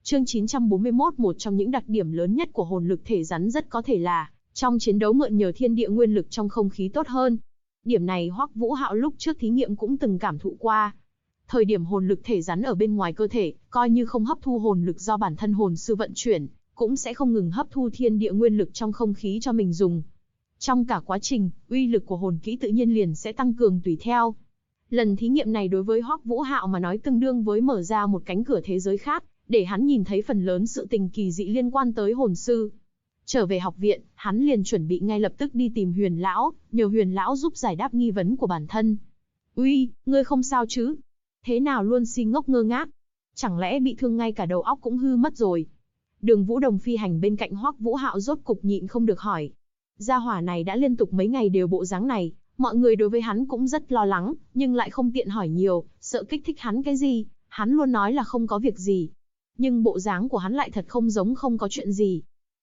Chương 941. Một trong những đặc điểm lớn nhất của hồn lực thể rắn rất có thể là trong chiến đấu mượn nhờ thiên địa nguyên lực trong không khí tốt hơn. Điểm này Hoắc Vũ Hạo lúc trước thí nghiệm cũng từng cảm thụ qua. Thời điểm hồn lực thể rắn ở bên ngoài cơ thể, coi như không hấp thu hồn lực do bản thân hồn sư vận chuyển, cũng sẽ không ngừng hấp thu thiên địa nguyên lực trong không khí cho mình dùng. Trong cả quá trình, uy lực của hồn kỹ tự nhiên liền sẽ tăng cường tùy theo. Lần thí nghiệm này đối với Hoắc Vũ Hạo mà nói tương đương với mở ra một cánh cửa thế giới khác, để hắn nhìn thấy phần lớn sự tình kỳ dị liên quan tới hồn sư. Trở về học viện, hắn liền chuẩn bị ngay lập tức đi tìm Huyền lão, nhờ Huyền lão giúp giải đáp nghi vấn của bản thân. "Uy, ngươi không sao chứ? Thế nào luôn si ngốc ngơ ngác? Chẳng lẽ bị thương ngay cả đầu óc cũng hư mất rồi?" Đường Vũ Đồng phi hành bên cạnh Hoắc Vũ Hạo rốt cục nhịn không được hỏi. Gia hỏa này đã liên tục mấy ngày đều bộ dáng này, mọi người đối với hắn cũng rất lo lắng, nhưng lại không tiện hỏi nhiều, sợ kích thích hắn cái gì, hắn luôn nói là không có việc gì. Nhưng bộ dáng của hắn lại thật không giống không có chuyện gì.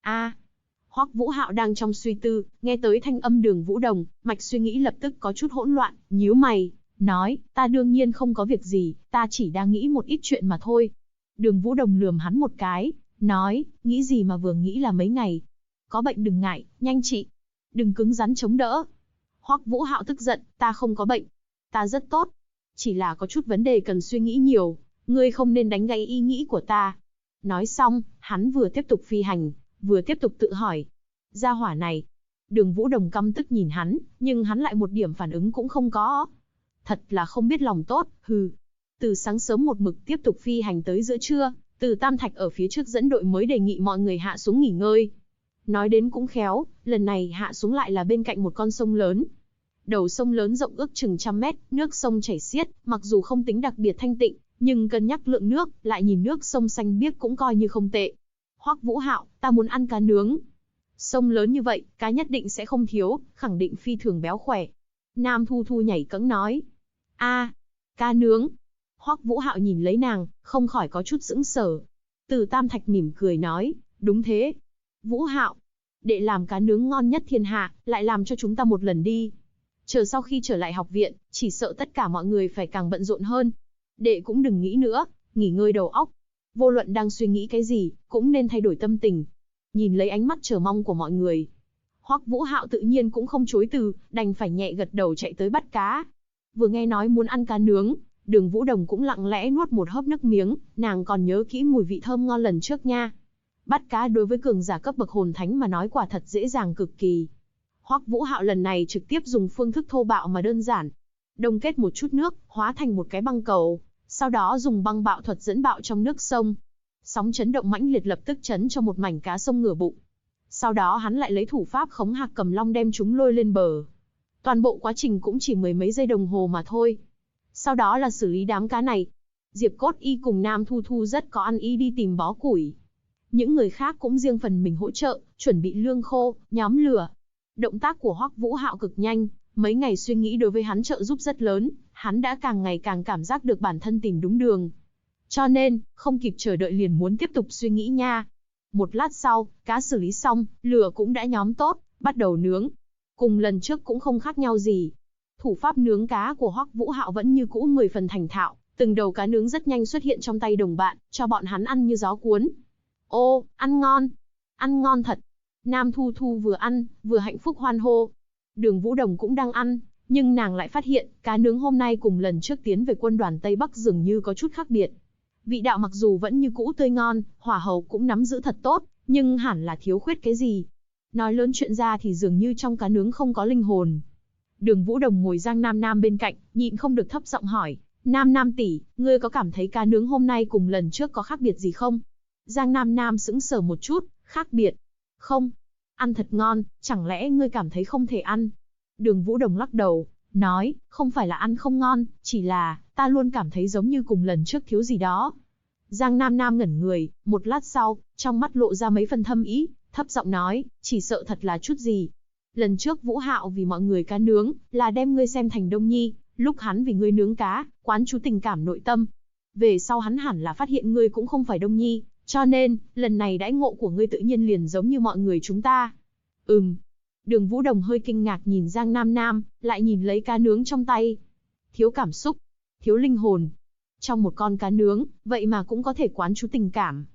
Hoắc Vũ Hạo đang trong suy tư, nghe tới thanh âm Đường Vũ Đồng, mạch suy nghĩ lập tức có chút hỗn loạn, nhíu mày, nói, ta đương nhiên không có việc gì, ta chỉ đang nghĩ một ít chuyện mà thôi. Đường Vũ Đồng lườm hắn một cái, nói, nghĩ gì mà vừa nghĩ là mấy ngày. Có bệnh đừng ngại, nhanh trị. Đừng cứng rắn chống đỡ. Hoắc Vũ Hạo tức giận, ta không có bệnh. Ta rất tốt. Chỉ là có chút vấn đề cần suy nghĩ nhiều, ngươi không nên đánh gãy ý nghĩ của ta. Nói xong, hắn vừa tiếp tục phi hành, vừa tiếp tục tự hỏi. Gia hỏa này. Đường Vũ Đồng căm tức nhìn hắn, nhưng hắn lại một điểm phản ứng cũng không có. Thật là không biết lòng tốt, hừ. Từ sáng sớm một mực tiếp tục phi hành tới giữa trưa, Từ Tam Thạch ở phía trước dẫn đội mới đề nghị mọi người hạ xuống nghỉ ngơi. Nói đến cũng khéo, lần này hạ xuống lại là bên cạnh một con sông lớn. Đầu sông lớn rộng ước chừng 100 mét, nước sông chảy xiết, mặc dù không tính đặc biệt thanh tịnh, nhưng cân nhắc lượng nước, lại nhìn nước sông xanh biếc cũng coi như không tệ. Hoắc Vũ Hạo, ta muốn ăn cá nướng. Sông lớn như vậy, cá nhất định sẽ không thiếu, khẳng định phi thường béo khỏe. Nam Thu Thu nhảy cẫng nói. Cá nướng. Hoắc Vũ Hạo nhìn lấy nàng, không khỏi có chút sững sờ. Từ Tam Thạch mỉm cười nói, đúng thế. Vũ Hạo, đệ làm cá nướng ngon nhất thiên hạ, lại làm cho chúng ta một lần đi. Chờ sau khi trở lại học viện, chỉ sợ tất cả mọi người phải càng bận rộn hơn. Đệ cũng đừng nghĩ nữa, nghỉ ngơi đầu óc. Vô luận đang suy nghĩ cái gì, cũng nên thay đổi tâm tình. Nhìn lấy ánh mắt chờ mong của mọi người, Hoắc Vũ Hạo tự nhiên cũng không chối từ, đành phải nhẹ gật đầu chạy tới bắt cá. Vừa nghe nói muốn ăn cá nướng, Đường Vũ Đồng cũng lặng lẽ nuốt một hớp nước miếng, nàng còn nhớ kỹ mùi vị thơm ngon lần trước nha. Bắt cá đối với cường giả cấp bậc hồn thánh mà nói quả thật dễ dàng cực kỳ. Hoắc Vũ Hạo lần này trực tiếp dùng phương thức thô bạo mà đơn giản. Đông kết một chút nước, hóa thành một cái băng cầu, sau đó dùng băng bạo thuật dẫn bạo trong nước sông. Sóng chấn động mãnh liệt lập tức chấn cho một mảnh cá sông ngửa bụng. Sau đó hắn lại lấy thủ pháp khống hạc cầm long đem chúng lôi lên bờ. Toàn bộ quá trình cũng chỉ mười mấy giây đồng hồ mà thôi. Sau đó là xử lý đám cá này. Diệp Cốt Y cùng Nam Thu Thu rất có ăn ý đi tìm bó củi. Những người khác cũng riêng phần mình hỗ trợ, chuẩn bị lương khô, nhóm lửa. Động tác của Hoắc Vũ Hạo cực nhanh, mấy ngày suy nghĩ đối với hắn trợ giúp rất lớn, hắn đã càng ngày càng cảm giác được bản thân tìm đúng đường. Cho nên, không kịp chờ đợi liền muốn tiếp tục suy nghĩ nha. Một lát sau, cá xử lý xong, lửa cũng đã nhóm tốt, bắt đầu nướng. Cùng lần trước cũng không khác nhau gì. Thủ pháp nướng cá của Hoắc Vũ Hạo vẫn như cũ 10 phần thành thạo, từng đầu cá nướng rất nhanh xuất hiện trong tay đồng bạn, cho bọn hắn ăn như gió cuốn. Ô, ăn ngon thật. Nam Thu Thu vừa ăn, vừa hạnh phúc hoan hô. Đường Vũ Đồng cũng đang ăn, nhưng nàng lại phát hiện, cá nướng hôm nay cùng lần trước tiến về quân đoàn Tây Bắc dường như có chút khác biệt. Vị đạo mặc dù vẫn như cũ tươi ngon, hỏa hầu cũng nắm giữ thật tốt, nhưng hẳn là thiếu khuyết cái gì. Nói lớn chuyện ra thì dường như trong cá nướng không có linh hồn. Đường Vũ Đồng ngồi Giang Nam Nam bên cạnh, nhịn không được thấp giọng hỏi, Nam Nam tỷ, ngươi có cảm thấy cá nướng hôm nay cùng lần trước có khác biệt gì không? Giang Nam Nam sững sờ một chút, khác biệt. Không, ăn thật ngon, chẳng lẽ ngươi cảm thấy không thể ăn? Đường Vũ Đồng lắc đầu, nói, không phải là ăn không ngon, chỉ là, ta luôn cảm thấy giống như cùng lần trước thiếu gì đó. Giang Nam Nam ngẩn người, một lát sau, trong mắt lộ ra mấy phần thâm ý, thấp giọng nói, chỉ sợ thật là chút gì. Lần trước Vũ Hạo vì mọi người cá nướng, là đem ngươi xem thành Đông Nhi, lúc hắn vì ngươi nướng cá, quán chú tình cảm nội tâm. Về sau hắn hẳn là phát hiện ngươi cũng không phải Đông Nhi, cho nên, lần này đãi ngộ của ngươi tự nhiên liền giống như mọi người chúng ta. Đường Vũ Đồng hơi kinh ngạc nhìn Giang Nam Nam, lại nhìn lấy cá nướng trong tay. Thiếu cảm xúc, thiếu linh hồn. Trong một con cá nướng, vậy mà cũng có thể quán chú tình cảm.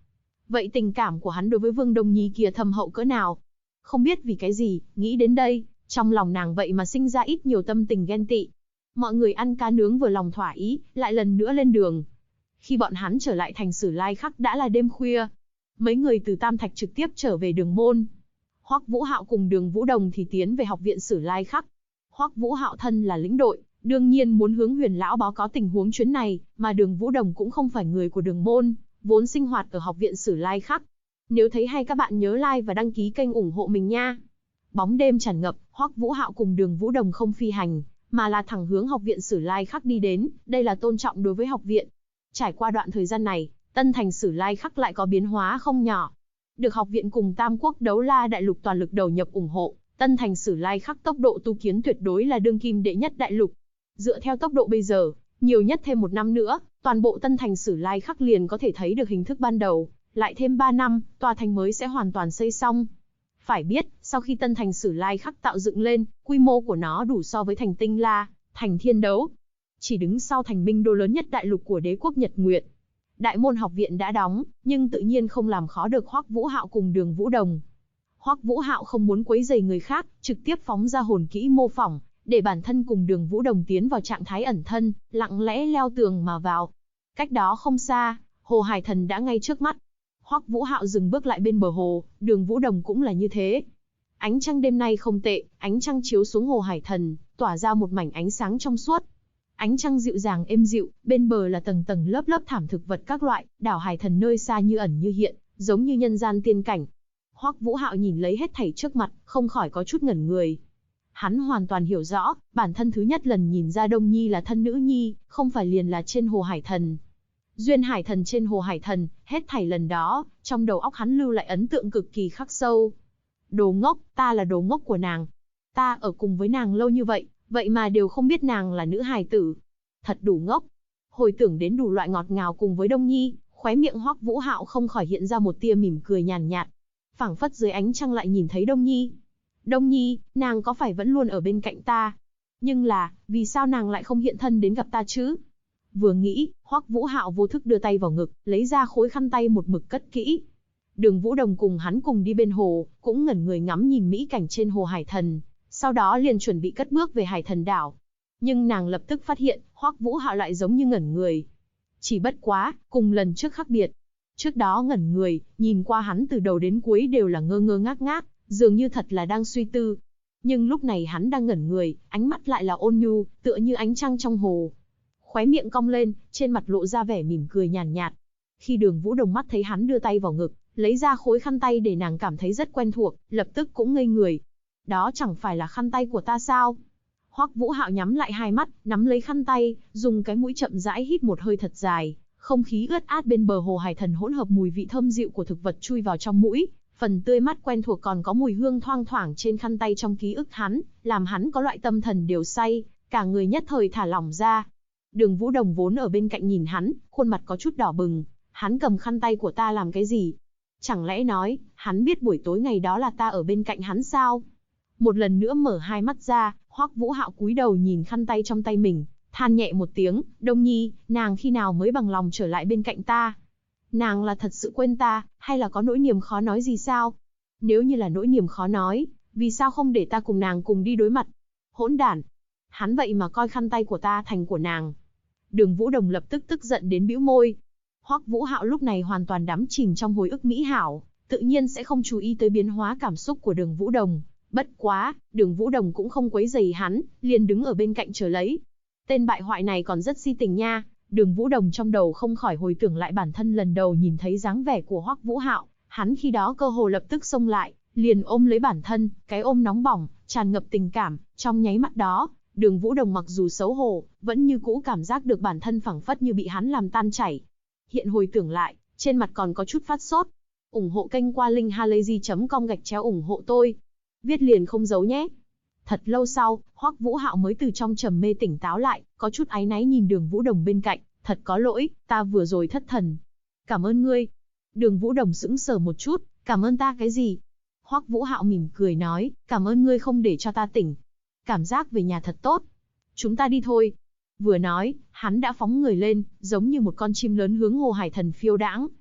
Vậy tình cảm của hắn đối với Vương Đông Nhi kia thâm hậu cỡ nào? Không biết vì cái gì, nghĩ đến đây, trong lòng nàng vậy mà sinh ra ít nhiều tâm tình ghen tị. Mọi người ăn cá nướng vừa lòng thỏa ý, lại lần nữa lên đường. Khi bọn hắn trở lại thành Sử Lai Khắc đã là đêm khuya. Mấy người từ Tam Thạch trực tiếp trở về Đường Môn. Hoắc Vũ Hạo cùng Đường Vũ Đồng thì tiến về học viện Sử Lai Khắc. Hoắc Vũ Hạo thân là lĩnh đội, đương nhiên muốn hướng Huyền lão báo cáo tình huống chuyến này, mà Đường Vũ Đồng cũng không phải người của Đường Môn, vốn sinh hoạt ở học viện Sử Lai Khắc. Nếu thấy hay các bạn nhớ like và đăng ký kênh ủng hộ mình nha. Bóng đêm tràn ngập, Hoắc Vũ Hạo cùng Đường Vũ Đồng không phi hành, mà là thẳng hướng học viện Sử Lai Khắc đi đến, đây là tôn trọng đối với học viện. Trải qua đoạn thời gian này, Tân thành Sử Lai Khắc lại có biến hóa không nhỏ. Được học viện cùng Tam Quốc Đấu La Đại Lục toàn lực đầu nhập ủng hộ, Tân thành Sử Lai Khắc tốc độ tu kiến tuyệt đối là đương kim đệ nhất đại lục. Dựa theo tốc độ bây giờ, nhiều nhất thêm 1 năm nữa, toàn bộ Tân thành Sử Lai Khắc liền có thể thấy được hình thức ban đầu, lại thêm 3 năm, tòa thành mới sẽ hoàn toàn xây xong. Phải biết, sau khi Tân thành Sử Lai Khắc tạo dựng lên, quy mô của nó đủ so với thành Tinh La, thành Thiên Đấu. Chỉ đứng sau thành Minh Đô lớn nhất đại lục của đế quốc Nhật Nguyệt. Đại môn học viện đã đóng, nhưng tự nhiên không làm khó được Hoắc Vũ Hạo cùng Đường Vũ Đồng. Hoắc Vũ Hạo không muốn quấy rầy người khác, trực tiếp phóng ra hồn kỹ mô phỏng, để bản thân cùng Đường Vũ Đồng tiến vào trạng thái ẩn thân, lặng lẽ leo tường mà vào. Cách đó không xa, Hồ Hải Thần đã ngay trước mắt. Hoắc Vũ Hạo dừng bước lại bên bờ hồ, Đường Vũ Đồng cũng là như thế. Ánh trăng đêm nay không tệ, ánh trăng chiếu xuống Hồ Hải Thần, tỏa ra một mảnh ánh sáng trong suốt. Ánh trăng dịu dàng êm dịu, bên bờ là tầng tầng lớp lớp thảm thực vật các loại, đảo Hải Thần nơi xa như ẩn như hiện, giống như nhân gian tiên cảnh. Hoắc Vũ Hạo nhìn lấy hết thảy trước mặt, không khỏi có chút ngẩn người. Hắn hoàn toàn hiểu rõ, bản thân thứ nhất lần nhìn ra Đông Nhi là thân nữ nhi, không phải liền là trên Hồ Hải Thần. Duyên Hải Thần trên Hồ Hải Thần, hết thảy lần đó, trong đầu óc hắn lưu lại ấn tượng cực kỳ khắc sâu. Đồ ngốc, ta là đồ ngốc của nàng. Ta ở cùng với nàng lâu như vậy, vậy mà đều không biết nàng là nữ hài tử. Thật đủ ngốc. Hồi tưởng đến đủ loại ngọt ngào cùng với Đông Nhi, khóe miệng Hoắc Vũ Hạo không khỏi hiện ra một tia mỉm cười nhàn nhạt. Phảng phất dưới ánh trăng lại nhìn thấy Đông Nhi. Đông Nhi, nàng có phải vẫn luôn ở bên cạnh ta? Nhưng là, vì sao nàng lại không hiện thân đến gặp ta chứ? Vừa nghĩ, Hoắc Vũ Hạo vô thức đưa tay vào ngực, lấy ra khối khăn tay một mực cất kỹ. Đường Vũ Đồng cùng hắn cùng đi bên hồ, cũng ngẩn người ngắm nhìn mỹ cảnh trên Hồ Hải Thần, sau đó liền chuẩn bị cất bước về Hải Thần đảo. Nhưng nàng lập tức phát hiện, Hoắc Vũ Hạo lại giống như ngẩn người. Chỉ bất quá, cùng lần trước khác biệt. Trước đó ngẩn người, nhìn qua hắn từ đầu đến cuối đều là ngơ ngơ ngác ngác, dường như thật là đang suy tư. Nhưng lúc này hắn đang ngẩn người, ánh mắt lại là ôn nhu, tựa như ánh trăng trong hồ. Khóe miệng cong lên, trên mặt lộ ra vẻ mỉm cười nhàn nhạt. Khi Đường Vũ Đồng mắt thấy hắn đưa tay vào ngực, lấy ra khối khăn tay để nàng cảm thấy rất quen thuộc, lập tức cũng ngây người. Đó chẳng phải là khăn tay của ta sao? Hoắc Vũ Hạo nhắm lại hai mắt, nắm lấy khăn tay, dùng cái mũi chậm rãi hít một hơi thật dài. Không khí ướt át bên bờ Hồ Hải Thần hỗn hợp mùi vị thơm dịu của thực vật chui vào trong mũi, phần tươi mát quen thuộc còn có mùi hương thoang thoảng trên khăn tay trong ký ức hắn, làm hắn có loại tâm thần đều say, cả người nhất thời thả lỏng ra. Đường Vũ Đồng vốn ở bên cạnh nhìn hắn, khuôn mặt có chút đỏ bừng, hắn cầm khăn tay của ta làm cái gì? Chẳng lẽ nói, hắn biết buổi tối ngày đó là ta ở bên cạnh hắn sao? Một lần nữa mở hai mắt ra, Hoắc Vũ Hạo cúi đầu nhìn khăn tay trong tay mình, than nhẹ một tiếng, Đông Nhi, nàng khi nào mới bằng lòng trở lại bên cạnh ta? Nàng là thật sự quên ta, hay là có nỗi niềm khó nói gì sao? Nếu như là nỗi niềm khó nói, vì sao không để ta cùng nàng cùng đi đối mặt? Hỗn đản! Hắn vậy mà coi khăn tay của ta thành của nàng. Đường Vũ Đồng lập tức tức giận đến bĩu môi. Hoắc Vũ Hạo lúc này hoàn toàn đắm chìm trong hồi ức mỹ hảo, tự nhiên sẽ không chú ý tới biến hóa cảm xúc của Đường Vũ Đồng. Bất quá, Đường Vũ Đồng cũng không quấy rầy hắn, liền đứng ở bên cạnh chờ lấy. Tên bại hoại này còn rất si tình nha. Đường Vũ Đồng trong đầu không khỏi hồi tưởng lại bản thân lần đầu nhìn thấy dáng vẻ của Hoắc Vũ Hạo, hắn khi đó cơ hồ lập tức xông lại, liền ôm lấy bản thân, cái ôm nóng bỏng, tràn ngập tình cảm, trong nháy mắt đó, Đường Vũ Đồng mặc dù xấu hổ, vẫn như cũ cảm giác được bản thân phảng phất như bị hắn làm tan chảy. Hiện hồi tưởng lại, trên mặt còn có chút phát sốt. Ủng hộ kênh qua linkhalazy.com/ủng hộ tôi. Viết liền không giấu nhé. Thật lâu sau, Hoắc Vũ Hạo mới từ trong trầm mê tỉnh táo lại, có chút áy náy nhìn Đường Vũ Đồng bên cạnh, thật có lỗi, ta vừa rồi thất thần. Cảm ơn ngươi. Đường Vũ Đồng sững sờ một chút, cảm ơn ta cái gì? Hoắc Vũ Hạo mỉm cười nói, cảm ơn ngươi không để cho ta tỉnh. Cảm giác về nhà thật tốt. Chúng ta đi thôi. Vừa nói, hắn đã phóng người lên, giống như một con chim lớn hướng Hồ Hải Thần phiêu đãng.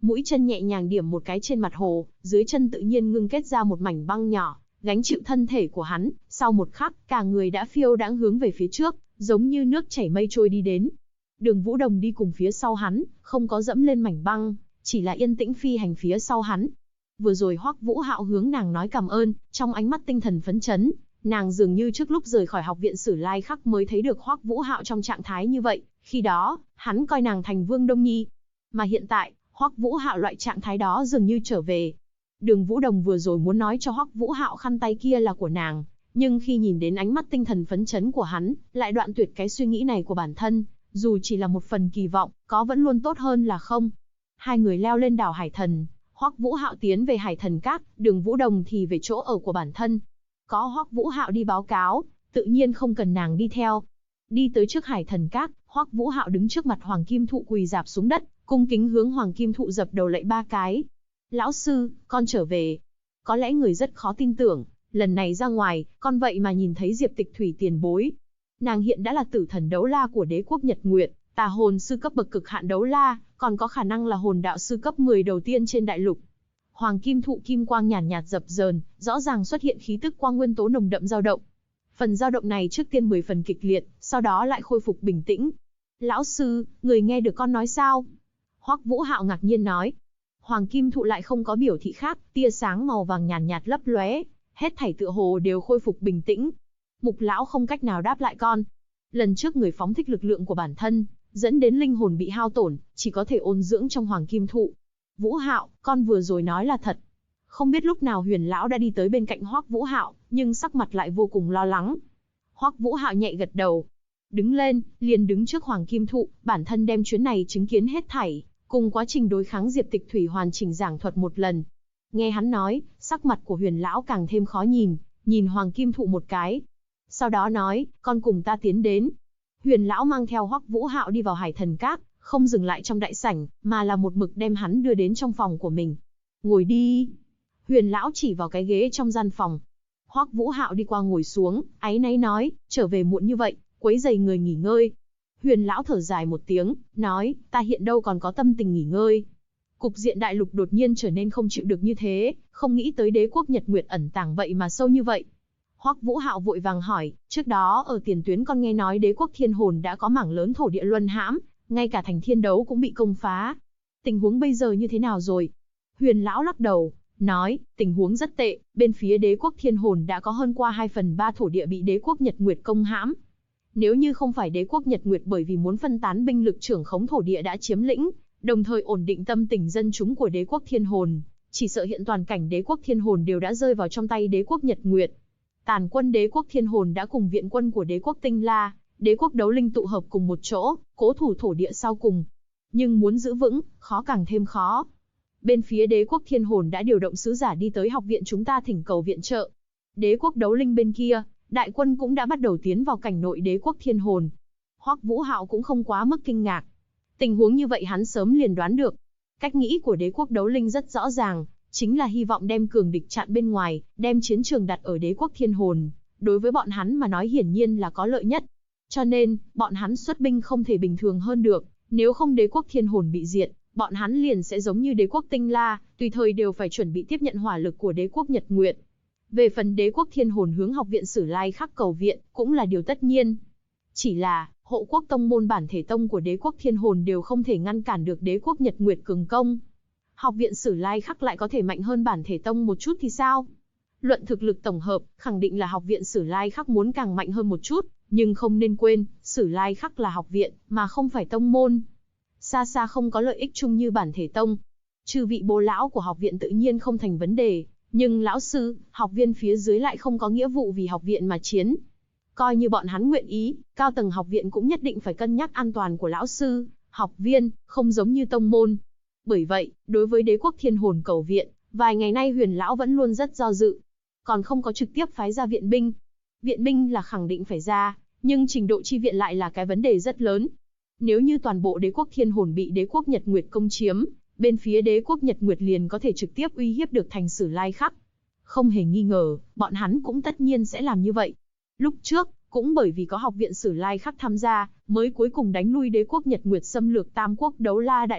mũi chân nhẹ nhàng điểm một cái trên mặt hồ, dưới chân tự nhiên ngưng kết ra một mảnh băng nhỏ, gánh chịu thân thể của hắn, sau một khắc, cả người đã phiêu đãng hướng về phía trước, giống như nước chảy mây trôi đi đến. Đường Vũ Đồng đi cùng phía sau hắn, không có dẫm lên mảnh băng, chỉ là yên tĩnh phi hành phía sau hắn. Vừa rồi Hoắc Vũ Hạo hướng nàng nói cảm ơn, trong ánh mắt tinh thần phấn chấn, nàng dường như trước lúc rời khỏi học viện Sử Lai Khắc mới thấy được Hoắc Vũ Hạo trong trạng thái như vậy, khi đó, hắn coi nàng thành Vương Đông Nhi. Mà hiện tại, Hoắc Vũ Hạo loại trạng thái đó dường như trở về. Đường Vũ Đồng vừa rồi muốn nói cho Hoắc Vũ Hạo khăn tay kia là của nàng, nhưng khi nhìn đến ánh mắt tinh thần phấn chấn của hắn, lại đoạn tuyệt cái suy nghĩ này của bản thân, dù chỉ là một phần kỳ vọng, có vẫn luôn tốt hơn là không. Hai người leo lên đảo Hải Thần, Hoắc Vũ Hạo tiến về Hải Thần Các, Đường Vũ Đồng thì về chỗ ở của bản thân. Có Hoắc Vũ Hạo đi báo cáo, tự nhiên không cần nàng đi theo. Đi tới trước Hải Thần Các, Hoắc Vũ Hạo đứng trước mặt Hoàng Kim Thụ quỳ rạp xuống đất, cung kính hướng Hoàng Kim Thụ dập đầu lạy 3 cái. Lão sư, con trở về. Có lẽ người rất khó tin tưởng, lần này ra ngoài, con vậy mà nhìn thấy Diệp Tịch Thủy tiền bối. Nàng hiện đã là tử thần đấu la của đế quốc Nhật Nguyệt, tà hồn sư cấp bậc cực hạn đấu la, còn có khả năng là hồn đạo sư cấp 10 đầu tiên trên đại lục. Hoàng Kim Thụ kim quang nhàn nhạt dập dờn, rõ ràng xuất hiện khí tức quang nguyên tố nồng đậm dao động. Phần dao động này trước tiên 10 phần kịch liệt, sau đó lại khôi phục bình tĩnh. Lão sư, người nghe được con nói sao? Hoắc Vũ Hạo ngạc nhiên nói. Hoàng Kim Thụ lại không có biểu thị khác, tia sáng màu vàng nhàn nhạt lấp lóe, hết thảy tựa hồ đều khôi phục bình tĩnh. Mục lão không cách nào đáp lại con. Lần trước người phóng thích lực lượng của bản thân, dẫn đến linh hồn bị hao tổn, chỉ có thể ôn dưỡng trong Hoàng Kim Thụ. Vũ Hạo, con vừa rồi nói là thật. Không biết lúc nào Huyền lão đã đi tới bên cạnh Hoắc Vũ Hạo, nhưng sắc mặt lại vô cùng lo lắng. Hoắc Vũ Hạo nhẹ gật đầu, đứng lên, liền đứng trước Hoàng Kim Thụ, bản thân đem chuyến này chứng kiến hết thảy, cùng quá trình đối kháng Diệp Tịch Thủy hoàn chỉnh giảng thuật một lần. Nghe hắn nói, sắc mặt của Huyền lão càng thêm khó nhìn, nhìn Hoàng Kim Thụ một cái. Sau đó nói, con cùng ta tiến đến. Huyền lão mang theo Hoắc Vũ Hạo đi vào Hải Thần Các, không dừng lại trong đại sảnh, mà là một mực đem hắn đưa đến trong phòng của mình. Ngồi đi. Huyền lão chỉ vào cái ghế trong gian phòng. Hoắc Vũ Hạo đi qua ngồi xuống, áy náy nói, trở về muộn như vậy, quấy rầy người nghỉ ngơi. Huyền lão thở dài một tiếng, nói, ta hiện đâu còn có tâm tình nghỉ ngơi. Cục diện đại lục đột nhiên trở nên không chịu được như thế, không nghĩ tới đế quốc Nhật Nguyệt ẩn tàng vậy mà sâu như vậy. Hoắc Vũ Hạo vội vàng hỏi, trước đó ở tiền tuyến con nghe nói đế quốc Thiên Hồn đã có mảng lớn thổ địa luân hãm, ngay cả thành thiên đấu cũng bị công phá. Tình huống bây giờ như thế nào rồi? Huyền lão lắc đầu, nói, tình huống rất tệ, bên phía đế quốc Thiên Hồn đã có hơn qua 2/3 thổ địa bị đế quốc Nhật Nguyệt công hãm. Nếu như không phải đế quốc Nhật Nguyệt bởi vì muốn phân tán binh lực trưởng khống thổ địa đã chiếm lĩnh, đồng thời ổn định tâm tình dân chúng của đế quốc Thiên Hồn, chỉ sợ hiện toàn cảnh đế quốc Thiên Hồn đều đã rơi vào trong tay đế quốc Nhật Nguyệt. Tàn quân đế quốc Thiên Hồn đã cùng viện quân của đế quốc Tinh La, đế quốc Đấu Linh tụ hợp cùng một chỗ, cố thủ thổ địa sau cùng. Nhưng muốn giữ vững, khó càng thêm khó. Bên phía đế quốc Thiên Hồn đã điều động sứ giả đi tới học viện chúng ta thỉnh cầu viện trợ. Đế quốc Đấu Linh bên kia, đại quân cũng đã bắt đầu tiến vào cảnh nội đế quốc Thiên Hồn. Hoắc Vũ Hạo cũng không quá mức kinh ngạc. Tình huống như vậy hắn sớm liền đoán được. Cách nghĩ của đế quốc Đấu Linh rất rõ ràng, chính là hy vọng đem cường địch chặn bên ngoài, đem chiến trường đặt ở đế quốc Thiên Hồn. Đối với bọn hắn mà nói hiển nhiên là có lợi nhất. Cho nên, bọn hắn xuất binh không thể bình thường hơn được, nếu không đế quốc Thiên Hồn bị diệt, bọn hắn liền sẽ giống như đế quốc Tinh La, tùy thời đều phải chuẩn bị tiếp nhận hỏa lực của đế quốc Nhật Nguyệt. Về phần đế quốc Thiên Hồn hướng học viện Sử Lai Khắc cầu viện, cũng là điều tất nhiên. Chỉ là, hộ quốc tông môn bản thể tông của đế quốc Thiên Hồn đều không thể ngăn cản được đế quốc Nhật Nguyệt cường công. Học viện Sử Lai Khắc lại có thể mạnh hơn bản thể tông một chút thì sao? Luận thực lực tổng hợp, khẳng định là học viện Sử Lai Khắc muốn càng mạnh hơn một chút, nhưng không nên quên, Sử Lai Khắc là học viện, mà không phải tông môn. Xa xa không có lợi ích chung như bản thể tông. Chư vị bố lão của học viện tự nhiên không thành vấn đề, nhưng lão sư, học viên phía dưới lại không có nghĩa vụ vì học viện mà chiến. Coi như bọn hắn nguyện ý, cao tầng học viện cũng nhất định phải cân nhắc an toàn của lão sư, học viên, không giống như tông môn. Bởi vậy, đối với đế quốc Thiên Hồn cầu viện, vài ngày nay Huyền lão vẫn luôn rất do dự. Còn không có trực tiếp phái ra viện binh. Viện binh là khẳng định phải ra, nhưng trình độ chi viện lại là cái vấn đề rất lớn. Nếu như toàn bộ đế quốc Thiên Hồn bị đế quốc Nhật Nguyệt công chiếm, bên phía đế quốc Nhật Nguyệt liền có thể trực tiếp uy hiếp được thành Sử Lai Khắc. Không hề nghi ngờ, bọn hắn cũng tất nhiên sẽ làm như vậy. Lúc trước, cũng bởi vì có học viện Sử Lai Khắc tham gia, mới cuối cùng đánh lui đế quốc Nhật Nguyệt xâm lược Tam Quốc Đấu La Đại Lục,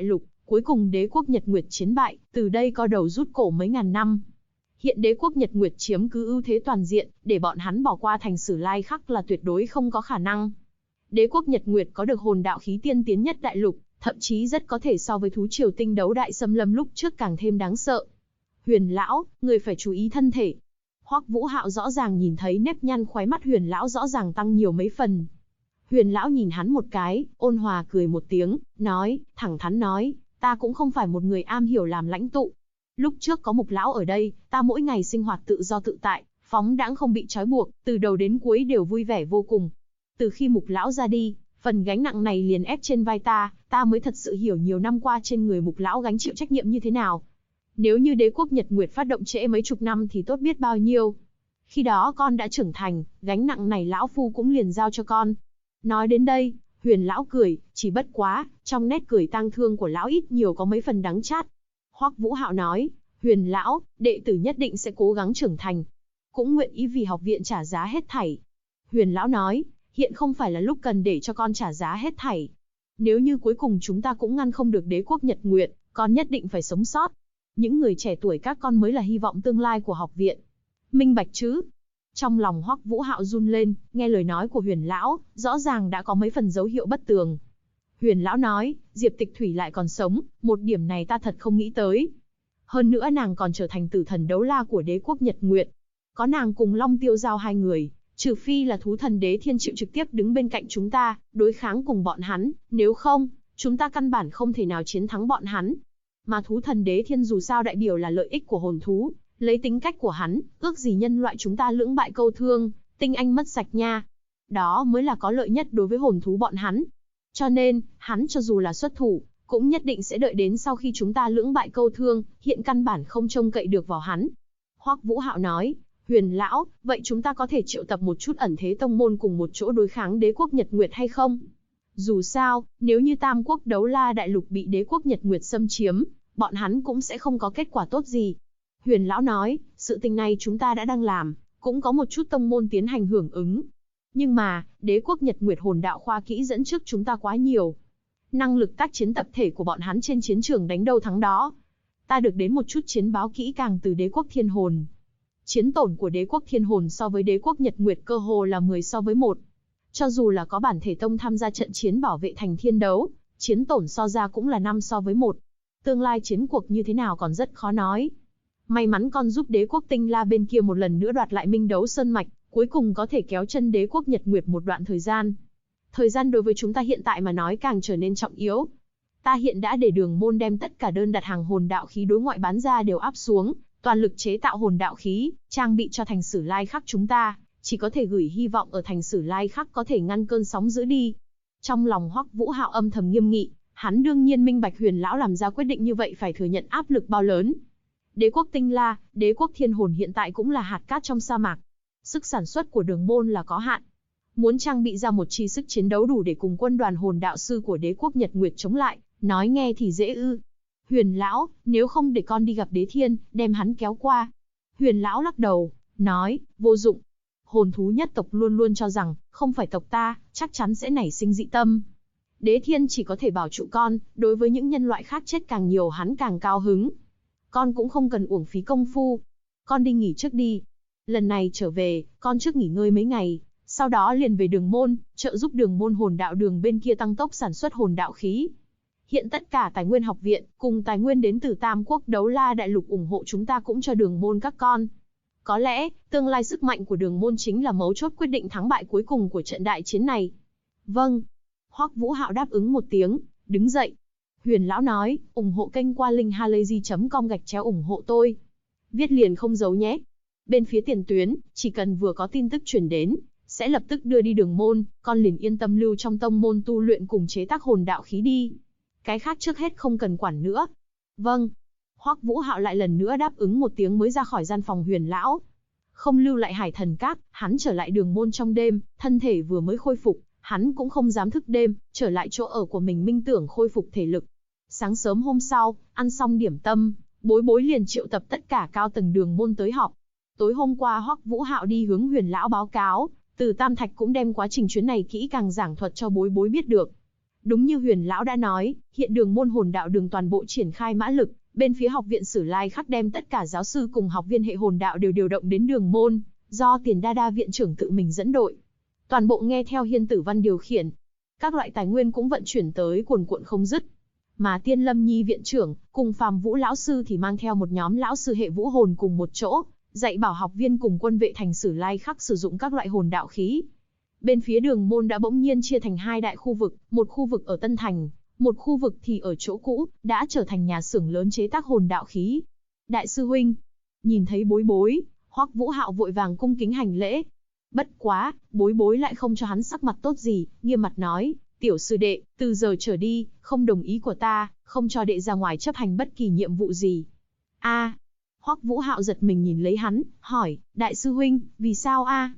Cuối cùng đế quốc Nhật Nguyệt chiến bại, từ đây co đầu rút cổ mấy ngàn năm. Hiện đế quốc Nhật Nguyệt chiếm cứ ưu thế toàn diện, để bọn hắn bỏ qua thành Sử Lai Khắc là tuyệt đối không có khả năng. Đế quốc Nhật Nguyệt có được hồn đạo khí tiên tiến nhất đại lục, thậm chí rất có thể so với thú triều tinh đấu đại xâm lâm lúc trước càng thêm đáng sợ. Huyền lão, người phải chú ý thân thể. Hoắc Vũ Hạo rõ ràng nhìn thấy nếp nhăn khóe mắt Huyền lão rõ ràng tăng nhiều mấy phần. Huyền lão nhìn hắn một cái, ôn hòa cười một tiếng, nói, thẳng thắn nói, ta cũng không phải một người am hiểu làm lãnh tụ. Lúc trước có Mục lão ở đây, ta mỗi ngày sinh hoạt tự do tự tại, phóng đãng không bị trói buộc, từ đầu đến cuối đều vui vẻ vô cùng. Từ khi Mục lão ra đi, phần gánh nặng này liền ép trên vai ta mới thật sự hiểu nhiều năm qua trên người Mục lão gánh chịu trách nhiệm như thế nào. Nếu như đế quốc Nhật Nguyệt phát động trễ mấy chục năm thì tốt biết bao nhiêu. Khi đó con đã trưởng thành, gánh nặng này lão phu cũng liền giao cho con. Nói đến đây, Huyền lão cười, chỉ bất quá, trong nét cười tang thương của lão ít nhiều có mấy phần đắng chát. Hoắc Vũ Hạo nói, Huyền lão, đệ tử nhất định sẽ cố gắng trưởng thành, cũng nguyện ý vì học viện trả giá hết thảy. Huyền lão nói, hiện không phải là lúc cần để cho con trả giá hết thảy. Nếu như cuối cùng chúng ta cũng ngăn không được đế quốc Nhật Nguyệt, con nhất định phải sống sót. Những người trẻ tuổi các con mới là hy vọng tương lai của học viện. Minh bạch chứ? Trong lòng Hoắc Vũ Hạo run lên, nghe lời nói của Huyền lão, rõ ràng đã có mấy phần dấu hiệu bất tường. Huyền lão nói, Diệp Tịch Thủy lại còn sống, một điểm này ta thật không nghĩ tới. Hơn nữa nàng còn trở thành tử thần đấu la của đế quốc Nhật Nguyệt. Có nàng cùng Long Tiêu Giao hai người, trừ phi là thú thần đế thiên chịu trực tiếp đứng bên cạnh chúng ta, đối kháng cùng bọn hắn, nếu không, chúng ta căn bản không thể nào chiến thắng bọn hắn. Mà thú thần đế thiên dù sao đại biểu là lợi ích của hồn thú, lấy tính cách của hắn, ước gì nhân loại chúng ta lưỡng bại câu thương, tinh anh mất sạch nha. Đó mới là có lợi nhất đối với hồn thú bọn hắn. Cho nên, hắn cho dù là xuất thủ, cũng nhất định sẽ đợi đến sau khi chúng ta lưỡng bại câu thương, hiện căn bản không trông cậy được vào hắn. Hoắc Vũ Hạo nói, Huyền lão, vậy chúng ta có thể triệu tập một chút ẩn thế tông môn cùng một chỗ đối kháng đế quốc Nhật Nguyệt hay không? Dù sao, nếu như Tam Quốc Đấu La Đại Lục bị đế quốc Nhật Nguyệt xâm chiếm, bọn hắn cũng sẽ không có kết quả tốt gì. Huyền lão nói, sự tình này chúng ta đã đang làm, cũng có một chút tông môn tiến hành hưởng ứng. Nhưng mà, đế quốc Nhật Nguyệt hồn đạo khoa kỹ dẫn trước chúng ta quá nhiều. Năng lực tác chiến tập thể của bọn hắn trên chiến trường đánh đâu thắng đó. Ta được đến một chút chiến báo kỹ càng từ đế quốc Thiên Hồn. Chiến tổn của đế quốc Thiên Hồn so với đế quốc Nhật Nguyệt cơ hồ là 10 so với 1. Cho dù là có bản thể tông tham gia trận chiến bảo vệ thành thiên đấu, chiến tổn so ra cũng là 5 so với 1. Tương lai chiến cuộc như thế nào còn rất khó nói. May mắn con giúp đế quốc Tinh La bên kia một lần nữa đoạt lại Minh Đấu Sơn Mạch, cuối cùng có thể kéo chân đế quốc Nhật Nguyệt một đoạn thời gian. Thời gian đối với chúng ta hiện tại mà nói càng trở nên trọng yếu. Ta hiện đã để Đường Môn đem tất cả đơn đặt hàng hồn đạo khí đối ngoại bán ra đều áp xuống, toàn lực chế tạo hồn đạo khí, trang bị cho thành Sử Lai Khắc chúng ta, chỉ có thể gửi hy vọng ở thành Sử Lai Khắc có thể ngăn cơn sóng dữ đi. Trong lòng Hoắc Vũ Hạo âm thầm nghiêm nghị, hắn đương nhiên minh bạch Huyền lão làm ra quyết định như vậy phải thừa nhận áp lực bao lớn. Đế quốc Tinh La, đế quốc Thiên Hồn hiện tại cũng là hạt cát trong sa mạc. Sức sản xuất của Đường Môn là có hạn. Muốn trang bị ra một chi sức chiến đấu đủ để cùng quân đoàn hồn đạo sư của đế quốc Nhật Nguyệt chống lại, nói nghe thì dễ ư. Huyền lão, nếu không để con đi gặp Đế Thiên, đem hắn kéo qua. Huyền lão lắc đầu, nói, vô dụng. Hồn thú nhất tộc luôn luôn cho rằng, không phải tộc ta, chắc chắn sẽ nảy sinh dị tâm. Đế Thiên chỉ có thể bảo trụ con, đối với những nhân loại khác chết càng nhiều hắn càng cao hứng. Con cũng không cần uổng phí công phu. Con đi nghỉ trước đi. Lần này trở về, con trước nghỉ ngơi mấy ngày, sau đó liền về Đường Môn, trợ giúp Đường Môn hồn đạo đường bên kia tăng tốc sản xuất hồn đạo khí. Hiện tất cả tài nguyên học viện, cùng tài nguyên đến từ Tam Quốc Đấu La Đại Lục ủng hộ chúng ta cũng cho Đường Môn các con. Có lẽ, tương lai sức mạnh của Đường Môn chính là mấu chốt quyết định thắng bại cuối cùng của trận đại chiến này. Vâng. Hoắc Vũ Hạo đáp ứng một tiếng, đứng dậy. Huyền lão nói, ủng hộ kênh qua linkhalazy.com/ủng hộ tôi. Viết liền không giấu nhé. Bên phía tiền tuyến, chỉ cần vừa có tin tức truyền đến, sẽ lập tức đưa đi Đường Môn, con liền yên tâm lưu trong tông môn tu luyện cùng chế tác hồn đạo khí đi. Cái khác trước hết không cần quản nữa. Vâng. Hoắc Vũ Hạo lại lần nữa đáp ứng một tiếng mới ra khỏi gian phòng Huyền lão. Không lưu lại Hải Thần Các, hắn trở lại Đường Môn trong đêm, thân thể vừa mới khôi phục, hắn cũng không dám thức đêm, trở lại chỗ ở của mình minh tưởng khôi phục thể lực. Sáng sớm hôm sau, ăn xong điểm tâm, Bối Bối liền triệu tập tất cả cao tầng Đường Môn tới họp. Tối hôm qua Hoắc Vũ Hạo đi hướng Huyền lão báo cáo, Từ Tam Thạch cũng đem quá trình chuyến này kỹ càng giảng thuật cho Bối Bối biết được. Đúng như Huyền lão đã nói, hiện đường môn hồn đạo đường toàn bộ triển khai mã lực, bên phía học viện Sử Lai Khắc đem tất cả giáo sư cùng học viên hệ hồn đạo đều điều động đến đường môn, do Tiền Đa Đa viện trưởng tự mình dẫn đội. Toàn bộ nghe theo Hiên Tử Văn điều khiển. Các loại tài nguyên cũng vận chuyển tới cuồn cuộn không dứt. Mà Tiên Lâm Nhi viện trưởng cùng Phàm Vũ lão sư thì mang theo một nhóm lão sư hệ vũ hồn cùng một chỗ, dạy bảo học viên cùng quân vệ thành Sử Lai Khắc sử dụng các loại hồn đạo khí. Bên phía đường môn đã bỗng nhiên chia thành hai đại khu vực, một khu vực ở Tân Thành, một khu vực thì ở chỗ cũ, đã trở thành nhà xưởng lớn chế tác hồn đạo khí. Đại sư huynh, nhìn thấy Bối Bối, Hoắc Vũ Hạo vội vàng cung kính hành lễ. Bất quá, Bối Bối lại không cho hắn sắc mặt tốt gì, nghiêm mặt nói, tiểu sư đệ, từ giờ trở đi, không đồng ý của ta, không cho đệ ra ngoài chấp hành bất kỳ nhiệm vụ gì. A, Hoắc Vũ Hạo giật mình nhìn lấy hắn, hỏi, đại sư huynh, vì sao a?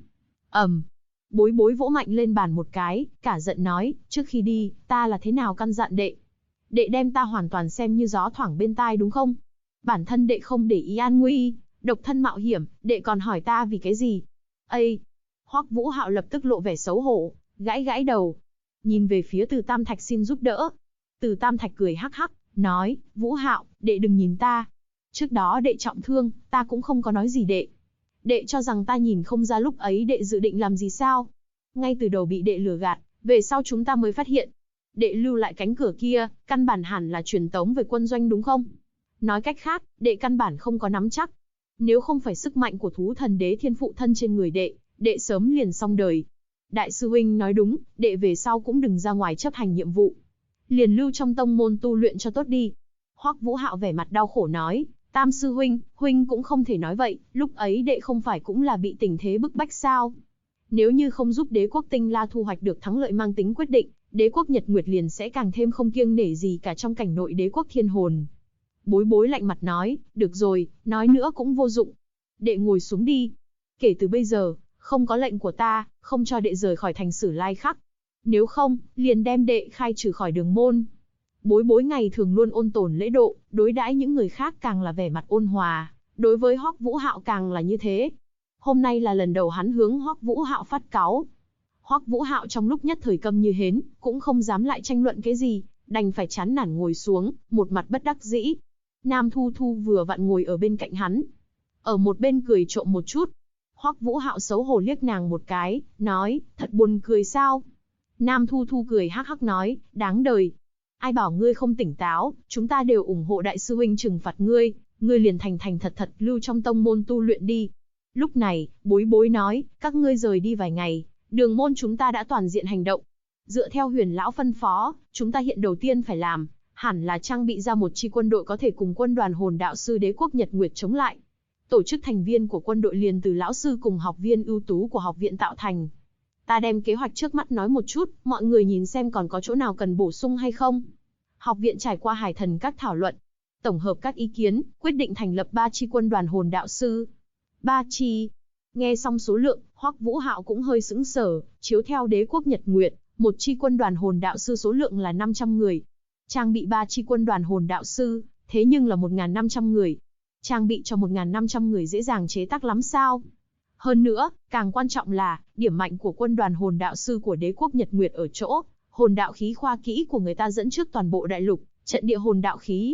Bối Bối vỗ mạnh lên bàn một cái, cả giận nói, trước khi đi, ta là thế nào căn dặn đệ? Đệ đem ta hoàn toàn xem như gió thoảng bên tai đúng không? Bản thân đệ không để ý an nguy, độc thân mạo hiểm, đệ còn hỏi ta vì cái gì? Ây! Hoắc Vũ Hạo lập tức lộ vẻ xấu hổ, gãi gãi đầu. Nhìn về phía Từ Tam Thạch xin giúp đỡ. Từ Tam Thạch cười hắc hắc, nói, Vũ Hạo, đệ đừng nhìn ta. Trước đó đệ trọng thương, ta cũng không có nói gì đệ. Đệ cho rằng ta nhìn không ra lúc ấy đệ dự định làm gì sao? Ngay từ đầu bị đệ lừa gạt, về sau chúng ta mới phát hiện. Đệ lưu lại cánh cửa kia, căn bản hẳn là truyền tống về quân doanh đúng không? Nói cách khác, đệ căn bản không có nắm chắc. Nếu không phải sức mạnh của thú thần đế thiên phụ thân trên người đệ, đệ sớm liền xong đời. Đại sư huynh nói đúng, đệ về sau cũng đừng ra ngoài chấp hành nhiệm vụ. Liền lưu trong tông môn tu luyện cho tốt đi. Hoắc Vũ Hạo vẻ mặt đau khổ nói, Tam sư huynh, huynh cũng không thể nói vậy, lúc ấy đệ không phải cũng là bị tình thế bức bách sao? Nếu như không giúp đế quốc Tinh La thu hoạch được thắng lợi mang tính quyết định, đế quốc Nhật Nguyệt liền sẽ càng thêm không kiêng nể gì cả trong cảnh nội đế quốc Thiên Hồn. Bối Bối lạnh mặt nói, được rồi, nói nữa cũng vô dụng. Đệ ngồi xuống đi. Kể từ bây giờ, không có lệnh của ta, không cho đệ rời khỏi thành Sử Lai Khắc. Nếu không, liền đem đệ khai trừ khỏi đường môn. Bối Bối ngày thường luôn ôn tồn lễ độ, đối đãi những người khác càng là vẻ mặt ôn hòa, đối với Hoắc Vũ Hạo càng là như thế. Hôm nay là lần đầu hắn hướng Hoắc Vũ Hạo phát cáu. Hoắc Vũ Hạo trong lúc nhất thời câm như hến, cũng không dám lại tranh luận cái gì, đành phải chán nản ngồi xuống, một mặt bất đắc dĩ. Nam Thu Thu vừa vặn ngồi ở bên cạnh hắn, ở một bên cười trộm một chút. Hoắc Vũ Hạo xấu hổ liếc nàng một cái, nói, thật buồn cười sao? Nam Thu Thu cười hắc hắc nói, đáng đời. Ai bảo ngươi không tỉnh táo, chúng ta đều ủng hộ đại sư huynh trừng phạt ngươi, ngươi liền thành thành thật thật lưu trong tông môn tu luyện đi. Lúc này, Bối Bối nói, các ngươi rời đi vài ngày, đường môn chúng ta đã toàn diện hành động. Dựa theo Huyền lão phân phó, chúng ta hiện đầu tiên phải làm, hẳn là trang bị ra một chi quân đội có thể cùng quân đoàn hồn đạo sư đế quốc Nhật Nguyệt chống lại. Tổ chức thành viên của quân đội liền từ lão sư cùng học viên ưu tú của học viện tạo thành. Ta đem kế hoạch trước mắt nói một chút, mọi người nhìn xem còn có chỗ nào cần bổ sung hay không. Học viện trải qua Hải Thần các thảo luận, tổng hợp các ý kiến, quyết định thành lập 3 chi quân đoàn hồn đạo sư. 3 chi. Nghe xong số lượng, Hoắc Vũ Hạo cũng hơi sững sờ, chiếu theo đế quốc Nhật Nguyệt, một chi quân đoàn hồn đạo sư số lượng là 500 người. Trang bị 3 chi quân đoàn hồn đạo sư, thế nhưng là 1.500 người. Trang bị cho 1.500 người dễ dàng chế tác lắm sao? Hơn nữa, càng quan trọng là, điểm mạnh của quân đoàn hồn đạo sư của đế quốc Nhật Nguyệt ở chỗ, hồn đạo khí khoa kỹ của người ta dẫn trước toàn bộ đại lục, trận địa hồn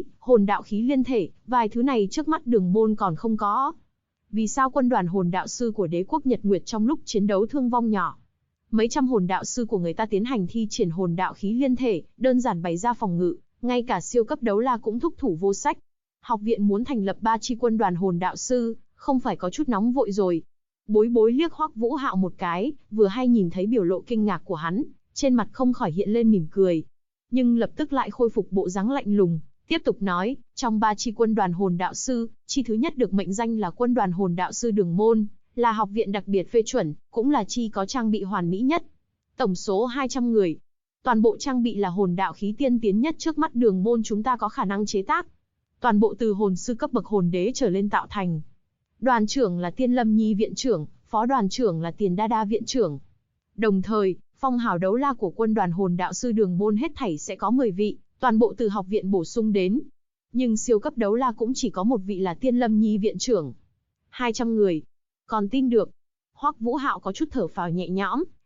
đạo khí liên thể, vài thứ này trước mắt đường môn còn không có. Vì sao quân đoàn hồn đạo sư của đế quốc Nhật Nguyệt trong lúc chiến đấu thương vong nhỏ? Mấy trăm hồn đạo sư của người ta tiến hành thi triển hồn đạo khí liên thể, đơn giản bày ra phòng ngự, ngay cả siêu cấp đấu la cũng thúc thủ vô sách. Học viện muốn thành lập 3 chi quân đoàn hồn đạo sư, không phải có chút nóng vội rồi. Bối Bối liếc Hoắc Vũ Hạo một cái, vừa hay nhìn thấy biểu lộ kinh ngạc của hắn, trên mặt không khỏi hiện lên mỉm cười. Nhưng lập tức lại khôi phục bộ dáng lạnh lùng, tiếp tục nói, trong 3 chi quân đoàn hồn đạo sư, chi thứ nhất được mệnh danh là quân đoàn hồn đạo sư đường môn, là học viện đặc biệt phê chuẩn, cũng là chi có trang bị hoàn mỹ nhất. Tổng số 200 người. Toàn bộ trang bị là hồn đạo khí tiên tiến nhất trước mắt đường môn chúng ta có khả năng chế tác. Toàn bộ từ hồn sư cấp bậc hồn đế trở lên tạo thành. Đoàn trưởng là Tiên Lâm Nhi viện trưởng, phó đoàn trưởng là Tiền Đa Đa viện trưởng. Đồng thời, phong hào đấu la của quân đoàn hồn đạo sư đường môn hết thảy sẽ có 10 vị, toàn bộ từ học viện bổ sung đến. Nhưng siêu cấp đấu la cũng chỉ có một vị là Tiên Lâm Nhi viện trưởng. 200 người. Còn tin được. Hoắc Vũ Hạo có chút thở phào nhẹ nhõm,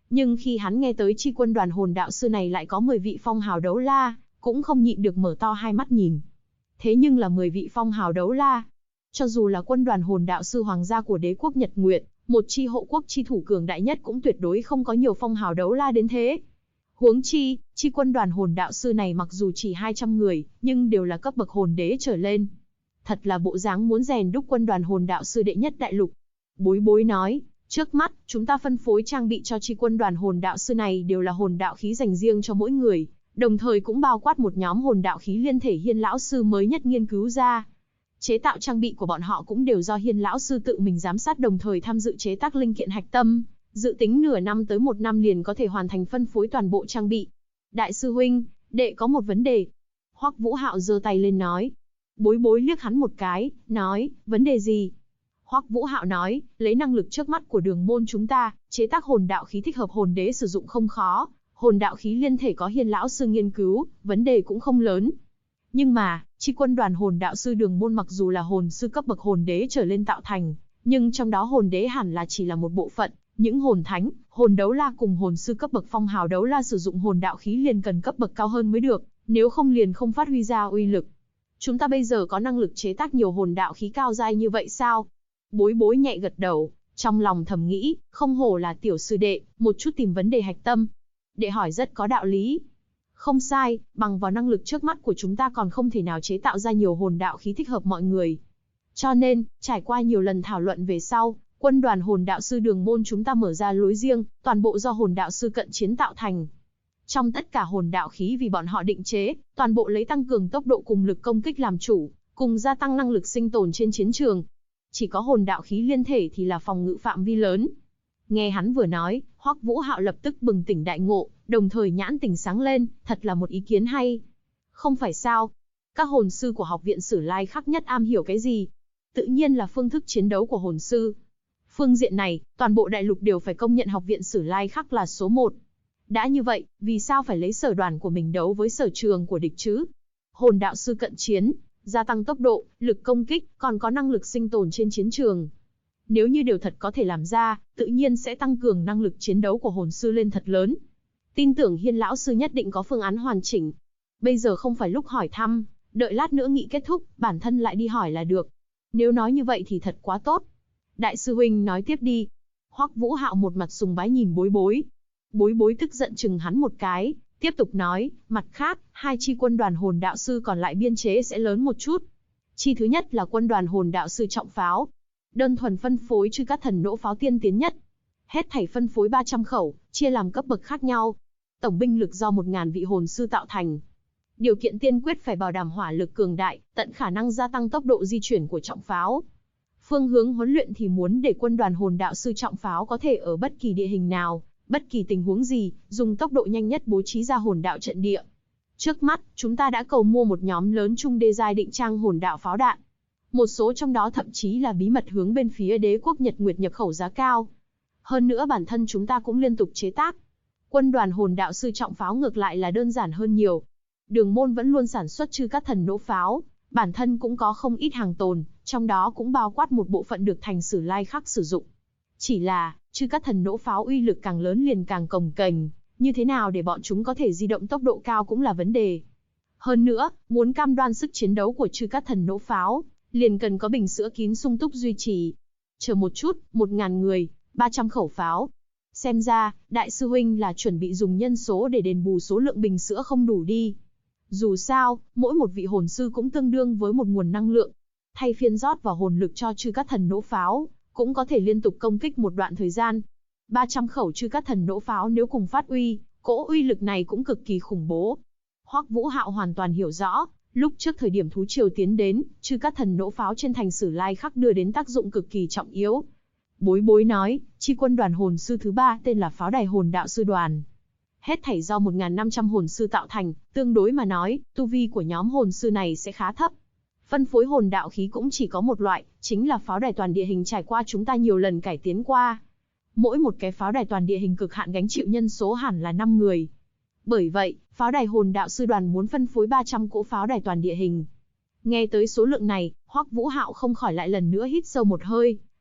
Nhưng khi hắn nghe tới chi quân đoàn hồn đạo sư này lại có 10 vị phong hào đấu la, cũng không nhịn được mở to hai mắt nhìn. Thế nhưng là 10 vị phong hào đấu la. Cho dù là quân đoàn hồn đạo sư hoàng gia của đế quốc Nhật Nguyệt, một chi hộ quốc chi thủ cường đại nhất cũng tuyệt đối không có nhiều phong hào đấu la đến thế. Huống chi, chi quân đoàn hồn đạo sư này mặc dù chỉ 200 người, nhưng đều là cấp bậc hồn đế trở lên. Thật là bộ dáng muốn rèn đúc quân đoàn hồn đạo sư đệ nhất đại lục. Bối bối nói, trước mắt, chúng ta phân phối trang bị cho chi quân đoàn hồn đạo sư này đều là hồn đạo khí dành riêng cho mỗi người, đồng thời cũng bao quát một nhóm hồn đạo khí liên thể Hiên lão sư mới nhất nghiên cứu ra. Chế tạo trang bị của bọn họ cũng đều do Hiên lão sư tự mình giám sát, đồng thời tham dự chế tác linh kiện hạch tâm, dự tính nửa năm tới 1 năm liền có thể hoàn thành phân phối toàn bộ trang bị. Đại sư huynh, đệ có một vấn đề. Hoắc Vũ Hạo giơ tay lên nói. Bối bối liếc hắn một cái, nói, vấn đề gì? Hoắc Vũ Hạo nói, lấy năng lực trước mắt của đường môn chúng ta, chế tác hồn đạo khí thích hợp hồn đế sử dụng không khó, hồn đạo khí liên thể có Hiên lão sư nghiên cứu, vấn đề cũng không lớn. Nhưng mà, chi quân đoàn hồn đạo sư đường môn mặc dù là hồn sư cấp bậc hồn đế trở lên tạo thành, nhưng trong đó hồn đế hẳn là chỉ là một bộ phận, những hồn thánh, hồn đấu la cùng hồn sư cấp bậc phong hào đấu la sử dụng hồn đạo khí liền cần cấp bậc cao hơn mới được, nếu không liền không phát huy ra uy lực. Chúng ta bây giờ có năng lực chế tác nhiều hồn đạo khí cao giai như vậy sao? Bối bối nhẹ gật đầu, trong lòng thầm nghĩ, không hổ là tiểu sư đệ, một chút tìm vấn đề hạch tâm. Đệ hỏi rất có đạo lý. Không sai, bằng vào năng lực trước mắt của chúng ta còn không thể nào chế tạo ra nhiều hồn đạo khí thích hợp mọi người. Cho nên, trải qua nhiều lần thảo luận về sau, quân đoàn hồn đạo sư đường môn chúng ta mở ra lối riêng, toàn bộ do hồn đạo sư cận chiến tạo thành. Trong tất cả hồn đạo khí vì bọn họ định chế, toàn bộ lấy tăng cường tốc độ cùng lực công kích làm chủ, cùng gia tăng năng lực sinh tồn trên chiến trường. Chỉ có hồn đạo khí liên thể thì là phòng ngự phạm vi lớn. Nghe hắn vừa nói, Hoắc Vũ Hạo lập tức bừng tỉnh đại ngộ, đồng thời nhãn tỉnh sáng lên, thật là một ý kiến hay. Không phải sao? Các hồn sư của học viện Sử Lai Khắc nhất am hiểu cái gì? Tự nhiên là phương thức chiến đấu của hồn sư. Phương diện này, toàn bộ đại lục đều phải công nhận học viện Sử Lai Khắc là số 1. Đã như vậy, vì sao phải lấy sở đoàn của mình đấu với sở trường của địch chứ? Hồn đạo sư cận chiến, gia tăng tốc độ, lực công kích, còn có năng lực sinh tồn trên chiến trường. Nếu như điều thật có thể làm ra, tự nhiên sẽ tăng cường năng lực chiến đấu của hồn sư lên thật lớn. Tin tưởng Hiên lão sư nhất định có phương án hoàn chỉnh. Bây giờ không phải lúc hỏi thăm, đợi lát nữa nghị kết thúc, bản thân lại đi hỏi là được. Nếu nói như vậy thì thật quá tốt. Đại sư huynh nói tiếp đi. Hoắc Vũ Hạo một mặt sùng bái nhìn bối bối. Bối bối tức giận chừng hắn một cái, tiếp tục nói, mặt khác, hai chi quân đoàn hồn đạo sư còn lại biên chế sẽ lớn một chút. Chi thứ nhất là quân đoàn hồn đạo sư trọng pháo. Đơn thuần phân phối chư các thần nỗ pháo tiên tiến nhất. Hết thảy phân phối 300 khẩu, chia làm cấp bậc khác nhau. Tổng binh lực do 1000 vị hồn sư tạo thành. Điều kiện tiên quyết phải bảo đảm hỏa lực cường đại, tận khả năng gia tăng tốc độ di chuyển của trọng pháo. Phương hướng huấn luyện thì muốn để quân đoàn hồn đạo sư trọng pháo có thể ở bất kỳ địa hình nào, bất kỳ tình huống gì, dùng tốc độ nhanh nhất bố trí ra hồn đạo trận địa. Trước mắt, chúng ta đã cầu mua một nhóm lớn trung đê giai định trang hồn đạo pháo đạn. Một số trong đó thậm chí là bí mật hướng bên phía đế quốc Nhật Nguyệt nhập khẩu giá cao. Hơn nữa bản thân chúng ta cũng liên tục chế tác. Quân đoàn hồn đạo sư trọng pháo ngược lại là đơn giản hơn nhiều. Đường môn vẫn luôn sản xuất chư các thần nỗ pháo, bản thân cũng có không ít hàng tồn, trong đó cũng bao quát một bộ phận được thành Sử Lai Khắc sử dụng. Chỉ là, chư các thần nỗ pháo uy lực càng lớn liền càng cồng kềnh, như thế nào để bọn chúng có thể di động tốc độ cao cũng là vấn đề. Hơn nữa, muốn cam đoan sức chiến đấu của chư các thần nỗ pháo, liền cần có bình sữa kín sung túc duy trì. Chờ một chút, 1000 người, 300 khẩu pháo. Xem ra, đại sư huynh là chuẩn bị dùng nhân số để đền bù số lượng bình sữa không đủ đi. Dù sao, mỗi một vị hồn sư cũng tương đương với một nguồn năng lượng. Thay phiên rót vào hồn lực cho chư các thần nỗ pháo, cũng có thể liên tục công kích một đoạn thời gian. 300 khẩu chư các thần nỗ pháo nếu cùng phát uy, cỗ uy lực này cũng cực kỳ khủng bố. Hoắc Vũ Hạo hoàn toàn hiểu rõ, lúc trước thời điểm thú triều tiến đến, chư các thần nỗ pháo trên thành Sử Lai Khắc đưa đến tác dụng cực kỳ trọng yếu. Bối bối nói, chi quân đoàn hồn sư thứ 3 tên là pháo đài hồn đạo sư đoàn. Hết thảy do 1500 hồn sư tạo thành, tương đối mà nói, tu vi của nhóm hồn sư này sẽ khá thấp. Phân phối hồn đạo khí cũng chỉ có một loại, chính là pháo đài toàn địa hình trải qua chúng ta nhiều lần cải tiến qua. Mỗi một cái pháo đài toàn địa hình cực hạn gánh chịu nhân số hẳn là 5 người. Bởi vậy, pháo đài hồn đạo sư đoàn muốn phân phối 300 cỗ pháo đài toàn địa hình. Nghe tới số lượng này, Hoắc Vũ Hạo không khỏi lại lần nữa hít sâu một hơi.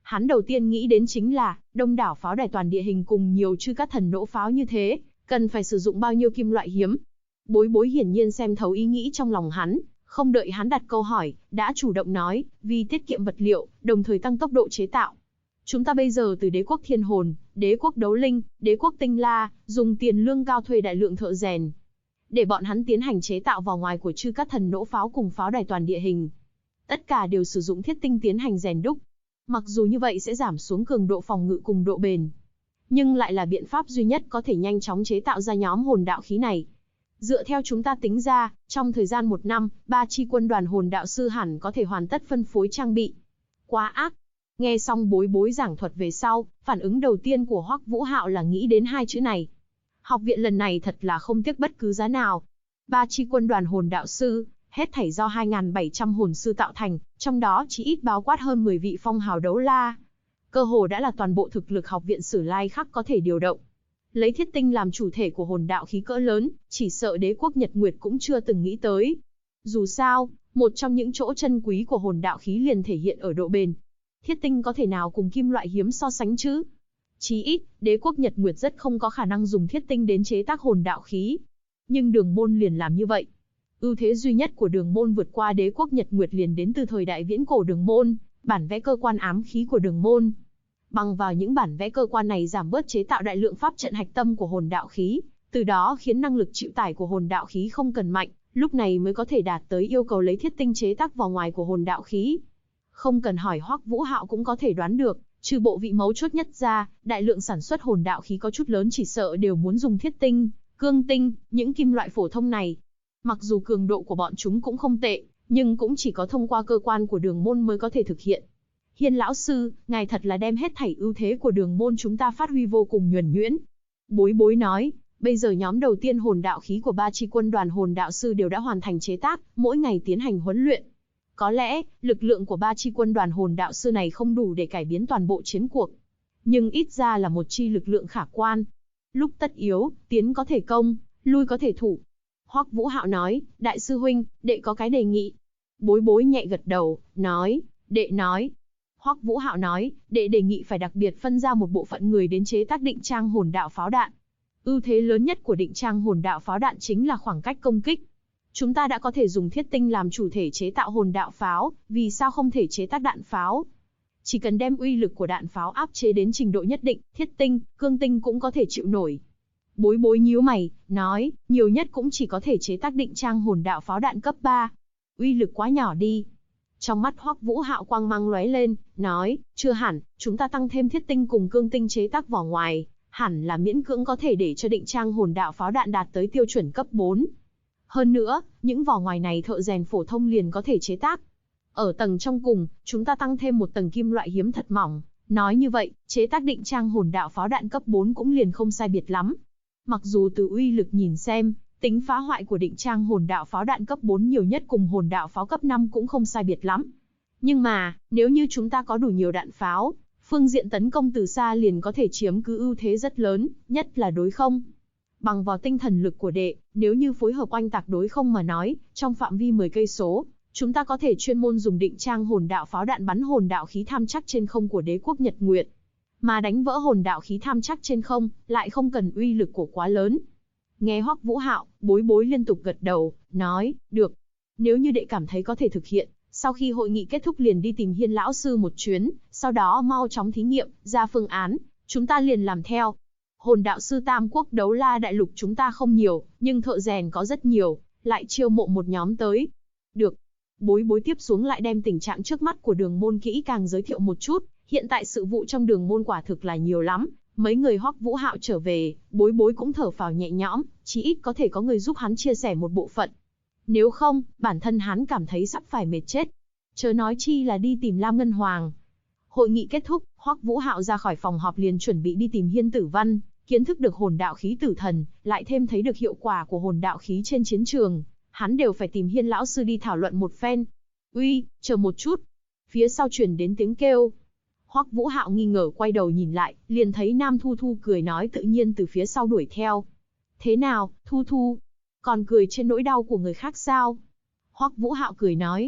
Hắn đầu tiên nghĩ đến chính là, đông đảo pháo đài toàn địa hình cùng nhiều chư cát thần nỗ pháo như thế, cần phải sử dụng bao nhiêu kim loại hiếm. Bối bối hiển nhiên xem thấu ý nghĩ trong lòng hắn, không đợi hắn đặt câu hỏi, đã chủ động nói, vì tiết kiệm vật liệu, đồng thời tăng tốc độ chế tạo. Chúng ta bây giờ từ đế quốc thiên hồn, đế quốc đấu linh, đế quốc tinh la, dùng tiền lương cao thuê đại lượng thợ rèn, để bọn hắn tiến hành chế tạo vỏ ngoài của chư cát thần nỗ pháo cùng pháo đài toàn địa hình. Tất cả đều sử dụng thiết tinh tiến hành rèn đúc. Mặc dù như vậy sẽ giảm xuống cường độ phòng ngự cùng độ bền, nhưng lại là biện pháp duy nhất có thể nhanh chóng chế tạo ra nhóm hồn đạo khí này. Dựa theo chúng ta tính ra, trong thời gian 1 năm, 3 chi quân đoàn hồn đạo sư hẳn có thể hoàn tất phân phối trang bị. Quá ác. Nghe xong bối bối giảng thuật về sau, phản ứng đầu tiên của Hoắc Vũ Hạo là nghĩ đến 2 chữ này. Học viện lần này thật là không tiếc bất cứ giá nào. 3 chi quân đoàn hồn đạo sư, hết thảy do 2.700 hồn sư tạo thành, trong đó chỉ ít bao quát hơn 10 vị phong hào đấu la. Cơ hồ đã là toàn bộ thực lực học viện Sử Lai Khắc có thể điều động. Lấy thiết tinh làm chủ thể của hồn đạo khí cỡ lớn, chỉ sợ đế quốc Nhật Nguyệt cũng chưa từng nghĩ tới. Dù sao, một trong những chỗ chân quý của hồn đạo khí liền thể hiện ở độ bền. Thiết tinh có thể nào cùng kim loại hiếm so sánh chứ? Chí ít, đế quốc Nhật Nguyệt rất không có khả năng dùng thiết tinh đến chế tác hồn đạo khí. Nhưng Đường Môn liền làm như vậy. Ưu thế duy nhất của Đường Môn vượt qua đế quốc Nhật Nguyệt liền đến từ thời đại viễn cổ Đường Môn, bản vẽ cơ quan ám khí của Đường Môn. Bằng vào những bản vẽ cơ quan này giảm bớt chế tạo đại lượng pháp trận hạch tâm của hồn đạo khí, từ đó khiến năng lực chịu tải của hồn đạo khí không cần mạnh, lúc này mới có thể đạt tới yêu cầu lấy thiết tinh chế tác vỏ ngoài của hồn đạo khí. Không cần hỏi Hoắc Vũ Hạo cũng có thể đoán được, trừ bộ vị mấu chốt nhất ra, đại lượng sản xuất hồn đạo khí có chút lớn chỉ sợ đều muốn dùng thiết tinh, cương tinh, những kim loại phổ thông này. Mặc dù cường độ của bọn chúng cũng không tệ, nhưng cũng chỉ có thông qua cơ quan của Đường Môn mới có thể thực hiện. Hiên lão sư, ngài thật là đem hết thảy ưu thế của Đường Môn chúng ta phát huy vô cùng nhuần nhuyễn. Bối bối nói, bây giờ nhóm đầu tiên hồn đạo khí của 3 chi quân đoàn hồn đạo sư đều đã hoàn thành chế tác, mỗi ngày tiến hành huấn luyện. Có lẽ, lực lượng của 3 chi quân đoàn hồn đạo sư này không đủ để cải biến toàn bộ chiến cuộc. Nhưng ít ra là một chi lực lượng khả quan. Lúc tất yếu, tiến có thể công, lui có thể thủ. Hoắc Vũ Hạo nói, đại sư huynh, đệ có cái đề nghị. Bối bối nhẹ gật đầu, nói, đệ nói. Hoắc Vũ Hạo nói, đệ đề nghị phải đặc biệt phân ra một bộ phận người đến chế tác định trang hồn đạo pháo đạn. Ưu thế lớn nhất của định trang hồn đạo pháo đạn chính là khoảng cách công kích. Chúng ta đã có thể dùng thiết tinh làm chủ thể chế tạo hồn đạo pháo, vì sao không thể chế tác đạn pháo? Chỉ cần đem uy lực của đạn pháo áp chế đến trình độ nhất định, thiết tinh, cương tinh cũng có thể chịu nổi. Bối bối nhíu mày, nói, nhiều nhất cũng chỉ có thể chế tác định trang hồn đạo pháo đạn cấp 3. Uy lực quá nhỏ đi. Trong mắt Hoắc Vũ Hạo quang mang lóe lên, nói, chưa hẳn, chúng ta tăng thêm thiết tinh cùng cương tinh chế tác vỏ ngoài, hẳn là miễn cưỡng có thể để cho định trang hồn đạo pháo đạn đạt tới tiêu chuẩn cấp 4. Hơn nữa, những vỏ ngoài này thợ rèn phổ thông liền có thể chế tác. Ở tầng trong cùng, chúng ta tăng thêm một tầng kim loại hiếm thật mỏng. Nói như vậy, chế tác định trang hồn đạo pháo đạn cấp 4 cũng liền không sai biệt lắm. Mặc dù từ uy lực nhìn xem, tính phá hoại của định trang hồn đạo pháo đạn cấp 4 nhiều nhất cùng hồn đạo pháo cấp 5 cũng không sai biệt lắm. Nhưng mà, nếu như chúng ta có đủ nhiều đạn pháo, phương diện tấn công từ xa liền có thể chiếm cứ ưu thế rất lớn, nhất là đối không. Bằng vào tinh thần lực của đệ, nếu như phối hợp oanh tạc đối không mà nói, trong phạm vi 10 cây số, chúng ta có thể chuyên môn dùng định trang hồn đạo pháo đạn bắn hồn đạo khí tham chắc trên không của đế quốc Nhật Nguyệt. Mà đánh vỡ hồn đạo khí tham chắc trên không, lại không cần uy lực của quá lớn. Nghe Hoắc Vũ Hạo, bối bối liên tục gật đầu, nói, được. Nếu như đệ cảm thấy có thể thực hiện, sau khi hội nghị kết thúc liền đi tìm Hiên lão sư một chuyến, sau đó mau chóng thí nghiệm, ra phương án, chúng ta liền làm theo. Hồn đạo sư Tam Quốc Đấu La đại lục chúng ta không nhiều, nhưng thợ rèn có rất nhiều, lại chiêu mộ một nhóm tới. Được. Bối bối tiếp xuống lại đem tình trạng trước mắt của Đường Môn kỹ càng giới thiệu một chút, hiện tại sự vụ trong Đường Môn quả thực là nhiều lắm. Mấy người Hoắc Vũ Hạo trở về, bối bối cũng thở phào nhẹ nhõm, chí ít có thể có người giúp hắn chia sẻ một bộ phận. Nếu không, bản thân hắn cảm thấy sắp phải mệt chết. Chớ nói chi là đi tìm Lam Ngân Hoàng. Hội nghị kết thúc, Hoắc Vũ Hạo ra khỏi phòng họp liền chuẩn bị đi tìm Hiên Tử Văn, kiến thức được hồn đạo khí tử thần, lại thêm thấy được hiệu quả của hồn đạo khí trên chiến trường, hắn đều phải tìm Hiên lão sư đi thảo luận một phen. Uy, chờ một chút. Phía sau truyền đến tiếng kêu. Hoắc Vũ Hạo nghi ngờ quay đầu nhìn lại, liền thấy Nam Thu Thu cười nói tự nhiên từ phía sau đuổi theo. Thế nào, Thu Thu? Còn cười trên nỗi đau của người khác sao? Hoắc Vũ Hạo cười nói.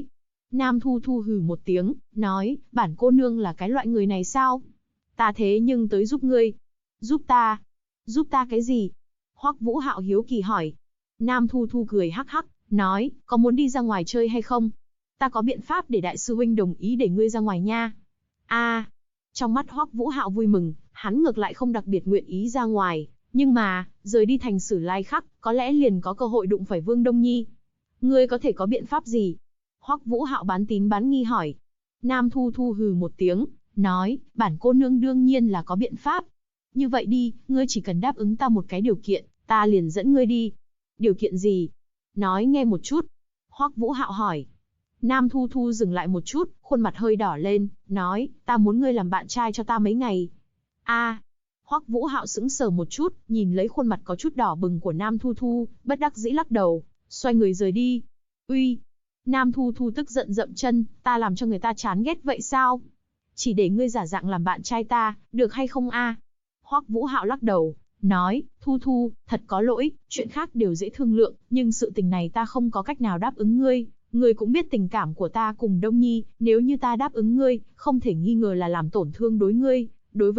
Nam Thu Thu hừ một tiếng, nói, bản cô nương là cái loại người này sao? Ta thế nhưng tới giúp ngươi. Giúp ta? Giúp ta cái gì? Hoắc Vũ Hạo hiếu kỳ hỏi. Nam Thu Thu cười hắc hắc, nói, có muốn đi ra ngoài chơi hay không? Ta có biện pháp để đại sư huynh đồng ý để ngươi ra ngoài nha. Trong mắt Hoắc Vũ Hạo vui mừng, hắn ngược lại không đặc biệt nguyện ý ra ngoài, nhưng mà, rời đi thành Sử Lai Khắc, có lẽ liền có cơ hội đụng phải Vương Đông Nhi. Ngươi có thể có biện pháp gì? Hoắc Vũ Hạo bán tín bán nghi hỏi. Nam Thu Thu hừ một tiếng, nói, bản cô nương đương nhiên là có biện pháp. Như vậy đi, ngươi chỉ cần đáp ứng ta một cái điều kiện, ta liền dẫn ngươi đi. Điều kiện gì? Nói nghe một chút. Hoắc Vũ Hạo hỏi. Nam Thu Thu dừng lại một chút, khuôn mặt hơi đỏ lên, nói, ta muốn ngươi làm bạn trai cho ta mấy ngày. Hoắc Vũ Hạo sững sờ một chút, nhìn lấy khuôn mặt có chút đỏ bừng của Nam Thu Thu, bất đắc dĩ lắc đầu, xoay người rời đi. Uy! Nam Thu Thu tức giận dậm chân, ta làm cho người ta chán ghét vậy sao? Chỉ để ngươi giả dạng làm bạn trai ta, được hay không Hoắc Vũ Hạo lắc đầu, nói, Thu Thu, thật có lỗi, chuyện khác đều dễ thương lượng, nhưng sự tình này ta không có cách nào đáp ứng ngươi. Ngươi cũng biết tình cảm của ta cùng Đông Nhi, nếu như ta đáp ứng ngươi, không thể nghi ngờ là làm tổn thương đối ngươi,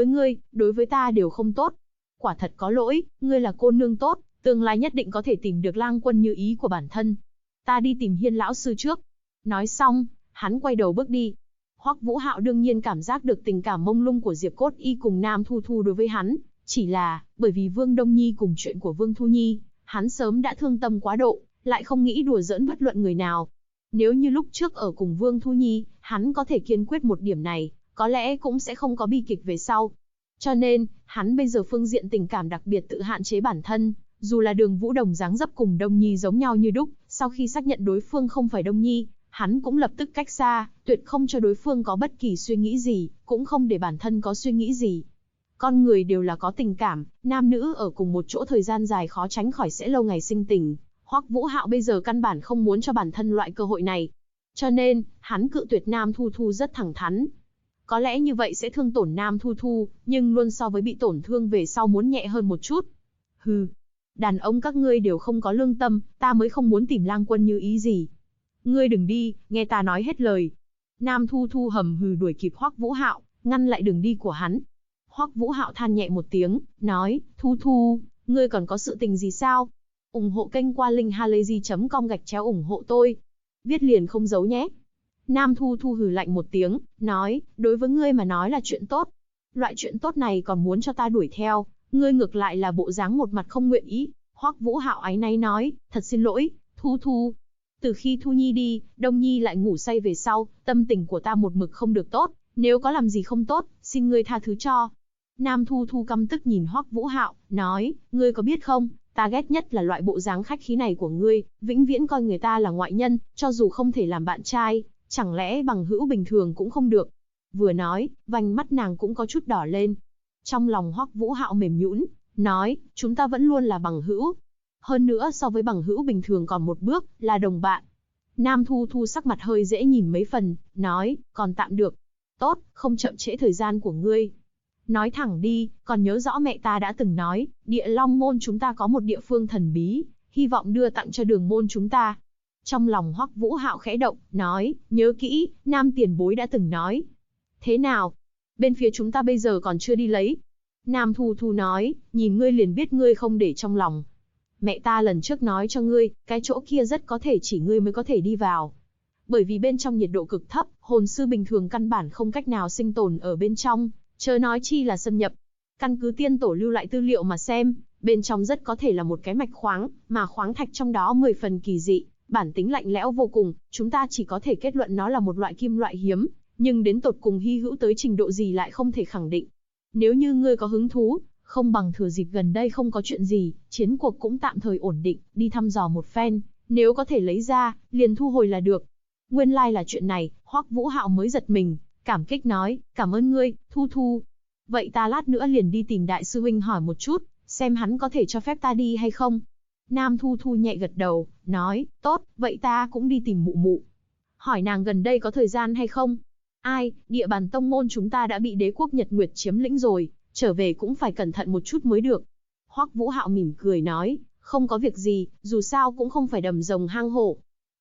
đối với ta đều không tốt. Quả thật có lỗi, ngươi là cô nương tốt, tương lai nhất định có thể tìm được lang quân như ý của bản thân. Ta đi tìm Hiên lão sư trước. Nói xong, hắn quay đầu bước đi. Hoắc Vũ Hạo đương nhiên cảm giác được tình cảm mông lung của Diệp Cốt Y cùng Nam Thu Thu đối với hắn, chỉ là, bởi vì Vương Đông Nhi cùng chuyện của Vương Thu Nhi, hắn sớm đã thương tâm quá độ, lại không nghĩ đùa giỡn bất luận người nào. Nếu như lúc trước ở cùng Vương Thu Nhi, hắn có thể kiên quyết một điểm này, có lẽ cũng sẽ không có bi kịch về sau. Cho nên, hắn bây giờ phương diện tình cảm đặc biệt tự hạn chế bản thân, dù là Đường Vũ Đồng dáng dấp cùng Đông Nhi giống nhau như đúc, sau khi xác nhận đối phương không phải Đông Nhi, hắn cũng lập tức cách xa, tuyệt không cho đối phương có bất kỳ suy nghĩ gì, cũng không để bản thân có suy nghĩ gì. Con người đều là có tình cảm, nam nữ ở cùng một chỗ thời gian dài khó tránh khỏi sẽ lâu ngày sinh tình. Hoắc Vũ Hạo bây giờ căn bản không muốn cho bản thân loại cơ hội này. Cho nên, hắn cự tuyệt Nam Thu Thu rất thẳng thắn. Có lẽ như vậy sẽ thương tổn Nam Thu Thu, nhưng luôn so với bị tổn thương về sau muốn nhẹ hơn một chút. Hừ, đàn ông các ngươi đều không có lương tâm, ta mới không muốn tìm lang quân như ý gì. Ngươi đừng đi, nghe ta nói hết lời. Nam Thu Thu hầm hừ đuổi kịp Hoắc Vũ Hạo, ngăn lại đường đi của hắn. Hoắc Vũ Hạo than nhẹ một tiếng, nói, Thu Thu, ngươi còn có sự tình gì sao? Ủng hộ kênh qua linkhalazy.com/ủng hộ tôi. Viết liền không giấu nhé. Nam Thu Thu hừ lạnh một tiếng, nói, đối với ngươi mà nói là chuyện tốt. Loại chuyện tốt này còn muốn cho ta đuổi theo, ngươi ngược lại là bộ dáng một mặt không nguyện ý. Hoắc Vũ Hạo áy náy nói, thật xin lỗi, Thu Thu. Từ khi Thu Nhi đi, Đông Nhi lại ngủ say về sau, tâm tình của ta một mực không được tốt, nếu có làm gì không tốt, xin ngươi tha thứ cho. Nam Thu Thu căm tức nhìn Hoắc Vũ Hạo, nói, ngươi có biết không, ta ghét nhất là loại bộ dáng khách khí này của ngươi, vĩnh viễn coi người ta là ngoại nhân, cho dù không thể làm bạn trai, chẳng lẽ bằng hữu bình thường cũng không được. Vừa nói, vành mắt nàng cũng có chút đỏ lên. Trong lòng Hoắc Vũ Hạo mềm nhũn, nói, chúng ta vẫn luôn là bằng hữu. Hơn nữa so với bằng hữu bình thường còn một bước, là đồng bạn. Nam Thu Thu sắc mặt hơi dễ nhìn mấy phần, nói, còn tạm được. Tốt, không chậm trễ thời gian của ngươi. Nói thẳng đi, còn nhớ rõ mẹ ta đã từng nói, Địa Long môn chúng ta có một địa phương thần bí, hy vọng đưa tặng cho Đường môn chúng ta. Trong lòng Hoắc Vũ Hạo khẽ động, nói, nhớ kỹ, Nam tiền bối đã từng nói. Thế nào? Bên phía chúng ta bây giờ còn chưa đi lấy. Nam Thu Thu nói, nhìn ngươi liền biết ngươi không để trong lòng. Mẹ ta lần trước nói cho ngươi, cái chỗ kia rất có thể chỉ ngươi mới có thể đi vào. Bởi vì bên trong nhiệt độ cực thấp, hồn sư bình thường căn bản không cách nào sinh tồn ở bên trong, chớ nói chi là xâm nhập. Căn cứ tiên tổ lưu lại tư liệu mà xem, bên trong rất có thể là một cái mạch khoáng, mà khoáng thạch trong đó 10 phần kỳ dị, bản tính lạnh lẽo vô cùng, chúng ta chỉ có thể kết luận nó là một loại kim loại hiếm, nhưng đến tột cùng hy hữu tới trình độ gì lại không thể khẳng định. Nếu như ngươi có hứng thú, không bằng thừa dịp gần đây không có chuyện gì, chiến cuộc cũng tạm thời ổn định, đi thăm dò một phen, nếu có thể lấy ra, liền thu hồi là được. Nguyên lai là chuyện này, Hoắc Vũ Hạo mới giật mình, cảm kích nói, cảm ơn ngươi, Thu Thu. Vậy ta lát nữa liền đi tìm đại sư huynh hỏi một chút, xem hắn có thể cho phép ta đi hay không. Nam Thu Thu nhẹ gật đầu, nói, tốt, vậy ta cũng đi tìm mụ mụ. Hỏi nàng gần đây có thời gian hay không? Ai, địa bàn tông môn chúng ta đã bị đế quốc Nhật Nguyệt chiếm lĩnh rồi, trở về cũng phải cẩn thận một chút mới được. Hoắc Vũ Hạo mỉm cười nói, không có việc gì, dù sao cũng không phải đầm rồng hang hổ.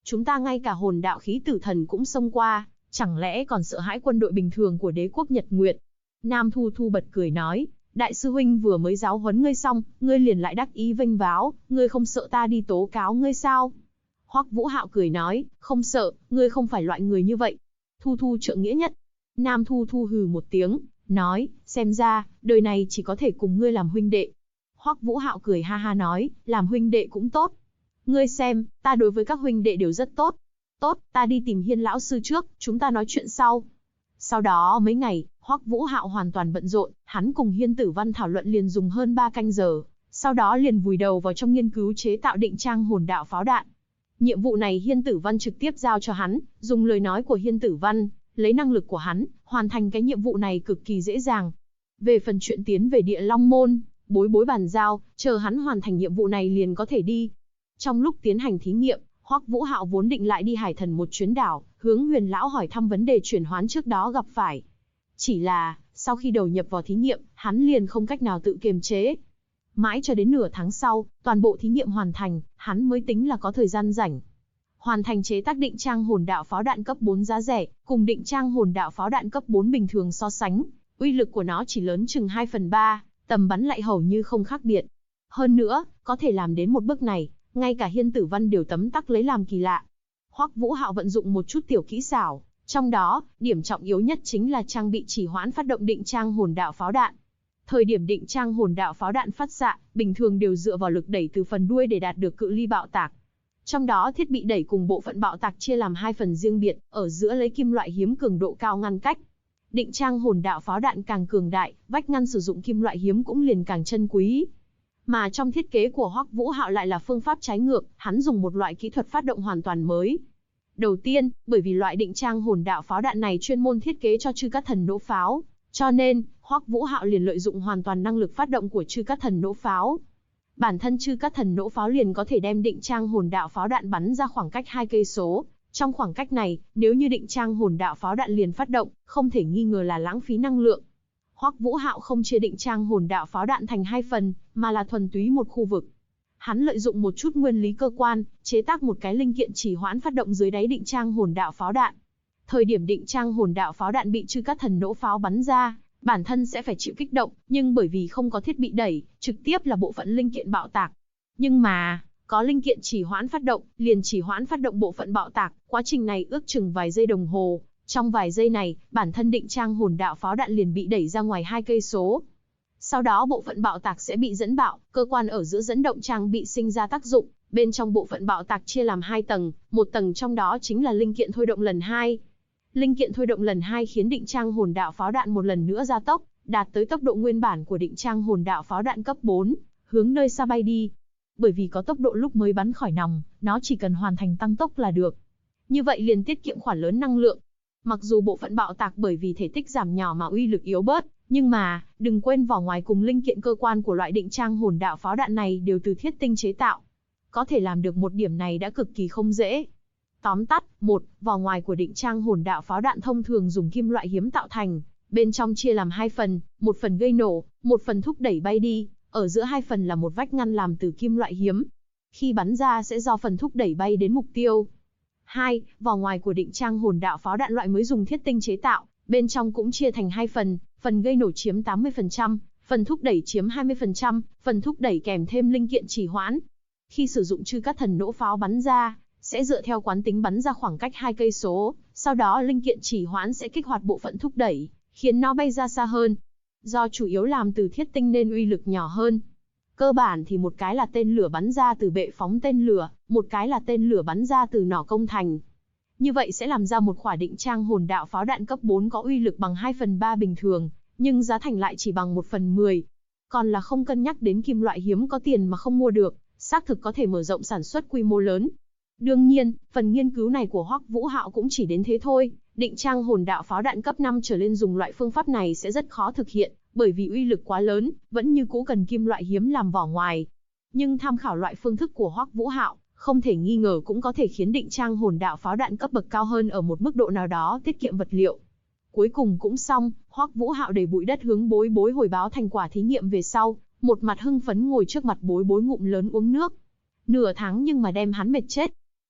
chúng ta ngay cả hồn đạo khí tử thần cũng xông qua, chẳng lẽ còn sợ hãi quân đội bình thường của đế quốc Nhật Nguyệt? Nam Thu Thu bật cười nói, đại sư huynh vừa mới giáo huấn ngươi xong, ngươi liền lại đắc ý vênh váo, ngươi không sợ ta đi tố cáo ngươi sao? Hoắc Vũ Hạo cười nói, không sợ, ngươi không phải loại người như vậy. Thu Thu trượng nghĩa nhất. Nam Thu Thu hừ một tiếng, nói, xem ra, đời này chỉ có thể cùng ngươi làm huynh đệ. Hoắc Vũ Hạo cười ha ha nói, làm huynh đệ cũng tốt. Ngươi xem, ta đối với các huynh đệ đều rất tốt. Tốt, ta đi tìm Hiên lão sư trước, chúng ta nói chuyện sau. Sau đó mấy ngày, Hoắc Vũ Hạo hoàn toàn bận rộn, hắn cùng Hiên Tử Văn thảo luận liền dùng hơn 3 canh giờ, sau đó liền vùi đầu vào trong nghiên cứu chế tạo định trang hồn đạo pháo đạn. Nhiệm vụ này Hiên Tử Văn trực tiếp giao cho hắn, dùng lời nói của Hiên Tử Văn, lấy năng lực của hắn, hoàn thành cái nhiệm vụ này cực kỳ dễ dàng. Về phần chuyện tiến về Địa Long Môn, Bối Bối bàn giao, chờ hắn hoàn thành nhiệm vụ này liền có thể đi. Trong lúc tiến hành thí nghiệm, Hoắc Vũ Hạo vốn định lại đi Hải Thần một chuyến đảo, hướng Huyền lão hỏi thăm vấn đề chuyển hoán trước đó gặp phải. Chỉ là, sau khi đầu nhập vào thí nghiệm, hắn liền không cách nào tự kiềm chế. Mãi cho đến nửa tháng sau, toàn bộ thí nghiệm hoàn thành, hắn mới tính là có thời gian rảnh. Hoàn thành chế tác định trang hồn đạo pháo đạn cấp 4 giá rẻ, cùng định trang hồn đạo pháo đạn cấp 4 bình thường so sánh, uy lực của nó chỉ lớn chừng 2/3, tầm bắn lại hầu như không khác biệt. Hơn nữa, có thể làm đến một bước này, ngay cả Hiên Tử Văn đều tấm tắc lấy làm kỳ lạ. Hoắc Vũ Hạo vận dụng một chút tiểu kỹ xảo, trong đó, điểm trọng yếu nhất chính là trang bị chỉ hoãn phát động định trang hồn đạo pháo đạn. Thời điểm định trang hồn đạo pháo đạn phát xạ, bình thường đều dựa vào lực đẩy từ phần đuôi để đạt được cự ly bạo tạc. Trong đó thiết bị đẩy cùng bộ phận bạo tạc chia làm 2 phần riêng biệt, ở giữa lấy kim loại hiếm cường độ cao ngăn cách. Định trang hồn đạo pháo đạn càng cường đại, vách ngăn sử dụng kim loại hiếm cũng liền càng chân quý. Mà trong thiết kế của Hoắc Vũ Hạo lại là phương pháp trái ngược, hắn dùng một loại kỹ thuật phát động hoàn toàn mới. Đầu tiên, bởi vì loại định trang hồn đạo pháo đạn này chuyên môn thiết kế cho Chư Cát Thần nỗ pháo, cho nên, Hoắc Vũ Hạo liền lợi dụng hoàn toàn năng lực phát động của Chư Cát Thần nỗ pháo. Bản thân Chư Cát Thần nỗ pháo liền có thể đem định trang hồn đạo pháo đạn bắn ra khoảng cách 2 cây số. Trong khoảng cách này, nếu như định trang hồn đạo pháo đạn liền phát động, không thể nghi ngờ là lãng phí năng lượng. Hoắc Vũ Hạo không chia định trang hồn đạo pháo đạn thành 2 phần, mà là thuần túy một khu vực. Hắn lợi dụng một chút nguyên lý cơ quan, chế tác một cái linh kiện chỉ hoãn phát động dưới đáy định trang hồn đạo pháo đạn. Thời điểm định trang hồn đạo pháo đạn bị Chư Cát Thần nỗ pháo bắn ra, bản thân sẽ phải chịu kích động, nhưng bởi vì không có thiết bị đẩy, trực tiếp là bộ phận linh kiện bạo tạc. Nhưng mà, có linh kiện chỉ hoãn phát động, liền chỉ hoãn phát động bộ phận bạo tạc, quá trình này ước chừng vài giây đồng hồ. Trong vài giây này, bản thân định trang hồn đạo pháo đạn liền bị đẩy ra ngoài 2 cây số. Sau đó bộ phận bạo tạc sẽ bị dẫn bạo, cơ quan ở giữa dẫn động trang bị sinh ra tác dụng, bên trong bộ phận bạo tạc chia làm 2 tầng, một tầng trong đó chính là linh kiện thôi động lần 2. Linh kiện thôi động lần 2 khiến định trang hồn đạo pháo đạn một lần nữa gia tốc, đạt tới tốc độ nguyên bản của định trang hồn đạo pháo đạn cấp 4, hướng nơi xa bay đi. Bởi vì có tốc độ lúc mới bắn khỏi nòng, nó chỉ cần hoàn thành tăng tốc là được. Như vậy liền tiết kiệm khoản lớn năng lượng. Mặc dù bộ phận bạo tạc bởi vì thể tích giảm nhỏ mà uy lực yếu bớt, nhưng mà, đừng quên vỏ ngoài cùng linh kiện cơ quan của loại định trang hồn đạo pháo đạn này đều từ thiết tinh chế tạo. Có thể làm được một điểm này đã cực kỳ không dễ. Tóm tắt, vỏ ngoài của định trang hồn đạo pháo đạn thông thường dùng kim loại hiếm tạo thành, bên trong chia làm 2 phần, một phần gây nổ, một phần thúc đẩy bay đi, ở giữa 2 phần là một vách ngăn làm từ kim loại hiếm. Khi bắn ra sẽ do phần thúc đẩy bay đến mục tiêu. 2. Vỏ ngoài của định trang hồn đạo pháo đạn loại mới dùng thiết tinh chế tạo, bên trong cũng chia thành 2 phần, phần gây nổ chiếm 80%, phần thúc đẩy chiếm 20%, phần thúc đẩy kèm thêm linh kiện trì hoãn. Khi sử dụng Chư Cát Thần nỗ pháo bắn ra, sẽ dựa theo quán tính bắn ra khoảng cách 2 cây số, sau đó linh kiện trì hoãn sẽ kích hoạt bộ phận thúc đẩy, khiến nó bay ra xa hơn. Do chủ yếu làm từ thiết tinh nên uy lực nhỏ hơn. Cơ bản thì một cái là tên lửa bắn ra từ bệ phóng tên lửa, một cái là tên lửa bắn ra từ nỏ công thành. Như vậy sẽ làm ra một quả định trang hồn đạo pháo đạn cấp 4 có uy lực bằng 2/3 bình thường, nhưng giá thành lại chỉ bằng 1/10. Còn là không cân nhắc đến kim loại hiếm có tiền mà không mua được, xác thực có thể mở rộng sản xuất quy mô lớn. Đương nhiên, phần nghiên cứu này của Hoắc Vũ Hạo cũng chỉ đến thế thôi, định trang hồn đạo pháo đạn cấp 5 trở lên dùng loại phương pháp này sẽ rất khó thực hiện, bởi vì uy lực quá lớn, vẫn như cũ cần kim loại hiếm làm vỏ ngoài. Nhưng tham khảo loại phương thức của Hoắc Vũ Hạo, không thể nghi ngờ cũng có thể khiến định trang hồn đạo pháo đạn cấp bậc cao hơn ở một mức độ nào đó tiết kiệm vật liệu. Cuối cùng cũng xong, Hoắc Vũ Hạo đầy bụi đất hướng Bối Bối hồi báo thành quả thí nghiệm về sau, một mặt hưng phấn ngồi trước mặt Bối Bối ngụm lớn uống nước. Nửa tháng nhưng mà đem hắn mệt chết.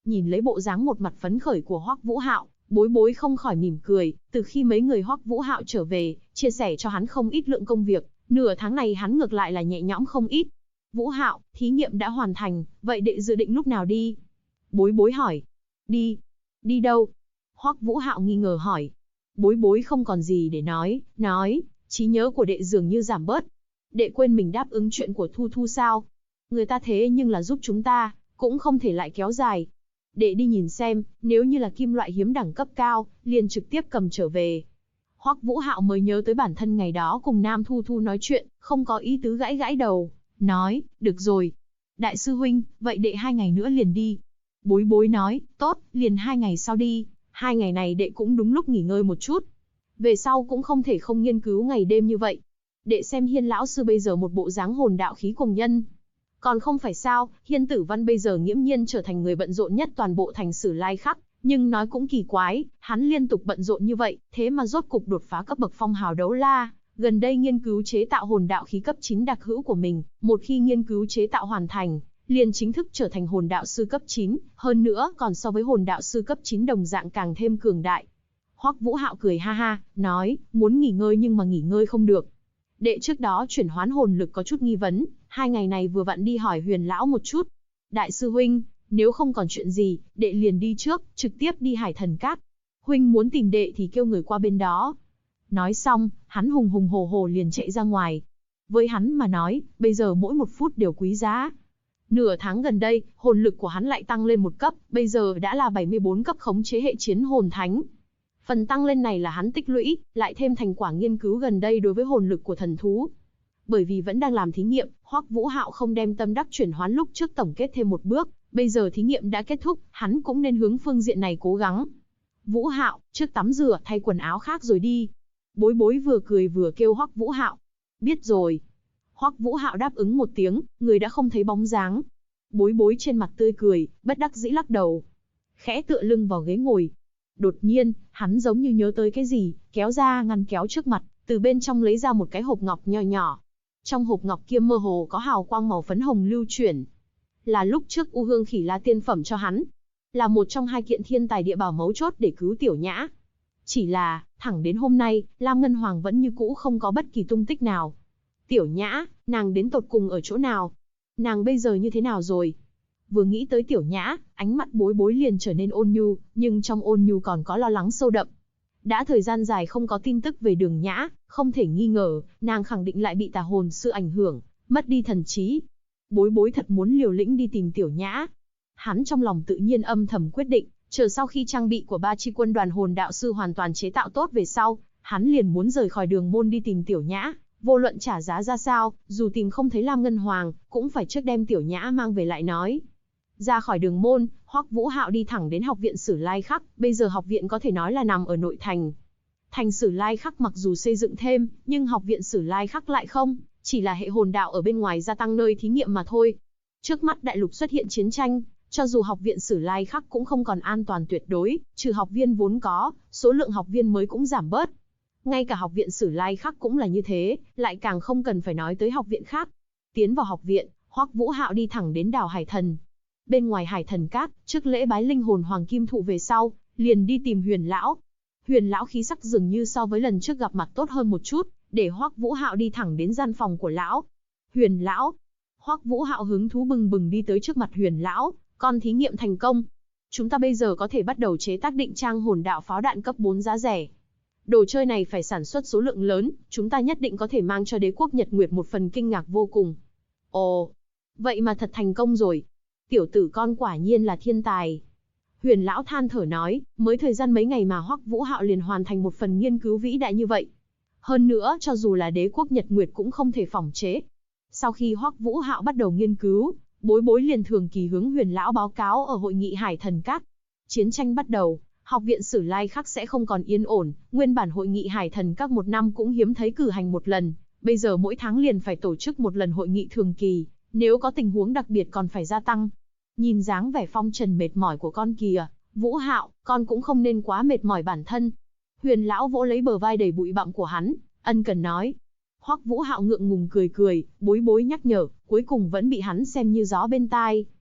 Nhìn lấy bộ dáng một mặt phấn khởi của Hoắc Vũ Hạo, Bối Bối không khỏi mỉm cười, từ khi mấy người Hoắc Vũ Hạo trở về, chia sẻ cho hắn không ít lượng công việc, nửa tháng này hắn ngược lại là nhẹ nhõm không ít. Vũ Hạo, thí nghiệm đã hoàn thành, vậy đệ dự định lúc nào đi? Bối Bối hỏi. Đi? Đi đâu? Hoắc Vũ Hạo nghi ngờ hỏi. Bối Bối không còn gì để nói, trí nhớ của đệ dường như giảm bớt. Đệ quên mình đáp ứng chuyện của Thu Thu sao? Người ta thế nhưng là giúp chúng ta, cũng không thể lại kéo dài. Đệ đi nhìn xem, nếu như là kim loại hiếm đẳng cấp cao, liền trực tiếp cầm trở về. Hoắc Vũ Hạo mới nhớ tới bản thân ngày đó cùng Nam Thu Thu nói chuyện, không có ý tứ gãi gãi đầu, nói, được rồi. Đại sư huynh, vậy đệ 2 ngày nữa liền đi. Bối Bối nói, tốt, liền 2 ngày sau đi, 2 ngày này đệ cũng đúng lúc nghỉ ngơi một chút. Về sau cũng không thể không nghiên cứu ngày đêm như vậy. Đệ xem Hiên lão sư bây giờ một bộ dáng hồn đạo khí cùng nhân. Còn không phải sao, Hiên Tử Văn bây giờ nghiễm nhiên trở thành người bận rộn nhất toàn bộ thành Sử Lai Khắc, nhưng nói cũng kỳ quái, hắn liên tục bận rộn như vậy, thế mà rốt cục đột phá cấp bậc phong hào đấu la, gần đây nghiên cứu chế tạo hồn đạo khí cấp 9 đặc hữu của mình, một khi nghiên cứu chế tạo hoàn thành, liền chính thức trở thành hồn đạo sư cấp 9, hơn nữa còn so với hồn đạo sư cấp 9 đồng dạng càng thêm cường đại. Hoắc Vũ Hạo cười ha ha, nói, muốn nghỉ ngơi nhưng mà nghỉ ngơi không được. Đệ trước đó chuyển hoán hồn lực có chút nghi vấn, 2 ngày này vừa vặn đi hỏi Huyền lão một chút. Đại sư huynh, nếu không còn chuyện gì, đệ liền đi trước, trực tiếp đi Hải Thần Các. Huynh muốn tìm đệ thì kêu người qua bên đó. Nói xong, hắn hùng hùng hổ hổ liền chạy ra ngoài. Với hắn mà nói, bây giờ mỗi một phút đều quý giá. Nửa tháng gần đây, hồn lực của hắn lại tăng lên một cấp, bây giờ đã là 74 cấp khống chế hệ chiến hồn thánh. Phần tăng lên này là hắn tích lũy, lại thêm thành quả nghiên cứu gần đây đối với hồn lực của thần thú. Bởi vì vẫn đang làm thí nghiệm, Hoắc Vũ Hạo không đem tâm đắc chuyển hoán lúc trước tổng kết thêm một bước, bây giờ thí nghiệm đã kết thúc, hắn cũng nên hướng phương diện này cố gắng. Vũ Hạo, trước tắm rửa, thay quần áo khác rồi đi. Bối Bối vừa cười vừa kêu Hoắc Vũ Hạo. Biết rồi. Hoắc Vũ Hạo đáp ứng một tiếng, người đã không thấy bóng dáng. Bối Bối trên mặt tươi cười, bất đắc dĩ lắc đầu. Khẽ tựa lưng vào ghế ngồi. Đột nhiên, hắn giống như nhớ tới cái gì, kéo ra ngăn kéo trước mặt, từ bên trong lấy ra một cái hộp ngọc nho nhỏ. Trong hộp ngọc kia mơ hồ có hào quang màu phấn hồng lưu chuyển. Là lúc trước U Hương Khỉ La tiên phẩm cho hắn. Là một trong 2 kiện thiên tài địa bảo mấu chốt để cứu Tiểu Nhã. Chỉ là, thẳng đến hôm nay, Lam Ngân Hoàng vẫn như cũ không có bất kỳ tung tích nào. Tiểu Nhã, nàng đến tột cùng ở chỗ nào? Nàng bây giờ như thế nào rồi? Vừa nghĩ tới Tiểu Nhã, ánh mắt Bối Bối liền trở nên ôn nhu, nhưng trong ôn nhu còn có lo lắng sâu đậm. Đã thời gian dài không có tin tức về Đường Nhã, không thể nghi ngờ, nàng khẳng định lại bị tà hồn sư ảnh hưởng, mất đi thần trí. Bối Bối thật muốn liều lĩnh đi tìm Tiểu Nhã. Hắn trong lòng tự nhiên âm thầm quyết định, chờ sau khi trang bị của 3 chi quân đoàn hồn đạo sư hoàn toàn chế tạo tốt về sau, hắn liền muốn rời khỏi Đường môn đi tìm Tiểu Nhã, vô luận trả giá ra sao, dù tìm không thấy Lam Ngân Hoàng, cũng phải trước đem Tiểu Nhã mang về lại nói. Ra khỏi Đường môn, Hoắc Vũ Hạo đi thẳng đến học viện Sử Lai Khắc, bây giờ học viện có thể nói là nằm ở nội thành. Thành Sử Lai Khắc mặc dù xây dựng thêm, nhưng học viện Sử Lai Khắc lại không, chỉ là hệ hồn đạo ở bên ngoài gia tăng nơi thí nghiệm mà thôi. Trước mắt đại lục xuất hiện chiến tranh, cho dù học viện Sử Lai Khắc cũng không còn an toàn tuyệt đối, trừ học viên vốn có, số lượng học viên mới cũng giảm bớt. Ngay cả học viện Sử Lai Khắc cũng là như thế, lại càng không cần phải nói tới học viện khác. Tiến vào học viện, Hoắc Vũ Hạo đi thẳng đến đảo Hải Thần. Bên ngoài Hải Thần Các, trước lễ bái linh hồn hoàng kim thụ về sau, liền đi tìm Huyền lão. Huyền lão khí sắc dường như so với lần trước gặp mặt tốt hơn một chút, để Hoắc Vũ Hạo đi thẳng đến gian phòng của lão. Huyền lão. Hoắc Vũ Hạo hứng thú bừng bừng đi tới trước mặt Huyền lão, con thí nghiệm thành công. Chúng ta bây giờ có thể bắt đầu chế tác định trang hồn đạo pháo đạn cấp 4 giá rẻ. Đồ chơi này phải sản xuất số lượng lớn, chúng ta nhất định có thể mang cho đế quốc Nhật Nguyệt một phần kinh ngạc vô cùng. Ồ, vậy mà thật thành công rồi. Tiểu tử con quả nhiên là thiên tài. Huyền lão than thở nói, mới thời gian mấy ngày mà Hoắc Vũ Hạo liền hoàn thành một phần nghiên cứu vĩ đại như vậy. Hơn nữa, cho dù là đế quốc Nhật Nguyệt cũng không thể phỏng chế. Sau khi Hoắc Vũ Hạo bắt đầu nghiên cứu, Bối Bối liền thường kỳ hướng Huyền lão báo cáo ở hội nghị Hải Thần Các. Chiến tranh bắt đầu, học viện Sử Lai Khắc sẽ không còn yên ổn, nguyên bản hội nghị Hải Thần Các một năm cũng hiếm thấy cử hành một lần, bây giờ mỗi tháng liền phải tổ chức một lần hội nghị thường kỳ, nếu có tình huống đặc biệt còn phải gia tăng. Nhìn dáng vẻ phong trần mệt mỏi của con kìa, Vũ Hạo, con cũng không nên quá mệt mỏi bản thân. Huyền lão vỗ lấy bờ vai đầy bụi bặm của hắn, ân cần nói. Hoắc Vũ Hạo ngượng ngùng cười cười, Bối Bối nhắc nhở, cuối cùng vẫn bị hắn xem như gió bên tai.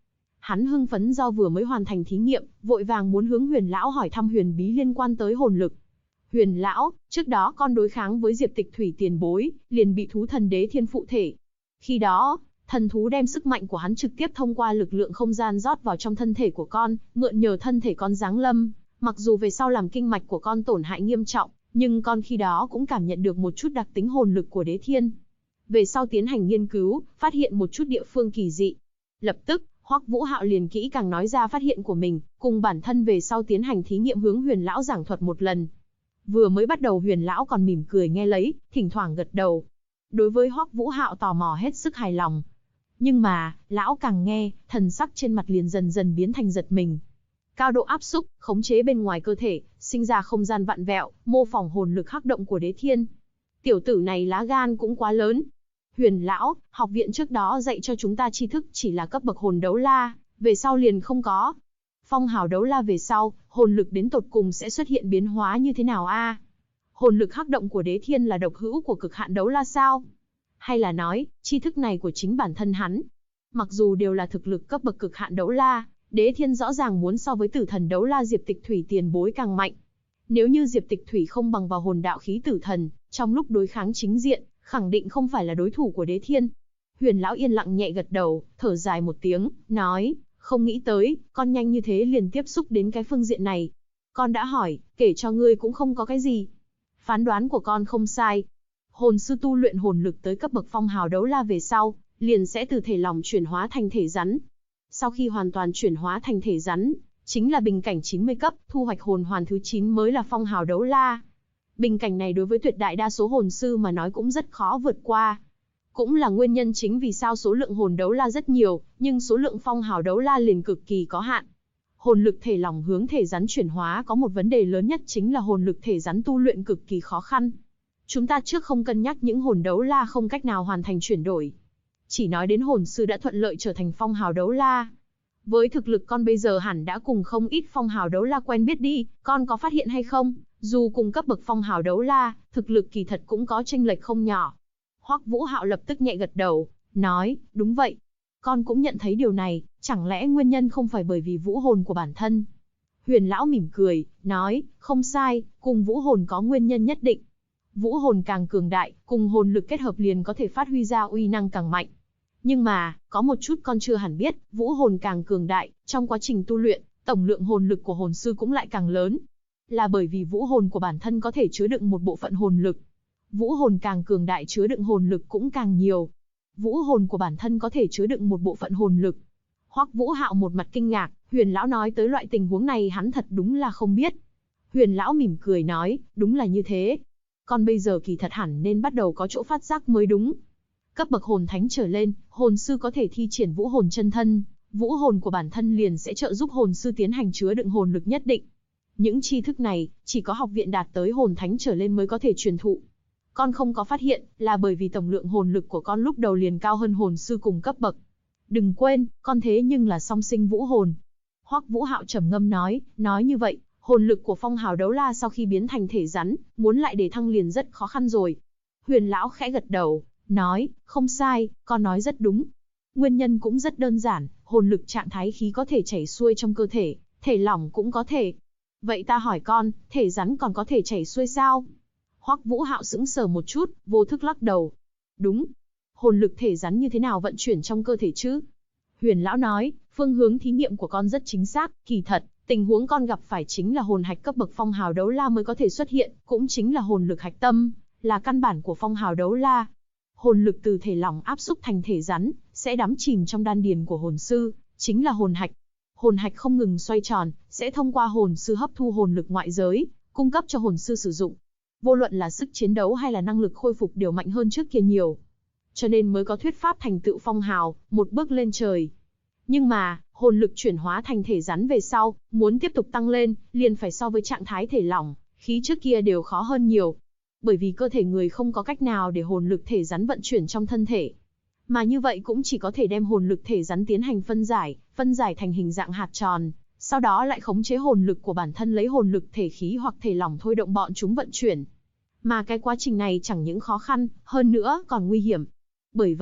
Hắn hưng phấn do vừa mới hoàn thành thí nghiệm, vội vàng muốn hướng Huyền lão hỏi thăm huyền bí liên quan tới hồn lực. Huyền lão, trước đó con đối kháng với Diệp Tịch Thủy tiền bối, liền bị thú thần đế thiên phụ thể. Khi đó, thần thú đem sức mạnh của hắn trực tiếp thông qua lực lượng không gian rót vào trong thân thể của con, mượn nhờ thân thể con giáng lâm. Mặc dù về sau làm kinh mạch của con tổn hại nghiêm trọng, nhưng con khi đó cũng cảm nhận được một chút đặc tính hồn lực của đế thiên. Về sau tiến hành nghiên cứu, phát hiện một chút địa phương kỳ dị. Lập tức, Hoắc Vũ Hạo liền kỹ càng nói ra phát hiện của mình, cùng bản thân về sau tiến hành thí nghiệm hướng Huyền lão giảng thuật một lần. Vừa mới bắt đầu Huyền lão còn mỉm cười nghe lấy, thỉnh thoảng gật đầu. Đối với Hoắc Vũ Hạo tò mò hết sức hài lòng. Nhưng mà, lão càng nghe, thần sắc trên mặt liền dần dần biến thành giật mình. Cao độ áp xúc, khống chế bên ngoài cơ thể, sinh ra không gian vặn vẹo, mô phỏng hồn lực hắc động của đế thiên. Tiểu tử này lá gan cũng quá lớn. Huyền lão, học viện trước đó dạy cho chúng ta tri thức chỉ là cấp bậc hồn đấu la, về sau liền không có. Phong hào đấu la về sau, hồn lực đến tột cùng sẽ xuất hiện biến hóa như thế nào a? Hồn lực hắc động của đế thiên là độc hữu của cực hạn đấu la sao? Hay là nói, tri thức này của chính bản thân hắn? Mặc dù đều là thực lực cấp bậc cực hạn đấu la, đế thiên rõ ràng muốn so với tử thần đấu la Diệp Tịch Thủy tiền bối càng mạnh. Nếu như Diệp Tịch Thủy không bằng vào hồn đạo khí tử thần, trong lúc đối kháng chính diện, khẳng định không phải là đối thủ của đế thiên. Huyền lão yên lặng nhẹ gật đầu, thở dài một tiếng, nói, không nghĩ tới, con nhanh như thế liền tiếp xúc đến cái phương diện này. Con đã hỏi, kể cho ngươi cũng không có cái gì. Phán đoán của con không sai. Hồn sư tu luyện hồn lực tới cấp bậc phong hào đấu la về sau, liền sẽ từ thể lỏng chuyển hóa thành thể rắn. Sau khi hoàn toàn chuyển hóa thành thể rắn, chính là bình cảnh 90 cấp, thu hoạch hồn hoàn thứ 9 mới là phong hào đấu la. Bình cảnh này đối với tuyệt đại đa số hồn sư mà nói cũng rất khó vượt qua. Cũng là nguyên nhân chính vì sao số lượng hồn đấu la rất nhiều, nhưng số lượng phong hào đấu la liền cực kỳ có hạn. Hồn lực thể lỏng hướng thể rắn chuyển hóa có một vấn đề lớn nhất chính là hồn lực thể rắn tu luyện cực kỳ khó khăn. Chúng ta trước không cân nhắc những hồn đấu la không cách nào hoàn thành chuyển đổi. Chỉ nói đến hồn sư đã thuận lợi trở thành phong hào đấu la. Với thực lực con bây giờ hẳn đã cùng không ít phong hào đấu la quen biết đi, con có phát hiện hay không? Dù cùng cấp bậc phong hào đấu la, thực lực kỳ thật cũng có chênh lệch không nhỏ. Hoắc Vũ Hạo lập tức nhẹ gật đầu, nói, đúng vậy. Con cũng nhận thấy điều này, chẳng lẽ nguyên nhân không phải bởi vì vũ hồn của bản thân? Huyền lão mỉm cười, nói, không sai, cùng vũ hồn có nguyên nhân nhất định. Vũ hồn càng cường đại, cùng hồn lực kết hợp liền có thể phát huy ra uy năng càng mạnh. Nhưng mà, có một chút con chưa hẳn biết, vũ hồn càng cường đại, trong quá trình tu luyện, tổng lượng hồn lực của hồn sư cũng lại càng lớn. Là bởi vì vũ hồn của bản thân có thể chứa đựng một bộ phận hồn lực. Vũ hồn càng cường đại chứa đựng hồn lực cũng càng nhiều. Vũ hồn của bản thân có thể chứa đựng một bộ phận hồn lực. Hoắc Vũ Hạo một mặt kinh ngạc, Huyền lão nói tới loại tình huống này hắn thật đúng là không biết. Huyền lão mỉm cười nói, đúng là như thế. Con bây giờ kỳ thật hẳn nên bắt đầu có chỗ phát giác mới đúng. Cấp bậc hồn thánh trở lên, hồn sư có thể thi triển vũ hồn chân thân, vũ hồn của bản thân liền sẽ trợ giúp hồn sư tiến hành chứa đựng hồn lực nhất định. Những tri thức này, chỉ có học viện đạt tới hồn thánh trở lên mới có thể truyền thụ. Con không có phát hiện, là bởi vì tổng lượng hồn lực của con lúc đầu liền cao hơn hồn sư cùng cấp bậc. Đừng quên, con thế nhưng là song sinh vũ hồn. Hoắc Vũ Hạo trầm ngâm nói như vậy, hồn lực của phong hào đấu la sau khi biến thành thể rắn, muốn lại để thăng liền rất khó khăn rồi. Huyền lão khẽ gật đầu, nói, không sai, con nói rất đúng. Nguyên nhân cũng rất đơn giản, hồn lực trạng thái khí có thể chảy xuôi trong cơ thể, thể lỏng cũng có thể. Vậy ta hỏi con, thể rắn còn có thể chảy xuôi sao? Hoắc Vũ Hạo sững sờ một chút, vô thức lắc đầu. Đúng. Hồn lực thể rắn như thế nào vận chuyển trong cơ thể chứ? Huyền lão nói, phương hướng thí nghiệm của con rất chính xác, kỳ thật, tình huống con gặp phải chính là hồn hạch cấp bậc phong hào đấu la mới có thể xuất hiện, cũng chính là hồn lực hạch tâm, là căn bản của phong hào đấu la. Hồn lực từ thể lỏng áp xúc thành thể rắn, sẽ đắm chìm trong đan điền của hồn sư, chính là hồn hạch. Hồn hạch không ngừng xoay tròn, sẽ thông qua hồn sư hấp thu hồn lực ngoại giới, cung cấp cho hồn sư sử dụng. Vô luận là sức chiến đấu hay là năng lực khôi phục đều mạnh hơn trước kia nhiều. Cho nên mới có thuyết pháp thành tựu phong hào, một bước lên trời. Nhưng mà, hồn lực chuyển hóa thành thể rắn về sau, muốn tiếp tục tăng lên, liền phải so với trạng thái thể lỏng, khí trước kia đều khó hơn nhiều. Bởi vì cơ thể người không có cách nào để hồn lực thể rắn vận chuyển trong thân thể. Mà như vậy cũng chỉ có thể đem hồn lực thể rắn tiến hành phân giải thành hình dạng hạt tròn, sau đó lại khống chế hồn lực của bản thân lấy hồn lực thể khí hoặc thể lỏng thôi động bọn chúng vận chuyển. Mà cái quá trình này chẳng những khó khăn, hơn nữa còn nguy hiểm. Bởi vậy,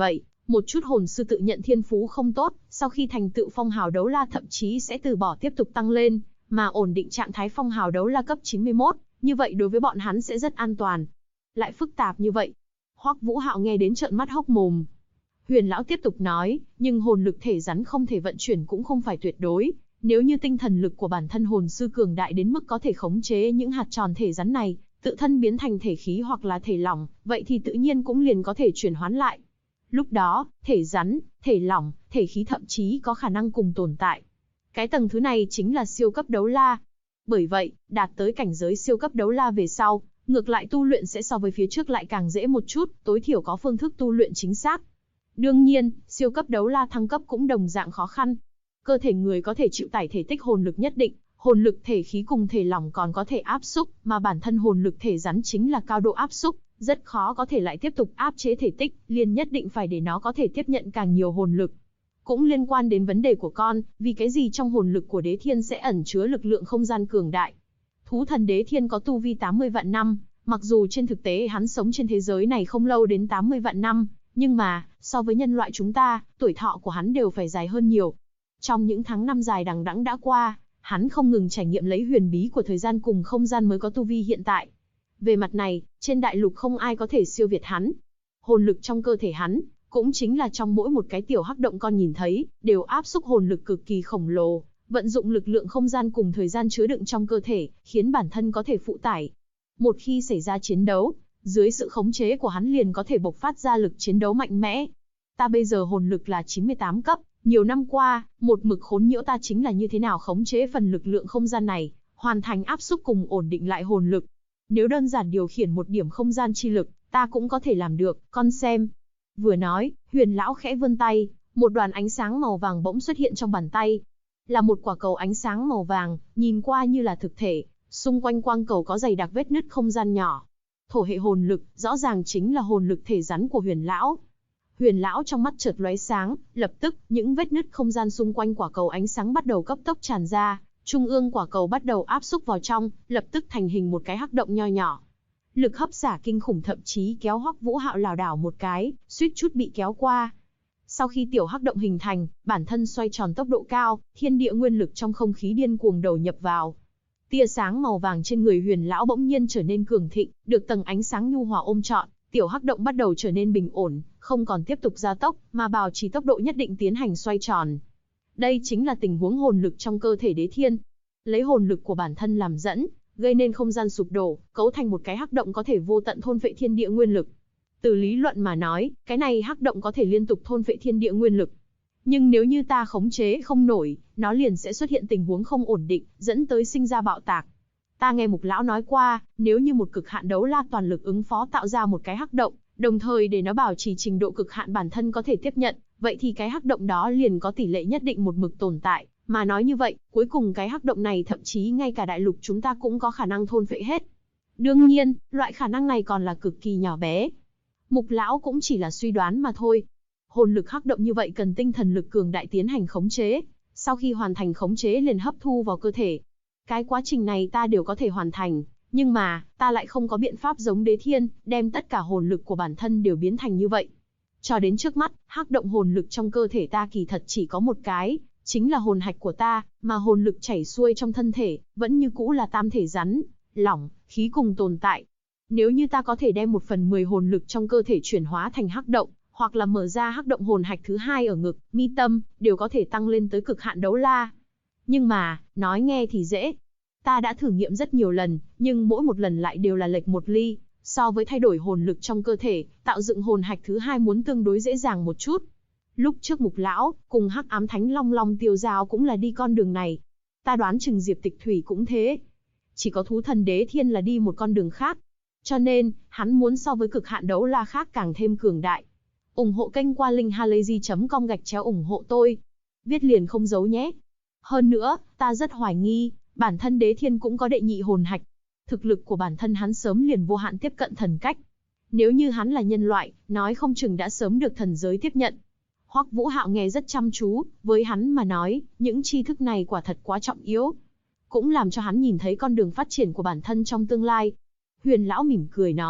Một chút hồn sư tự nhận thiên phú không tốt, sau khi thành tựu phong hào đấu la thậm chí sẽ từ bỏ tiếp tục tăng lên, mà ổn định trạng thái phong hào đấu la cấp 91, như vậy đối với bọn hắn sẽ rất an toàn. Lại phức tạp như vậy. Hoắc Vũ Hạo nghe đến trợn mắt hốc mồm. Huyền lão tiếp tục nói, nhưng hồn lực thể rắn không thể vận chuyển cũng không phải tuyệt đối. Nếu như tinh thần lực của bản thân hồn sư cường đại đến mức có thể khống chế những hạt tròn thể rắn này, tự thân biến thành thể khí hoặc là thể lỏng, vậy thì tự nhiên cũng liền có thể chuyển hoán lại. Lúc đó, thể rắn, thể lỏng, thể khí thậm chí có khả năng cùng tồn tại. Cái tầng thứ này chính là siêu cấp đấu la. Bởi vậy, đạt tới cảnh giới siêu cấp đấu la về sau, ngược lại tu luyện sẽ so với phía trước lại càng dễ một chút, tối thiểu có phương thức tu luyện chính xác. Đương nhiên, siêu cấp đấu la thăng cấp cũng đồng dạng khó khăn. Cơ thể người có thể chịu tải thể tích hồn lực nhất định, hồn lực thể khí cùng thể lỏng còn có thể áp xúc, mà bản thân hồn lực thể rắn chính là cao độ áp xúc, rất khó có thể lại tiếp tục áp chế thể tích, liền nhất định phải để nó có thể tiếp nhận càng nhiều hồn lực. Cũng liên quan đến vấn đề của con, vì cái gì trong hồn lực của Đế Thiên sẽ ẩn chứa lực lượng không gian cường đại. Thú thần Đế Thiên có tu vi 80 vạn năm, mặc dù trên thực tế hắn sống trên thế giới này không lâu đến 80 vạn năm, nhưng mà, so với nhân loại chúng ta, tuổi thọ của hắn đều phải dài hơn nhiều. Trong những tháng năm dài đằng đẵng đã qua, hắn không ngừng trải nghiệm lấy huyền bí của thời gian cùng không gian mới có tu vi hiện tại. Về mặt này, trên đại lục không ai có thể siêu việt hắn. Hồn lực trong cơ thể hắn, cũng chính là trong mỗi một cái tiểu hắc động con nhìn thấy, đều áp xúc hồn lực cực kỳ khổng lồ, vận dụng lực lượng không gian cùng thời gian chứa đựng trong cơ thể, khiến bản thân có thể phụ tải. Một khi xảy ra chiến đấu, dưới sự khống chế của hắn liền có thể bộc phát ra lực chiến đấu mạnh mẽ. Ta bây giờ hồn lực là 98 cấp, nhiều năm qua, một mực khốn nhiễu ta chính là như thế nào khống chế phần lực lượng không gian này, hoàn thành áp xúc cùng ổn định lại hồn lực. Nếu đơn giản điều khiển một điểm không gian chi lực, ta cũng có thể làm được, con xem. Vừa nói, Huyền lão khẽ vươn tay, một đoàn ánh sáng màu vàng bỗng xuất hiện trong bàn tay. Là một quả cầu ánh sáng màu vàng, nhìn qua như là thực thể, xung quanh quang cầu có dày đặc vết nứt không gian nhỏ. Thổ hệ hồn lực, rõ ràng chính là hồn lực thể rắn của Huyền lão. Huyền lão trong mắt chợt lóe sáng, lập tức, những vết nứt không gian xung quanh quả cầu ánh sáng bắt đầu cấp tốc tràn ra, trung ương quả cầu bắt đầu áp xúc vào trong, lập tức thành hình một cái hắc động nho nhỏ. Lực hấp xả kinh khủng thậm chí kéo Hoắc Vũ Hạo lảo đảo một cái, suýt chút bị kéo qua. Sau khi tiểu hắc động hình thành, bản thân xoay tròn tốc độ cao, thiên địa nguyên lực trong không khí điên cuồng đầu nhập vào. Tia sáng màu vàng trên người Huyền lão bỗng nhiên trở nên cường thịnh, được tầng ánh sáng nhu hòa ôm trọn, tiểu hắc động bắt đầu trở nên bình ổn, không còn tiếp tục gia tốc, mà bảo trì tốc độ nhất định tiến hành xoay tròn. Đây chính là tình huống hồn lực trong cơ thể Đế Thiên. Lấy hồn lực của bản thân làm dẫn, gây nên không gian sụp đổ, cấu thành một cái hắc động có thể vô tận thôn phệ thiên địa nguyên lực. Từ lý luận mà nói, cái này hắc động có thể liên tục thôn phệ thiên địa nguyên lực. Nhưng nếu như ta khống chế không nổi, nó liền sẽ xuất hiện tình huống không ổn định, dẫn tới sinh ra bạo tạc. Ta nghe Mục lão nói qua, nếu như một cực hạn đấu la toàn lực ứng phó tạo ra một cái hắc động, đồng thời để nó bảo trì trình độ cực hạn bản thân có thể tiếp nhận, vậy thì cái hắc động đó liền có tỷ lệ nhất định một mực tồn tại. Mà nói như vậy, cuối cùng cái hắc động này thậm chí ngay cả đại lục chúng ta cũng có khả năng thôn phệ hết. Đương nhiên, loại khả năng này còn là cực kỳ nhỏ bé. Mục lão cũng chỉ là suy đoán mà thôi. Hồn lực hắc động như vậy cần tinh thần lực cường đại tiến hành khống chế, sau khi hoàn thành khống chế liền hấp thu vào cơ thể. Cái quá trình này ta đều có thể hoàn thành, nhưng mà, ta lại không có biện pháp giống Đế Thiên, đem tất cả hồn lực của bản thân đều biến thành như vậy. Cho đến trước mắt, hắc động hồn lực trong cơ thể ta kỳ thật chỉ có một cái, chính là hồn hạch của ta, mà hồn lực chảy xuôi trong thân thể, vẫn như cũ là tam thể rắn, lỏng, khí cùng tồn tại. Nếu như ta có thể đem 1/10 hồn lực trong cơ thể chuyển hóa thành hắc động, hoặc là mở ra hắc động hồn hạch thứ hai ở ngực, mi tâm, đều có thể tăng lên tới cực hạn đấu la. Nhưng mà, nói nghe thì dễ. Ta đã thử nghiệm rất nhiều lần, nhưng mỗi một lần lại đều là lệch một ly, so với thay đổi hồn lực trong cơ thể, tạo dựng hồn hạch thứ hai muốn tương đối dễ dàng một chút. Lúc trước Mục lão, cùng Hắc Ám Thánh Long Tiêu Dao cũng là đi con đường này. Ta đoán chừng Diệp Tịch Thủy cũng thế. Chỉ có thú thần Đế Thiên là đi một con đường khác. Cho nên, hắn muốn so với cực hạn đấu la khác càng thêm cường đại. Ủng hộ kênh qua linkhalazy.com/ủng hộ tôi. Viết liền không giấu nhé. Hơn nữa, ta rất hoài nghi, bản thân Đế Thiên cũng có đệ nhị hồn hạch. Thực lực của bản thân hắn sớm liền vô hạn tiếp cận thần cách. Nếu như hắn là nhân loại, nói không chừng đã sớm được thần giới tiếp nhận. Hoắc Vũ Hạo nghe rất chăm chú, với hắn mà nói, những tri thức này quả thật quá trọng yếu. Cũng làm cho hắn nhìn thấy con đường phát triển của bản thân trong tương lai. Huyền lão mỉm cười nói,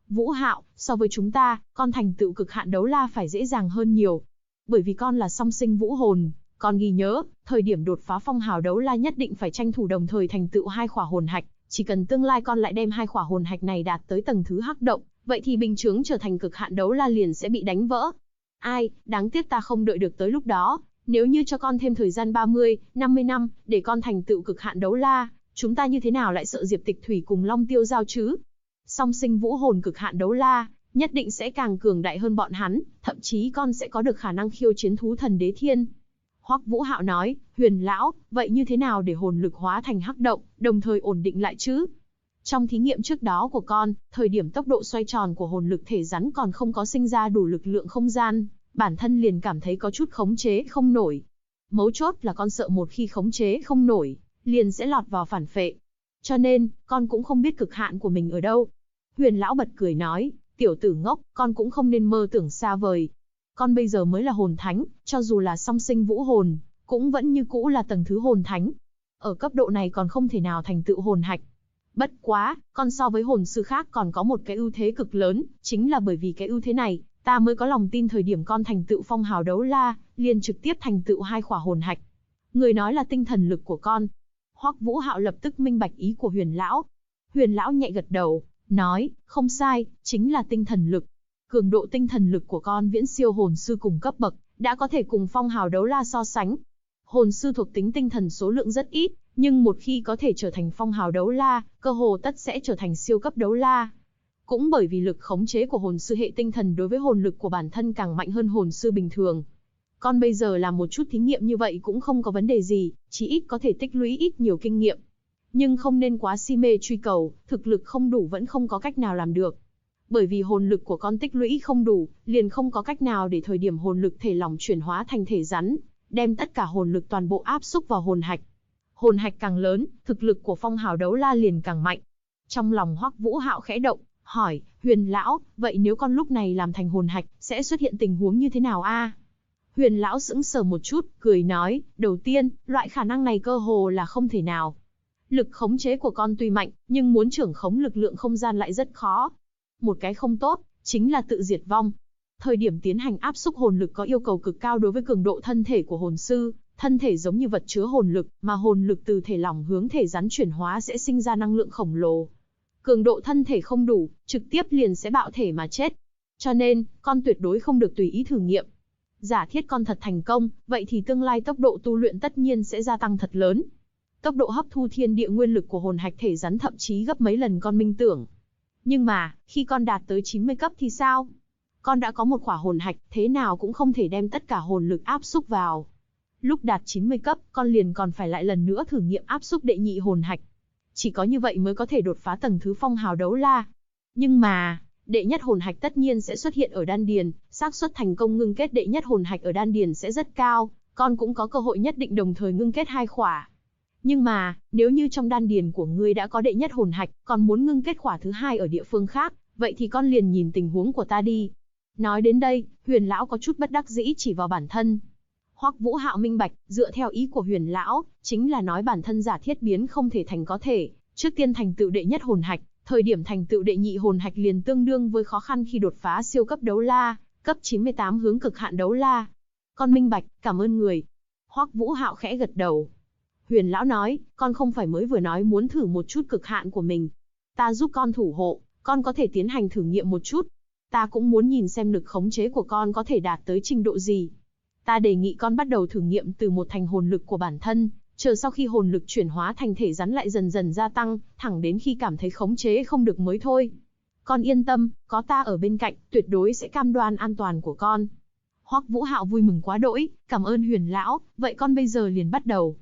Vũ Hạo, so với chúng ta, con thành tựu cực hạn đấu la phải dễ dàng hơn nhiều. Bởi vì con là song sinh vũ hồn, con ghi nhớ, thời điểm đột phá phong hào đấu la nhất định phải tranh thủ đồng thời thành tựu 2 khỏa hồn hạch, chỉ cần tương lai con lại đem 2 khỏa hồn hạch này đạt tới tầng thứ hắc động, vậy thì bình chướng trở thành cực hạn đấu la liền sẽ bị đánh vỡ. Ai, đáng tiếc ta không đợi được tới lúc đó, nếu như cho con thêm thời gian 30, 50 năm, để con thành tựu cực hạn đấu la, chúng ta như thế nào lại sợ Diệp Tịch Thủy cùng Long Tiêu Giao chứ? Song sinh vũ hồn cực hạn đấu la, nhất định sẽ càng cường đại hơn bọn hắn, thậm chí con sẽ có được khả năng khiêu chiến thú thần đế thiên. Hoắc Vũ Hạo nói, Huyền lão, vậy như thế nào để hồn lực hóa thành hắc động, đồng thời ổn định lại chứ? Trong thí nghiệm trước đó của con, thời điểm tốc độ xoay tròn của hồn lực thể rắn còn không có sinh ra đủ lực lượng không gian, bản thân liền cảm thấy có chút khống chế không nổi. Mấu chốt là con sợ một khi khống chế không nổi, liền sẽ lọt vào phản phệ. Cho nên, con cũng không biết cực hạn của mình ở đâu. Huyền lão bật cười nói, tiểu tử ngốc, con cũng không nên mơ tưởng xa vời. Con bây giờ mới là hồn thánh, cho dù là song sinh vũ hồn, cũng vẫn như cũ là tầng thứ hồn thánh. Ở cấp độ này còn không thể nào thành tựu hồn hạch. Bất quá, con so với hồn sư khác còn có một cái ưu thế cực lớn, chính là bởi vì cái ưu thế này, ta mới có lòng tin thời điểm con thành tựu phong hào đấu la, liền trực tiếp thành tựu 2 khỏa hồn hạch. Người nói là tinh thần lực của con. Hoắc Vũ Hạo lập tức minh bạch ý của Huyền lão. Huyền lão nhẹ gật đầu, nói, không sai, chính là tinh thần lực. Cường độ tinh thần lực của con viễn siêu hồn sư cùng cấp bậc, đã có thể cùng phong hào đấu la so sánh. Hồn sư thuộc tính tinh thần số lượng rất ít, nhưng một khi có thể trở thành phong hào đấu la, cơ hồ tất sẽ trở thành siêu cấp đấu la. Cũng bởi vì lực khống chế của hồn sư hệ tinh thần đối với hồn lực của bản thân càng mạnh hơn hồn sư bình thường. Con bây giờ làm một chút thí nghiệm như vậy cũng không có vấn đề gì, chỉ ít có thể tích lũy ít nhiều kinh nghiệm. Nhưng không nên quá si mê truy cầu, thực lực không đủ vẫn không có cách nào làm được. Bởi vì hồn lực của con tích lũy không đủ, liền không có cách nào để thời điểm hồn lực thể lỏng chuyển hóa thành thể rắn, đem tất cả hồn lực toàn bộ áp xúc vào hồn hạch. Hồn hạch càng lớn, thực lực của phong hào đấu la liền càng mạnh. Trong lòng Hoắc Vũ Hạo khẽ động, hỏi, Huyền lão, vậy nếu con lúc này làm thành hồn hạch, sẽ xuất hiện tình huống như thế nào a? Huyền lão sững sờ một chút, cười nói, đầu tiên, loại khả năng này cơ hồ là không thể nào. Lực khống chế của con tuy mạnh, nhưng muốn trưởng khống lực lượng không gian lại rất khó. Một cái không tốt, chính là tự diệt vong. Thời điểm tiến hành áp xúc hồn lực có yêu cầu cực cao đối với cường độ thân thể của hồn sư, thân thể giống như vật chứa hồn lực, mà hồn lực từ thể lỏng hướng thể rắn chuyển hóa sẽ sinh ra năng lượng khổng lồ. Cường độ thân thể không đủ, trực tiếp liền sẽ bạo thể mà chết. Cho nên, con tuyệt đối không được tùy ý thử nghiệm. Giả thiết con thật thành công, vậy thì tương lai tốc độ tu luyện tất nhiên sẽ gia tăng thật lớn. Tốc độ hấp thu thiên địa nguyên lực của hồn hạch thể rắn thậm chí gấp mấy lần con minh tưởng. Nhưng mà, khi con đạt tới 90 cấp thì sao? Con đã có một khỏa hồn hạch, thế nào cũng không thể đem tất cả hồn lực áp xúc vào. Lúc đạt 90 cấp, con liền còn phải lại lần nữa thử nghiệm áp xúc đệ nhị hồn hạch. Chỉ có như vậy mới có thể đột phá tầng thứ phong hào đấu la. Nhưng mà, đệ nhất hồn hạch tất nhiên sẽ xuất hiện ở đan điền, xác suất thành công ngưng kết đệ nhất hồn hạch ở đan điền sẽ rất cao, con cũng có cơ hội nhất định đồng thời ngưng kết 2 khỏa. Nhưng mà, nếu như trong đan điền của ngươi đã có đệ nhất hồn hạch, còn muốn ngưng kết khỏa thứ 2 ở địa phương khác, vậy thì con liền nhìn tình huống của ta đi. Nói đến đây, Huyền lão có chút bất đắc dĩ chỉ vào bản thân. Hoắc Vũ Hạo minh bạch, dựa theo ý của Huyền lão, chính là nói bản thân giả thiết biến không thể thành có thể, trước tiên thành tựu đệ nhất hồn hạch, thời điểm thành tựu đệ nhị hồn hạch liền tương đương với khó khăn khi đột phá siêu cấp đấu la, cấp 98 hướng cực hạn đấu la. Con minh bạch, cảm ơn người. Hoắc Vũ Hạo khẽ gật đầu. Huyền lão nói, con không phải mới vừa nói muốn thử một chút cực hạn của mình. Ta giúp con thủ hộ, con có thể tiến hành thử nghiệm một chút. Ta cũng muốn nhìn xem lực khống chế của con có thể đạt tới trình độ gì. Ta đề nghị con bắt đầu thử nghiệm từ một thành hồn lực của bản thân, chờ sau khi hồn lực chuyển hóa thành thể rắn lại dần dần gia tăng, thẳng đến khi cảm thấy khống chế không được mới thôi. Con yên tâm, có ta ở bên cạnh, tuyệt đối sẽ cam đoan an toàn của con. Hoắc Vũ Hạo vui mừng quá đỗi, cảm ơn Huyền lão, vậy con bây giờ liền bắt đầu.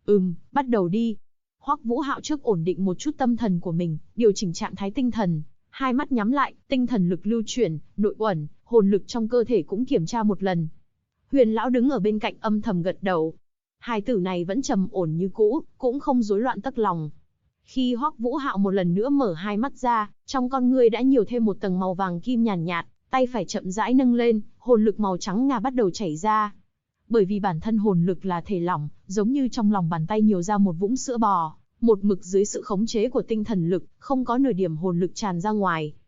Bắt đầu đi. Hoắc Vũ Hạo trước ổn định một chút tâm thần của mình, điều chỉnh trạng thái tinh thần, hai mắt nhắm lại, tinh thần lực lưu chuyển, nội uẩn, hồn lực trong cơ thể cũng kiểm tra một lần. Huyền lão đứng ở bên cạnh âm thầm gật đầu. Hai tử này vẫn trầm ổn như cũ, cũng không rối loạn tấc lòng. Khi Hoắc Vũ Hạo một lần nữa mở hai mắt ra, trong con ngươi đã nhiều thêm một tầng màu vàng kim nhàn nhạt, tay phải chậm rãi nâng lên, hồn lực màu trắng ngà bắt đầu chảy ra. Bởi vì bản thân hồn lực là thể lỏng, giống như trong lòng bàn tay nhiều ra một vũng sữa bò, một mực dưới sự khống chế của tinh thần lực, không có nửa điểm hồn lực tràn ra ngoài.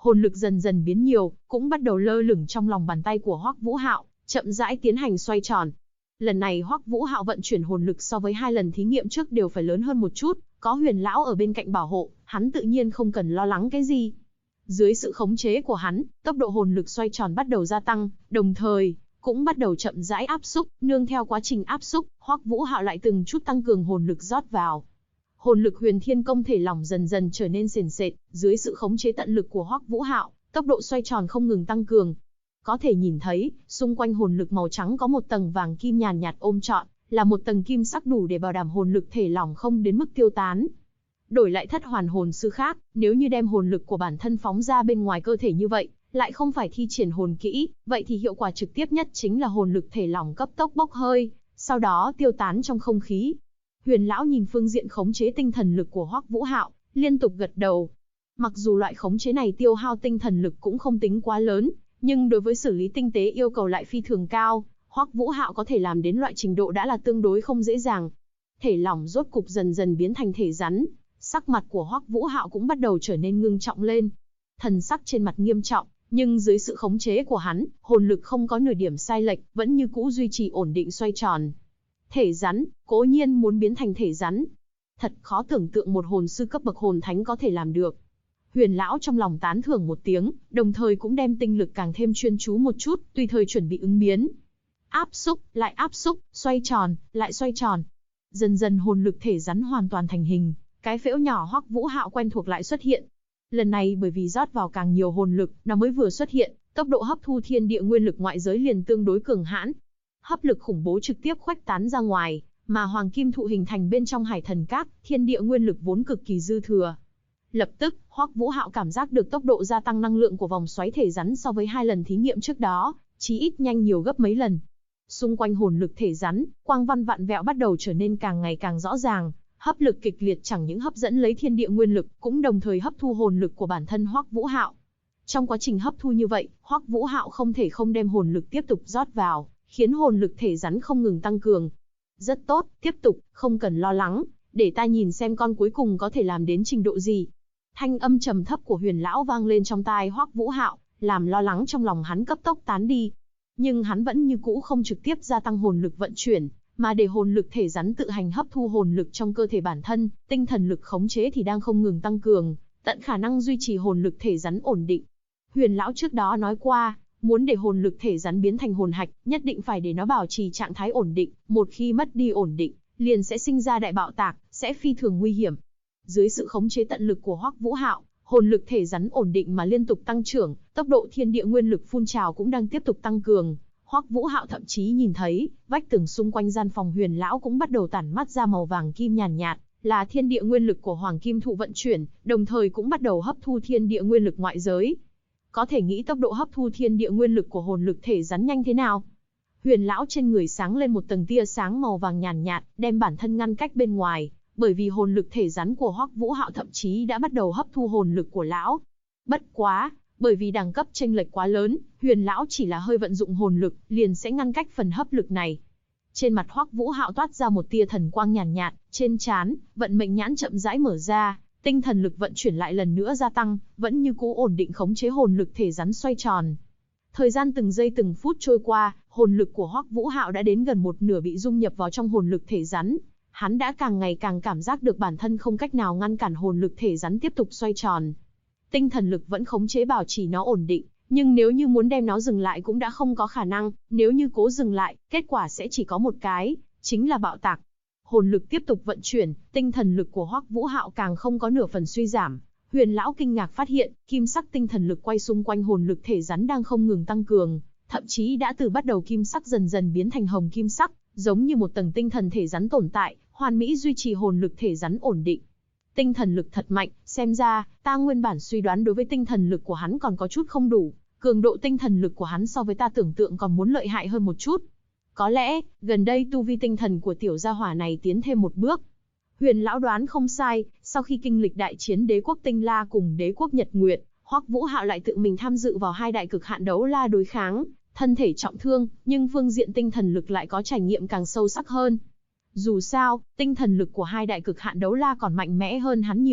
hồn lực dần dần biến nhiều, cũng bắt đầu lơ lửng trong lòng bàn tay của Hoắc Vũ Hạo, chậm rãi tiến hành xoay tròn. Lần này Hoắc Vũ Hạo vận chuyển hồn lực so với 2 lần thí nghiệm trước đều phải lớn hơn một chút, có Huyền lão ở bên cạnh bảo hộ, hắn tự nhiên không cần lo lắng cái gì. Dưới sự khống chế của hắn, tốc độ hồn lực xoay tròn bắt đầu gia tăng, đồng thời cũng bắt đầu chậm rãi áp xúc, nương theo quá trình áp xúc, Hoắc Vũ Hạo lại từng chút tăng cường hồn lực rót vào. Hồn lực Huyền Thiên Công thể lỏng dần dần trở nên sền sệt, dưới sự khống chế tận lực của Hoắc Vũ Hạo, tốc độ xoay tròn không ngừng tăng cường. Có thể nhìn thấy, xung quanh hồn lực màu trắng có một tầng vàng kim nhàn nhạt ôm trọn, là một tầng kim sắc đủ để bảo đảm hồn lực thể lỏng không đến mức tiêu tán. Đổi lại thất hoàn hồn sư khác, nếu như đem hồn lực của bản thân phóng ra bên ngoài cơ thể như vậy, lại không phải thi triển hồn kỹ, vậy thì hiệu quả trực tiếp nhất chính là hồn lực thể lỏng cấp tốc bốc hơi, sau đó tiêu tán trong không khí. Huyền lão nhìn phương diện khống chế tinh thần lực của Hoắc Vũ Hạo, liên tục gật đầu. Mặc dù loại khống chế này tiêu hao tinh thần lực cũng không tính quá lớn, nhưng đối với xử lý tinh tế yêu cầu lại phi thường cao, Hoắc Vũ Hạo có thể làm đến loại trình độ đã là tương đối không dễ dàng. Thể lỏng rốt cục dần dần biến thành thể rắn, sắc mặt của Hoắc Vũ Hạo cũng bắt đầu trở nên ngưng trọng lên. Thần sắc trên mặt nghiêm trọng, nhưng dưới sự khống chế của hắn, hồn lực không có nửa điểm sai lệch, vẫn như cũ duy trì ổn định xoay tròn. Thể rắn, cố nhiên muốn biến thành thể rắn. Thật khó tưởng tượng một hồn sư cấp bậc hồn thánh có thể làm được. Huyền lão trong lòng tán thưởng một tiếng, đồng thời cũng đem tinh lực càng thêm chuyên chú một chút, tùy thời chuẩn bị ứng biến. Áp xúc, lại áp xúc, xoay tròn, lại xoay tròn. Dần dần hồn lực thể rắn hoàn toàn thành hình, cái phễu nhỏ Hoắc Vũ Hạo quen thuộc lại xuất hiện. Lần này bởi vì rót vào càng nhiều hồn lực, nó mới vừa xuất hiện, tốc độ hấp thu thiên địa nguyên lực ngoại giới liền tương đối cường hãn. Hấp lực khủng bố trực tiếp khuếch tán ra ngoài, mà hoàng kim thụ hình thành bên trong Hải Thần Các, thiên địa nguyên lực vốn cực kỳ dư thừa. Lập tức, Hoắc Vũ Hạo cảm giác được tốc độ gia tăng năng lượng của vòng xoáy thể rắn so với 2 lần thí nghiệm trước đó, chí ít nhanh nhiều gấp mấy lần. Xung quanh hồn lực thể rắn, quang văn vạn vẹo bắt đầu trở nên càng ngày càng rõ ràng, hấp lực kịch liệt chẳng những hấp dẫn lấy thiên địa nguyên lực, cũng đồng thời hấp thu hồn lực của bản thân Hoắc Vũ Hạo. Trong quá trình hấp thu như vậy, Hoắc Vũ Hạo không thể không đem hồn lực tiếp tục rót vào, khiến hồn lực thể rắn không ngừng tăng cường. Rất tốt, tiếp tục, không cần lo lắng, để ta nhìn xem con cuối cùng có thể làm đến trình độ gì. Thanh âm trầm thấp của Huyền lão vang lên trong tai Hoắc Vũ Hạo, làm lo lắng trong lòng hắn cấp tốc tán đi. Nhưng hắn vẫn như cũ không trực tiếp gia tăng hồn lực vận chuyển, mà để hồn lực thể rắn tự hành hấp thu hồn lực trong cơ thể bản thân, tinh thần lực khống chế thì đang không ngừng tăng cường, tận khả năng duy trì hồn lực thể rắn ổn định. Huyền lão trước đó nói qua, muốn để hồn lực thể rắn biến thành hồn hạch, nhất định phải để nó bảo trì trạng thái ổn định, một khi mất đi ổn định, liền sẽ sinh ra đại bạo tạc, sẽ phi thường nguy hiểm. Dưới sự khống chế tận lực của Hoắc Vũ Hạo, hồn lực thể rắn ổn định mà liên tục tăng trưởng, tốc độ thiên địa nguyên lực phun trào cũng đang tiếp tục tăng cường. Hoắc Vũ Hạo thậm chí nhìn thấy, vách tường xung quanh gian phòng Huyền lão cũng bắt đầu tản mắt ra màu vàng kim nhàn nhạt, là thiên địa nguyên lực của Hoàng Kim Thụ vận chuyển, đồng thời cũng bắt đầu hấp thu thiên địa nguyên lực ngoại giới. Có thể nghĩ tốc độ hấp thu thiên địa nguyên lực của hồn lực thể rắn nhanh thế nào? Huyền lão trên người sáng lên một tầng tia sáng màu vàng nhàn nhạt, đem bản thân ngăn cách bên ngoài, bởi vì hồn lực thể rắn của Hoắc Vũ Hạo thậm chí đã bắt đầu hấp thu hồn lực của lão. Bất quá, bởi vì đẳng cấp chênh lệch quá lớn, Huyền lão chỉ là hơi vận dụng hồn lực, liền sẽ ngăn cách phần hấp lực này. Trên mặt Hoắc Vũ Hạo toát ra một tia thần quang nhàn nhạt, trên trán, vận mệnh nhãn chậm rãi mở ra, tinh thần lực vận chuyển lại lần nữa gia tăng, vẫn như cũ ổn định khống chế hồn lực thể rắn xoay tròn. Thời gian từng giây từng phút trôi qua, hồn lực của Hoắc Vũ Hạo đã đến gần một nửa bị dung nhập vào trong hồn lực thể rắn. Hắn đã càng ngày càng cảm giác được bản thân không cách nào ngăn cản hồn lực thể rắn tiếp tục xoay tròn. Tinh thần lực vẫn khống chế bảo trì nó ổn định, nhưng nếu như muốn đem nó dừng lại cũng đã không có khả năng, nếu như cố dừng lại, kết quả sẽ chỉ có một cái, chính là bạo tạc. Hồn lực tiếp tục vận chuyển, tinh thần lực của Hoắc Vũ Hạo càng không có nửa phần suy giảm. Huyền lão kinh ngạc phát hiện, kim sắc tinh thần lực quay xung quanh hồn lực thể rắn đang không ngừng tăng cường, thậm chí đã từ bắt đầu kim sắc dần dần biến thành hồng kim sắc, giống như một tầng tinh thần thể rắn tồn tại, hoàn mỹ duy trì hồn lực thể rắn ổn định. Tinh thần lực thật mạnh, xem ra, ta nguyên bản suy đoán đối với tinh thần lực của hắn còn có chút không đủ, cường độ tinh thần lực của hắn so với ta tưởng tượng còn muốn lợi hại hơn một chút. Có lẽ, gần đây tu vi tinh thần của tiểu gia hỏa này tiến thêm một bước. Huyền lão đoán không sai, sau khi kinh lịch đại chiến đế quốc Tinh La cùng đế quốc Nhật Nguyệt, Hoắc Vũ Hạo lại tự mình tham dự vào hai đại cực hạn đấu la đối kháng, thân thể trọng thương, nhưng phương diện tinh thần lực lại có trải nghiệm càng sâu sắc hơn. Dù sao, tinh thần lực của hai đại cực hạn đấu la còn mạnh mẽ hơn hắn nhiều,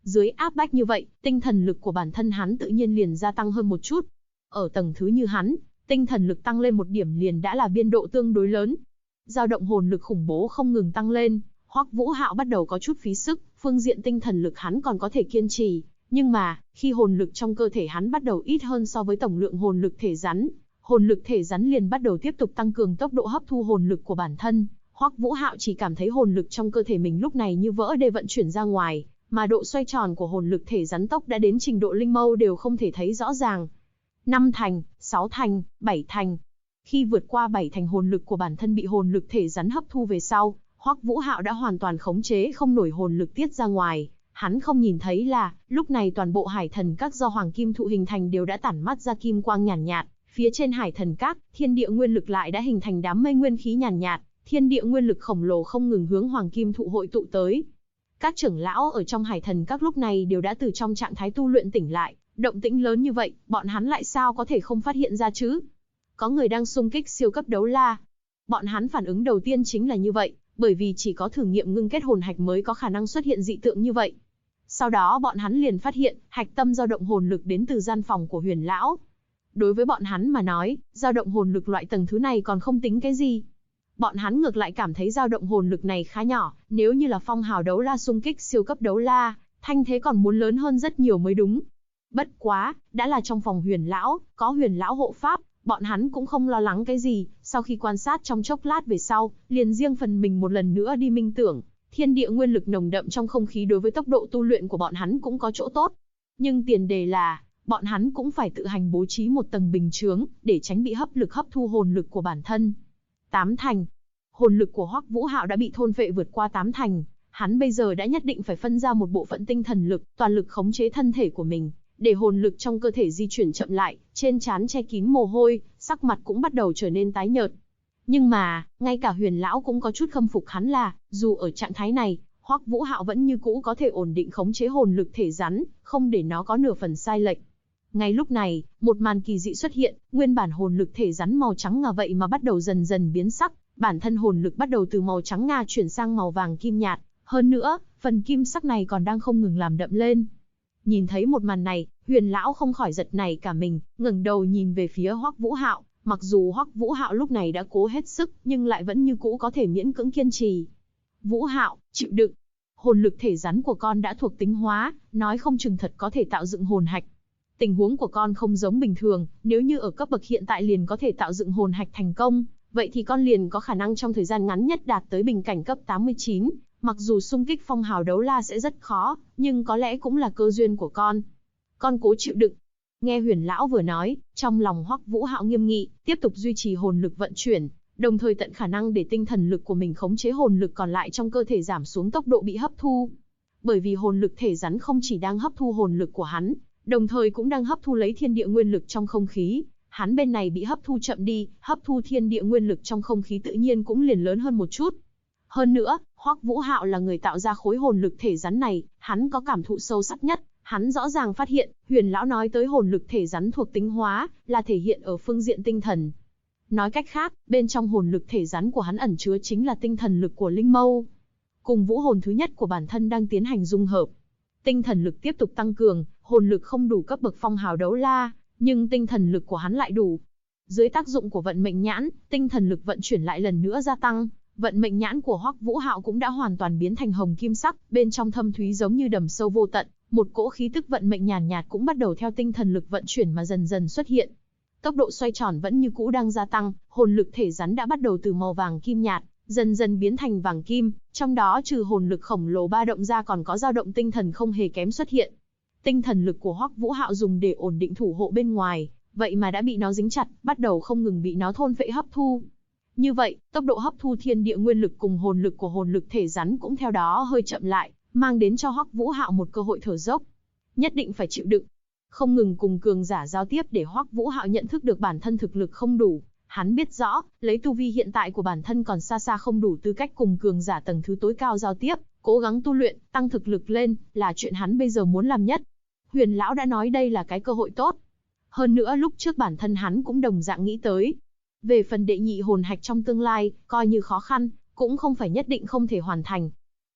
Dưới áp bách như vậy, tinh thần lực của bản thân hắn tự nhiên liền gia tăng hơn một chút. Ở tầng thứ như hắn, tinh thần lực tăng lên một điểm liền đã là biên độ tương đối lớn. Dao động hồn lực khủng bố không ngừng tăng lên, Hoắc Vũ Hạo bắt đầu có chút phí sức, phương diện tinh thần lực hắn còn có thể kiên trì, nhưng mà, khi hồn lực trong cơ thể hắn bắt đầu ít hơn so với tổng lượng hồn lực thể rắn, hồn lực thể rắn liền bắt đầu tiếp tục tăng cường tốc độ hấp thu hồn lực của bản thân. Hoắc Vũ Hạo chỉ cảm thấy hồn lực trong cơ thể mình lúc này như vỡ đê vận chuyển ra ngoài, mà độ xoay tròn của hồn lực thể rắn tốc đã đến trình độ linh mâu đều không thể thấy rõ ràng. 5 thành, 6 thành, 7 thành. Khi vượt qua 7 thành hồn lực của bản thân bị hồn lực thể rắn hấp thu về sau, Hoắc Vũ Hạo đã hoàn toàn khống chế không nổi hồn lực tiết ra ngoài. Hắn không nhìn thấy là, lúc này toàn bộ hải thần các do hoàng kim thụ hình thành đều đã tản mát ra kim quang nhàn nhạt. Phía trên hải thần các, thiên địa nguyên lực lại đã hình thành đám mây nguyên khí nhàn nhạt, thiên địa nguyên lực khổng lồ không ngừng hướng hoàng kim thụ hội tụ tới. Các trưởng lão ở trong hải thần các lúc này đều đã từ trong trạng thái tu luyện tỉnh lại, động tĩnh lớn như vậy, bọn hắn lại sao có thể không phát hiện ra chứ? Có người đang xung kích siêu cấp đấu la. Bọn hắn phản ứng đầu tiên chính là như vậy, bởi vì chỉ có thử nghiệm ngưng kết hồn hạch mới có khả năng xuất hiện dị tượng như vậy. Sau đó bọn hắn liền phát hiện, hạch tâm dao động hồn lực đến từ gian phòng của Huyền lão. Đối với bọn hắn mà nói, dao động hồn lực loại tầng thứ này còn không tính cái gì. Bọn hắn ngược lại cảm thấy dao động hồn lực này khá nhỏ, nếu như là phong hào đấu la xung kích siêu cấp đấu la, thanh thế còn muốn lớn hơn rất nhiều mới đúng. Bất quá, đã là trong phòng Huyền lão, có Huyền lão hộ pháp, bọn hắn cũng không lo lắng cái gì, sau khi quan sát trong chốc lát về sau, liền riêng phần mình một lần nữa đi minh tưởng, thiên địa nguyên lực nồng đậm trong không khí đối với tốc độ tu luyện của bọn hắn cũng có chỗ tốt. Nhưng tiền đề là, bọn hắn cũng phải tự hành bố trí một tầng bình chướng, để tránh bị hấp lực hấp thu hồn lực của bản thân. 8 thành. Hồn lực của Hoắc Vũ Hạo đã bị thôn phệ vượt qua 8 thành, hắn bây giờ đã nhất định phải phân ra một bộ phận tinh thần lực, toàn lực khống chế thân thể của mình, để hồn lực trong cơ thể di chuyển chậm lại, trên trán che kín mồ hôi, sắc mặt cũng bắt đầu trở nên tái nhợt. Nhưng mà, ngay cả Huyền lão cũng có chút khâm phục hắn là, dù ở trạng thái này, Hoắc Vũ Hạo vẫn như cũ có thể ổn định khống chế hồn lực thể rắn, không để nó có nửa phần sai lệch. Ngay lúc này, một màn kỳ dị xuất hiện, nguyên bản hồn lực thể rắn màu trắng ngà vậy mà bắt đầu dần dần biến sắc, bản thân hồn lực bắt đầu từ màu trắng ngà chuyển sang màu vàng kim nhạt, hơn nữa, phần kim sắc này còn đang không ngừng làm đậm lên. Nhìn thấy một màn này, Huyền lão không khỏi giật nảy cả mình, ngẩng đầu nhìn về phía Hoắc Vũ Hạo, mặc dù Hoắc Vũ Hạo lúc này đã cố hết sức, nhưng lại vẫn như cũ có thể miễn cưỡng kiên trì. Vũ Hạo, chịu đựng. Hồn lực thể rắn của con đã thuộc tính hóa, nói không chừng thật có thể tạo dựng hồn hạch. Tình huống của con không giống bình thường, nếu như ở cấp bậc hiện tại liền có thể tạo dựng hồn hạch thành công, vậy thì con liền có khả năng trong thời gian ngắn nhất đạt tới bình cảnh cấp 89, mặc dù xung kích phong hào đấu la sẽ rất khó, nhưng có lẽ cũng là cơ duyên của con. Con cố chịu đựng. Nghe Huyền lão vừa nói, trong lòng Hoắc Vũ Hạo nghiêm nghị, tiếp tục duy trì hồn lực vận chuyển, đồng thời tận khả năng để tinh thần lực của mình khống chế hồn lực còn lại trong cơ thể giảm xuống tốc độ bị hấp thu. Bởi vì hồn lực thể rắn không chỉ đang hấp thu hồn lực của hắn, đồng thời cũng đang hấp thu lấy thiên địa nguyên lực trong không khí. Hắn bên này bị hấp thu chậm đi, hấp thu thiên địa nguyên lực trong không khí tự nhiên cũng liền lớn hơn một chút. Hơn nữa, Hoắc Vũ Hạo là người tạo ra khối hồn lực thể rắn này, hắn có cảm thụ sâu sắc nhất. Hắn rõ ràng phát hiện, Huyền lão nói tới hồn lực thể rắn thuộc tính hóa, là thể hiện ở phương diện tinh thần. Nói cách khác, bên trong hồn lực thể rắn của hắn ẩn chứa chính là tinh thần lực của linh mâu. Cùng vũ hồn thứ nhất của bản thân đang tiến hành dung hợp. Tinh thần lực tiếp tục tăng cường, hồn lực không đủ cấp bậc phong hào đấu la, nhưng tinh thần lực của hắn lại đủ. Dưới tác dụng của vận mệnh nhãn, tinh thần lực vận chuyển lại lần nữa gia tăng. Vận mệnh nhãn của Hoắc Vũ Hạo cũng đã hoàn toàn biến thành hồng kim sắc, bên trong thâm thúy giống như đầm sâu vô tận, một cỗ khí tức vận mệnh nhàn nhạt cũng bắt đầu theo tinh thần lực vận chuyển mà dần dần xuất hiện. Tốc độ xoay tròn vẫn như cũ đang gia tăng, hồn lực thể rắn đã bắt đầu từ màu vàng kim nhạt, dần dần biến thành vàng kim, trong đó trừ hồn lực khổng lồ ba động ra còn có dao động tinh thần không hề kém xuất hiện. Tinh thần lực của Hoắc Vũ Hạo dùng để ổn định thủ hộ bên ngoài, vậy mà đã bị nó dính chặt, bắt đầu không ngừng bị nó thôn phệ hấp thu. Như vậy, tốc độ hấp thu thiên địa nguyên lực cùng hồn lực của hồn lực thể rắn cũng theo đó hơi chậm lại, mang đến cho Hoắc Vũ Hạo một cơ hội thở dốc. Nhất định phải chịu đựng, không ngừng cùng cường giả giao tiếp để Hoắc Vũ Hạo nhận thức được bản thân thực lực không đủ. Hắn biết rõ, lấy tu vi hiện tại của bản thân còn xa xa không đủ tư cách cùng cường giả tầng thứ tối cao giao tiếp, cố gắng tu luyện, tăng thực lực lên, là chuyện hắn bây giờ muốn làm nhất. Huyền lão đã nói đây là cái cơ hội tốt. Hơn nữa lúc trước bản thân hắn cũng đồng dạng nghĩ tới. Về phần đệ nhị hồn hạch trong tương lai, coi như khó khăn, cũng không phải nhất định không thể hoàn thành.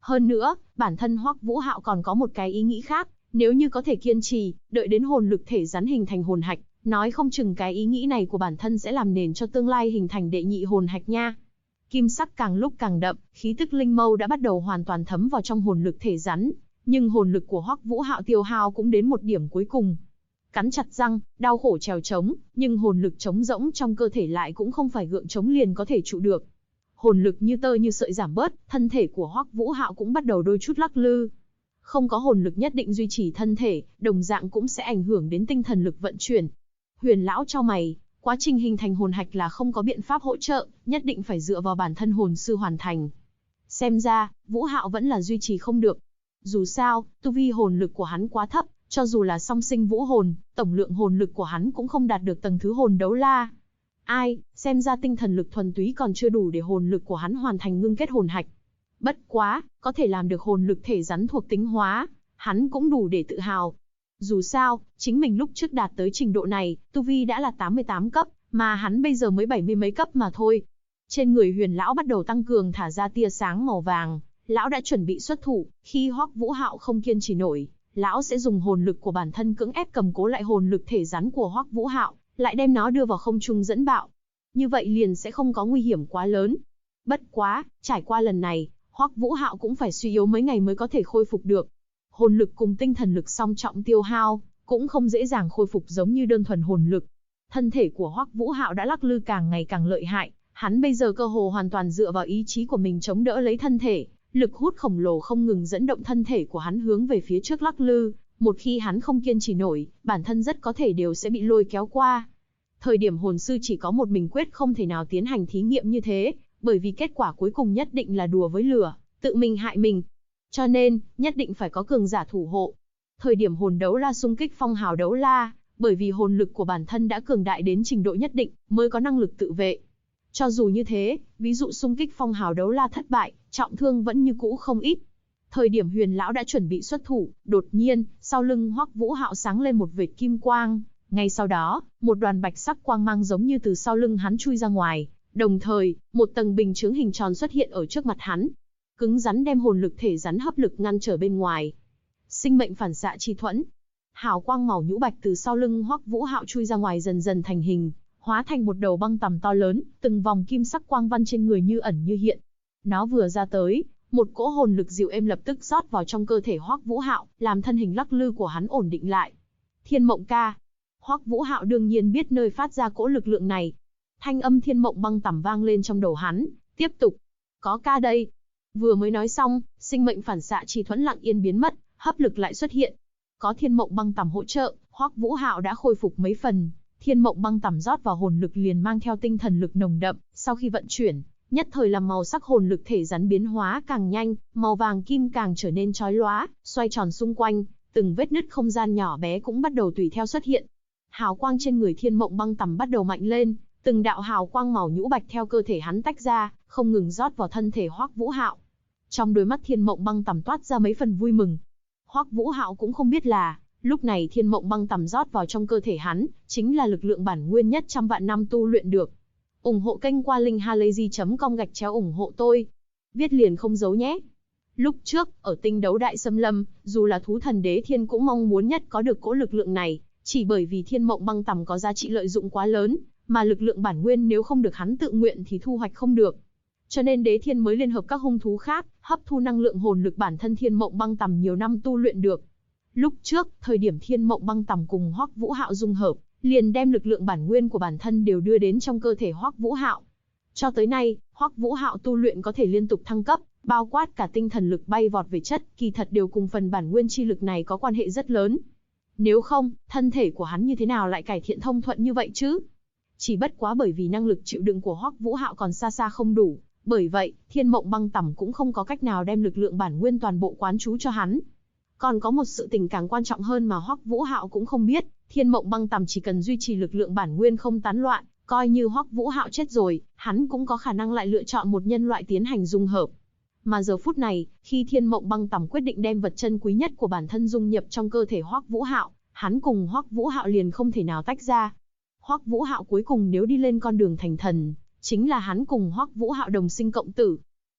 Hơn nữa, bản thân Hoắc Vũ Hạo còn có một cái ý nghĩ khác, nếu như có thể kiên trì, đợi đến hồn lực thể rắn hình thành hồn hạch, nói không chừng cái ý nghĩ này của bản thân sẽ làm nền cho tương lai hình thành đệ nhị hồn hạch nha. Kim sắc càng lúc càng đậm, khí tức linh mâu đã bắt đầu hoàn toàn thấm vào trong hồn lực thể rắn, nhưng hồn lực của Hoắc Vũ Hạo tiêu hao cũng đến một điểm cuối cùng. Cắn chặt răng, đau khổ trèo trống, nhưng hồn lực trống rỗng trong cơ thể lại cũng không phải gượng trống liền có thể trụ được. Hồn lực như tơ như sợi giảm bớt, thân thể của Hoắc Vũ Hạo cũng bắt đầu đôi chút lắc lư. Không có hồn lực nhất định duy trì thân thể, đồng dạng cũng sẽ ảnh hưởng đến tinh thần lực vận chuyển. Huyền lão chau mày, quá trình hình thành hồn hạch là không có biện pháp hỗ trợ, nhất định phải dựa vào bản thân hồn sư hoàn thành. Xem ra, Vũ Hạo vẫn là duy trì không được. Dù sao, tu vi hồn lực của hắn quá thấp, cho dù là song sinh vũ hồn, tổng lượng hồn lực của hắn cũng không đạt được tầng thứ hồn đấu la. Ai, xem ra tinh thần lực thuần túy còn chưa đủ để hồn lực của hắn hoàn thành ngưng kết hồn hạch. Bất quá, có thể làm được hồn lực thể rắn thuộc tính hóa, hắn cũng đủ để tự hào. Dù sao, chính mình lúc trước đạt tới trình độ này, tu vi đã là 88 cấp, mà hắn bây giờ mới 70 mấy cấp mà thôi. Trên người Huyền lão bắt đầu tăng cường thả ra tia sáng màu vàng, lão đã chuẩn bị xuất thủ, khi Hoắc Vũ Hạo không kiên trì nổi, lão sẽ dùng hồn lực của bản thân cưỡng ép cầm cố lại hồn lực thể rắn của Hoắc Vũ Hạo, lại đem nó đưa vào không trung dẫn bạo. Như vậy liền sẽ không có nguy hiểm quá lớn. Bất quá, trải qua lần này, Hoắc Vũ Hạo cũng phải suy yếu mấy ngày mới có thể khôi phục được. Hồn lực cùng tinh thần lực song trọng tiêu hao, cũng không dễ dàng khôi phục giống như đơn thuần hồn lực. Thân thể của Hoắc Vũ Hạo đã lắc lư càng ngày càng lợi hại, hắn bây giờ cơ hồ hoàn toàn dựa vào ý chí của mình chống đỡ lấy thân thể, lực hút khổng lồ không ngừng dẫn động thân thể của hắn hướng về phía trước lắc lư, một khi hắn không kiên trì nổi, bản thân rất có thể đều sẽ bị lôi kéo qua. Thời điểm hồn sư chỉ có một mình quyết không thể nào tiến hành thí nghiệm như thế, bởi vì kết quả cuối cùng nhất định là đùa với lửa, tự mình hại mình. Cho nên, nhất định phải có cường giả thủ hộ. Thời điểm hồn đấu la xung kích phong hào đấu la, bởi vì hồn lực của bản thân đã cường đại đến trình độ nhất định, mới có năng lực tự vệ. Cho dù như thế, ví dụ xung kích phong hào đấu la thất bại, trọng thương vẫn như cũ không ít. Thời điểm Huyền lão đã chuẩn bị xuất thủ, đột nhiên, sau lưng Hoắc Vũ Hạo sáng lên một vệt kim quang, ngay sau đó, một đoàn bạch sắc quang mang giống như từ sau lưng hắn chui ra ngoài, đồng thời, một tầng bình chướng hình tròn xuất hiện ở trước mặt hắn, cứng rắn đem hồn lực thể rắn hấp lực ngăn trở bên ngoài. Sinh mệnh phản xạ chi thuẫn. Hào quang màu nhũ bạch từ sau lưng Hoắc Vũ Hạo chui ra ngoài dần dần thành hình, hóa thành một đầu băng tằm to lớn, từng vòng kim sắc quang văn trên người như ẩn như hiện. Nó vừa ra tới, một cỗ hồn lực dịu êm lập tức rót vào trong cơ thể Hoắc Vũ Hạo, làm thân hình lắc lư của hắn ổn định lại. Thiên Mộng Ca. Hoắc Vũ Hạo đương nhiên biết nơi phát ra cỗ lực lượng này. Thanh âm Thiên Mộng băng tằm vang lên trong đầu hắn, tiếp tục. Có ca đây. Vừa mới nói xong, sinh mệnh phản xạ chi thuẫn lặng yên biến mất, hấp lực lại xuất hiện. Có Thiên Mộng băng tằm hỗ trợ, Hoắc Vũ Hạo đã khôi phục mấy phần. Thiên Mộng băng tằm rót vào hồn lực liền mang theo tinh thần lực nồng đậm, sau khi vận chuyển, nhất thời làm màu sắc hồn lực thể rắn biến hóa càng nhanh, màu vàng kim càng trở nên chói lóa, xoay tròn xung quanh, từng vết nứt không gian nhỏ bé cũng bắt đầu tùy theo xuất hiện. Hào quang trên người Thiên Mộng băng tằm bắt đầu mạnh lên, từng đạo hào quang màu nhũ bạch theo cơ thể hắn tách ra, không ngừng rót vào thân thể Hoắc Vũ Hạo. Trong đôi mắt Thiên Mộng băng tằm toát ra mấy phần vui mừng. Hoắc Vũ Hạo cũng không biết là, lúc này Thiên Mộng băng tằm rót vào trong cơ thể hắn, chính là lực lượng bản nguyên nhất trăm vạn năm tu luyện được. Ủng hộ kênh qua linkhalazy.com/ủng hộ tôi. Viết liền không giấu nhé. Lúc trước, ở tinh đấu đại xâm lâm, dù là thú thần đế thiên cũng mong muốn nhất có được cỗ lực lượng này, chỉ bởi vì Thiên Mộng băng tằm có giá trị lợi dụng quá lớn, mà lực lượng bản nguyên nếu không được hắn tự nguyện thì thu hoạch không được. Cho nên đế thiên mới liên hợp các hung thú khác, hấp thu năng lượng hồn lực bản thân Thiên Mộng băng tằm nhiều năm tu luyện được. Lúc trước, thời điểm Thiên Mộng băng tằm cùng Hoắc Vũ Hạo dung hợp, liền đem lực lượng bản nguyên của bản thân đều đưa đến trong cơ thể Hoắc Vũ Hạo. Cho tới nay, Hoắc Vũ Hạo tu luyện có thể liên tục thăng cấp, bao quát cả tinh thần lực bay vọt về chất, kỳ thật đều cùng phần bản nguyên chi lực này có quan hệ rất lớn. Nếu không, thân thể của hắn như thế nào lại cải thiện thông thuận như vậy chứ? Chỉ bất quá bởi vì năng lực chịu đựng của Hoắc Vũ Hạo còn xa xa không đủ, bởi vậy, Thiên Mộng băng tằm cũng không có cách nào đem lực lượng bản nguyên toàn bộ quán trú cho hắn. Còn có một sự tình càng quan trọng hơn mà Hoắc Vũ Hạo cũng không biết, Thiên Mộng băng tằm chỉ cần duy trì lực lượng bản nguyên không tán loạn, coi như Hoắc Vũ Hạo chết rồi, hắn cũng có khả năng lại lựa chọn một nhân loại tiến hành dung hợp. Mà giờ phút này, khi Thiên Mộng băng tằm quyết định đem vật chân quý nhất của bản thân dung nhập trong cơ thể Hoắc Vũ Hạo, hắn cùng Hoắc Vũ Hạo liền không thể nào tách ra. Hoắc Vũ Hạo cuối cùng nếu đi lên con đường thành thần, chính là hắn cùng Hoắc Vũ Hạo đồng sinh cộng tử.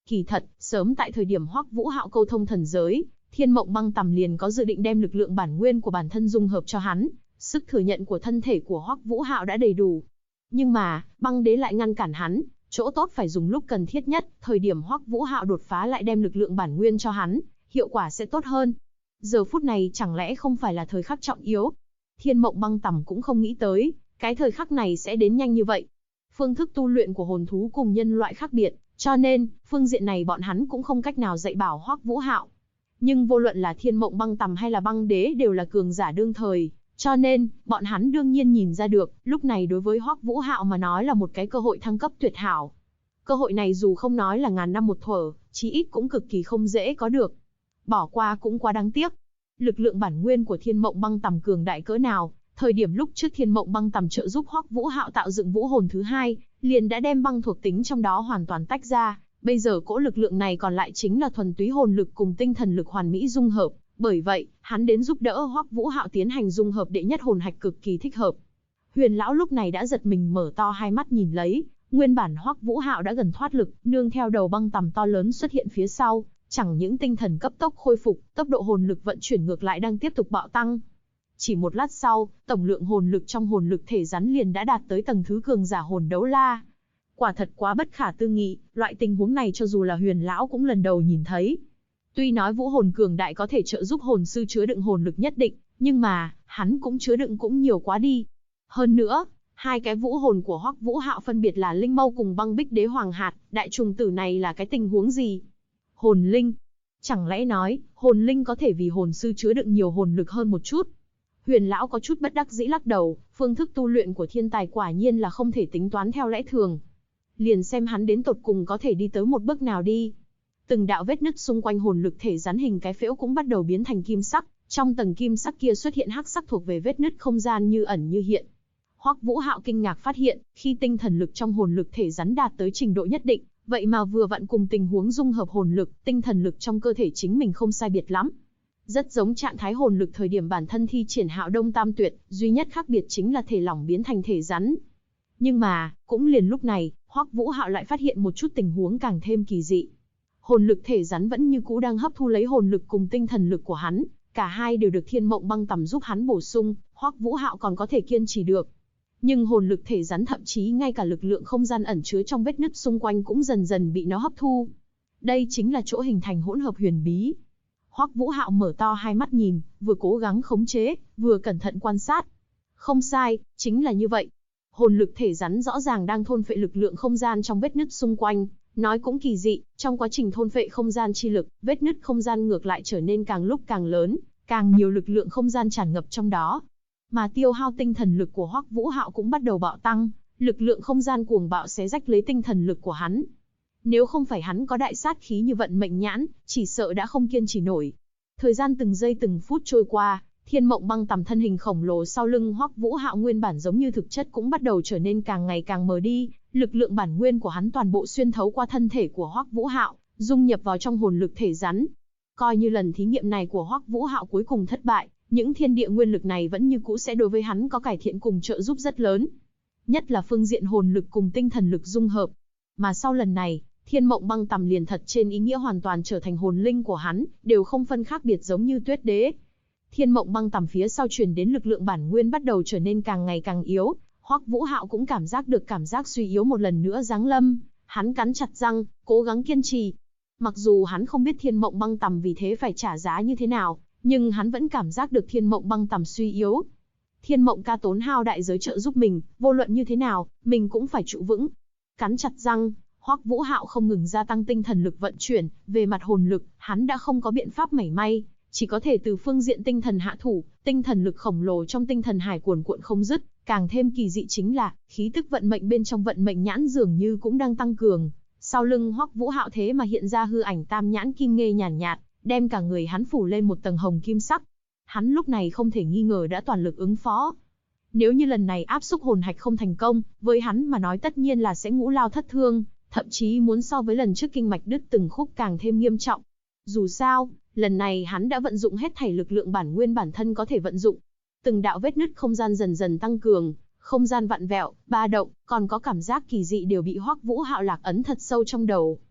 Kỳ thật, sớm tại thời điểm Hoắc Vũ Hạo câu thông thần giới, Thiên Mộng Băng Tầm liền có dự định đem lực lượng bản nguyên của bản thân dung hợp cho hắn, sức thừa nhận của thân thể của Hoắc Vũ Hạo đã đầy đủ. Nhưng mà, băng đế lại ngăn cản hắn, chỗ tốt phải dùng lúc cần thiết nhất, thời điểm Hoắc Vũ Hạo đột phá lại đem lực lượng bản nguyên cho hắn, hiệu quả sẽ tốt hơn. Giờ phút này chẳng lẽ không phải là thời khắc trọng yếu? Thiên Mộng Băng Tầm cũng không nghĩ tới, cái thời khắc này sẽ đến nhanh như vậy. Phương thức tu luyện của hồn thú cùng nhân loại khác biệt, cho nên, phương diện này bọn hắn cũng không cách nào dạy bảo Hoắc Vũ Hạo. Nhưng vô luận là Thiên Mộng Băng Tầm hay là băng đế đều là cường giả đương thời, cho nên, bọn hắn đương nhiên nhìn ra được, lúc này đối với Hoắc Vũ Hạo mà nói là một cái cơ hội thăng cấp tuyệt hảo. Cơ hội này dù không nói là ngàn năm một thuở, chí ít cũng cực kỳ không dễ có được. Bỏ qua cũng quá đáng tiếc. Lực lượng bản nguyên của Thiên Mộng Băng Tầm cường đại cỡ nào, thời điểm lúc trước Thiên Mộng Băng Tầm trợ giúp Hoắc Vũ Hạo tạo dựng vũ hồn thứ hai, liền đã đem băng thuộc tính trong đó hoàn toàn tách ra, bây giờ cỗ lực lượng này còn lại chính là thuần túy hồn lực cùng tinh thần lực hoàn mỹ dung hợp, bởi vậy, hắn đến giúp đỡ Hoắc Vũ Hạo tiến hành dung hợp đệ nhất hồn hạch cực kỳ thích hợp. Huyền lão lúc này đã giật mình mở to hai mắt nhìn lấy, nguyên bản Hoắc Vũ Hạo đã gần thoát lực, nương theo đầu băng tầm to lớn xuất hiện phía sau, chẳng những tinh thần cấp tốc khôi phục, tốc độ hồn lực vận chuyển ngược lại đang tiếp tục bạo tăng. Chỉ một lát sau, tổng lượng hồn lực trong hồn lực thể rắn liền đã đạt tới tầng thứ cường giả hồn đấu la. Quả thật quá bất khả tư nghị, loại tình huống này cho dù là Huyền lão cũng lần đầu nhìn thấy. Tuy nói vũ hồn cường đại có thể trợ giúp hồn sư chứa đựng hồn lực nhất định, nhưng mà, hắn cũng chứa đựng cũng nhiều quá đi. Hơn nữa, hai cái vũ hồn của Hoắc Vũ Hạo phân biệt là Linh Mâu cùng Băng Bích Đế Hoàng Hạt, đại trùng tử này là cái tình huống gì? Hồn linh? Chẳng lẽ nói, hồn linh có thể vì hồn sư chứa đựng nhiều hồn lực hơn một chút? Huyền lão có chút bất đắc dĩ lắc đầu, phương thức tu luyện của thiên tài quả nhiên là không thể tính toán theo lẽ thường. Liền xem hắn đến tột cùng có thể đi tới một bước nào đi. Từng đạo vết nứt xung quanh hồn lực thể rắn hình cái phễu cũng bắt đầu biến thành kim sắc, trong tầng kim sắc kia xuất hiện hắc sắc thuộc về vết nứt không gian như ẩn như hiện. Hoắc Vũ Hạo kinh ngạc phát hiện, khi tinh thần lực trong hồn lực thể rắn đạt tới trình độ nhất định, vậy mà vừa vặn cùng tình huống dung hợp hồn lực, tinh thần lực trong cơ thể chính mình không sai biệt lắm. Rất giống trạng thái hồn lực thời điểm bản thân thi triển Hạo Đông Tam Tuyệt, duy nhất khác biệt chính là thể lỏng biến thành thể rắn. Nhưng mà, cũng liền lúc này, Hoắc Vũ Hạo lại phát hiện một chút tình huống càng thêm kỳ dị. Hồn lực thể rắn vẫn như cũ đang hấp thu lấy hồn lực cùng tinh thần lực của hắn, cả hai đều được Thiên Mộng Băng Tầm giúp hắn bổ sung, Hoắc Vũ Hạo còn có thể kiên trì được. Nhưng hồn lực thể rắn thậm chí ngay cả lực lượng không gian ẩn chứa trong vết nứt xung quanh cũng dần dần bị nó hấp thu. Đây chính là chỗ hình thành hỗn hợp huyền bí. Hoắc Vũ Hạo mở to hai mắt nhìn, vừa cố gắng khống chế, vừa cẩn thận quan sát. Không sai, chính là như vậy. Hồn lực thể rắn rõ ràng đang thôn phệ lực lượng không gian trong vết nứt xung quanh. Nói cũng kỳ dị, trong quá trình thôn phệ không gian chi lực, vết nứt không gian ngược lại trở nên càng lúc càng lớn, càng nhiều lực lượng không gian tràn ngập trong đó. Mà tiêu hao tinh thần lực của Hoắc Vũ Hạo cũng bắt đầu bạo tăng, lực lượng không gian cuồng bạo xé rách lấy tinh thần lực của hắn. Nếu không phải hắn có đại sát khí như vận mệnh nhãn, chỉ sợ đã không kiên trì nổi. Thời gian từng giây từng phút trôi qua, Thiên Mộng Băng Tầm thân hình khổng lồ sau lưng Hoắc Vũ Hạo nguyên bản giống như thực chất cũng bắt đầu trở nên càng ngày càng mờ đi, lực lượng bản nguyên của hắn toàn bộ xuyên thấu qua thân thể của Hoắc Vũ Hạo, dung nhập vào trong hồn lực thể rắn. Coi như lần thí nghiệm này của Hoắc Vũ Hạo cuối cùng thất bại, những thiên địa nguyên lực này vẫn như cũ sẽ đối với hắn có cải thiện cùng trợ giúp rất lớn. Nhất là phương diện hồn lực cùng tinh thần lực dung hợp. Mà sau lần này, Thiên Mộng Băng Tầm liền thật trên ý nghĩa hoàn toàn trở thành hồn linh của hắn, đều không phân khác biệt giống như Tuyết Đế. Thiên Mộng Băng Tầm phía sau truyền đến lực lượng bản nguyên bắt đầu trở nên càng ngày càng yếu, Hoắc Vũ Hạo cũng cảm giác được cảm giác suy yếu một lần nữa giáng lâm, hắn cắn chặt răng, cố gắng kiên trì. Mặc dù hắn không biết Thiên Mộng Băng Tầm vì thế phải trả giá như thế nào, nhưng hắn vẫn cảm giác được Thiên Mộng Băng Tầm suy yếu. Thiên Mộng ca tốn hao đại giới trợ giúp mình, vô luận như thế nào, mình cũng phải trụ vững. Cắn chặt răng, Hoắc Vũ Hạo không ngừng gia tăng tinh thần lực vận chuyển, về mặt hồn lực, hắn đã không có biện pháp mảy may, chỉ có thể từ phương diện tinh thần hạ thủ, tinh thần lực khổng lồ trong tinh thần hải cuồn cuộn không dứt, càng thêm kỳ dị chính là, khí tức vận mệnh bên trong vận mệnh nhãn dường như cũng đang tăng cường. Sau lưng Hoắc Vũ Hạo thế mà hiện ra hư ảnh tam nhãn kim nghê nhàn nhạt, đem cả người hắn phủ lên một tầng hồng kim sắc. Hắn lúc này không thể nghi ngờ đã toàn lực ứng phó. Nếu như lần này áp xúc hồn hạch không thành công, với hắn mà nói tất nhiên là sẽ ngũ lao thất thương, thậm chí muốn so với lần trước kinh mạch đứt từng khúc càng thêm nghiêm trọng. Dù sao, lần này hắn đã vận dụng hết thảy lực lượng bản nguyên bản thân có thể vận dụng. Từng đạo vết nứt không gian dần dần tăng cường, không gian vặn vẹo, ba động, còn có cảm giác kỳ dị đều bị Hoắc Vũ Hạo lạc ấn thật sâu trong đầu.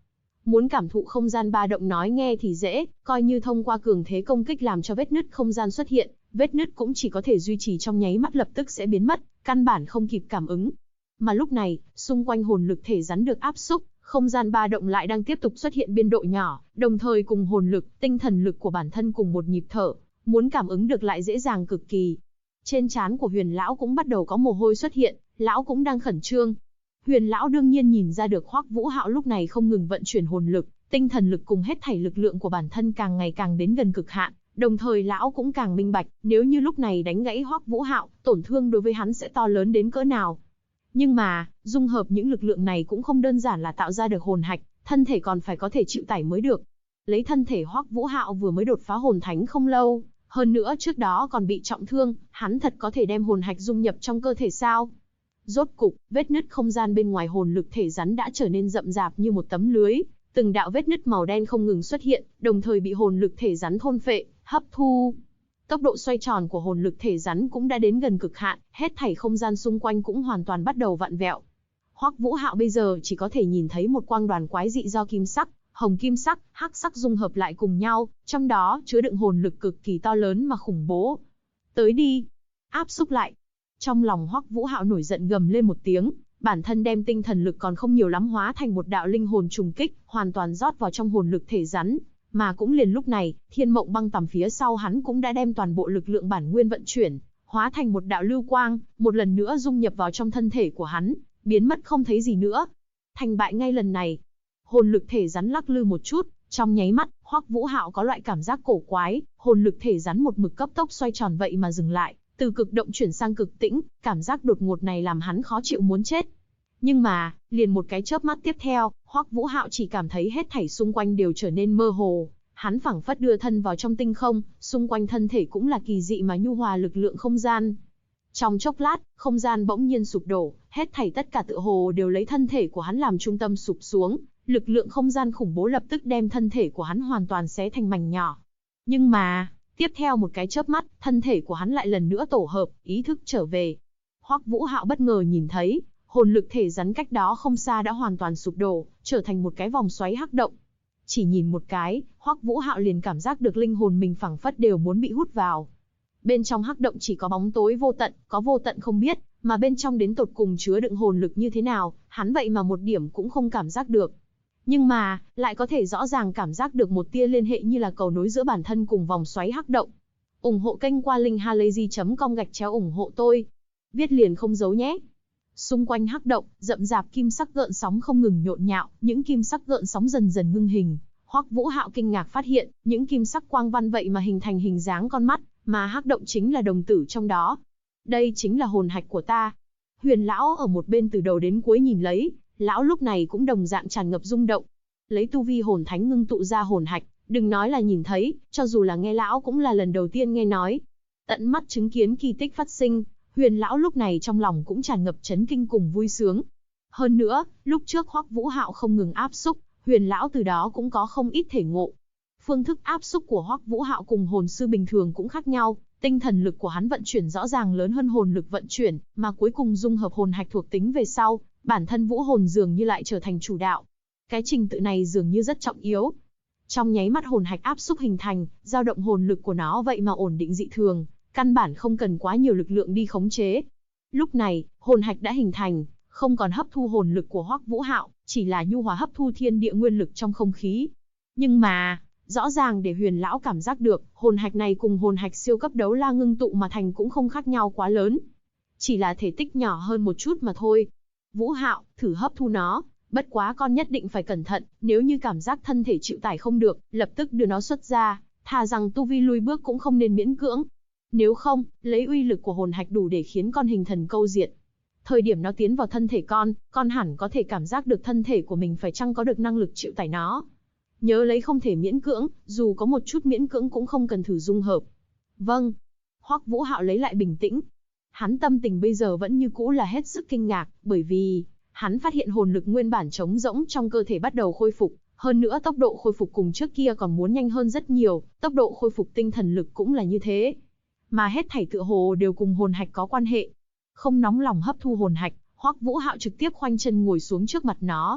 Muốn cảm thụ không gian ba động nói nghe thì dễ, coi như thông qua cường thế công kích làm cho vết nứt không gian xuất hiện, vết nứt cũng chỉ có thể duy trì trong nháy mắt lập tức sẽ biến mất, căn bản không kịp cảm ứng. Mà lúc này, xung quanh hồn lực thể rắn được áp xúc, không gian ba động lại đang tiếp tục xuất hiện biên độ nhỏ, đồng thời cùng hồn lực, tinh thần lực của bản thân cùng một nhịp thở, muốn cảm ứng được lại dễ dàng cực kỳ. Trên trán của Huyền lão cũng bắt đầu có mồ hôi xuất hiện, lão cũng đang khẩn trương. Huyền lão đương nhiên nhìn ra được Hoắc Vũ Hạo lúc này không ngừng vận chuyển hồn lực, tinh thần lực cùng hết thảy lực lượng của bản thân càng ngày càng đến gần cực hạn, đồng thời lão cũng càng minh bạch, nếu như lúc này đánh gãy Hoắc Vũ Hạo, tổn thương đối với hắn sẽ to lớn đến cỡ nào. Nhưng mà, dung hợp những lực lượng này cũng không đơn giản là tạo ra được hồn hạch, thân thể còn phải có thể chịu tải mới được. Lấy thân thể Hoắc Vũ Hạo vừa mới đột phá hồn thánh không lâu, hơn nữa trước đó còn bị trọng thương, hắn thật có thể đem hồn hạch dung nhập trong cơ thể sao? Rốt cục, vết nứt không gian bên ngoài hồn lực thể rắn đã trở nên rậm rạp như một tấm lưới, từng đạo vết nứt màu đen không ngừng xuất hiện, đồng thời bị hồn lực thể rắn thôn phệ, hấp thu. Tốc độ xoay tròn của hồn lực thể rắn cũng đã đến gần cực hạn, hết thảy không gian xung quanh cũng hoàn toàn bắt đầu vặn vẹo. Hoắc Vũ Hạo bây giờ chỉ có thể nhìn thấy một quang đoàn quái dị do kim sắc, hồng kim sắc, hắc sắc dung hợp lại cùng nhau, trong đó chứa đựng hồn lực cực kỳ to lớn mà khủng bố. Tới đi, áp xúc lại. Trong lòng Hoắc Vũ Hạo nổi giận gầm lên một tiếng, bản thân đem tinh thần lực còn không nhiều lắm hóa thành một đạo linh hồn trùng kích, hoàn toàn rót vào trong hồn lực thể rắn. Mà cũng liền lúc này, Thiên Mộng Băng Tầm phía sau hắn cũng đã đem toàn bộ lực lượng bản nguyên vận chuyển, hóa thành một đạo lưu quang, một lần nữa dung nhập vào trong thân thể của hắn, biến mất không thấy gì nữa. Thành bại ngay lần này. Hồn lực thể rắn lắc lư một chút, trong nháy mắt, Hoắc Vũ Hạo có loại cảm giác cổ quái, hồn lực thể rắn một mực cấp tốc xoay tròn vậy mà dừng lại, từ cực động chuyển sang cực tĩnh, cảm giác đột ngột này làm hắn khó chịu muốn chết. Nhưng mà, liền một cái chớp mắt tiếp theo, Hoắc Vũ Hạo chỉ cảm thấy hết thảy xung quanh đều trở nên mơ hồ, hắn phảng phất đưa thân vào trong tinh không, xung quanh thân thể cũng là kỳ dị mà nhu hòa lực lượng không gian. Trong chốc lát, không gian bỗng nhiên sụp đổ, hết thảy tất cả tựa hồ đều lấy thân thể của hắn làm trung tâm sụp xuống, lực lượng không gian khủng bố lập tức đem thân thể của hắn hoàn toàn xé thành mảnh nhỏ. Nhưng mà, tiếp theo một cái chớp mắt, thân thể của hắn lại lần nữa tổ hợp, ý thức trở về. Hoắc Vũ Hạo bất ngờ nhìn thấy, hồn lực thể rắn cách đó không xa đã hoàn toàn sụp đổ, trở thành một cái vòng xoáy hắc động. Chỉ nhìn một cái, Hoắc Vũ Hạo liền cảm giác được linh hồn mình phảng phất đều muốn bị hút vào. Bên trong hắc động chỉ có bóng tối vô tận, có vô tận không biết, mà bên trong đến tột cùng chứa đựng hồn lực như thế nào, hắn vậy mà một điểm cũng không cảm giác được. Nhưng mà, lại có thể rõ ràng cảm giác được một tia liên hệ như là cầu nối giữa bản thân cùng vòng xoáy hắc động. Ủng hộ kênh qua linkhalazy.com/ủng hộ tôi. Viết liền không giấu nhé. Xung quanh hắc động, rậm rạp kim sắc gợn sóng không ngừng nhộn nhạo, những kim sắc gợn sóng dần dần ngưng hình. Hoắc Vũ Hạo kinh ngạc phát hiện, những kim sắc quang văn vậy mà hình thành hình dáng con mắt, mà hắc động chính là đồng tử trong đó. Đây chính là hồn hạch của ta. Huyền lão ở một bên từ đầu đến cuối nhìn lấy, lão lúc này cũng đồng dạng tràn ngập rung động. Lấy tu vi hồn thánh ngưng tụ ra hồn hạch, đừng nói là nhìn thấy, cho dù là nghe lão cũng là lần đầu tiên nghe nói. Tận mắt chứng kiến kỳ tích phát sinh, Huyền lão lúc này trong lòng cũng tràn ngập chấn kinh cùng vui sướng. Hơn nữa, lúc trước Hoắc Vũ Hạo không ngừng áp xúc, Huyền lão từ đó cũng có không ít thể ngộ. Phương thức áp xúc của Hoắc Vũ Hạo cùng hồn sư bình thường cũng khác nhau, tinh thần lực của hắn vận chuyển rõ ràng lớn hơn hồn lực vận chuyển, mà cuối cùng dung hợp hồn hạch thuộc tính về sau, bản thân vũ hồn dường như lại trở thành chủ đạo. Cái trình tự này dường như rất trọng yếu. Trong nháy mắt hồn hạch áp xúc hình thành, dao động hồn lực của nó vậy mà ổn định dị thường, căn bản không cần quá nhiều lực lượng đi khống chế. Lúc này, hồn hạch đã hình thành, không còn hấp thu hồn lực của Hoắc Vũ Hạo, chỉ là nhu hòa hấp thu thiên địa nguyên lực trong không khí. Nhưng mà, rõ ràng để Huyền lão cảm giác được, hồn hạch này cùng hồn hạch siêu cấp đấu la ngưng tụ mà thành cũng không khác nhau quá lớn. Chỉ là thể tích nhỏ hơn một chút mà thôi. Vũ Hạo, thử hấp thu nó, bất quá con nhất định phải cẩn thận, nếu như cảm giác thân thể chịu tải không được, lập tức đưa nó xuất ra, thà rằng tu vi lui bước cũng không nên miễn cưỡng. Nếu không, lấy uy lực của hồn hạch đủ để khiến con hình thần câu diệt. Thời điểm nó tiến vào thân thể con hẳn có thể cảm giác được thân thể của mình phải chăng có được năng lực chịu tải nó. Nhớ lấy không thể miễn cưỡng, dù có một chút miễn cưỡng cũng không cần thử dung hợp. Vâng. Hoắc Vũ Hạo lấy lại bình tĩnh. Hắn tâm tình bây giờ vẫn như cũ là hết sức kinh ngạc, bởi vì hắn phát hiện hồn lực nguyên bản trống rỗng trong cơ thể bắt đầu khôi phục, hơn nữa tốc độ khôi phục cùng trước kia còn muốn nhanh hơn rất nhiều, tốc độ khôi phục tinh thần lực cũng là như thế. Mà hết thảy tựa hồ đều cùng hồn hạch có quan hệ. Không nóng lòng hấp thu hồn hạch, Hoắc Vũ Hạo trực tiếp khoanh chân ngồi xuống trước mặt nó.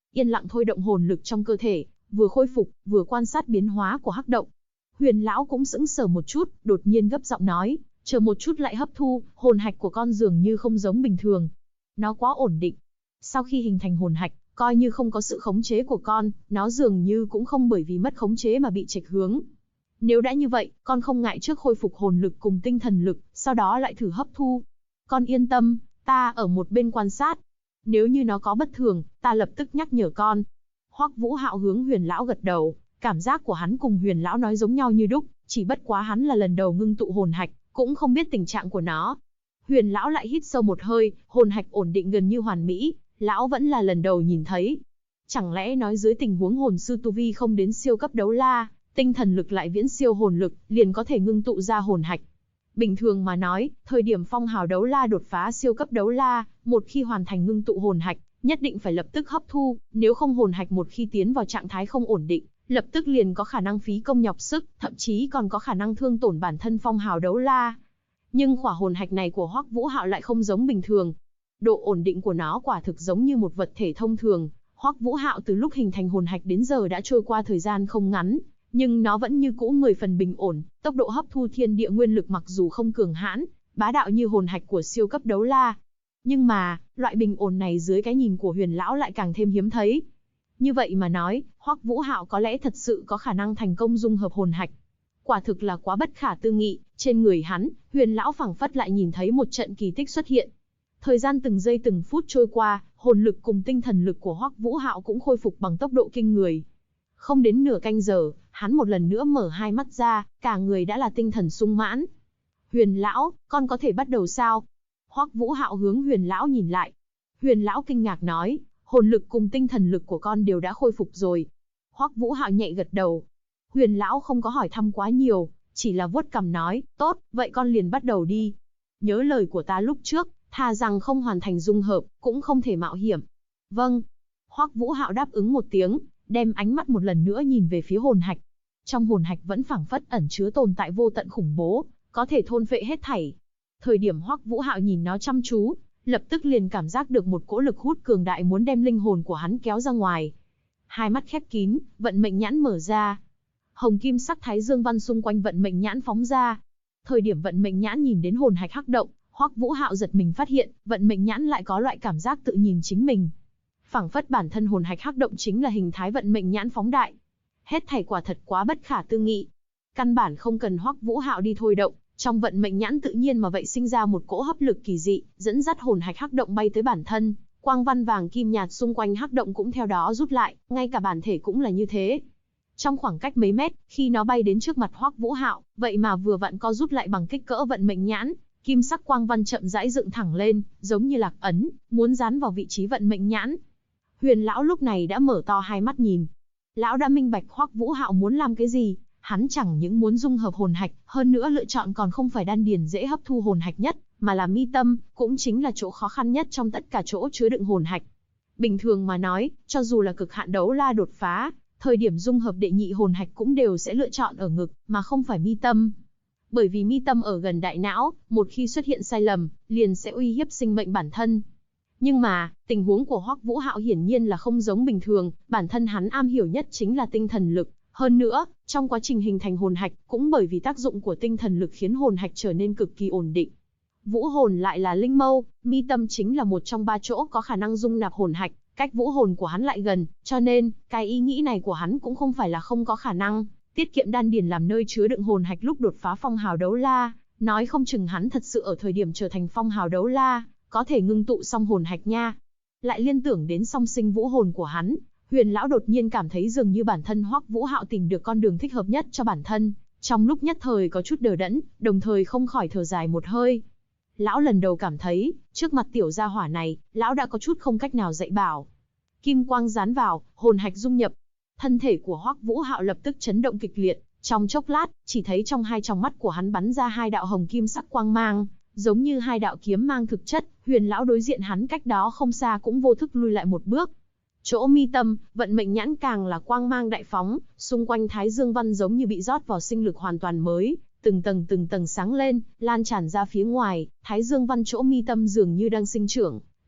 yên lặng thôi động hồn lực trong cơ thể, vừa khôi phục, vừa quan sát biến hóa của hắc động. Huyền lão cũng sững sờ một chút, đột nhiên gấp giọng nói, chờ một chút lại hấp thu, hồn hạch của con dường như không giống bình thường. Nó quá ổn định. Sau khi hình thành hồn hạch, coi như không có sự khống chế của con, nó dường như cũng không bởi vì mất khống chế mà bị chệch hướng. Nếu đã như vậy, con không ngại trước khôi phục hồn lực cùng tinh thần lực, sau đó lại thử hấp thu. Con yên tâm, ta ở một bên quan sát. Nếu như nó có bất thường, ta lập tức nhắc nhở con. Hoắc Vũ Hạo hướng Huyền lão gật đầu, cảm giác của hắn cùng Huyền lão nói giống nhau như đúc, chỉ bất quá hắn là lần đầu ngưng tụ hồn hạch, cũng không biết tình trạng của nó. Huyền lão lại hít sâu một hơi, hồn hạch ổn định gần như hoàn mỹ, lão vẫn là lần đầu nhìn thấy. Chẳng lẽ nói dưới tình huống hồn sư tu vi không đến siêu cấp đấu la, tinh thần lực lại viễn siêu hồn lực, liền có thể ngưng tụ ra hồn hạch. Bình thường mà nói, thời điểm phong hào đấu la đột phá siêu cấp đấu la, một khi hoàn thành ngưng tụ hồn hạch, nhất định phải lập tức hấp thu, nếu không hồn hạch một khi tiến vào trạng thái không ổn định, lập tức liền có khả năng phí công nhọc sức, thậm chí còn có khả năng thương tổn bản thân phong hào đấu la. Nhưng khỏa hồn hạch này của Hoắc Vũ Hạo lại không giống bình thường. Độ ổn định của nó quả thực giống như một vật thể thông thường. Hoắc Vũ Hạo từ lúc hình thành hồn hạch đến giờ đã trôi qua thời gian không ngắn, nhưng nó vẫn như cũ 10 phần bình ổn, tốc độ hấp thu thiên địa nguyên lực mặc dù không cường hãn, bá đạo như hồn hạch của siêu cấp đấu la. Nhưng mà, loại bình ổn này dưới cái nhìn của Huyền lão lại càng thêm hiếm thấy. Như vậy mà nói, Hoắc Vũ Hạo có lẽ thật sự có khả năng thành công dung hợp hồn hạch. Quả thực là quá bất khả tư nghị, trên người hắn, Huyền lão phảng phất lại nhìn thấy một trận kỳ tích xuất hiện. Thời gian từng giây từng phút trôi qua, hồn lực cùng tinh thần lực của Hoắc Vũ Hạo cũng khôi phục bằng tốc độ kinh người. Không đến nửa canh giờ, hắn một lần nữa mở hai mắt ra, cả người đã là tinh thần sung mãn. Huyền lão, con có thể bắt đầu sao? Hoắc Vũ Hạo hướng Huyền lão nhìn lại. Huyền lão kinh ngạc nói, hồn lực cùng tinh thần lực của con đều đã khôi phục rồi. Hoắc Vũ Hạo nhẹ gật đầu. Huyền lão không có hỏi thăm quá nhiều, chỉ là vuốt cằm nói, tốt, vậy con liền bắt đầu đi. Nhớ lời của ta lúc trước, thà rằng không hoàn thành dung hợp, cũng không thể mạo hiểm. Vâng. Hoắc Vũ Hạo đáp ứng một tiếng, đem ánh mắt một lần nữa nhìn về phía hồn hạch. Trong hồn hạch vẫn phảng phất ẩn chứa tồn tại vô tận khủng bố, có thể thôn phệ hết thảy. Thời điểm Hoắc Vũ Hạo nhìn nó chăm chú, lập tức liền cảm giác được một cỗ lực hút cường đại muốn đem linh hồn của hắn kéo ra ngoài. Hai mắt khép kín, vận mệnh nhãn mở ra. Hồng kim sắc thái dương văn xung quanh vận mệnh nhãn phóng ra. Thời điểm vận mệnh nhãn nhìn đến hồn hạch hắc động, Hoắc Vũ Hạo giật mình phát hiện, vận mệnh nhãn lại có loại cảm giác tự nhìn chính mình. Phảng phất bản thân hồn hạch hắc động chính là hình thái vận mệnh nhãn phóng đại. Hết thảy quả thật quá bất khả tư nghị. Căn bản không cần Hoắc Vũ Hạo đi thôi động, trong vận mệnh nhãn tự nhiên mà vậy sinh ra một cỗ hấp lực kỳ dị, dẫn dắt hồn hạch hắc động bay tới bản thân, quang văn vàng kim nhạt xung quanh hắc động cũng theo đó rút lại, ngay cả bản thể cũng là như thế. Trong khoảng cách mấy mét, khi nó bay đến trước mặt Hoắc Vũ Hạo, vậy mà vừa vặn co rút lại bằng kích cỡ vận mệnh nhãn, kim sắc quang văn chậm rãi dựng thẳng lên, giống như lạc ấn, muốn dán vào vị trí vận mệnh nhãn. Huyền lão lúc này đã mở to hai mắt nhìn. Lão đã minh bạch Hoắc Vũ Hạo muốn làm cái gì, hắn chẳng những muốn dung hợp hồn hạch, hơn nữa lựa chọn còn không phải đan điền dễ hấp thu hồn hạch nhất, mà là mi tâm, cũng chính là chỗ khó khăn nhất trong tất cả chỗ chứa đựng hồn hạch. Bình thường mà nói, cho dù là cực hạn đấu la đột phá, thời điểm dung hợp đệ nhị hồn hạch cũng đều sẽ lựa chọn ở ngực, mà không phải mi tâm. Bởi vì mi tâm ở gần đại não, một khi xuất hiện sai lầm, liền sẽ uy hiếp sinh mệnh bản thân. Nhưng mà, tình huống của Hoắc Vũ Hạo hiển nhiên là không giống bình thường, bản thân hắn am hiểu nhất chính là tinh thần lực. Hơn nữa, trong quá trình hình thành hồn hạch, cũng bởi vì tác dụng của tinh thần lực khiến hồn hạch trở nên cực kỳ ổn định. Vũ hồn lại là linh mâu, mi tâm chính là một trong ba chỗ có khả năng dung nạp hồn hạch, cách vũ hồn của hắn lại gần, cho nên, cái ý nghĩ này của hắn cũng không phải là không có khả năng, tiết kiệm đan điền làm nơi chứa đựng hồn hạch lúc đột phá phong hào đấu la, nói không chừng hắn thật sự ở thời điểm trở thành phong hào đấu la, có thể ngưng tụ xong hồn hạch nha. Lại liên tưởng đến song sinh vũ hồn của hắn, Huyền lão đột nhiên cảm thấy dường như bản thân Hoắc Vũ Hạo tìm được con đường thích hợp nhất cho bản thân, trong lúc nhất thời có chút đờ đẫn, đồng thời không khỏi thở dài một hơi. Lão lần đầu cảm thấy, trước mặt tiểu gia hỏa này, lão đã có chút không cách nào dạy bảo. Kim quang dán vào, hồn hạch dung nhập. Thân thể của Hoắc Vũ Hạo lập tức chấn động kịch liệt, trong chốc lát, chỉ thấy trong hai tròng mắt của hắn bắn ra hai đạo hồng kim sắc quang mang, giống như hai đạo kiếm mang thực chất. Huyền lão đối diện hắn cách đó không xa cũng vô thức lui lại một bước. Chỗ mi tâm, vận mệnh nhãn càng là quang mang đại phóng, xung quanh thái dương văn giống như bị rót vào sinh lực hoàn toàn mới, từng tầng sáng lên, lan tràn ra phía ngoài, thái dương văn chỗ mi tâm dường như đang sinh trưởng,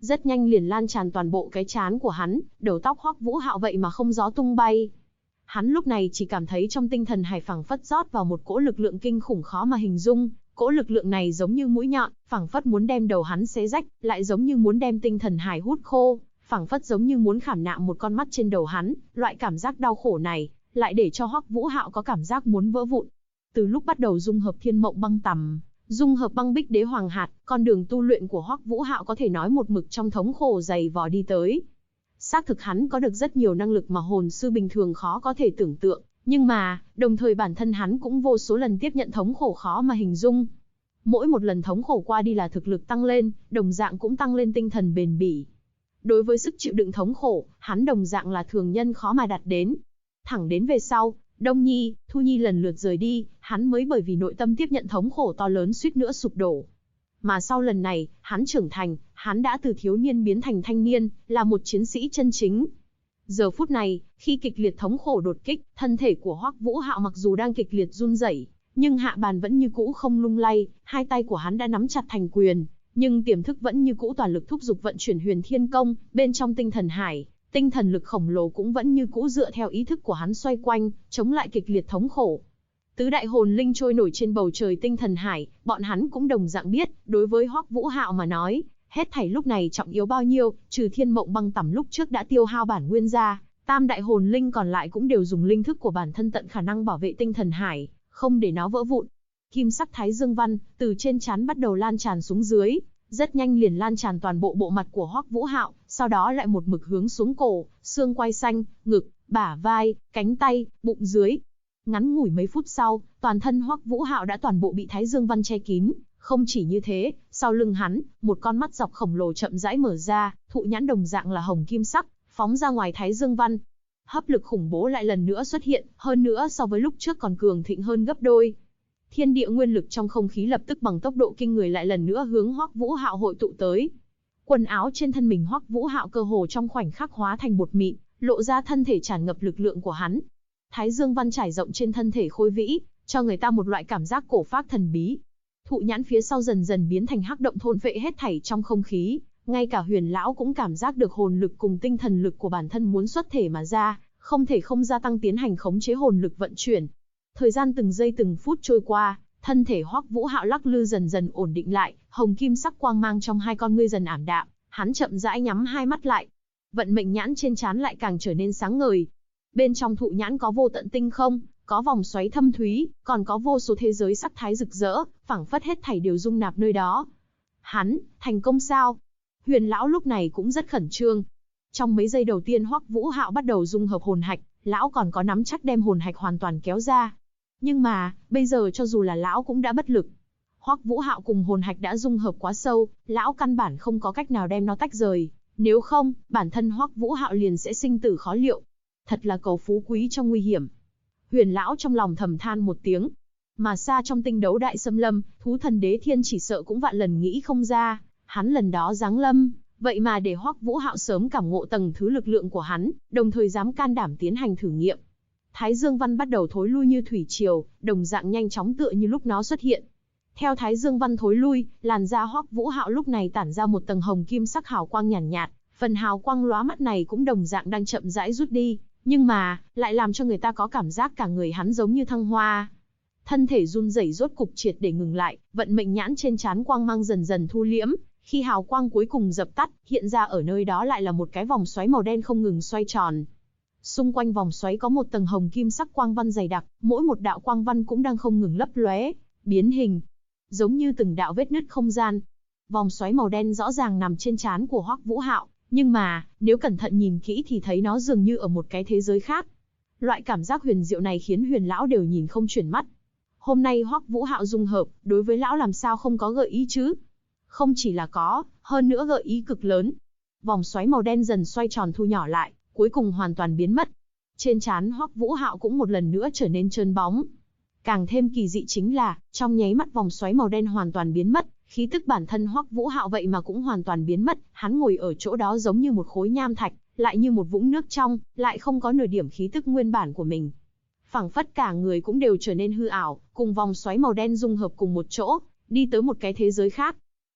rất nhanh liền lan tràn toàn bộ cái trán của hắn, đầu tóc Hoắc Vũ Hạo vậy mà không gió tung bay. Hắn lúc này chỉ cảm thấy trong tinh thần hải phảng phất rót vào một cỗ lực lượng kinh khủng khó mà hình dung, cỗ lực lượng này giống như mũi nhọn, phảng phất muốn đem đầu hắn xé rách, lại giống như muốn đem tinh thần hải hút khô, phảng phất giống như muốn khảm nạm một con mắt trên đầu hắn, loại cảm giác đau khổ này, lại để cho Hoắc Vũ Hạo có cảm giác muốn vỡ vụn. Từ lúc bắt đầu dung hợp Thiên Mộng Băng Tằm, dung hợp Băng Bích Đế Hoàng Hạt, con đường tu luyện của Hoắc Vũ Hạo có thể nói một mực trong thống khổ dày vò đi tới. Xác thực hắn có được rất nhiều năng lực mà hồn sư bình thường khó có thể tưởng tượng, nhưng mà, đồng thời bản thân hắn cũng vô số lần tiếp nhận thống khổ khó mà hình dung. Mỗi một lần thống khổ qua đi là thực lực tăng lên, đồng dạng cũng tăng lên tinh thần bền bỉ. Đối với sức chịu đựng thống khổ, hắn đồng dạng là thường nhân khó mà đạt đến. Thẳng đến về sau, Đông Nhi, Thu Nhi lần lượt rời đi, hắn mới bởi vì nội tâm tiếp nhận thống khổ to lớn suýt nữa sụp đổ. Mà sau lần này, hắn trưởng thành, hắn đã từ thiếu niên biến thành thanh niên, là một chiến sĩ chân chính. Giờ phút này, khi kịch liệt thống khổ đột kích, thân thể của Hoắc Vũ Hạo mặc dù đang kịch liệt run rẩy, nhưng hạ bàn vẫn như cũ không lung lay, hai tay của hắn đã nắm chặt thành quyền, nhưng tiềm thức vẫn như cũ toàn lực thúc giục vận chuyển Huyền Thiên Công, bên trong tinh thần hải, tinh thần lực khổng lồ cũng vẫn như cũ dựa theo ý thức của hắn xoay quanh, chống lại kịch liệt thống khổ. Tứ đại hồn linh trôi nổi trên bầu trời tinh thần hải, bọn hắn cũng đồng dạng biết, đối với Hoắc Vũ Hạo mà nói, hết thảy lúc này trọng yếu bao nhiêu, trừ Thiên Mộng Băng Tằm lúc trước đã tiêu hao bản nguyên ra, tam đại hồn linh còn lại cũng đều dùng linh thức của bản thân tận khả năng bảo vệ tinh thần hải, không để nó vỡ vụn. Kim sắc Thái Dương Văn từ trên trán bắt đầu lan tràn xuống dưới, rất nhanh liền lan tràn toàn bộ bộ mặt của Hoắc Vũ Hạo, sau đó lại một mực hướng xuống cổ, xương quai xanh, ngực, bả vai, cánh tay, bụng dưới. Ngắn ngủi mấy phút sau, toàn thân Hoắc Vũ Hạo đã toàn bộ bị Thái Dương Văn che kín. Không chỉ như thế, sau lưng hắn, một con mắt dọc khổng lồ chậm rãi mở ra, thụ nhãn đồng dạng là hồng kim sắc, phóng ra ngoài Thái Dương Văn. Hấp lực khủng bố lại lần nữa xuất hiện, hơn nữa so với lúc trước còn cường thịnh hơn gấp đôi. Thiên địa nguyên lực trong không khí lập tức bằng tốc độ kinh người lại lần nữa hướng Hoắc Vũ Hạo hội tụ tới. Quần áo trên thân mình Hoắc Vũ Hạo cơ hồ trong khoảnh khắc hóa thành bột mịn, lộ ra thân thể tràn ngập lực lượng của hắn. Thái Dương Văn trải rộng trên thân thể khôi vĩ, cho người ta một loại cảm giác cổ phác thần bí. Thụ nhãn phía sau dần dần biến thành hắc động thôn phệ hết thảy trong không khí, ngay cả Huyền lão cũng cảm giác được hồn lực cùng tinh thần lực của bản thân muốn xuất thể mà ra, không thể không gia tăng tiến hành khống chế hồn lực vận chuyển. Thời gian từng giây từng phút trôi qua, thân thể Hoắc Vũ Hạo lắc lư dần dần ổn định lại, hồng kim sắc quang mang trong hai con ngươi dần ảm đạm, hắn chậm rãi nhắm hai mắt lại. Vận mệnh nhãn trên trán lại càng trở nên sáng ngời. Bên trong thụ nhãn có vô tận tinh không, có vòng xoáy thâm thúy, còn có vô số thế giới sắc thái rực rỡ, phảng phất hết thảy đều dung nạp nơi đó. Hắn, thành công sao? Huyền lão lúc này cũng rất khẩn trương. Trong mấy giây đầu tiên Hoắc Vũ Hạo bắt đầu dung hợp hồn hạch, lão còn có nắm chắc đem hồn hạch hoàn toàn kéo ra. Nhưng mà, bây giờ cho dù là lão cũng đã bất lực. Hoắc Vũ Hạo cùng hồn hạch đã dung hợp quá sâu, lão căn bản không có cách nào đem nó tách rời. Nếu không, bản thân Hoắc Vũ Hạo liền sẽ sinh tử khó liệu. Thật là cầu phú quý trong nguy hiểm. Huyền lão trong lòng thầm than một tiếng. Mà xa trong tinh đấu đại xâm lâm, thú thần đế thiên chỉ sợ cũng vạn lần nghĩ không ra. Hắn lần đó giáng lâm, vậy mà để Hoắc Vũ Hạo sớm cảm ngộ tầng thứ lực lượng của hắn, đồng thời dám can đảm tiến hành thử nghiệm. Thái Dương Văn bắt đầu thối lui như thủy triều, đồng dạng nhanh chóng tựa như lúc nó xuất hiện. Theo Thái Dương Văn thối lui, làn da Hoắc Vũ Hạo lúc này tản ra một tầng hồng kim sắc hào quang nhàn nhạt, phần hào quang lóa mắt này cũng đồng dạng đang chậm rãi rút đi, nhưng mà lại làm cho người ta có cảm giác cả người hắn giống như thăng hoa. Thân thể run rẩy rốt cục triệt để ngừng lại, vận mệnh nhãn trên trán quang mang dần dần thu liễm, khi hào quang cuối cùng dập tắt, hiện ra ở nơi đó lại là một cái vòng xoáy màu đen không ngừng xoay tròn. Xung quanh vòng xoáy có một tầng hồng kim sắc quang văn dày đặc, mỗi một đạo quang văn cũng đang không ngừng lấp lóe, biến hình, giống như từng đạo vết nứt không gian. Vòng xoáy màu đen rõ ràng nằm trên trán của Hoắc Vũ Hạo, nhưng mà, nếu cẩn thận nhìn kỹ thì thấy nó dường như ở một cái thế giới khác. Loại cảm giác huyền diệu này khiến Huyền lão đều nhìn không chuyển mắt. Hôm nay Hoắc Vũ Hạo dung hợp, đối với lão làm sao không có gợi ý chứ? Không chỉ là có, hơn nữa gợi ý cực lớn. Vòng xoáy màu đen dần xoay tròn thu nhỏ lại, cuối cùng hoàn toàn biến mất. Trên trán Hoắc Vũ Hạo cũng một lần nữa trở nên trơn bóng. Càng thêm kỳ dị chính là, trong nháy mắt vòng xoáy màu đen hoàn toàn biến mất, khí tức bản thân Hoắc Vũ Hạo vậy mà cũng hoàn toàn biến mất, hắn ngồi ở chỗ đó giống như một khối nham thạch, lại như một vũng nước trong, lại không có nửa điểm khí tức nguyên bản của mình. Phảng phất cả người cũng đều trở nên hư ảo, cùng vòng xoáy màu đen dung hợp cùng một chỗ, đi tới một cái thế giới khác.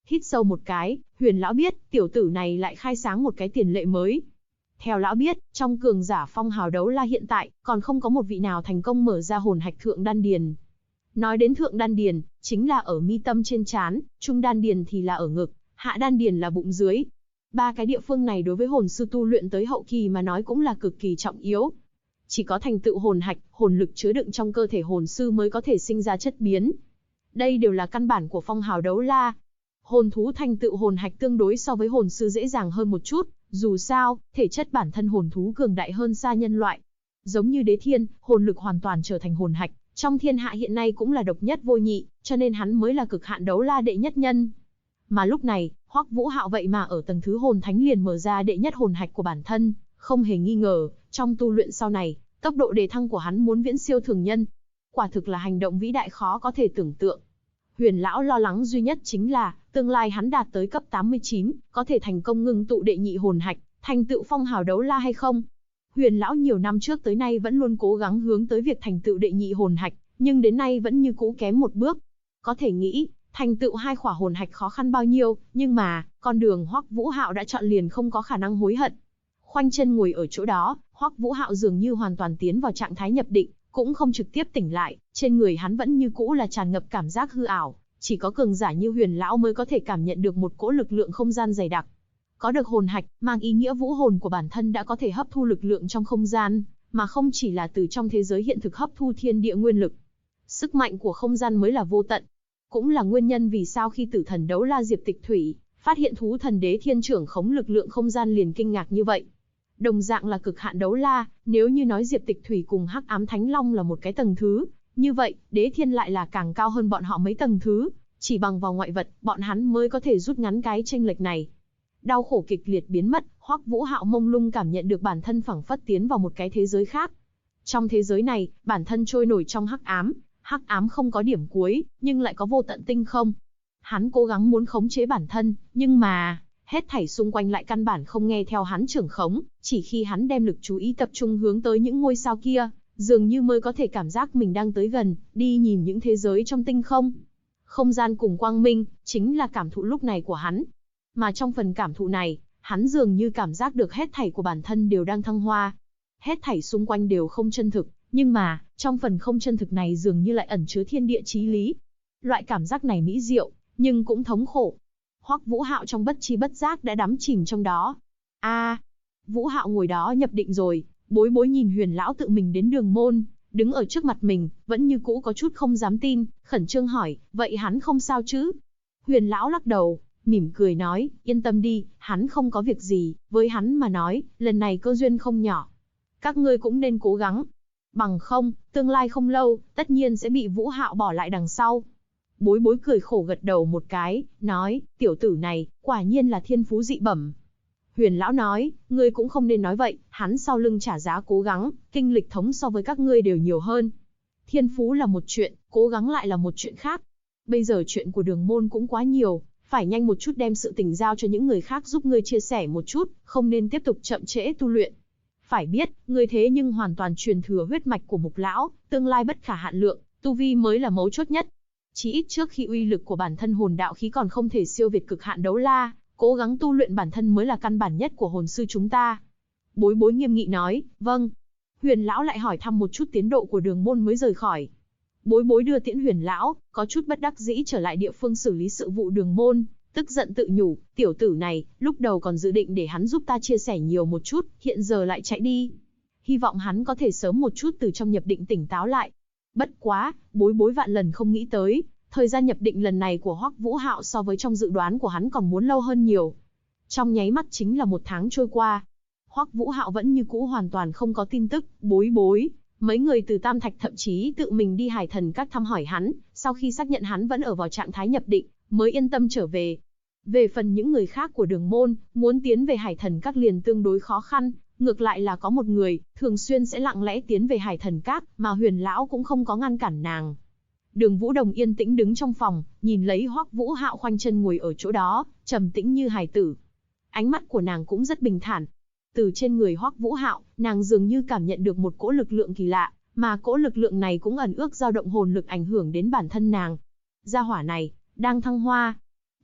Hít sâu một cái, Huyền lão biết, tiểu tử này lại khai sáng một cái tiền lệ mới. Theo lão biết, trong cường giả phong hào đấu la hiện tại, còn không có một vị nào thành công mở ra hồn hạch thượng đan điền. Nói đến thượng đan điền, chính là ở mi tâm trên trán, trung đan điền thì là ở ngực, hạ đan điền là bụng dưới. Ba cái địa phương này đối với hồn sư tu luyện tới hậu kỳ mà nói cũng là cực kỳ trọng yếu. Chỉ có thành tựu hồn hạch, hồn lực chứa đựng trong cơ thể hồn sư mới có thể sinh ra chất biến. Đây đều là căn bản của phong hào đấu la. Hồn thú thành tựu hồn hạch tương đối so với hồn sư dễ dàng hơn một chút, dù sao, thể chất bản thân hồn thú cường đại hơn xa nhân loại. Giống như Đế Thiên, hồn lực hoàn toàn trở thành hồn hạch, trong thiên hạ hiện nay cũng là độc nhất vô nhị, cho nên hắn mới là cực hạn đấu la đệ nhất nhân. Mà lúc này, Hoắc Vũ Hạo vậy mà ở tầng thứ hồn thánh liền mở ra đệ nhất hồn hạch của bản thân, không hề nghi ngờ, trong tu luyện sau này, tốc độ đề thăng của hắn muốn viễn siêu thường nhân. Quả thực là hành động vĩ đại khó có thể tưởng tượng. Huyền lão lo lắng duy nhất chính là, tương lai hắn đạt tới cấp 89, có thể thành công ngưng tụ đệ nhị hồn hạch, thành tựu phong hào đấu la hay không? Huyền lão nhiều năm trước tới nay vẫn luôn cố gắng hướng tới việc thành tựu đệ nhị hồn hạch, nhưng đến nay vẫn như cũ kém một bước. Có thể nghĩ, thành tựu hai khỏa hồn hạch khó khăn bao nhiêu, nhưng mà, con đường Hoắc Vũ Hạo đã chọn liền không có khả năng hối hận. Khoanh chân ngồi ở chỗ đó, Hoắc Vũ Hạo dường như hoàn toàn tiến vào trạng thái nhập định, cũng không trực tiếp tỉnh lại, trên người hắn vẫn như cũ là tràn ngập cảm giác hư ảo, chỉ có cường giả như Huyền lão mới có thể cảm nhận được một cỗ lực lượng không gian dày đặc. Có được hồn hạch, mang ý nghĩa vũ hồn của bản thân đã có thể hấp thu lực lượng trong không gian, mà không chỉ là từ trong thế giới hiện thực hấp thu thiên địa nguyên lực. Sức mạnh của không gian mới là vô tận. Cũng là nguyên nhân vì sao khi tử thần đấu la Diệp Tịch Thủy phát hiện thú thần Đế Thiên trưởng khống lực lượng không gian liền kinh ngạc như vậy. Đồng dạng là cực hạn đấu la, nếu như nói Diệp Tịch Thủy cùng Hắc Ám Thánh Long là một cái tầng thứ, như vậy, Đế Thiên lại là càng cao hơn bọn họ mấy tầng thứ, chỉ bằng vào ngoại vật, bọn hắn mới có thể rút ngắn cái chênh lệch này. Đau khổ kịch liệt biến mất, Hoắc Vũ Hạo mông lung cảm nhận được bản thân phảng phất tiến vào một cái thế giới khác. Trong thế giới này, bản thân trôi nổi trong hắc ám không có điểm cuối, nhưng lại có vô tận tinh không. Hắn cố gắng muốn khống chế bản thân, nhưng mà, hết thảy xung quanh lại căn bản không nghe theo hắn trưởng khống, chỉ khi hắn đem lực chú ý tập trung hướng tới những ngôi sao kia, dường như mới có thể cảm giác mình đang tới gần, đi nhìn những thế giới trong tinh không. Không gian cùng quang minh, chính là cảm thụ lúc này của hắn. Mà trong phần cảm thụ này, hắn dường như cảm giác được hết thảy của bản thân đều đang thăng hoa. Hết thảy xung quanh đều không chân thực, nhưng mà, trong phần không chân thực này dường như lại ẩn chứa thiên địa chí lý. Loại cảm giác này mỹ diệu, nhưng cũng thống khổ. Hoắc Vũ Hạo trong bất chi bất giác đã đắm chìm trong đó. Vũ Hạo ngồi đó nhập định rồi, bối bối nhìn Huyền lão tự mình đến đường môn, đứng ở trước mặt mình, vẫn như cũ có chút không dám tin, khẩn trương hỏi, vậy hắn không sao chứ? Huyền lão lắc đầu, mỉm cười nói, yên tâm đi, hắn không có việc gì, với hắn mà nói, lần này cơ duyên không nhỏ. Các ngươi cũng nên cố gắng. Bằng không, tương lai không lâu, tất nhiên sẽ bị Vũ Hạo bỏ lại đằng sau. Bối bối cười khổ gật đầu một cái, nói, tiểu tử này, quả nhiên là thiên phú dị bẩm. Huyền lão nói, ngươi cũng không nên nói vậy, hắn sau lưng trả giá cố gắng, kinh lịch thống so với các ngươi đều nhiều hơn. Thiên phú là một chuyện, cố gắng lại là một chuyện khác. Bây giờ chuyện của đường môn cũng quá nhiều, phải nhanh một chút đem sự tình giao cho những người khác giúp ngươi chia sẻ một chút, không nên tiếp tục chậm trễ tu luyện. Phải biết, ngươi thế nhưng hoàn toàn truyền thừa huyết mạch của Mục lão, tương lai bất khả hạn lượng, tu vi mới là mấu chốt nhất. Chỉ ít trước khi uy lực của bản thân hồn đạo khí còn không thể siêu việt cực hạn đấu la, cố gắng tu luyện bản thân mới là căn bản nhất của hồn sư chúng ta. Bối bối nghiêm nghị nói, vâng. Huyền lão lại hỏi thăm một chút tiến độ của đường môn mới rời khỏi. Bối bối đưa tiễn Huyền lão, có chút bất đắc dĩ trở lại địa phương xử lý sự vụ đường môn, tức giận tự nhủ, tiểu tử này, lúc đầu còn dự định để hắn giúp ta chia sẻ nhiều một chút, hiện giờ lại chạy đi. Hy vọng hắn có thể sớm một chút từ trong nhập định tỉnh táo lại. Bất quá, bối bối vạn lần không nghĩ tới, thời gian nhập định lần này của Hoắc Vũ Hạo so với trong dự đoán của hắn còn muốn lâu hơn nhiều. Trong nháy mắt chính là 1 tháng trôi qua. Hoắc Vũ Hạo vẫn như cũ hoàn toàn không có tin tức, bối bối. Mấy người từ Tam Thạch thậm chí tự mình đi Hải Thần Các thăm hỏi hắn, sau khi xác nhận hắn vẫn ở vào trạng thái nhập định, mới yên tâm trở về. Về phần những người khác của đường môn, muốn tiến về Hải Thần Các liền tương đối khó khăn, ngược lại là có một người, thường xuyên sẽ lặng lẽ tiến về Hải Thần Các, mà Huyền lão cũng không có ngăn cản nàng. Đường Vũ Đồng yên tĩnh đứng trong phòng, nhìn lấy Hoắc Vũ Hạo khoanh chân ngồi ở chỗ đó, trầm tĩnh như hài tử. Ánh mắt của nàng cũng rất bình thản. Từ trên người Hoắc Vũ Hạo, nàng dường như cảm nhận được một cỗ lực lượng kỳ lạ, mà cỗ lực lượng này cũng ẩn ước dao động hồn lực ảnh hưởng đến bản thân nàng. Gia hỏa này, đang thăng hoa.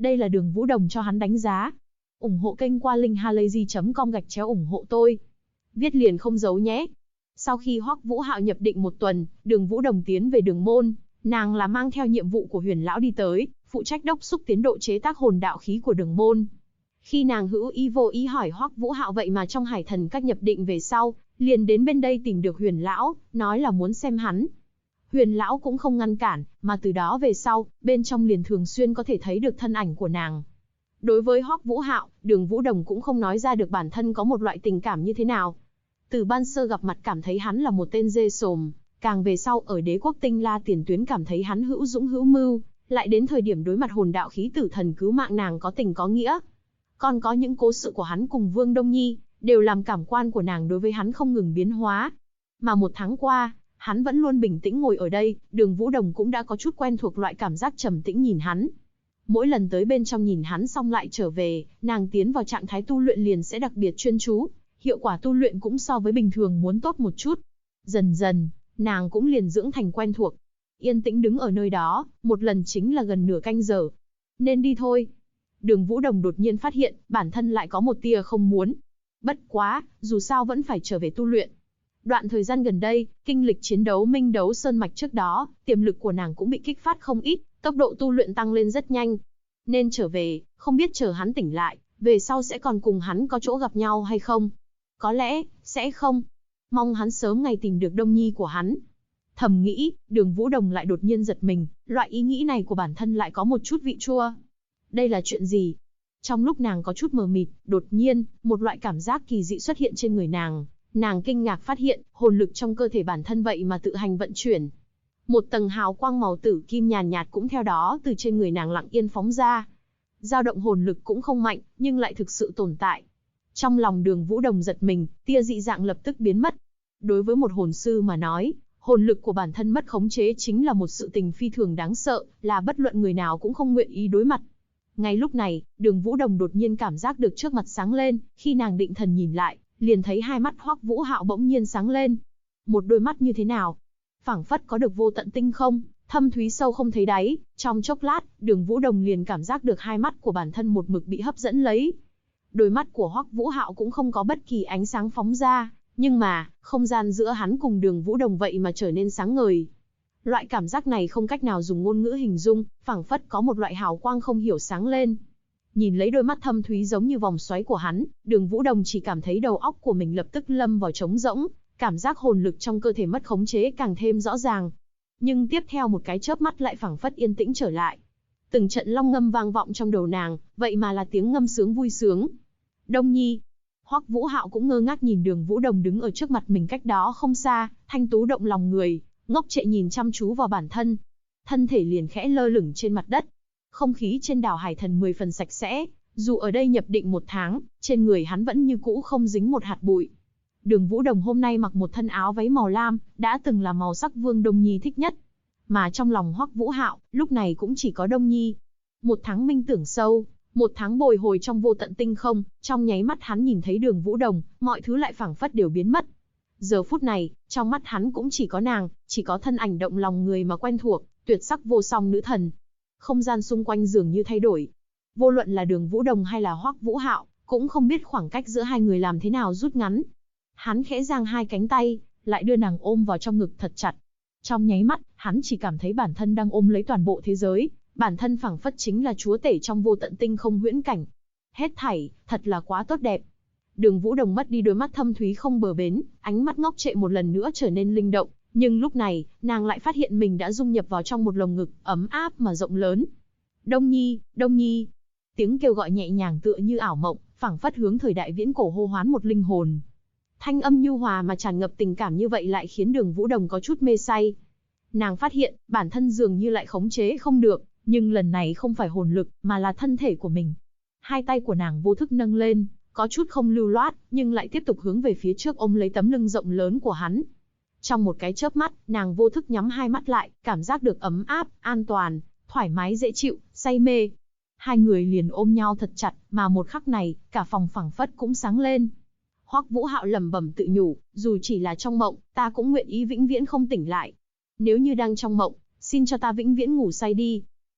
Đây là Đường Vũ Đồng cho hắn đánh giá. Ủng hộ kênh qua linkhalazy.com/ủng hộ tôi. Viết liền không giấu nhé. Sau khi Hoắc Vũ Hạo nhập định 1 tuần, Đường Vũ Đồng tiến về Đường Môn, nàng là mang theo nhiệm vụ của Huyền lão đi tới, phụ trách đốc thúc tiến độ chế tác hồn đạo khí của Đường Môn. Khi nàng hữu ý vô ý hỏi Hoắc Vũ Hạo vậy mà trong Hải Thần Các nhập định về sau, liền đến bên đây tìm được Huyền lão, nói là muốn xem hắn. Huyền lão cũng không ngăn cản, mà từ đó về sau, bên trong liền thường xuyên có thể thấy được thân ảnh của nàng. Đối với Hoắc Vũ Hạo, Đường Vũ Đồng cũng không nói ra được bản thân có một loại tình cảm như thế nào. Từ ban sơ gặp mặt cảm thấy hắn là một tên dê sồm, càng về sau ở Đế quốc Tinh La tiền tuyến cảm thấy hắn hữu dũng hữu mưu, lại đến thời điểm đối mặt hồn đạo khí tử thần cứu mạng nàng có tình có nghĩa. Còn có những cố sự của hắn cùng Vương Đông Nhi, đều làm cảm quan của nàng đối với hắn không ngừng biến hóa. Mà 1 tháng qua, hắn vẫn luôn bình tĩnh ngồi ở đây, Đường Vũ Đồng cũng đã có chút quen thuộc loại cảm giác trầm tĩnh nhìn hắn. Mỗi lần tới bên trong nhìn hắn xong lại trở về, nàng tiến vào trạng thái tu luyện liền sẽ đặc biệt chuyên chú, hiệu quả tu luyện cũng so với bình thường muốn tốt một chút. Dần dần, nàng cũng liền dưỡng thành quen thuộc. Yên tĩnh đứng ở nơi đó, một lần chính là gần nửa canh giờ. Nên đi thôi. Đường Vũ Đồng đột nhiên phát hiện, bản thân lại có một tia không muốn. Bất quá, dù sao vẫn phải trở về tu luyện. Đoạn thời gian gần đây, kinh lịch chiến đấu Minh Đấu Sơn Mạch trước đó, tiềm lực của nàng cũng bị kích phát không ít, tốc độ tu luyện tăng lên rất nhanh. Nên trở về, không biết chờ hắn tỉnh lại, về sau sẽ còn cùng hắn có chỗ gặp nhau hay không? Có lẽ, sẽ không. Mong hắn sớm ngày tìm được Đông Nhi của hắn. Thầm nghĩ, Đường Vũ Đồng lại đột nhiên giật mình, loại ý nghĩ này của bản thân lại có một chút vị chua. Đây là chuyện gì? Trong lúc nàng có chút mờ mịt, đột nhiên, một loại cảm giác kỳ dị xuất hiện trên người nàng. Nàng kinh ngạc phát hiện, hồn lực trong cơ thể bản thân vậy mà tự hành vận chuyển. Một tầng hào quang màu tử kim nhàn nhạt cũng theo đó từ trên người nàng lặng yên phóng ra. Dao động hồn lực cũng không mạnh, nhưng lại thực sự tồn tại. Trong lòng Đường Vũ Đồng giật mình, tia dị dạng lập tức biến mất. Đối với một hồn sư mà nói, hồn lực của bản thân mất khống chế chính là một sự tình phi thường đáng sợ, là bất luận người nào cũng không nguyện ý đối mặt. Ngay lúc này, Đường Vũ Đồng đột nhiên cảm giác được trước mặt sáng lên, khi nàng định thần nhìn lại, liền thấy hai mắt Hoắc Vũ Hạo bỗng nhiên sáng lên. Một đôi mắt như thế nào? Phảng phất có được vô tận tinh không, thâm thúy sâu không thấy đáy. Trong chốc lát, Đường Vũ Đồng liền cảm giác được hai mắt của bản thân một mực bị hấp dẫn lấy. Đôi mắt của Hoắc Vũ Hạo cũng không có bất kỳ ánh sáng phóng ra, nhưng mà, không gian giữa hắn cùng Đường Vũ Đồng vậy mà trở nên sáng ngời. Loại cảm giác này không cách nào dùng ngôn ngữ hình dung, phảng phất có một loại hào quang không hiểu sáng lên. Nhìn lấy đôi mắt thâm thúy giống như vòng xoáy của hắn, Đường Vũ Đồng chỉ cảm thấy đầu óc của mình lập tức lâm vào trống rỗng, cảm giác hồn lực trong cơ thể mất khống chế càng thêm rõ ràng. Nhưng tiếp theo một cái chớp mắt lại phảng phất yên tĩnh trở lại. Từng trận long ngâm vang vọng trong đầu nàng, vậy mà là tiếng ngâm sướng vui sướng. Đông Nhi. Hoắc Vũ Hạo cũng ngơ ngác nhìn Đường Vũ Đồng đứng ở trước mặt mình cách đó không xa, thanh tú động lòng người, ngốc trệ nhìn chăm chú vào bản thân. Thân thể liền khẽ lơ lửng trên mặt đất. Không khí trên đảo Hải Thần 10 phần sạch sẽ, dù ở đây nhập định 1 tháng, trên người hắn vẫn như cũ không dính một hạt bụi. Đường Vũ Đồng hôm nay mặc một thân áo váy màu lam, đã từng là màu sắc Vương Đông Nhi thích nhất. Mà trong lòng Hoắc Vũ Hạo, lúc này cũng chỉ có Đông Nhi. 1 tháng minh tưởng sâu, 1 tháng bồi hồi trong vô tận tinh không, trong nháy mắt hắn nhìn thấy Đường Vũ Đồng, mọi thứ lại phảng phất đều biến mất. Giờ phút này, trong mắt hắn cũng chỉ có nàng, chỉ có thân ảnh động lòng người mà quen thuộc, tuyệt sắc vô song nữ thần. Không gian xung quanh dường như thay đổi. Vô luận là Đường Vũ Đồng hay là Hoắc Vũ Hạo, cũng không biết khoảng cách giữa hai người làm thế nào rút ngắn. Hắn khẽ giang hai cánh tay, lại đưa nàng ôm vào trong ngực thật chặt. Trong nháy mắt, hắn chỉ cảm thấy bản thân đang ôm lấy toàn bộ thế giới, bản thân phảng phất chính là chúa tể trong vô tận tinh không huyễn cảnh. Hết thảy, thật là quá tốt đẹp. Đường Vũ Đồng mất đi đôi mắt thâm thúy không bờ bến, ánh mắt ngốc trệ một lần nữa trở nên linh động, nhưng lúc này, nàng lại phát hiện mình đã dung nhập vào trong một lồng ngực ấm áp mà rộng lớn. Đông Nhi, Đông Nhi. Tiếng kêu gọi nhẹ nhàng tựa như ảo mộng, phảng phất hướng thời đại viễn cổ hô hoán một linh hồn. Thanh âm nhu hòa mà tràn ngập tình cảm như vậy lại khiến Đường Vũ Đồng có chút mê say. Nàng phát hiện, bản thân dường như lại khống chế không được, nhưng lần này không phải hồn lực, mà là thân thể của mình. Hai tay của nàng vô thức nâng lên, có chút không lưu loát, nhưng lại tiếp tục hướng về phía trước ôm lấy tấm lưng rộng lớn của hắn. Trong một cái chớp mắt, nàng vô thức nhắm hai mắt lại, cảm giác được ấm áp, an toàn, thoải mái dễ chịu, say mê. Hai người liền ôm nhau thật chặt, mà một khắc này, cả phòng phảng phất cũng sáng lên. Hoắc Vũ Hạo lẩm bẩm tự nhủ, dù chỉ là trong mộng, ta cũng nguyện ý vĩnh viễn không tỉnh lại. Nếu như đang trong mộng, xin cho ta vĩnh viễn ngủ say đi.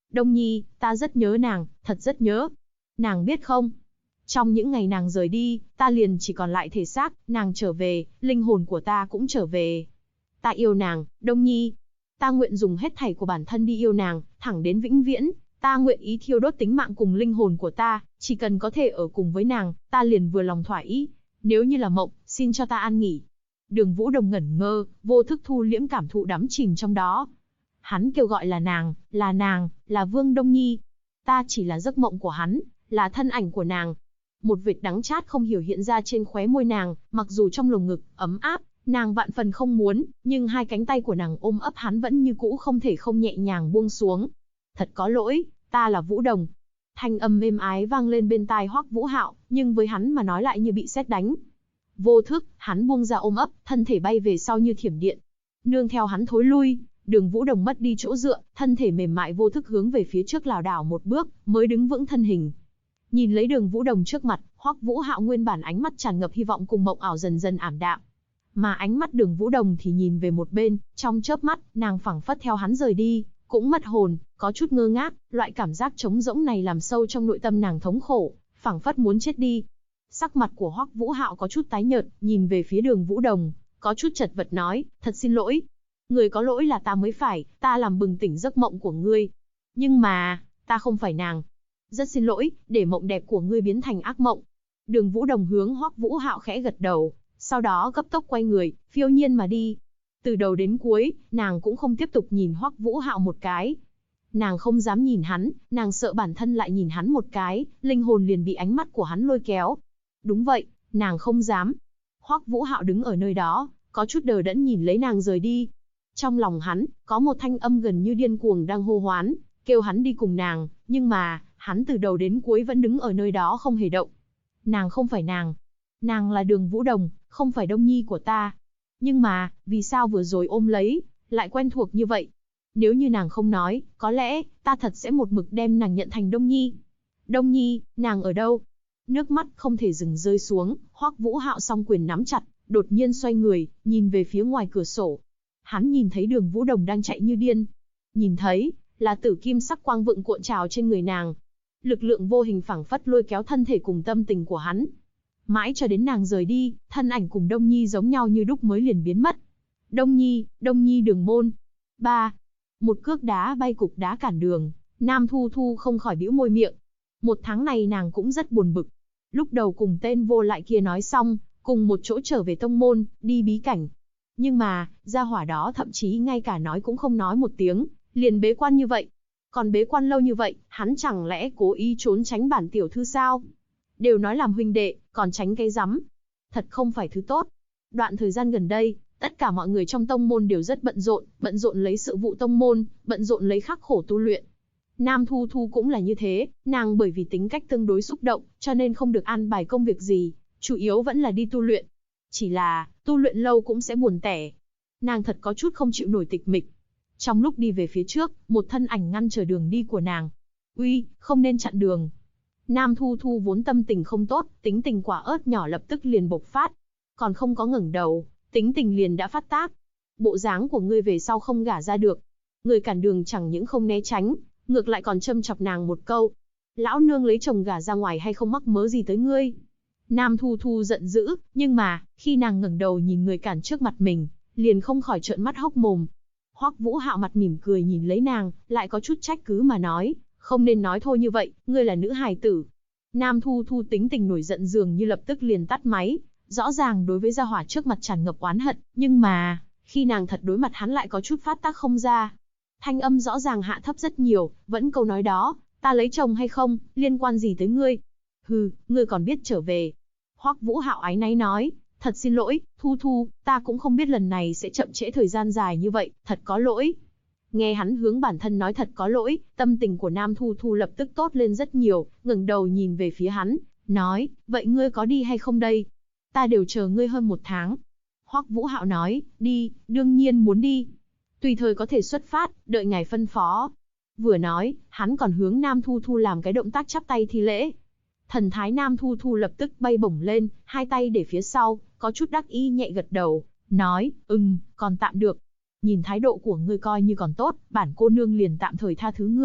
Đông Nhi, ta rất nhớ nàng, thật rất nhớ. Nàng biết không? Trong những ngày nàng rời đi, ta liền chỉ còn lại thể xác, nàng trở về, linh hồn của ta cũng trở về. Ta yêu nàng, Đông Nhi. Ta nguyện dùng hết thảy của bản thân đi yêu nàng, thẳng đến vĩnh viễn. Ta nguyện ý thiêu đốt tính mạng cùng linh hồn của ta, chỉ cần có thể ở cùng với nàng, ta liền vừa lòng thỏa ý. Nếu như là mộng, xin cho ta an nghỉ. Đường Vũ Đồng ngẩn ngơ, vô thức thu liễm cảm thụ đắm chìm trong đó. Hắn kêu gọi là nàng, là Vương Đông Nhi. Ta chỉ là giấc mộng của hắn, là thân ảnh của nàng. Một vệt đắng chát không hiểu hiện ra trên khóe môi nàng, mặc dù trong lồng ngực ấm áp, nàng vạn phần không muốn, nhưng hai cánh tay của nàng ôm ấp hắn vẫn như cũ không thể không nhẹ nhàng buông xuống. Thật có lỗi, ta là Vũ Đồng. Thanh âm êm ái vang lên bên tai Hoắc Vũ Hạo, nhưng với hắn mà nói lại như bị sét đánh. Vô thức, hắn buông ra ôm ấp, thân thể bay về sau như thiểm điện. Nương theo hắn thối lui, Đường Vũ Đồng mất đi chỗ dựa, thân thể mềm mại vô thức hướng về phía trước lảo đảo một bước, mới đứng vững thân hình. Nhìn lấy Đường Vũ Đồng trước mặt, Hoắc Vũ Hạo nguyên bản ánh mắt tràn ngập hy vọng cùng mộng ảo dần dần ảm đạm. Mà ánh mắt Đường Vũ Đồng thì nhìn về một bên, trong chớp mắt, nàng phảng phất theo hắn rời đi, cũng mất hồn, có chút ngơ ngác, loại cảm giác trống rỗng này làm sâu trong nội tâm nàng thống khổ, phảng phất muốn chết đi. Sắc mặt của Hoắc Vũ Hạo có chút tái nhợt, nhìn về phía Đường Vũ Đồng, có chút chật vật nói, thật xin lỗi. Người có lỗi là ta mới phải, ta làm bừng tỉnh giấc mộng của ngươi. Nhưng mà, ta không phải nàng. Rất xin lỗi, để mộng đẹp của ngươi biến thành ác mộng. Đường Vũ Đồng hướng Hoắc Vũ Hạo khẽ gật đầu, sau đó gấp tốc quay người, phiêu nhiên mà đi. Từ đầu đến cuối, nàng cũng không tiếp tục nhìn Hoắc Vũ Hạo một cái. Nàng không dám nhìn hắn, nàng sợ bản thân lại nhìn hắn một cái, linh hồn liền bị ánh mắt của hắn lôi kéo. Đúng vậy, nàng không dám. Hoắc Vũ Hạo đứng ở nơi đó, có chút đờ đẫn nhìn lấy nàng rời đi. Trong lòng hắn, có một thanh âm gần như điên cuồng đang hô hoán, kêu hắn đi cùng nàng, nhưng mà, hắn từ đầu đến cuối vẫn đứng ở nơi đó không hề động. Nàng không phải nàng. Nàng là Đường Vũ Đồng, không phải Đông Nhi của ta. Nhưng mà, vì sao vừa rồi ôm lấy, lại quen thuộc như vậy? Nếu như nàng không nói, có lẽ, ta thật sẽ một mực đem nàng nhận thành Đông Nhi. Đông Nhi, nàng ở đâu? Nước mắt không thể dừng rơi xuống, Hoắc Vũ Hạo song quyền nắm chặt, đột nhiên xoay người, nhìn về phía ngoài cửa sổ. Hắn nhìn thấy Đường Vũ Đồng đang chạy như điên. Nhìn thấy, là tử kim sắc quang vượng cuộn trào trên người nàng. Lực lượng vô hình phảng phất lôi kéo thân thể cùng tâm tình của hắn. Mãi cho đến nàng rời đi, thân ảnh cùng Đông Nhi giống nhau như đúc mới liền biến mất. Đông Nhi Đường môn. 3. Một cước đá bay cục đá cản đường, Nam Thu Thu không khỏi bĩu môi miệng. Một tháng này nàng cũng rất buồn bực. Lúc đầu cùng tên vô lại kia nói xong, cùng một chỗ trở về tông môn, đi bí cảnh. Nhưng mà, gia hỏa đó thậm chí ngay cả nói cũng không nói một tiếng, liền bế quan như vậy. Còn bế quan lâu như vậy, hắn chẳng lẽ cố ý trốn tránh bản tiểu thư sao? Đều nói làm huynh đệ, còn tránh cái rắm. Thật không phải thứ tốt. Đoạn thời gian gần đây, tất cả mọi người trong tông môn đều rất bận rộn lấy sự vụ tông môn, bận rộn lấy khắc khổ tu luyện. Nam Thu Thu cũng là như thế, nàng bởi vì tính cách tương đối xúc động, cho nên không được an bài công việc gì, chủ yếu vẫn là đi tu luyện. Chỉ là, tu luyện lâu cũng sẽ buồn tẻ. Nàng thật có chút không chịu nổi tịch mịch. Trong lúc đi về phía trước, một thân ảnh ngăn trở đường đi của nàng. Uy, không nên chặn đường. Nam Thu Thu vốn tâm tình không tốt, tính tình quả ớt nhỏ lập tức liền bộc phát. Còn không có ngẩng đầu, tính tình liền đã phát tác. Bộ dáng của ngươi về sau không gả ra được. Người cản đường chẳng những không né tránh, ngược lại còn châm chọc nàng một câu. Lão nương lấy chồng gả ra ngoài hay không mắc mớ gì tới ngươi? Nam Thu Thu giận dữ, nhưng mà, khi nàng ngẩng đầu nhìn người cản trước mặt mình, liền không khỏi trợn mắt hốc mồm. Hoắc Vũ Hạo mặt mỉm cười nhìn lấy nàng, lại có chút trách cứ mà nói, không nên nói thôi như vậy, ngươi là nữ hài tử. Nam Thu Thu tính tình nổi giận dường như lập tức liền tắt máy, rõ ràng đối với gia hỏa trước mặt tràn ngập oán hận, nhưng mà, khi nàng thật đối mặt hắn lại có chút phát tác không ra. Thanh âm rõ ràng hạ thấp rất nhiều, vẫn câu nói đó, ta lấy chồng hay không, liên quan gì tới ngươi? Hừ, ngươi còn biết trở về. Hoắc Vũ Hạo áy náy nói, thật xin lỗi, Thu Thu, ta cũng không biết lần này sẽ chậm trễ thời gian dài như vậy, thật có lỗi. Nghe hắn hướng bản thân nói thật có lỗi, tâm tình của Nam Thu Thu lập tức tốt lên rất nhiều, ngẩng đầu nhìn về phía hắn, nói, vậy ngươi có đi hay không đây? Ta đều chờ ngươi hơn 1 tháng. Hoắc Vũ Hạo nói, đi, đương nhiên muốn đi. Tùy thời có thể xuất phát, đợi ngài phân phó. Vừa nói, hắn còn hướng Nam Thu Thu làm cái động tác chắp tay thi lễ. Thần thái Nam Thu Thu lập tức bay bổng lên, hai tay để phía sau, có chút đắc ý nhẹ gật đầu, nói, còn tạm được. Nhìn thái độ của ngươi coi như còn tốt, bản cô nương liền tạm thời tha thứ ngươi,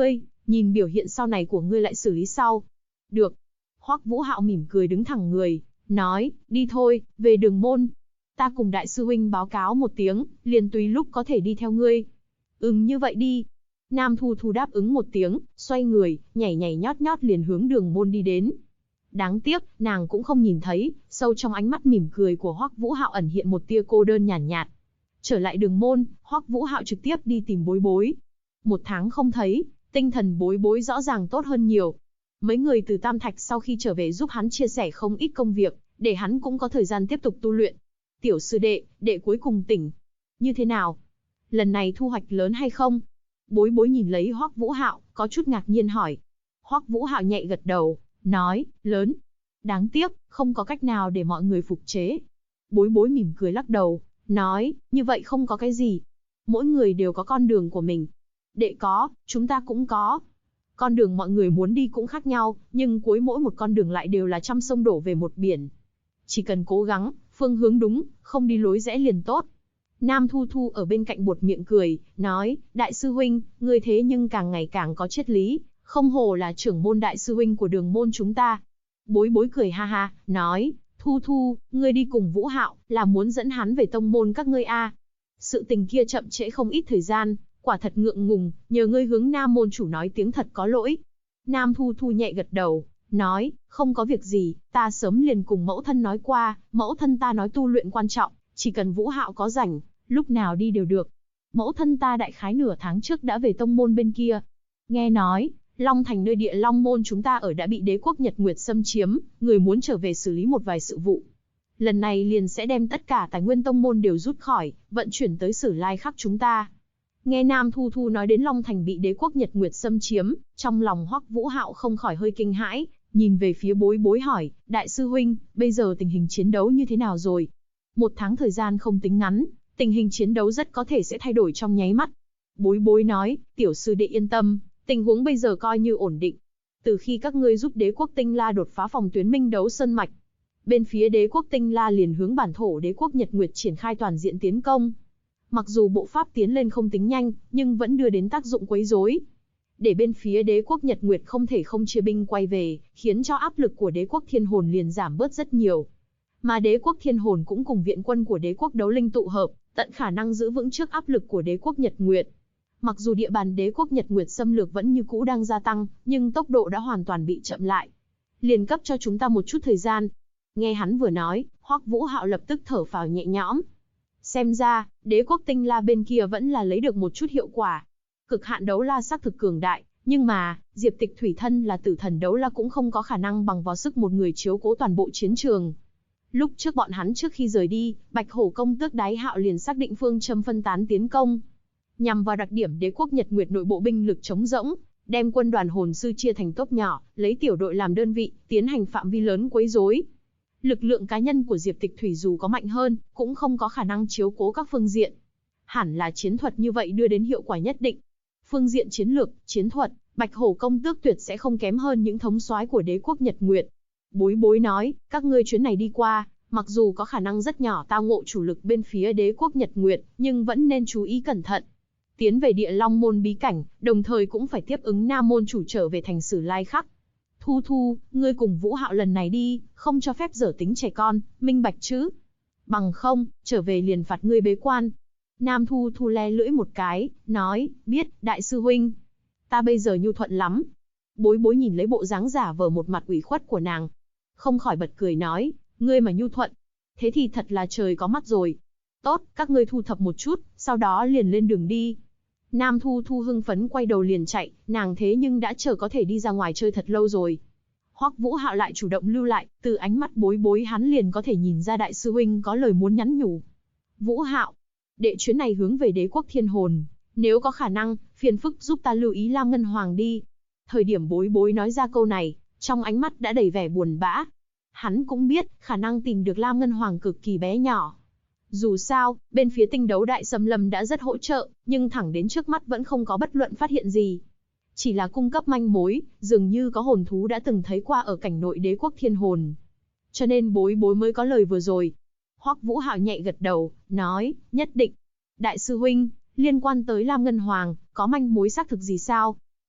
nhìn biểu hiện sau này của ngươi lại xử lý sau. Được. Hoắc Vũ Hạo mỉm cười đứng thẳng người, nói, đi thôi, về Đường Môn. Ta cùng đại sư huynh báo cáo một tiếng, liền tùy lúc có thể đi theo ngươi. Như vậy đi. Nam Thu Thu đáp ứng một tiếng, xoay người, nhảy nhảy nhót nhót liền hướng Đường Môn đi đến. Đáng tiếc, nàng cũng không nhìn thấy, sâu trong ánh mắt mỉm cười của Hoắc Vũ Hạo ẩn hiện một tia cô đơn nhàn nhạt. Trở lại Đường Môn, Hoắc Vũ Hạo trực tiếp đi tìm Bối Bối. 1 tháng không thấy, tinh thần Bối Bối rõ ràng tốt hơn nhiều. Mấy người từ Tam Thạch sau khi trở về giúp hắn chia sẻ không ít công việc, để hắn cũng có thời gian tiếp tục tu luyện. Tiểu sư đệ, đệ cuối cùng tỉnh. Như thế nào? Lần này thu hoạch lớn hay không? Bối Bối nhìn lấy Hoắc Vũ Hạo, có chút ngạc nhiên hỏi. Hoắc Vũ Hạo nhẹ gật đầu, nói, lớn. Đáng tiếc, không có cách nào để mọi người phục chế. Bối Bối mỉm cười lắc đầu, nói, như vậy không có cái gì. Mỗi người đều có con đường của mình. Đệ có, chúng ta cũng có. Con đường mọi người muốn đi cũng khác nhau, nhưng cuối mỗi một con đường lại đều là trăm sông đổ về một biển. Chỉ cần cố gắng, phương hướng đúng, không đi lối rẽ liền tốt. Nam Thu Thu ở bên cạnh buột miệng cười, nói, đại sư huynh, ngươi thế nhưng càng ngày càng có triết lý, không hổ là trưởng môn đại sư huynh của Đường Môn chúng ta. Bối Bối cười ha ha, nói, Thu Thu, ngươi đi cùng Vũ Hạo, là muốn dẫn hắn về tông môn các ngươi a? Sự tình kia chậm trễ không ít thời gian, quả thật ngượng ngùng, nhờ ngươi hướng Nam môn chủ nói tiếng thật có lỗi. Nam Thu Thu nhẹ gật đầu, nói, không có việc gì, ta sớm liền cùng mẫu thân nói qua, mẫu thân ta nói tu luyện quan trọng, chỉ cần Vũ Hạo có rảnh, lúc nào đi đều được. Mẫu thân ta đại khái nửa tháng trước đã về tông môn bên kia. Nghe nói, Long Thành nơi địa Long môn chúng ta ở đã bị đế quốc Nhật Nguyệt xâm chiếm, người muốn trở về xử lý một vài sự vụ. Lần này liền sẽ đem tất cả tài nguyên tông môn đều rút khỏi, vận chuyển tới Sử Lai Khắc chúng ta. Nghe Nam Thu Thu nói đến Long Thành bị đế quốc Nhật Nguyệt xâm chiếm, trong lòng Hoắc Vũ Hạo không khỏi hơi kinh hãi, nhìn về phía Bối Bối hỏi, đại sư huynh, bây giờ tình hình chiến đấu như thế nào rồi? 1 tháng thời gian không tính ngắn, tình hình chiến đấu rất có thể sẽ thay đổi trong nháy mắt. Bối Bối nói, tiểu sư đệ yên tâm, tình huống bây giờ coi như ổn định. Từ khi các ngươi giúp đế quốc Tinh La đột phá phòng tuyến Minh Đấu Sơn Mạch, bên phía đế quốc Tinh La liền hướng bản thổ đế quốc Nhật Nguyệt triển khai toàn diện tiến công. Mặc dù bộ pháp tiến lên không tính nhanh, nhưng vẫn đưa đến tác dụng quấy rối. Để bên phía đế quốc Nhật Nguyệt không thể không chia binh quay về, khiến cho áp lực của đế quốc Thiên Hồn liền giảm bớt rất nhiều. Mà đế quốc Thiên Hồn cũng cùng viện quân của đế quốc Đấu Linh tụ hợp, tận khả năng giữ vững trước áp lực của đế quốc Nhật Nguyệt. Mặc dù địa bàn đế quốc Nhật Nguyệt xâm lược vẫn như cũ đang gia tăng, nhưng tốc độ đã hoàn toàn bị chậm lại. Liền cấp cho chúng ta một chút thời gian. Nghe hắn vừa nói, Hoắc Vũ Hạo lập tức thở phào nhẹ nhõm. Xem ra, đế quốc Tinh La bên kia vẫn là lấy được một chút hiệu quả. Cực hạn đấu la xác thực cường đại, nhưng mà, Diệp Tịch Thủy thân là tử thần đấu la cũng không có khả năng bằng vào sức một người chiếu cố toàn bộ chiến trường. Lúc trước bọn hắn trước khi rời đi, Bạch Hổ công tước Đái Hạo liền xác định phương châm phân tán tiến công. Nhằm vào đặc điểm đế quốc Nhật Nguyệt nội bộ binh lực trống rỗng, đem quân đoàn hồn sư chia thành tốp nhỏ, lấy tiểu đội làm đơn vị, tiến hành phạm vi lớn quấy rối. Lực lượng cá nhân của Diệp Tịch Thủy dù có mạnh hơn, cũng không có khả năng chiếu cố các phương diện. Hẳn là chiến thuật như vậy đưa đến hiệu quả nhất định. Phương diện chiến lược, chiến thuật, Bạch Hổ công tước tuyệt sẽ không kém hơn những thống soái của đế quốc Nhật Nguyệt. Bối Bối nói, các ngươi chuyến này đi qua, mặc dù có khả năng rất nhỏ tao ngộ chủ lực bên phía đế quốc Nhật Nguyệt, nhưng vẫn nên chú ý cẩn thận. Tiến về địa Long môn bí cảnh, đồng thời cũng phải tiếp ứng Nam môn chủ trở về thành Sử Lai Khắc. Thu Thu, ngươi cùng Vũ Hạo lần này đi, không cho phép dở tính trẻ con, minh bạch chứ? Bằng không, trở về liền phạt ngươi bế quan. Nam Thu Thu le lưỡi một cái, nói, biết, đại sư huynh. Ta bây giờ nhu thuận lắm. Bối Bối nhìn lấy bộ dáng giả vờ một mặt ủy khuất của nàng, không khỏi bật cười nói, ngươi mà nhu thuận, thế thì thật là trời có mắt rồi. Tốt, các ngươi thu thập một chút, sau đó liền lên đường đi. Nam Thu Thu hưng phấn quay đầu liền chạy, nàng thế nhưng đã chờ có thể đi ra ngoài chơi thật lâu rồi. Hoắc Vũ Hạo lại chủ động lưu lại, từ ánh mắt Bối Bối hắn liền có thể nhìn ra đại sư huynh có lời muốn nhắn nhủ. Vũ Hạo, đệ chuyến này hướng về đế quốc Thiên Hồn, nếu có khả năng, phiền phức giúp ta lưu ý Lam Ngân Hoàng đi. Thời điểm Bối Bối nói ra câu này, trong ánh mắt đã đầy vẻ buồn bã. Hắn cũng biết, khả năng tìm được Lam Ngân Hoàng cực kỳ bé nhỏ. Dù sao, bên phía Tinh Đấu Đại Xâm Lâm đã rất hỗ trợ, nhưng thẳng đến trước mắt vẫn không có bất luận phát hiện gì. Chỉ là cung cấp manh mối, dường như có hồn thú đã từng thấy qua ở cảnh nội đế quốc Thiên Hồn. Cho nên Bối Bối mới có lời vừa rồi. Hoắc Vũ Hạo nhẹ gật đầu, nói, nhất định. Đại sư huynh, liên quan tới Lam Ngân Hoàng, có manh mối xác thực gì sao?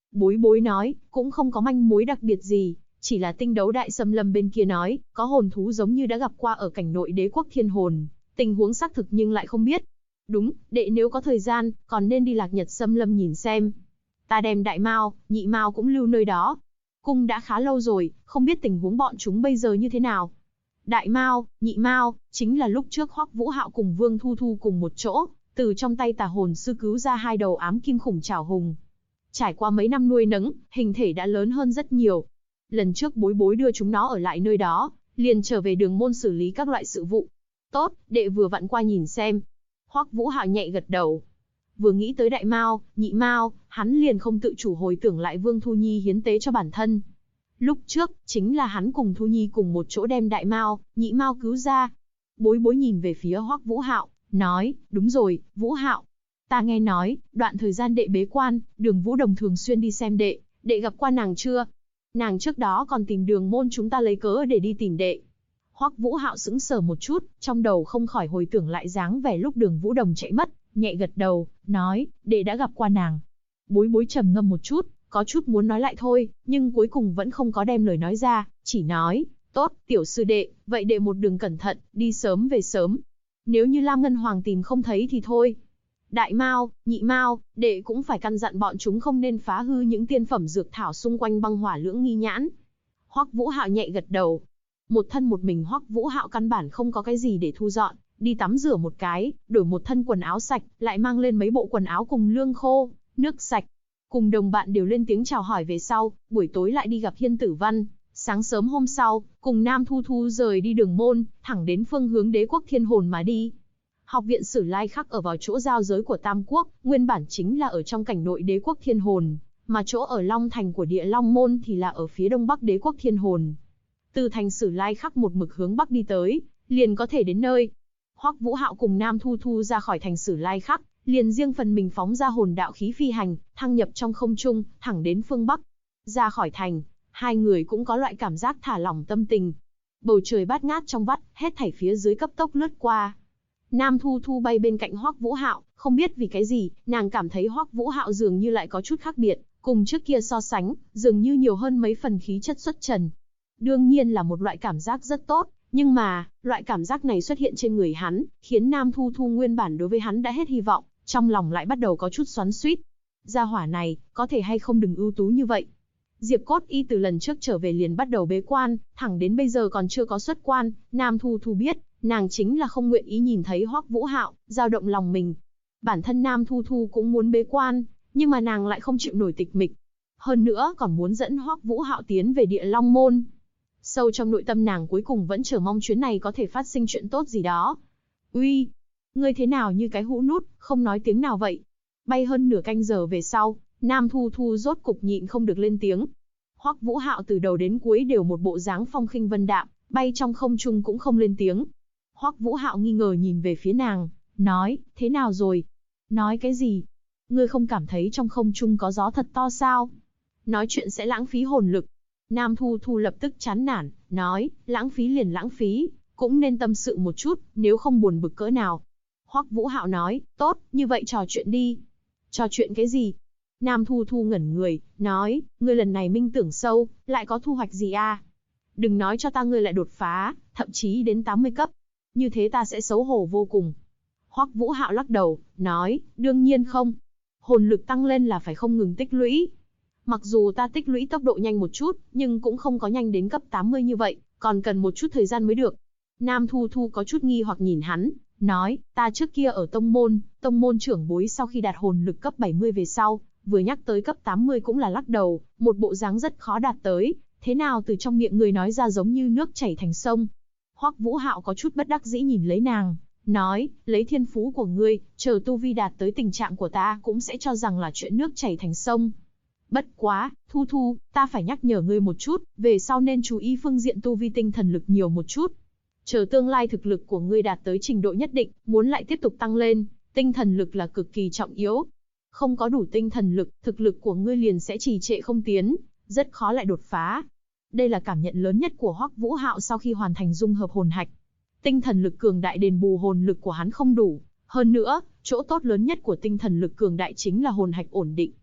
Bối bối nói, cũng không có manh mối đặc biệt gì, chỉ là tinh đấu đại xâm lâm bên kia nói, có hồn thú giống như đã gặp qua ở cảnh nội đế quốc thiên hồn, tình huống xác thực nhưng lại không biết. Đúng, đệ nếu có thời gian, còn nên đi Lạc Nhật xâm lâm nhìn xem. Ta đem đại mao, nhị mao cũng lưu nơi đó. Cung đã khá lâu rồi, không biết tình huống bọn chúng bây giờ như thế nào. Đại mao, nhị mao, chính là lúc trước Hoắc Vũ Hạo cùng Vương Thu Thu cùng một chỗ, từ trong tay tà hồn sư cứu ra 2 đầu ám kim khủng trảo hùng. Trải qua mấy năm nuôi nấng, hình thể đã lớn hơn rất nhiều. Lần trước bối bối đưa chúng nó ở lại nơi đó, liền trở về đường môn xử lý các loại sự vụ. Tốt, đệ vừa vặn qua nhìn xem. Hoắc Vũ Hạo nhẹ gật đầu. Vừa nghĩ tới đại mao, nhị mao, hắn liền không tự chủ hồi tưởng lại Vương Thu Nhi hiến tế cho bản thân. Lúc trước, chính là hắn cùng Thu Nhi cùng một chỗ đem đại mao, nhị mao cứu ra. Bối bối nhìn về phía Hoắc Vũ Hạo, nói, đúng rồi, Vũ Hạo. Ta nghe nói, đoạn thời gian đệ bế quan, Đường Vũ Đồng thường xuyên đi xem đệ gặp qua nàng chưa? Nàng trước đó còn tìm đường môn chúng ta lấy cớ để đi tìm đệ. Hoắc Vũ Hạo sững sờ một chút, trong đầu không khỏi hồi tưởng lại dáng vẻ lúc Đường Vũ Đồng chạy mất, nhẹ gật đầu, nói, đệ đã gặp qua nàng. Bối bối trầm ngâm một chút, có chút muốn nói lại thôi, nhưng cuối cùng vẫn không có đem lời nói ra, chỉ nói, tốt, tiểu sư đệ, vậy đệ một đường cẩn thận, đi sớm về sớm. Nếu như Lam Ngân Hoàng tìm không thấy thì thôi. Đại mao, nhị mao, đệ cũng phải căn dặn bọn chúng không nên phá hư những tiên phẩm dược thảo xung quanh băng hỏa lưỡng nghi nhãn. Hoắc Vũ Hạo nhẹ gật đầu. Một thân một mình Hoắc Vũ Hạo căn bản không có cái gì để thu dọn, đi tắm rửa một cái, đổi một thân quần áo sạch, lại mang lên mấy bộ quần áo cùng lương khô, nước sạch. Cùng đồng bạn đều lên tiếng chào hỏi về sau, buổi tối lại đi gặp Hiên Tử Văn. Sáng sớm hôm sau, cùng Nam Thu Thu rời đi đường môn, thẳng đến phương hướng đế quốc thiên hồn mà đi. Học viện Sử Lai Khắc ở vào chỗ giao giới của Tam Quốc, nguyên bản chính là ở trong cảnh nội đế quốc thiên hồn, mà chỗ ở Long Thành của Địa Long Môn thì là ở phía đông bắc đế quốc thiên hồn. Từ thành Sử Lai Khắc một mực hướng bắc đi tới, liền có thể đến nơi. Hoắc Vũ Hạo cùng Nam Thu Thu ra khỏi thành Sử Lai Khắc, liền riêng phần mình phóng ra hồn đạo khí phi hành, thăng nhập trong không trung, thẳng đến phương bắc. Ra khỏi thành, hai người cũng có loại cảm giác thả lỏng tâm tình. Bầu trời bát ngát trong vắt, hết thảy phía dưới cấp tốc lướt qua. Nam Thu Thu bay bên cạnh Hoắc Vũ Hạo, không biết vì cái gì, nàng cảm thấy Hoắc Vũ Hạo dường như lại có chút khác biệt, cùng trước kia so sánh, dường như nhiều hơn mấy phần khí chất xuất trần. Đương nhiên là một loại cảm giác rất tốt, nhưng mà, loại cảm giác này xuất hiện trên người hắn, khiến Nam Thu Thu nguyên bản đối với hắn đã hết hy vọng, trong lòng lại bắt đầu có chút xoắn xuýt. Gia hỏa này, có thể hay không đừng ưu tú như vậy. Diệp Cốt Y từ lần trước trở về liền bắt đầu bế quan, thẳng đến bây giờ còn chưa có xuất quan, Nam Thu Thu biết, nàng chính là không nguyện ý nhìn thấy Hoắc Vũ Hạo, dao động lòng mình. Bản thân Nam Thu Thu cũng muốn bế quan, nhưng mà nàng lại không chịu nổi tịch mịch. Hơn nữa còn muốn dẫn Hoắc Vũ Hạo tiến về Địa Long Môn. Sâu trong nội tâm nàng cuối cùng vẫn chờ mong chuyến này có thể phát sinh chuyện tốt gì đó. Uy, ngươi thế nào như cái hũ nút, không nói tiếng nào vậy? Bay hơn nửa canh giờ về sau, Nam Thu Thu rốt cục nhịn không được lên tiếng. Hoắc Vũ Hạo từ đầu đến cuối đều một bộ dáng phong khinh vân đạm, bay trong không trung cũng không lên tiếng. Hoắc Vũ Hạo nghi ngờ nhìn về phía nàng, nói, thế nào rồi? Nói cái gì? Ngươi không cảm thấy trong không trung có gió thật to sao? Nói chuyện sẽ lãng phí hồn lực. Nam Thu Thu lập tức chán nản, nói, lãng phí liền lãng phí, cũng nên tâm sự một chút, nếu không buồn bực cỡ nào. Hoắc Vũ Hạo nói, tốt, như vậy trò chuyện đi. Trò chuyện cái gì? Nam Thu Thu ngẩn người, nói, ngươi lần này minh tưởng sâu, lại có thu hoạch gì à? Đừng nói cho ta ngươi lại đột phá, thậm chí đến 80 cấp. Như thế ta sẽ xấu hổ vô cùng. Hoắc Vũ Hạo lắc đầu, nói, đương nhiên không. Hồn lực tăng lên là phải không ngừng tích lũy. Mặc dù ta tích lũy tốc độ nhanh một chút, nhưng cũng không có nhanh đến cấp 80 như vậy, còn cần một chút thời gian mới được. Nam Thu Thu có chút nghi hoặc nhìn hắn, nói, ta trước kia ở tông môn trưởng bối sau khi đạt hồn lực cấp 70 về sau, vừa nhắc tới cấp 80 cũng là lắc đầu, một bộ dáng rất khó đạt tới, thế nào từ trong miệng người nói ra giống như nước chảy thành sông. Hoắc Vũ Hạo có chút bất đắc dĩ nhìn lấy nàng, nói, lấy thiên phú của ngươi, chờ tu vi đạt tới tình trạng của ta cũng sẽ cho rằng là chuyện nước chảy thành sông. Bất quá, Thu Thu, ta phải nhắc nhở ngươi một chút, về sau nên chú ý phương diện tu vi tinh thần lực nhiều một chút. Chờ tương lai thực lực của ngươi đạt tới trình độ nhất định, muốn lại tiếp tục tăng lên, tinh thần lực là cực kỳ trọng yếu. Không có đủ tinh thần lực, thực lực của ngươi liền sẽ trì trệ không tiến, rất khó lại đột phá. Đây là cảm nhận lớn nhất của Hoắc Vũ Hạo sau khi hoàn thành dung hợp hồn hạch. Tinh thần lực cường đại đền bù hồn lực của hắn không đủ. Hơn nữa, chỗ tốt lớn nhất của tinh thần lực cường đại chính là hồn hạch ổn định.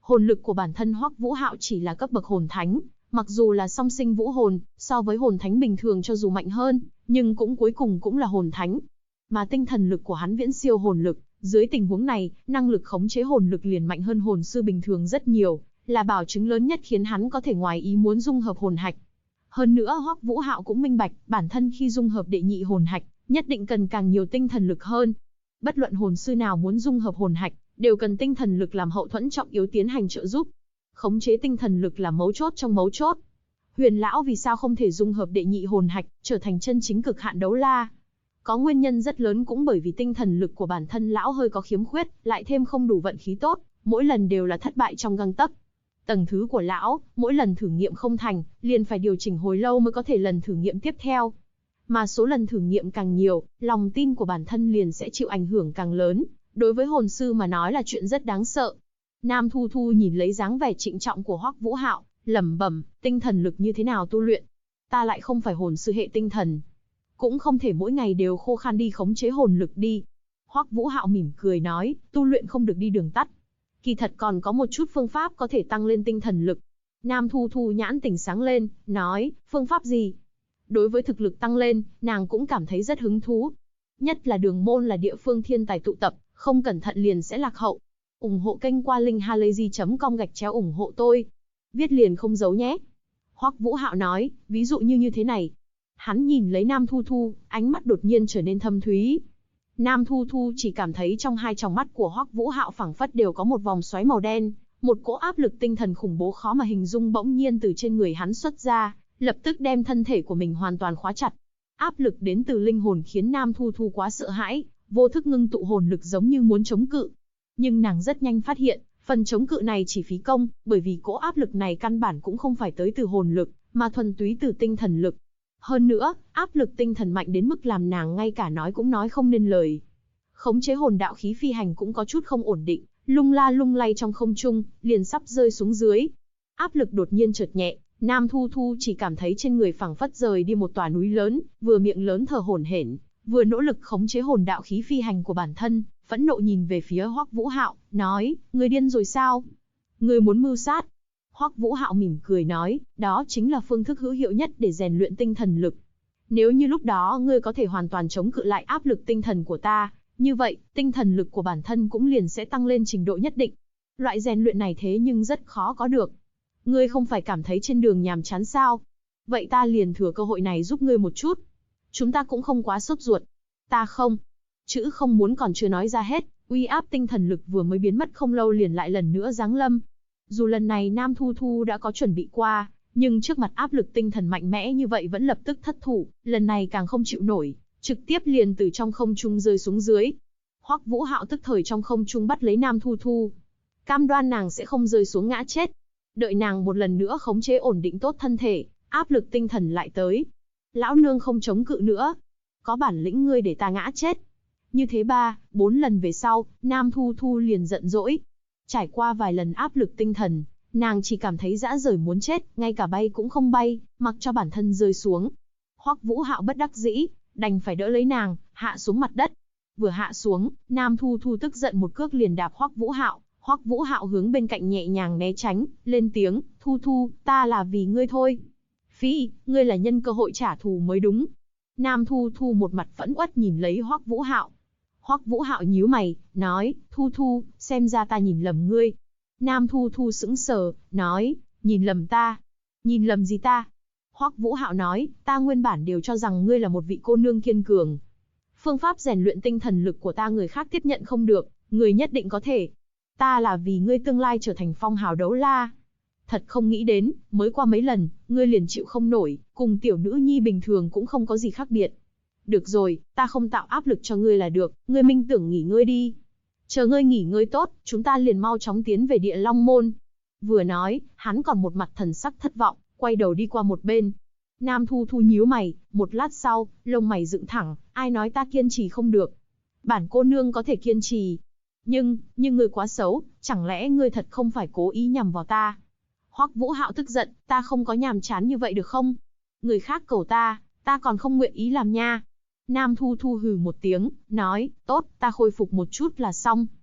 Hồn lực của bản thân Hoắc Vũ Hạo chỉ là cấp bậc hồn thánh, mặc dù là song sinh vũ hồn, so với hồn thánh bình thường cho dù mạnh hơn, nhưng cũng cuối cùng cũng là hồn thánh. Mà tinh thần lực của hắn viễn siêu hồn lực, dưới tình huống này, năng lực khống chế hồn lực liền mạnh hơn hồn sư bình thường rất nhiều, là bảo chứng lớn nhất khiến hắn có thể ngoài ý muốn dung hợp hồn hạch. Hơn nữa Hoắc Vũ Hạo cũng minh bạch, bản thân khi dung hợp đệ nhị hồn hạch, nhất định cần càng nhiều tinh thần lực hơn. Bất luận hồn sư nào muốn dung hợp hồn hạch, đều cần tinh thần lực làm hậu thuẫn trọng yếu tiến hành trợ giúp. Khống chế tinh thần lực là mấu chốt trong mấu chốt. Huyền lão vì sao không thể dung hợp đệ nhị hồn hạch, trở thành chân chính cực hạn đấu la? Có nguyên nhân rất lớn cũng bởi vì tinh thần lực của bản thân lão hơi có khiếm khuyết, lại thêm không đủ vận khí tốt, mỗi lần đều là thất bại trong gang tấc. Tầng thứ của lão, mỗi lần thử nghiệm không thành, liền phải điều chỉnh hồi lâu mới có thể lần thử nghiệm tiếp theo. Mà số lần thử nghiệm càng nhiều, lòng tin của bản thân liền sẽ chịu ảnh hưởng càng lớn, đối với hồn sư mà nói là chuyện rất đáng sợ. Nam Thu Thu nhìn lấy dáng vẻ trịnh trọng của Hoắc Vũ Hạo, lẩm bẩm, tinh thần lực như thế nào tu luyện? Ta lại không phải hồn sư hệ tinh thần, cũng không thể mỗi ngày đều khô khan đi khống chế hồn lực đi. Hoắc Vũ Hạo mỉm cười nói, tu luyện không được đi đường tắt. Kỳ thật còn có một chút phương pháp có thể tăng lên tinh thần lực. Nam Thu Thu nhãn tỉnh sáng lên, nói, phương pháp gì? Đối với thực lực tăng lên, nàng cũng cảm thấy rất hứng thú. Nhất là Đường Môn là địa phương thiên tài tụ tập, không cẩn thận liền sẽ lạc hậu. Ủng hộ kênh qua linkhalazy.com/ủng hộ tôi. Viết liền không giấu nhé. Hoắc Vũ Hạo nói, ví dụ như thế này. Hắn nhìn lấy Nam Thu Thu, ánh mắt đột nhiên trở nên thâm thúy. Nam Thu Thu chỉ cảm thấy trong hai tròng mắt của Hoắc Vũ Hạo phảng phất đều có một vòng xoáy màu đen, một cỗ áp lực tinh thần khủng bố khó mà hình dung bỗng nhiên từ trên người hắn xuất ra, lập tức đem thân thể của mình hoàn toàn khóa chặt. Áp lực đến từ linh hồn khiến Nam Thu Thu quá sợ hãi, vô thức ngưng tụ hồn lực giống như muốn chống cự. Nhưng nàng rất nhanh phát hiện, phần chống cự này chỉ phí công, bởi vì cỗ áp lực này căn bản cũng không phải tới từ hồn lực, mà thuần túy từ tinh thần lực. Hơn nữa, áp lực tinh thần mạnh đến mức làm nàng ngay cả nói cũng nói không nên lời. Khống chế hồn đạo khí phi hành cũng có chút không ổn định, lung la lung lay trong không trung, liền sắp rơi xuống dưới. Áp lực đột nhiên chợt nhẹ, Nam Thu Thu chỉ cảm thấy trên người phảng phất rời đi một tòa núi lớn, vừa miệng lớn thở hổn hển, vừa nỗ lực khống chế hồn đạo khí phi hành của bản thân, phẫn nộ nhìn về phía Hoắc Vũ Hạo, nói, ngươi điên rồi sao? Ngươi muốn mưu sát? Hoắc Vũ Hạo mỉm cười nói, đó chính là phương thức hữu hiệu nhất để rèn luyện tinh thần lực. Nếu như lúc đó ngươi có thể hoàn toàn chống cự lại áp lực tinh thần của ta, như vậy, tinh thần lực của bản thân cũng liền sẽ tăng lên trình độ nhất định. Loại rèn luyện này thế nhưng rất khó có được. Ngươi không phải cảm thấy trên đường nhàm chán sao? Vậy ta liền thừa cơ hội này giúp ngươi một chút. Chúng ta cũng không quá sốt ruột. Ta không. Chữ không muốn còn chưa nói ra hết, uy áp tinh thần lực vừa mới biến mất không lâu liền lại lần nữa giáng lâm. Dù lần này Nam Thu Thu đã có chuẩn bị qua, nhưng trước mặt áp lực tinh thần mạnh mẽ như vậy vẫn lập tức thất thủ, lần này càng không chịu nổi, trực tiếp liền từ trong không trung rơi xuống dưới. Hoắc Vũ Hạo tức thời trong không trung bắt lấy Nam Thu Thu, cam đoan nàng sẽ không rơi xuống ngã chết. Đợi nàng một lần nữa khống chế ổn định tốt thân thể, áp lực tinh thần lại tới. Lão nương không chống cự nữa, có bản lĩnh ngươi để ta ngã chết. Như thế 3-4 lần về sau, Nam Thu Thu liền giận dỗi. Trải qua vài lần áp lực tinh thần, nàng chỉ cảm thấy dã rời muốn chết, ngay cả bay cũng không bay, mặc cho bản thân rơi xuống. Hoắc Vũ Hạo bất đắc dĩ, đành phải đỡ lấy nàng, hạ xuống mặt đất. Vừa hạ xuống, Nam Thu Thu tức giận một cước liền đạp Hoắc Vũ Hạo. Hoắc Vũ Hạo hướng bên cạnh nhẹ nhàng né tránh, lên tiếng, Thu Thu, ta là vì ngươi thôi. Phi, ngươi là nhân cơ hội trả thù mới đúng. Nam Thu Thu một mặt phẫn uất nhìn lấy Hoắc Vũ Hạo. Hoắc Vũ Hạo nhíu mày, nói, Thu Thu, xem ra ta nhìn lầm ngươi. Nam Thu Thu sững sờ, nói, nhìn lầm ta? Nhìn lầm gì ta? Hoắc Vũ Hạo nói, ta nguyên bản đều cho rằng ngươi là một vị cô nương kiên cường. Phương pháp rèn luyện tinh thần lực của ta người khác tiếp nhận không được, người nhất định có thể. Ta là vì ngươi tương lai trở thành phong hào đấu la. Thật không nghĩ đến, mới qua mấy lần, ngươi liền chịu không nổi, cùng tiểu nữ nhi bình thường cũng không có gì khác biệt. Được rồi, ta không tạo áp lực cho ngươi là được, ngươi minh tưởng nghỉ ngơi đi. Chờ ngươi nghỉ ngơi tốt, chúng ta liền mau chóng tiến về Địa Long Môn. Vừa nói, hắn còn một mặt thần sắc thất vọng, quay đầu đi qua một bên. Nam Thu Thu nhíu mày, một lát sau, lông mày dựng thẳng, ai nói ta kiên trì không được. Bản cô nương có thể kiên trì. Nhưng ngươi quá xấu, chẳng lẽ ngươi thật không phải cố ý nhằm vào ta? Hoắc Vũ Hạo tức giận, ta không có nhàm chán như vậy được không? Người khác cầu ta còn không nguyện ý làm nha. Nam Thu Thu hừ một tiếng, nói, tốt, ta khôi phục một chút là xong.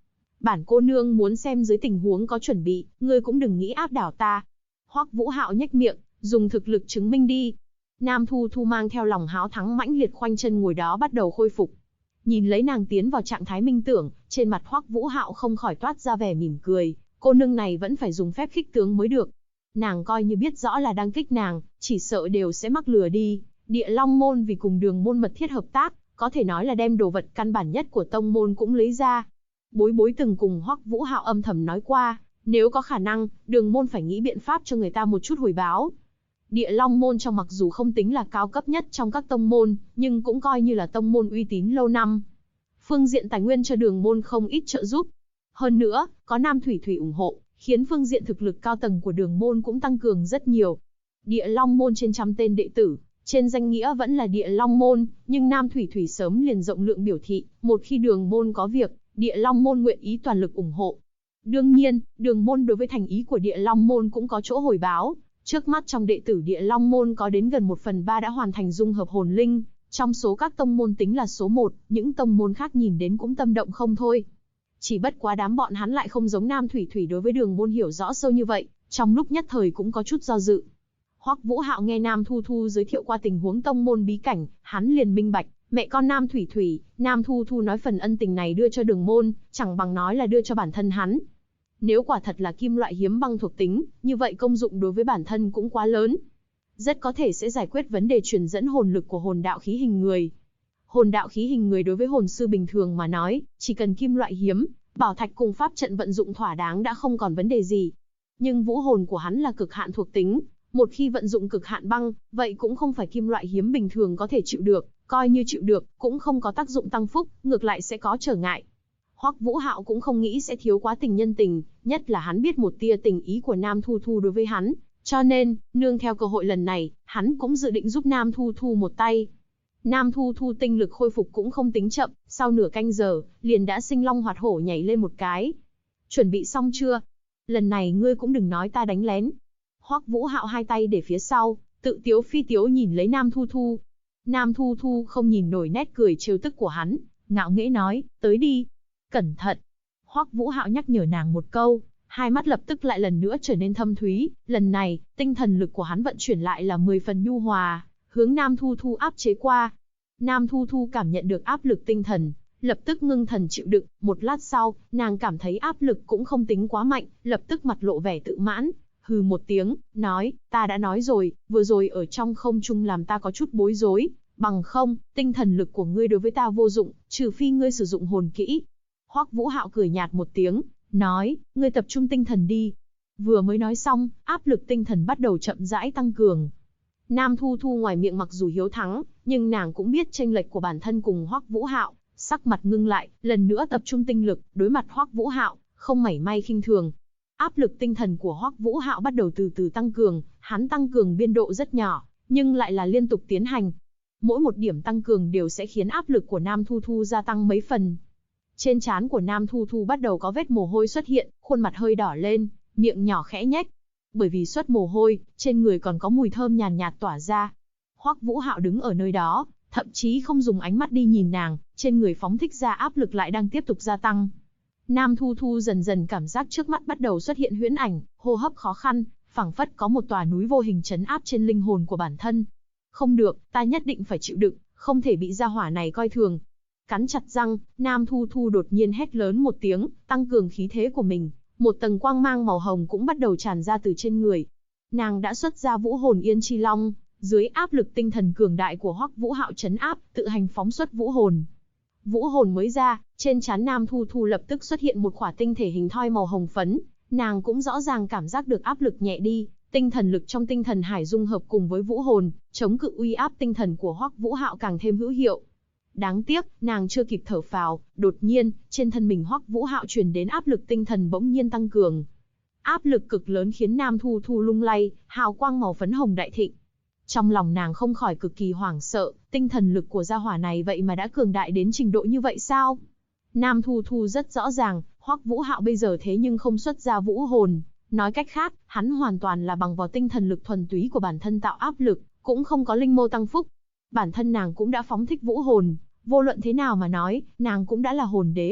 Bản cô nương muốn xem dưới tình huống có chuẩn bị, ngươi cũng đừng nghĩ áp đảo ta. Hoắc Vũ Hạo nhếch miệng, dùng thực lực chứng minh đi. Nam Thu Thu mang theo lòng háo thắng mãnh liệt khoanh chân ngồi đó bắt đầu khôi phục. Nhìn lấy nàng tiến vào trạng thái minh tưởng, trên mặt Hoắc Vũ Hạo không khỏi toát ra vẻ mỉm cười, cô nương này vẫn phải dùng phép khích tướng mới được. Nàng coi như biết rõ là đang kích nàng, chỉ sợ đều sẽ mắc lừa đi. Địa Long môn vì cùng Đường môn mật thiết hợp tác, có thể nói là đem đồ vật căn bản nhất của tông môn cũng lấy ra. Bối Bối từng cùng Hoắc Vũ Hạo âm thầm nói qua, nếu có khả năng, Đường môn phải nghĩ biện pháp cho người ta một chút hồi báo. Địa Long môn trong mặc dù không tính là cao cấp nhất trong các tông môn, nhưng cũng coi như là tông môn uy tín lâu năm. Phương diện tài nguyên cho Đường môn không ít trợ giúp. Hơn nữa, có Nam Thủy Thủy ủng hộ, khiến phương diện thực lực cao tầng của Đường môn cũng tăng cường rất nhiều. Địa Long môn trên trăm tên đệ tử, trên danh nghĩa vẫn là Địa Long môn, nhưng Nam Thủy Thủy sớm liền rộng lượng biểu thị, một khi Đường môn có việc, Địa Long môn nguyện ý toàn lực ủng hộ. Đương nhiên, Đường môn đối với thành ý của Địa Long môn cũng có chỗ hồi báo. Trước mắt trong đệ tử Địa Long môn có đến gần 1/3 đã hoàn thành dung hợp hồn linh, trong số các tông môn tính là số 1, những tông môn khác nhìn đến cũng tâm động không thôi. Chỉ bất quá đám bọn hắn lại không giống Nam Thủy Thủy đối với Đường môn hiểu rõ sâu như vậy, trong lúc nhất thời cũng có chút do dự. Hoắc Vũ Hạo nghe Nam Thu Thu giới thiệu qua tình huống tông môn bí cảnh, hắn liền minh bạch, mẹ con Nam Thủy Thủy, Nam Thu Thu nói phần ân tình này đưa cho Đường môn, chẳng bằng nói là đưa cho bản thân hắn. Nếu quả thật là kim loại hiếm băng thuộc tính, như vậy công dụng đối với bản thân cũng quá lớn. Rất có thể sẽ giải quyết vấn đề truyền dẫn hồn lực của hồn đạo khí hình người. Hồn đạo khí hình người đối với hồn sư bình thường mà nói, chỉ cần kim loại hiếm, bảo thạch cùng pháp trận vận dụng thỏa đáng đã không còn vấn đề gì. Nhưng vũ hồn của hắn là cực hạn thuộc tính, một khi vận dụng cực hạn băng, vậy cũng không phải kim loại hiếm bình thường có thể chịu được, coi như chịu được, cũng không có tác dụng tăng phúc, ngược lại sẽ có trở ngại. Hoắc Vũ Hạo cũng không nghĩ sẽ thiếu quá tình nhân tình, nhất là hắn biết một tia tình ý của Nam Thu Thu đối với hắn, cho nên, nương theo cơ hội lần này, hắn cũng dự định giúp Nam Thu Thu một tay. Nam Thu Thu tinh lực khôi phục cũng không tính chậm, sau nửa canh giờ, liền đã sinh long hoạt hổ nhảy lên một cái. Chuẩn bị xong chưa? Lần này ngươi cũng đừng nói ta đánh lén. Hoắc Vũ Hạo hai tay để phía sau, tự tiếu phi tiếu nhìn lấy Nam Thu Thu. Nam Thu Thu không nhìn nổi nét cười trêu tức của hắn, ngạo nghễ nói, tới đi. Cẩn thận. Hoắc Vũ Hạo nhắc nhở nàng một câu, hai mắt lập tức lại lần nữa trở nên thâm thúy, lần này, tinh thần lực của hắn vận chuyển lại là 10 phần nhu hòa, hướng Nam Thu Thu áp chế qua. Nam Thu Thu cảm nhận được áp lực tinh thần, lập tức ngưng thần chịu đựng, một lát sau, nàng cảm thấy áp lực cũng không tính quá mạnh, lập tức mặt lộ vẻ tự mãn, hừ một tiếng, nói, ta đã nói rồi, vừa rồi ở trong không trung làm ta có chút bối rối, bằng không, tinh thần lực của ngươi đối với ta vô dụng, trừ phi ngươi sử dụng hồn kỹ. Hoắc Vũ Hạo cười nhạt một tiếng, nói, ngươi tập trung tinh thần đi. Vừa mới nói xong, áp lực tinh thần bắt đầu chậm rãi tăng cường. Nam Thu Thu ngoài miệng mặc dù hiếu thắng, nhưng nàng cũng biết chênh lệch của bản thân cùng Hoắc Vũ Hạo, sắc mặt ngưng lại, lần nữa tập trung tinh lực, đối mặt Hoắc Vũ Hạo, không mảy may khinh thường. Áp lực tinh thần của Hoắc Vũ Hạo bắt đầu từ từ tăng cường, hắn tăng cường biên độ rất nhỏ, nhưng lại là liên tục tiến hành. Mỗi một điểm tăng cường đều sẽ khiến áp lực của Nam Thu Thu gia tăng mấy phần. Trên trán của Nam Thu Thu bắt đầu có vết mồ hôi xuất hiện, khuôn mặt hơi đỏ lên, miệng nhỏ khẽ nhếch. Bởi vì xuất mồ hôi, trên người còn có mùi thơm nhàn nhạt tỏa ra. Hoắc Vũ Hạo đứng ở nơi đó, thậm chí không dùng ánh mắt đi nhìn nàng, trên người phóng thích ra áp lực lại đang tiếp tục gia tăng. Nam Thu Thu dần dần cảm giác trước mắt bắt đầu xuất hiện huyễn ảnh, hô hấp khó khăn, phảng phất có một tòa núi vô hình trấn áp trên linh hồn của bản thân. Không được, ta nhất định phải chịu đựng, không thể bị gia hỏa này coi thường. Cắn chặt răng, Nam Thu Thu đột nhiên hét lớn một tiếng, tăng cường khí thế của mình. Một tầng quang mang màu hồng cũng bắt đầu tràn ra từ trên người. Nàng đã xuất ra vũ hồn Yên Chi Long, dưới áp lực tinh thần cường đại của Hoắc Vũ Hạo trấn áp, tự hành phóng xuất vũ hồn. Vũ hồn mới ra, trên trán Nam Thu Thu lập tức xuất hiện một khỏa tinh thể hình thoi màu hồng phấn, nàng cũng rõ ràng cảm giác được áp lực nhẹ đi, tinh thần lực trong tinh thần hải dung hợp cùng với vũ hồn, chống cự uy áp tinh thần của Hoắc Vũ Hạo càng thêm hữu hiệu. Đáng tiếc, nàng chưa kịp thở phào, đột nhiên, trên thân mình Hoắc Vũ Hạo truyền đến áp lực tinh thần bỗng nhiên tăng cường. Áp lực cực lớn khiến Nam Thu Thu lung lay, hào quang màu phấn hồng đại thịnh. Trong lòng nàng không khỏi cực kỳ hoảng sợ, tinh thần lực của gia hỏa này vậy mà đã cường đại đến trình độ như vậy sao? Nam Thu Thu rất rõ ràng, Hoắc Vũ Hạo bây giờ thế nhưng không xuất ra vũ hồn, nói cách khác, hắn hoàn toàn là bằng vào tinh thần lực thuần túy của bản thân tạo áp lực, cũng không có linh mô tăng phúc. Bản thân nàng cũng đã phóng thích vũ hồn, vô luận thế nào mà nói, nàng cũng đã là hồn đế.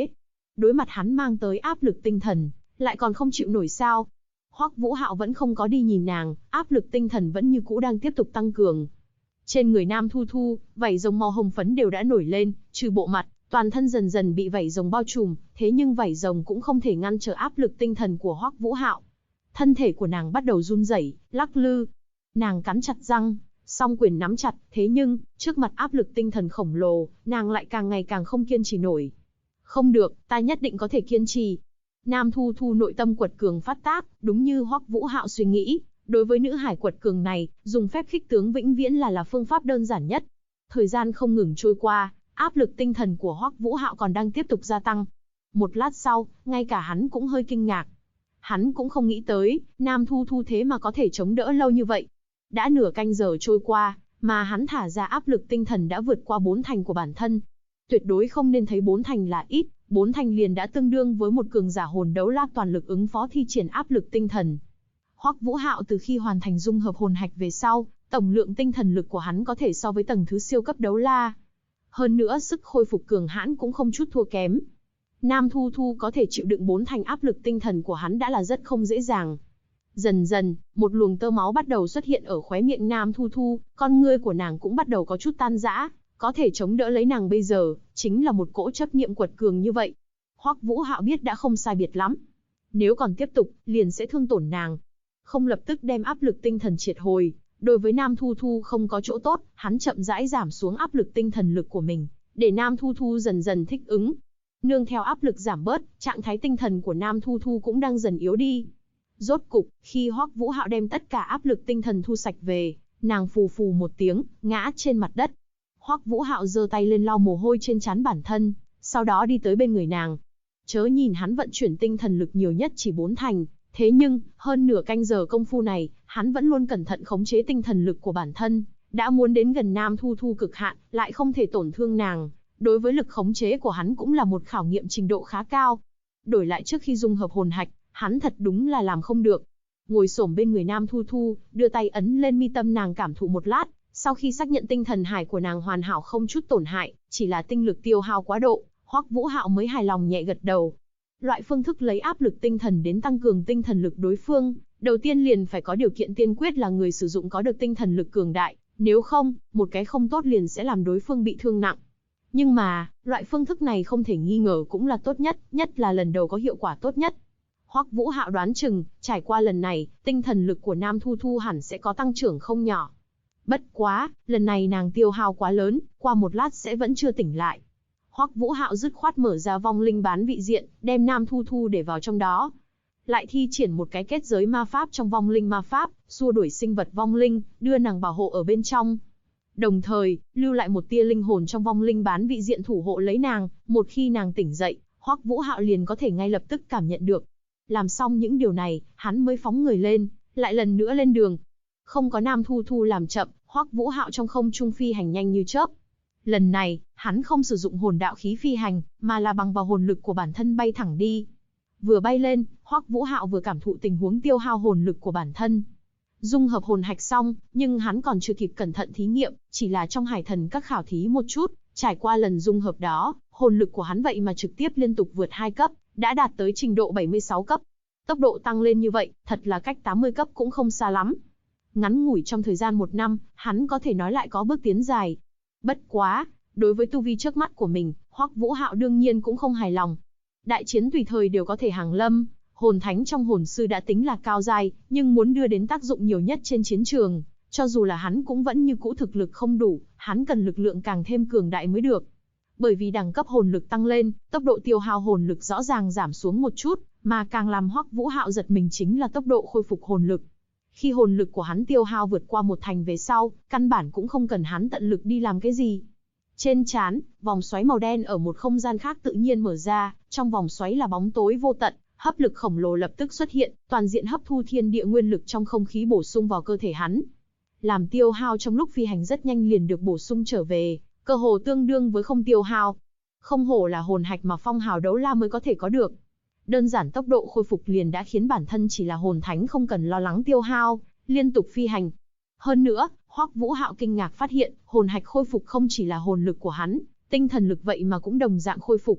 Đối mặt hắn mang tới áp lực tinh thần, lại còn không chịu nổi sao? Hoắc Vũ Hạo vẫn không có đi nhìn nàng, áp lực tinh thần vẫn như cũ đang tiếp tục tăng cường. Trên người Nam Thu Thu, vảy rồng màu hồng phấn đều đã nổi lên, trừ bộ mặt, toàn thân dần dần bị vảy rồng bao trùm, thế nhưng vảy rồng cũng không thể ngăn trở áp lực tinh thần của Hoắc Vũ Hạo. Thân thể của nàng bắt đầu run rẩy, lắc lư. Nàng cắn chặt răng, song quyền nắm chặt, thế nhưng, trước mặt áp lực tinh thần khổng lồ, nàng lại càng ngày càng không kiên trì nổi. Không được, ta nhất định có thể kiên trì. Nam Thu Thu nội tâm quật cường phát tác, đúng như Hoắc Vũ Hạo suy nghĩ, đối với nữ hải quật cường này, dùng phép khích tướng vĩnh viễn là phương pháp đơn giản nhất. Thời gian không ngừng trôi qua, áp lực tinh thần của Hoắc Vũ Hạo còn đang tiếp tục gia tăng. Một lát sau, ngay cả hắn cũng hơi kinh ngạc. Hắn cũng không nghĩ tới, Nam Thu Thu thế mà có thể chống đỡ lâu như vậy. Đã nửa canh giờ trôi qua, mà hắn thả ra áp lực tinh thần đã vượt qua 4 thành của bản thân. Tuyệt đối không nên thấy 4 thành là ít, 4 thành liền đã tương đương với một cường giả hồn đấu la toàn lực ứng phó thi triển áp lực tinh thần. Hoắc Vũ Hạo từ khi hoàn thành dung hợp hồn hạch về sau, tổng lượng tinh thần lực của hắn có thể so với tầng thứ siêu cấp đấu la. Hơn nữa sức khôi phục cường hãn cũng không chút thua kém. Nam Thu Thu có thể chịu đựng 4 thành áp lực tinh thần của hắn đã là rất không dễ dàng. Dần dần, một luồng tơ máu bắt đầu xuất hiện ở khóe miệng Nam Thu Thu, con ngươi của nàng cũng bắt đầu có chút tan rã, có thể chống đỡ lấy nàng bây giờ, chính là một cỗ chấp niệm quật cường như vậy. Hoắc Vũ Hạo biết đã không sai biệt lắm. Nếu còn tiếp tục, liền sẽ thương tổn nàng. Không lập tức đem áp lực tinh thần triệt hồi, đối với Nam Thu Thu không có chỗ tốt, hắn chậm rãi giảm xuống áp lực tinh thần lực của mình, để Nam Thu Thu dần dần thích ứng. Nương theo áp lực giảm bớt, trạng thái tinh thần của Nam Thu Thu cũng đang dần yếu đi. Rốt cục, khi Hoắc Vũ Hạo đem tất cả áp lực tinh thần thu sạch về, nàng phù phù một tiếng, ngã trên mặt đất. Hoắc Vũ Hạo giơ tay lên lau mồ hôi trên trán bản thân, sau đó đi tới bên người nàng. Chớ nhìn hắn vận chuyển tinh thần lực nhiều nhất chỉ 4 thành, thế nhưng, hơn nửa canh giờ công phu này, hắn vẫn luôn cẩn thận khống chế tinh thần lực của bản thân, đã muốn đến gần Nam Thu Thu cực hạn, lại không thể tổn thương nàng. Đối với lực khống chế của hắn cũng là một khảo nghiệm trình độ khá cao. Đổi lại trước khi dung hợp hồn hạch, hắn thật đúng là làm không được. Ngồi xổm bên người Nam Thu Thu, đưa tay ấn lên mi tâm nàng cảm thụ một lát, sau khi xác nhận tinh thần hải của nàng hoàn hảo không chút tổn hại, chỉ là tinh lực tiêu hao quá độ, Hoắc Vũ Hạo mới hài lòng nhẹ gật đầu. Loại phương thức lấy áp lực tinh thần đến tăng cường tinh thần lực đối phương, đầu tiên liền phải có điều kiện tiên quyết là người sử dụng có được tinh thần lực cường đại, nếu không, một cái không tốt liền sẽ làm đối phương bị thương nặng. Nhưng mà, loại phương thức này không thể nghi ngờ cũng là tốt nhất, nhất là lần đầu có hiệu quả tốt nhất. Hoắc Vũ Hạo đoán chừng, trải qua lần này, tinh thần lực của Nam Thu Thu hẳn sẽ có tăng trưởng không nhỏ. Bất quá, lần này nàng tiêu hao quá lớn, qua một lát sẽ vẫn chưa tỉnh lại. Hoắc Vũ Hạo dứt khoát mở ra vong linh bán vị diện, đem Nam Thu Thu để vào trong đó. Lại thi triển một cái kết giới ma pháp trong vong linh ma pháp, xua đuổi sinh vật vong linh, đưa nàng bảo hộ ở bên trong. Đồng thời, lưu lại một tia linh hồn trong vong linh bán vị diện thủ hộ lấy nàng, một khi nàng tỉnh dậy, Hoắc Vũ Hạo liền có thể ngay lập tức cảm nhận được. Làm xong những điều này, hắn mới phóng người lên, lại lần nữa lên đường. Không có Nam Thu Thu làm chậm, Hoắc Vũ Hạo trong không trung phi hành nhanh như chớp. Lần này, hắn không sử dụng hồn đạo khí phi hành, mà là bằng vào hồn lực của bản thân bay thẳng đi. Vừa bay lên, Hoắc Vũ Hạo vừa cảm thụ tình huống tiêu hao hồn lực của bản thân. Dung hợp hồn hạch xong, nhưng hắn còn chưa kịp cẩn thận thí nghiệm, chỉ là trong hải thần các khảo thí một chút, trải qua lần dung hợp đó, hồn lực của hắn vậy mà trực tiếp liên tục vượt 2 cấp, đã đạt tới trình độ 76 cấp. Tốc độ tăng lên như vậy, thật là cách 80 cấp cũng không xa lắm. Ngắn ngủi trong thời gian 1 năm, hắn có thể nói lại có bước tiến dài. Bất quá, đối với tu vi trước mắt của mình, Hoắc Vũ Hạo đương nhiên cũng không hài lòng. Đại chiến tùy thời đều có thể hàng lâm, hồn thánh trong hồn sư đã tính là cao giai, nhưng muốn đưa đến tác dụng nhiều nhất trên chiến trường, cho dù là hắn cũng vẫn như cũ thực lực không đủ, hắn cần lực lượng càng thêm cường đại mới được. Bởi vì đẳng cấp hồn lực tăng lên, tốc độ tiêu hao hồn lực rõ ràng giảm xuống một chút, mà càng làm Hoắc Vũ Hạo giật mình chính là tốc độ khôi phục hồn lực. Khi hồn lực của hắn tiêu hao vượt qua 1 thành về sau, căn bản cũng không cần hắn tận lực đi làm cái gì. Trên trán, vòng xoáy màu đen ở một không gian khác tự nhiên mở ra, trong vòng xoáy là bóng tối vô tận, hấp lực khổng lồ lập tức xuất hiện, toàn diện hấp thu thiên địa nguyên lực trong không khí bổ sung vào cơ thể hắn. Làm tiêu hao trong lúc phi hành rất nhanh liền được bổ sung trở về, cơ hồ tương đương với không tiêu hao. Không hổ là hồn hạch mà phong hào đấu la mới có thể có được. Đơn giản tốc độ khôi phục liền đã khiến bản thân chỉ là hồn thánh không cần lo lắng tiêu hao, liên tục phi hành. Hơn nữa, Hoắc Vũ Hạo kinh ngạc phát hiện, hồn hạch khôi phục không chỉ là hồn lực của hắn, tinh thần lực vậy mà cũng đồng dạng khôi phục.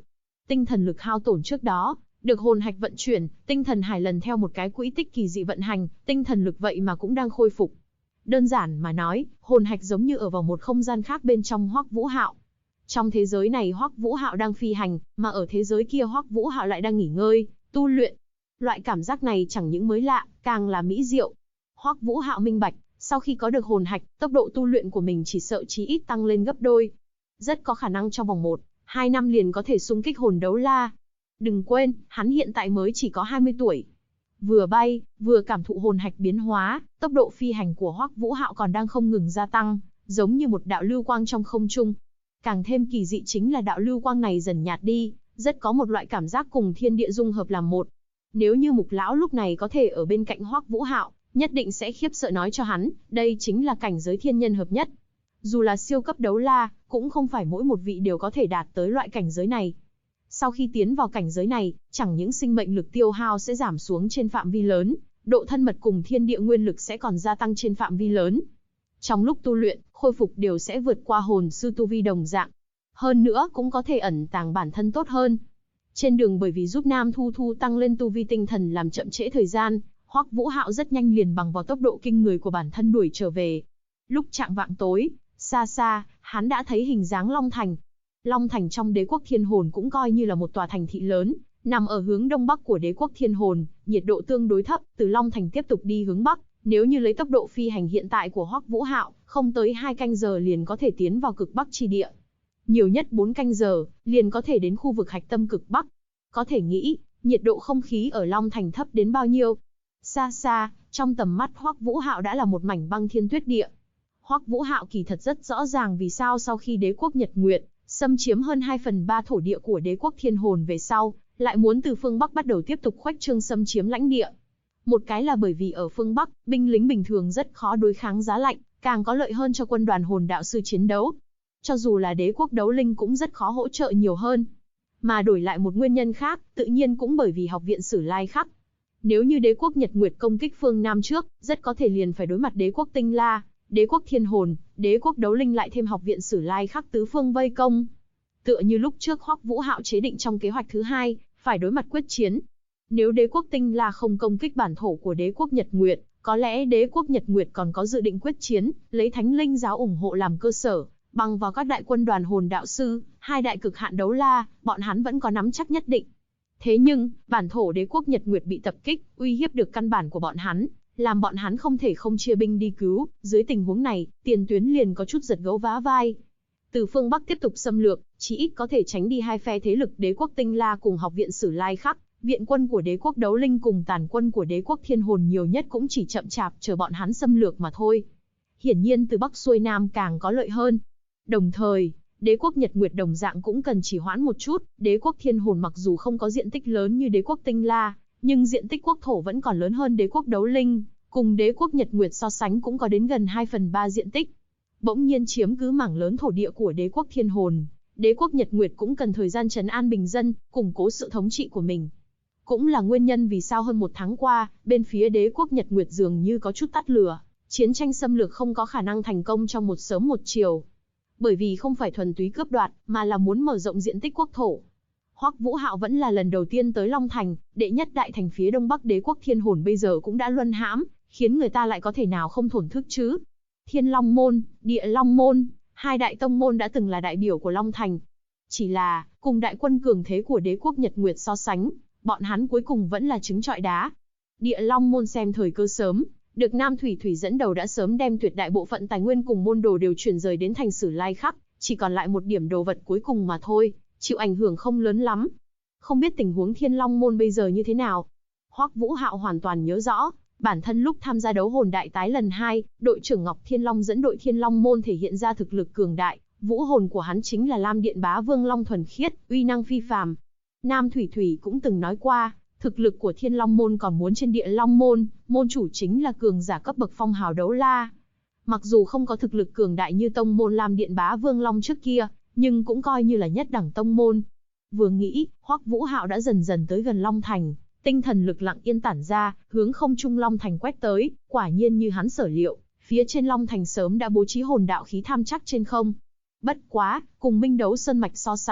Tinh thần lực hao tổn trước đó, được hồn hạch vận chuyển, tinh thần hải lần theo một cái quỹ tích kỳ dị vận hành, tinh thần lực vậy mà cũng đang khôi phục. Đơn giản mà nói, hồn hạch giống như ở vào một không gian khác bên trong Hoắc Vũ Hạo. Trong thế giới này Hoắc Vũ Hạo đang phi hành, mà ở thế giới kia Hoắc Vũ Hạo lại đang nghỉ ngơi, tu luyện. Loại cảm giác này chẳng những mới lạ, càng là mỹ diệu. Hoắc Vũ Hạo minh bạch, sau khi có được hồn hạch, tốc độ tu luyện của mình chỉ sợ chí ít tăng lên gấp đôi. Rất có khả năng trong vòng 1-2 năm liền có thể xung kích hồn đấu la. Đừng quên, hắn hiện tại mới chỉ có 20 tuổi. Vừa bay, vừa cảm thụ hồn hạch biến hóa, tốc độ phi hành của Hoắc Vũ Hạo còn đang không ngừng gia tăng, giống như một đạo lưu quang trong không trung. Càng thêm kỳ dị chính là đạo lưu quang này dần nhạt đi, rất có một loại cảm giác cùng thiên địa dung hợp làm một. Nếu như Mục lão lúc này có thể ở bên cạnh Hoắc Vũ Hạo, nhất định sẽ khiếp sợ nói cho hắn, đây chính là cảnh giới thiên nhân hợp nhất. Dù là siêu cấp đấu la, cũng không phải mỗi một vị đều có thể đạt tới loại cảnh giới này. Sau khi tiến vào cảnh giới này, chẳng những sinh mệnh lực tiêu hao sẽ giảm xuống trên phạm vi lớn, độ thân mật cùng thiên địa nguyên lực sẽ còn gia tăng trên phạm vi lớn. Trong lúc tu luyện, khôi phục đều sẽ vượt qua hồn sư tu vi đồng dạng. Hơn nữa cũng có thể ẩn tàng bản thân tốt hơn. Trên đường bởi vì giúp Nam Thu Thu tăng lên tu vi tinh thần làm chậm trễ thời gian, Hoắc Vũ Hạo rất nhanh liền bằng vào tốc độ kinh người của bản thân đuổi trở về. Lúc chạng vạng tối, xa xa, hắn đã thấy hình dáng Long Thành. Long Thành trong đế quốc thiên hồn cũng coi như là một tòa thành thị lớn, nằm ở hướng đông bắc của đế quốc thiên hồn, nhiệt độ tương đối thấp, từ Long Thành tiếp tục đi hướng bắc, nếu như lấy tốc độ phi hành hiện tại của Hoắc Vũ Hạo, không tới 2 canh giờ liền có thể tiến vào cực bắc chi địa. Nhiều nhất 4 canh giờ, liền có thể đến khu vực hạch tâm cực bắc. Có thể nghĩ, nhiệt độ không khí ở Long Thành thấp đến bao nhiêu. Xa xa, trong tầm mắt Hoắc Vũ Hạo đã là một mảnh băng thiên tuyết địa. Hoắc Vũ Hạo kỳ thật rất rõ ràng vì sao sau khi đế quốc Nhật Nguyệt xâm chiếm hơn 2/3 thổ địa của đế quốc thiên hồn về sau, lại muốn từ phương Bắc bắt đầu tiếp tục khuếch trương xâm chiếm lãnh địa. Một cái là bởi vì ở phương Bắc, binh lính bình thường rất khó đối kháng giá lạnh, càng có lợi hơn cho quân đoàn hồn đạo sư chiến đấu. Cho dù là đế quốc đấu linh cũng rất khó hỗ trợ nhiều hơn. Mà đổi lại một nguyên nhân khác, tự nhiên cũng bởi vì học viện Sử Lai Khắc. Nếu như đế quốc Nhật Nguyệt công kích phương Nam trước, rất có thể liền phải đối mặt đế quốc Tinh La, đế quốc Thiên Hồn, đế quốc Đấu Linh lại thêm học viện Sử Lai Khắc tứ phương vây công. Tựa như lúc trước Hoắc Vũ Hạo chế định trong kế hoạch thứ 2, phải đối mặt quyết chiến. Nếu đế quốc Tinh La không công kích bản thổ của đế quốc Nhật Nguyệt, có lẽ đế quốc Nhật Nguyệt còn có dự định quyết chiến, lấy Thánh Linh giáo ủng hộ làm cơ sở, bằng vào các đại quân đoàn hồn đạo sư, 2 đại cực hạn đấu la, bọn hắn vẫn có nắm chắc nhất định. Thế nhưng, bản thổ đế quốc Nhật Nguyệt bị tập kích, uy hiếp được căn bản của bọn hắn, làm bọn hắn không thể không chia binh đi cứu, dưới tình huống này, tiền tuyến liền có chút giật gấu vá vai. Từ phương Bắc tiếp tục xâm lược, chỉ ít có thể tránh đi 2 phe thế lực đế quốc Tinh La cùng học viện Sử Lai Khắc, viện quân của đế quốc Đấu Linh cùng tàn quân của đế quốc Thiên Hồn nhiều nhất cũng chỉ chậm chạp chờ bọn hắn xâm lược mà thôi. Hiển nhiên từ Bắc xuôi Nam càng có lợi hơn. Đồng thời, đế quốc Nhật Nguyệt đồng dạng cũng cần chỉ hoãn một chút, đế quốc Thiên Hồn mặc dù không có diện tích lớn như đế quốc Tinh La, nhưng diện tích quốc thổ vẫn còn lớn hơn đế quốc Đấu Linh, cùng đế quốc Nhật Nguyệt so sánh cũng có đến gần 2/3 diện tích. Bỗng nhiên chiếm cứ mảng lớn thổ địa của đế quốc Thiên Hồn, đế quốc Nhật Nguyệt cũng cần thời gian trấn an bình dân, củng cố sự thống trị của mình. Cũng là nguyên nhân vì sao hơn 1 tháng qua, bên phía đế quốc Nhật Nguyệt dường như có chút tắt lửa, chiến tranh xâm lược không có khả năng thành công trong một sớm một chiều. Bởi vì không phải thuần túy cướp đoạt, mà là muốn mở rộng diện tích quốc thổ. Hoắc Vũ Hạo vẫn là lần đầu tiên tới Long Thành, đệ nhất đại thành phía đông bắc đế quốc Thiên Hồn bây giờ cũng đã luân hãm, khiến người ta lại có thể nào không thổn thức chứ. Thiên Long Môn, Địa Long Môn, 2 đại tông môn đã từng là đại biểu của Long Thành. Chỉ là, cùng đại quân cường thế của đế quốc Nhật Nguyệt so sánh, bọn hắn cuối cùng vẫn là trứng trọi đá. Địa Long Môn xem thời cơ sớm, được Nam Thủy Thủy dẫn đầu đã sớm đem tuyệt đại bộ phận tài nguyên cùng môn đồ đều chuyển rời đến thành Sử Lai Khắc, chỉ còn lại một điểm đồ vật cuối cùng mà thôi, chịu ảnh hưởng không lớn lắm. Không biết tình huống Thiên Long Môn bây giờ như thế nào? Hoắc Vũ Hạo hoàn toàn nhớ rõ, bản thân lúc tham gia đấu hồn đại tái lần 2, đội trưởng Ngọc Thiên Long dẫn đội Thiên Long Môn thể hiện ra thực lực cường đại, vũ hồn của hắn chính là Lam Điện Bá Vương Long thuần khiết, uy năng phi phàm. Nam Thủy Thủy cũng từng nói qua, thực lực của Thiên Long Môn còn muốn trên Địa Long Môn, môn chủ chính là cường giả cấp bậc phong hào đấu la. Mặc dù không có thực lực cường đại như tông môn Lam Điện Bá Vương Long trước kia, nhưng cũng coi như là nhất đẳng tông môn. Vừa nghĩ, Hoắc Vũ Hạo đã dần dần tới gần Long Thành, tinh thần lực lặng yên tản ra, hướng không trung Long Thành quét tới, quả nhiên như hắn sở liệu, phía trên Long Thành sớm đã bố trí hồn đạo khí tham chắc trên không. Bất quá, cùng Minh Đấu Sơn mạch so sánh,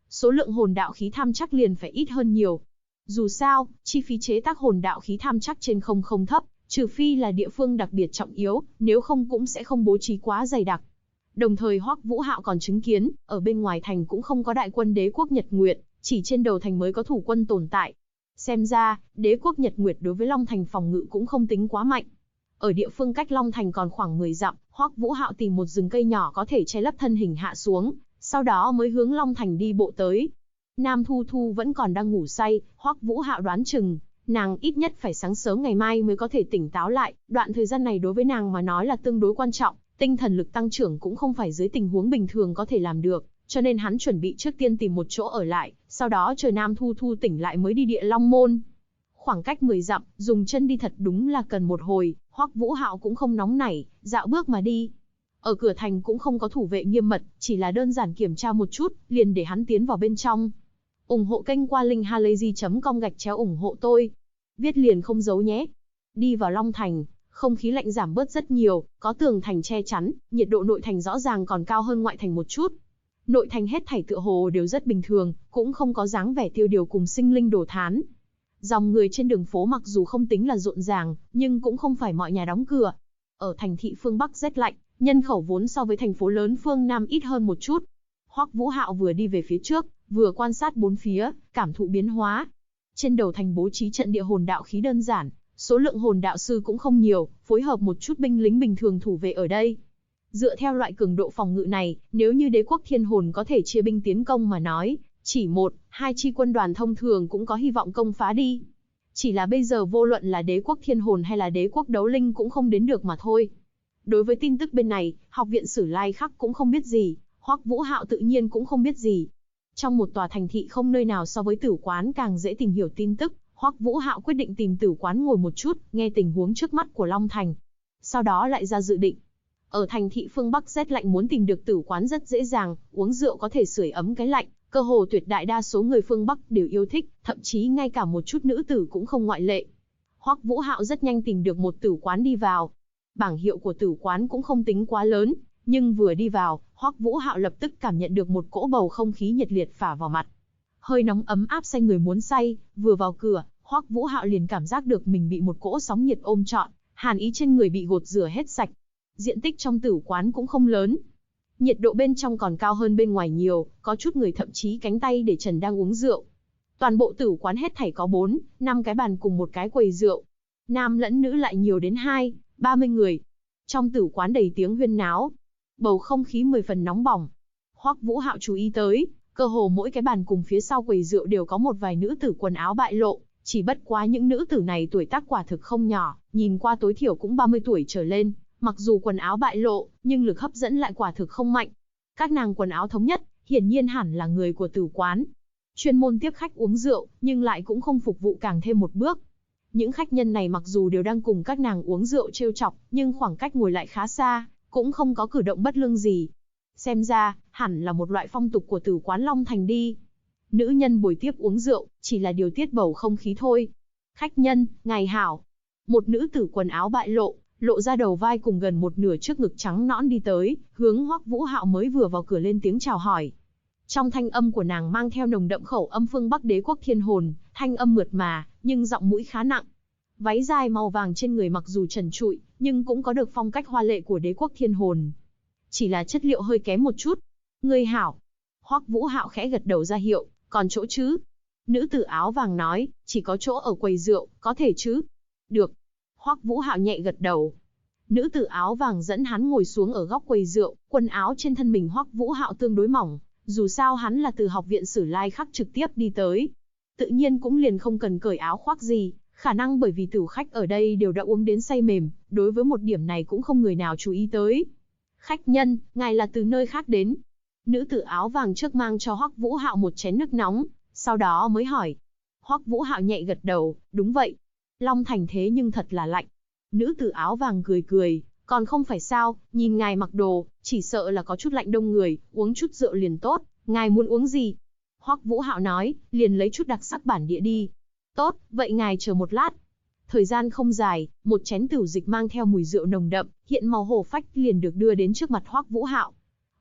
số lượng hồn đạo khí tham chắc liền phải ít hơn nhiều. Dù sao, chi phí chế tác hồn đạo khí tham chắc trên không thấp, trừ phi là địa phương đặc biệt trọng yếu, nếu không cũng sẽ không bố trí quá dày đặc. Đồng thời Hoắc Vũ Hạo còn chứng kiến, ở bên ngoài thành cũng không có đại quân đế quốc Nhật Nguyệt, chỉ trên đầu thành mới có thủ quân tồn tại. Xem ra, đế quốc Nhật Nguyệt đối với Long Thành phòng ngự cũng không tính quá mạnh. Ở địa phương cách Long Thành còn khoảng 10 dặm, Hoắc Vũ Hạo tìm một rừng cây nhỏ có thể che lấp thân hình hạ xuống, sau đó mới hướng Long Thành đi bộ tới. Nam Thu Thu vẫn còn đang ngủ say, Hoắc Vũ Hạo đoán chừng, nàng ít nhất phải sáng sớm ngày mai mới có thể tỉnh táo lại, đoạn thời gian này đối với nàng mà nói là tương đối quan trọng, tinh thần lực tăng trưởng cũng không phải dưới tình huống bình thường có thể làm được, cho nên hắn chuẩn bị trước tiên tìm một chỗ ở lại, sau đó chờ Nam Thu Thu tỉnh lại mới đi Địa Long Môn. Khoảng cách 10 dặm, dùng chân đi thật đúng là cần một hồi, Hoắc Vũ Hạo cũng không nóng nảy, dạo bước mà đi. Ở cửa thành cũng không có thủ vệ nghiêm mật, chỉ là đơn giản kiểm tra một chút, liền để hắn tiến vào bên trong. Ủng hộ kênh qua linkhalazy.com/ủng hộ tôi. Viết liền không giấu nhé. Đi vào Long Thành, không khí lạnh giảm bớt rất nhiều, có tường thành che chắn, nhiệt độ nội thành rõ ràng còn cao hơn ngoại thành một chút. Nội thành hết thảy tựa hồ đều rất bình thường, cũng không có dáng vẻ tiêu điều cùng sinh linh đổ thán. Dòng người trên đường phố mặc dù không tính là rộn ràng, nhưng cũng không phải mọi nhà đóng cửa. Ở thành thị phương Bắc rét lạnh, nhân khẩu vốn so với thành phố lớn phương Nam ít hơn một chút. Hoắc Vũ Hạo vừa đi về phía trước, vừa quan sát bốn phía, cảm thụ biến hóa. Trên đầu thành bố trí trận địa hồn đạo khí đơn giản, số lượng hồn đạo sư cũng không nhiều, phối hợp một chút binh lính bình thường thủ vệ ở đây. Dựa theo loại cường độ phòng ngự này, nếu như đế quốc thiên hồn có thể chia binh tiến công mà nói, chỉ một, hai chi quân đoàn thông thường cũng có hy vọng công phá đi. Chỉ là bây giờ vô luận là đế quốc thiên hồn hay là đế quốc đấu linh cũng không đến được mà thôi. Đối với tin tức bên này, học viện Sử Lai Khắc cũng không biết gì, Hoắc Vũ Hạo tự nhiên cũng không biết gì. Trong một tòa thành thị không nơi nào so với tử quán càng dễ tìm hiểu tin tức, Hoắc Vũ Hạo quyết định tìm tử quán ngồi một chút, nghe tình huống trước mắt của Long Thành. Sau đó lại ra dự định. Ở thành thị phương Bắc rét lạnh muốn tìm được tử quán rất dễ dàng, uống rượu có thể sưởi ấm cái lạnh, cơ hồ tuyệt đại đa số người phương Bắc đều yêu thích, thậm chí ngay cả một chút nữ tử cũng không ngoại lệ. Hoắc Vũ Hạo rất nhanh tìm được một tử quán đi vào. Bảng hiệu của tử quán cũng không tính quá lớn, nhưng vừa đi vào, Hoắc Vũ Hạo lập tức cảm nhận được một cỗ bầu không khí nhiệt liệt phả vào mặt. Hơi nóng ấm áp say người muốn say, vừa vào cửa, Hoắc Vũ Hạo liền cảm giác được mình bị một cỗ sóng nhiệt ôm trọn, hàn ý trên người bị gột rửa hết sạch. Diện tích trong tử quán cũng không lớn. Nhiệt độ bên trong còn cao hơn bên ngoài nhiều, có chút người thậm chí cánh tay để trần đang uống rượu. Toàn bộ tử quán hết thảy có 4, 5 cái bàn cùng một cái quầy rượu. Nam lẫn nữ lại nhiều đến 2, 30 người. Trong tử quán đầy tiếng huyên náo. Bầu không khí 10 phần nóng bỏng. Hoắc Vũ Hạo chú ý tới, cơ hồ mỗi cái bàn cùng phía sau quầy rượu đều có một vài nữ tử quần áo bại lộ. Chỉ bất quá những nữ tử này tuổi tác quả thực không nhỏ, nhìn qua tối thiểu cũng 30 tuổi trở lên. Mặc dù quần áo bại lộ, nhưng lực hấp dẫn lại quả thực không mạnh. Các nàng quần áo thống nhất, hiển nhiên hẳn là người của tử quán. Chuyên môn tiếp khách uống rượu, nhưng lại cũng không phục vụ càng thêm một bước. Những khách nhân này mặc dù đều đang cùng các nàng uống rượu trêu chọc, nhưng khoảng cách ngồi lại khá xa, cũng không có cử động bất lương gì. Xem ra, hẳn là một loại phong tục của tử quán Long Thành đi. Nữ nhân buổi tiếp uống rượu, chỉ là điều tiết bầu không khí thôi. Khách nhân, ngài hảo. Một nữ tử quần áo bại lộ, lộ ra đầu vai cùng gần một nửa trước ngực trắng nõn đi tới, hướng Hoắc Vũ Hạo mới vừa vào cửa lên tiếng chào hỏi. Trong thanh âm của nàng mang theo nồng đậm khẩu âm phương Bắc đế quốc thiên hồn, thanh âm mượt mà, nhưng giọng mũi khá nặng. Váy dài màu vàng trên người mặc dù trần trụi, nhưng cũng có được phong cách hoa lệ của đế quốc thiên hồn. Chỉ là chất liệu hơi kém một chút. Ngươi hảo. Hoắc Vũ Hạo khẽ gật đầu ra hiệu, còn chỗ chứ? Nữ tử áo vàng nói, chỉ có chỗ ở quầy rượu, có thể chứ? Được. Hoắc Vũ Hạo nhẹ gật đầu. Nữ tử áo vàng dẫn hắn ngồi xuống ở góc quầy rượu, quần áo trên thân mình Hoắc Vũ Hạo tương đối mỏng, dù sao hắn là từ học viện Sử Lai Khắc trực tiếp đi tới. Tự nhiên cũng liền không cần cởi áo khoác gì, khả năng bởi vì tử khách ở đây đều đã uống đến say mềm, đối với một điểm này cũng không người nào chú ý tới. Khách nhân, ngài là từ nơi khác đến. Nữ tử áo vàng trước mang cho Hoắc Vũ Hạo một chén nước nóng, sau đó mới hỏi. Hoắc Vũ Hạo nhẹ gật đầu, đúng vậy. Long Thành thế nhưng thật là lạnh. Nữ tử áo vàng cười cười, còn không phải sao, nhìn ngài mặc đồ, chỉ sợ là có chút lạnh đông người, uống chút rượu liền tốt, ngài muốn uống gì? Hoắc Vũ Hạo nói, liền lấy chút đặc sắc bản địa đi. Tốt, vậy ngài chờ một lát. Thời gian không dài, một chén tửu dịch mang theo mùi rượu nồng đậm, hiện màu hổ phách liền được đưa đến trước mặt Hoắc Vũ Hạo.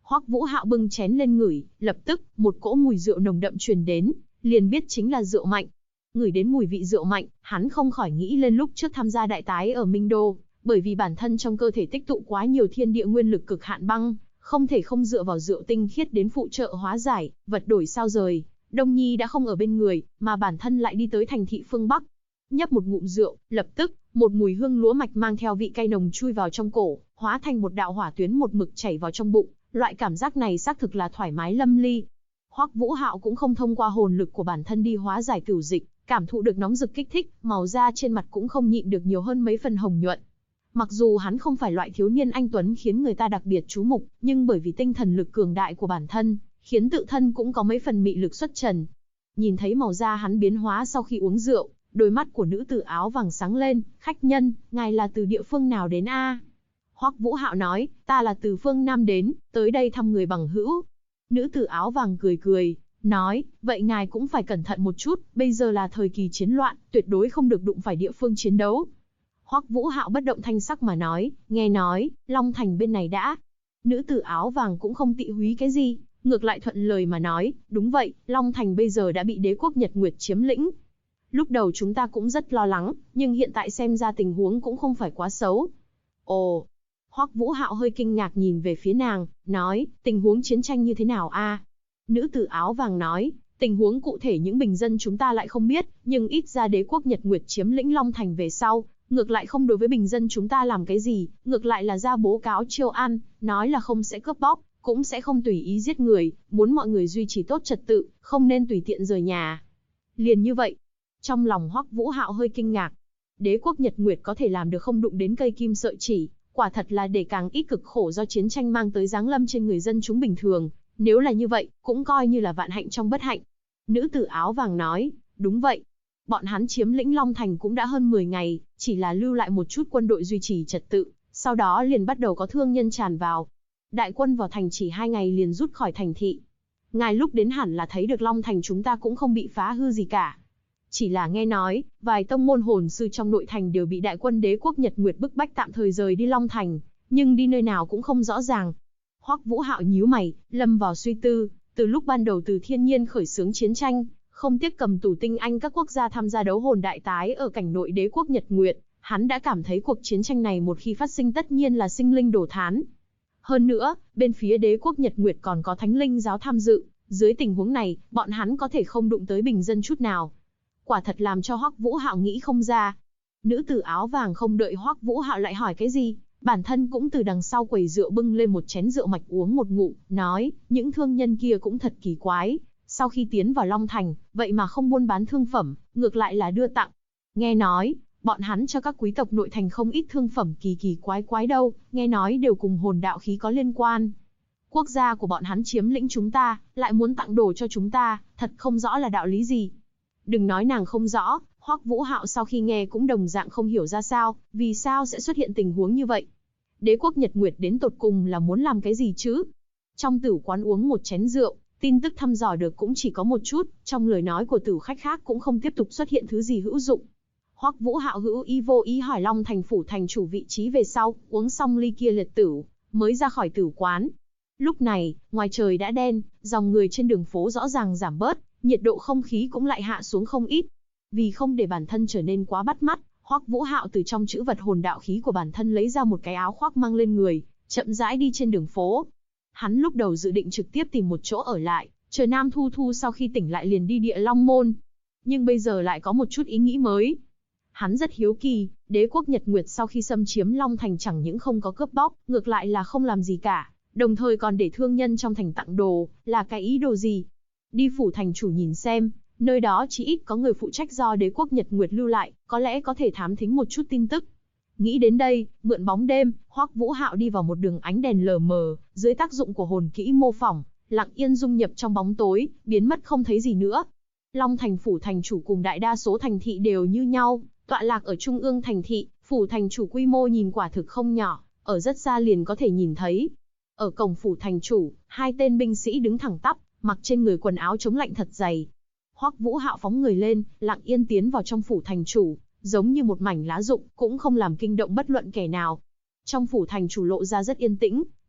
Hoắc Vũ Hạo bưng chén lên ngửi, lập tức, một cỗ mùi rượu nồng đậm truyền đến, liền biết chính là rượu mạnh. Ngửi đến mùi vị rượu mạnh, hắn không khỏi nghĩ lên lúc trước tham gia đại tái ở Minh Đô, bởi vì bản thân trong cơ thể tích tụ quá nhiều thiên địa nguyên lực cực hạn băng, không thể không dựa vào rượu tinh khiết đến phụ trợ hóa giải, vật đổi sao rời. Đông Nhi đã không ở bên người, mà bản thân lại đi tới thành thị phương Bắc. Nhấp một ngụm rượu, lập tức, một mùi hương lúa mạch mang theo vị cay nồng chui vào trong cổ, hóa thành một đạo hỏa tuyến một mực chảy vào trong bụng. Loại cảm giác này xác thực là thoải mái lâm ly. Hoắc Vũ Hạo cũng không thông qua hồn lực của bản thân đi hóa giải cửu dịch, cảm thụ được nóng rực kích thích, màu da trên mặt cũng không nhịn được nhiều hơn mấy phần hồng nhuận. Mặc dù hắn không phải loại thiếu niên anh tuấn khiến người ta đặc biệt chú mục, nhưng bởi vì tinh thần lực cường đại của bản thân, khiến tự thân cũng có mấy phần mị lực xuất trần. Nhìn thấy màu da hắn biến hóa sau khi uống rượu, đôi mắt của nữ tử áo vàng sáng lên, "Khách nhân, ngài là từ địa phương nào đến a?" Hoắc Vũ Hạo nói, "Ta là từ phương Nam đến, tới đây thăm người bằng hữu." Nữ tử áo vàng cười cười, nói, "Vậy ngài cũng phải cẩn thận một chút, bây giờ là thời kỳ chiến loạn, tuyệt đối không được đụng phải địa phương chiến đấu." Hoắc Vũ Hạo bất động thanh sắc mà nói, "Nghe nói, Long Thành bên này đã." Nữ tử áo vàng cũng không tị húy cái gì, ngược lại thuận lời mà nói, "Đúng vậy, Long Thành bây giờ đã bị đế quốc Nhật Nguyệt chiếm lĩnh. Lúc đầu chúng ta cũng rất lo lắng, nhưng hiện tại xem ra tình huống cũng không phải quá xấu." Ồ. Hoắc Vũ Hạo hơi kinh ngạc nhìn về phía nàng, nói, "Tình huống chiến tranh như thế nào a?" Nữ tử áo vàng nói, "Tình huống cụ thể những bình dân chúng ta lại không biết, nhưng ít ra đế quốc Nhật Nguyệt chiếm lĩnh Long Thành về sau, ngược lại không đối với bình dân chúng ta làm cái gì, ngược lại là ra bố cáo chiêu an, nói là không sẽ cướp bóc, cũng sẽ không tùy ý giết người, muốn mọi người duy trì tốt trật tự, không nên tùy tiện rời nhà." Liền như vậy. Trong lòng Hoắc Vũ Hạo hơi kinh ngạc. Đế quốc Nhật Nguyệt có thể làm được không đụng đến cây kim sợi chỉ, quả thật là để càng ít cực khổ do chiến tranh mang tới giáng lâm trên người dân chúng bình thường. Nếu là như vậy, cũng coi như là vạn hạnh trong bất hạnh. Nữ tử áo vàng nói, "Đúng vậy. Bọn hắn chiếm lĩnh Long Thành cũng đã hơn 10 ngày, chỉ là lưu lại một chút quân đội duy trì trật tự, sau đó liền bắt đầu có thương nhân tràn vào. Đại quân vào thành chỉ 2 ngày liền rút khỏi thành thị. Ngài lúc đến hẳn là thấy được Long Thành chúng ta cũng không bị phá hư gì cả. Chỉ là nghe nói, vài tông môn hồn sư trong nội thành đều bị đại quân đế quốc Nhật Nguyệt bức bách tạm thời rời đi Long Thành, nhưng đi nơi nào cũng không rõ ràng." Hoắc Vũ Hạo nhíu mày, lâm vào suy tư, từ lúc ban đầu Từ Thiên Nhiên khởi xướng chiến tranh, không tiếc cầm tù tinh anh các quốc gia tham gia đấu hồn đại tái ở cảnh nội đế quốc Nhật Nguyệt, hắn đã cảm thấy cuộc chiến tranh này một khi phát sinh tất nhiên là sinh linh đổ thán. Hơn nữa, bên phía đế quốc Nhật Nguyệt còn có Thánh Linh giáo tham dự, dưới tình huống này, bọn hắn có thể không đụng tới bình dân chút nào. Quả thật làm cho Hoắc Vũ Hạo nghĩ không ra. Nữ tử áo vàng không đợi Hoắc Vũ Hạo lại hỏi cái gì, bản thân cũng từ đằng sau quầy rượu bưng lên một chén rượu mạch uống một ngụm, nói, "Những thương nhân kia cũng thật kỳ quái, sau khi tiến vào Long Thành, vậy mà không buôn bán thương phẩm, ngược lại là đưa tặng. Nghe nói, bọn hắn cho các quý tộc nội thành không ít thương phẩm kỳ kỳ quái quái đâu, nghe nói đều cùng hồn đạo khí có liên quan. Quốc gia của bọn hắn chiếm lĩnh chúng ta, lại muốn tặng đồ cho chúng ta, thật không rõ là đạo lý gì." Đừng nói nàng không rõ, Hoắc Vũ Hạo sau khi nghe cũng đồng dạng không hiểu ra sao, vì sao sẽ xuất hiện tình huống như vậy. Đế quốc Nhật Nguyệt đến tột cùng là muốn làm cái gì chứ? Trong tử quán uống một chén rượu, tin tức thăm dò được cũng chỉ có một chút, trong lời nói của tử khách khác cũng không tiếp tục xuất hiện thứ gì hữu dụng. Hoắc Vũ Hạo hữu ý vô ý hỏi Long Thành phủ thành chủ vị trí về sau, uống xong ly kia liệt tử, mới ra khỏi tử quán. Lúc này, ngoài trời đã đen, dòng người trên đường phố rõ ràng giảm bớt, nhiệt độ không khí cũng lại hạ xuống không ít. Vì không để bản thân trở nên quá bắt mắt, Hoắc Vũ Hạo từ trong chữ vật hồn đạo khí của bản thân lấy ra một cái áo khoác mang lên người, chậm rãi đi trên đường phố. Hắn lúc đầu dự định trực tiếp tìm một chỗ ở lại, chờ Nam Thu Thu sau khi tỉnh lại liền đi Địa Long Môn. Nhưng bây giờ lại có một chút ý nghĩ mới. Hắn rất hiếu kỳ, đế quốc Nhật Nguyệt sau khi xâm chiếm Long Thành chẳng những không có cướp bóc, ngược lại là không làm gì cả, đồng thời còn để thương nhân trong thành tặng đồ, là cái ý đồ gì? Đi phủ thành chủ nhìn xem, nơi đó chỉ ít có người phụ trách do đế quốc Nhật Nguyệt lưu lại, có lẽ có thể thám thính một chút tin tức. Nghĩ đến đây, mượn bóng đêm, Hoắc Vũ Hạo đi vào một đường ánh đèn lờ mờ, dưới tác dụng của hồn kỹ mô phỏng, lặng yên dung nhập trong bóng tối, biến mất không thấy gì nữa. Long Thành phủ thành chủ cùng đại đa số thành thị đều như nhau, tọa lạc ở trung ương thành thị, phủ thành chủ quy mô nhìn quả thực không nhỏ, ở rất xa liền có thể nhìn thấy. Ở cổng phủ thành chủ, hai tên binh sĩ đứng thẳng tắp, mặc trên người quần áo chống lạnh thật dày. Hoắc Vũ Hạo phóng người lên, lặng yên tiến vào trong phủ thành chủ, giống như một mảnh lá rụng, cũng không làm kinh động bất luận kẻ nào. Trong phủ thành chủ lộ ra rất yên tĩnh,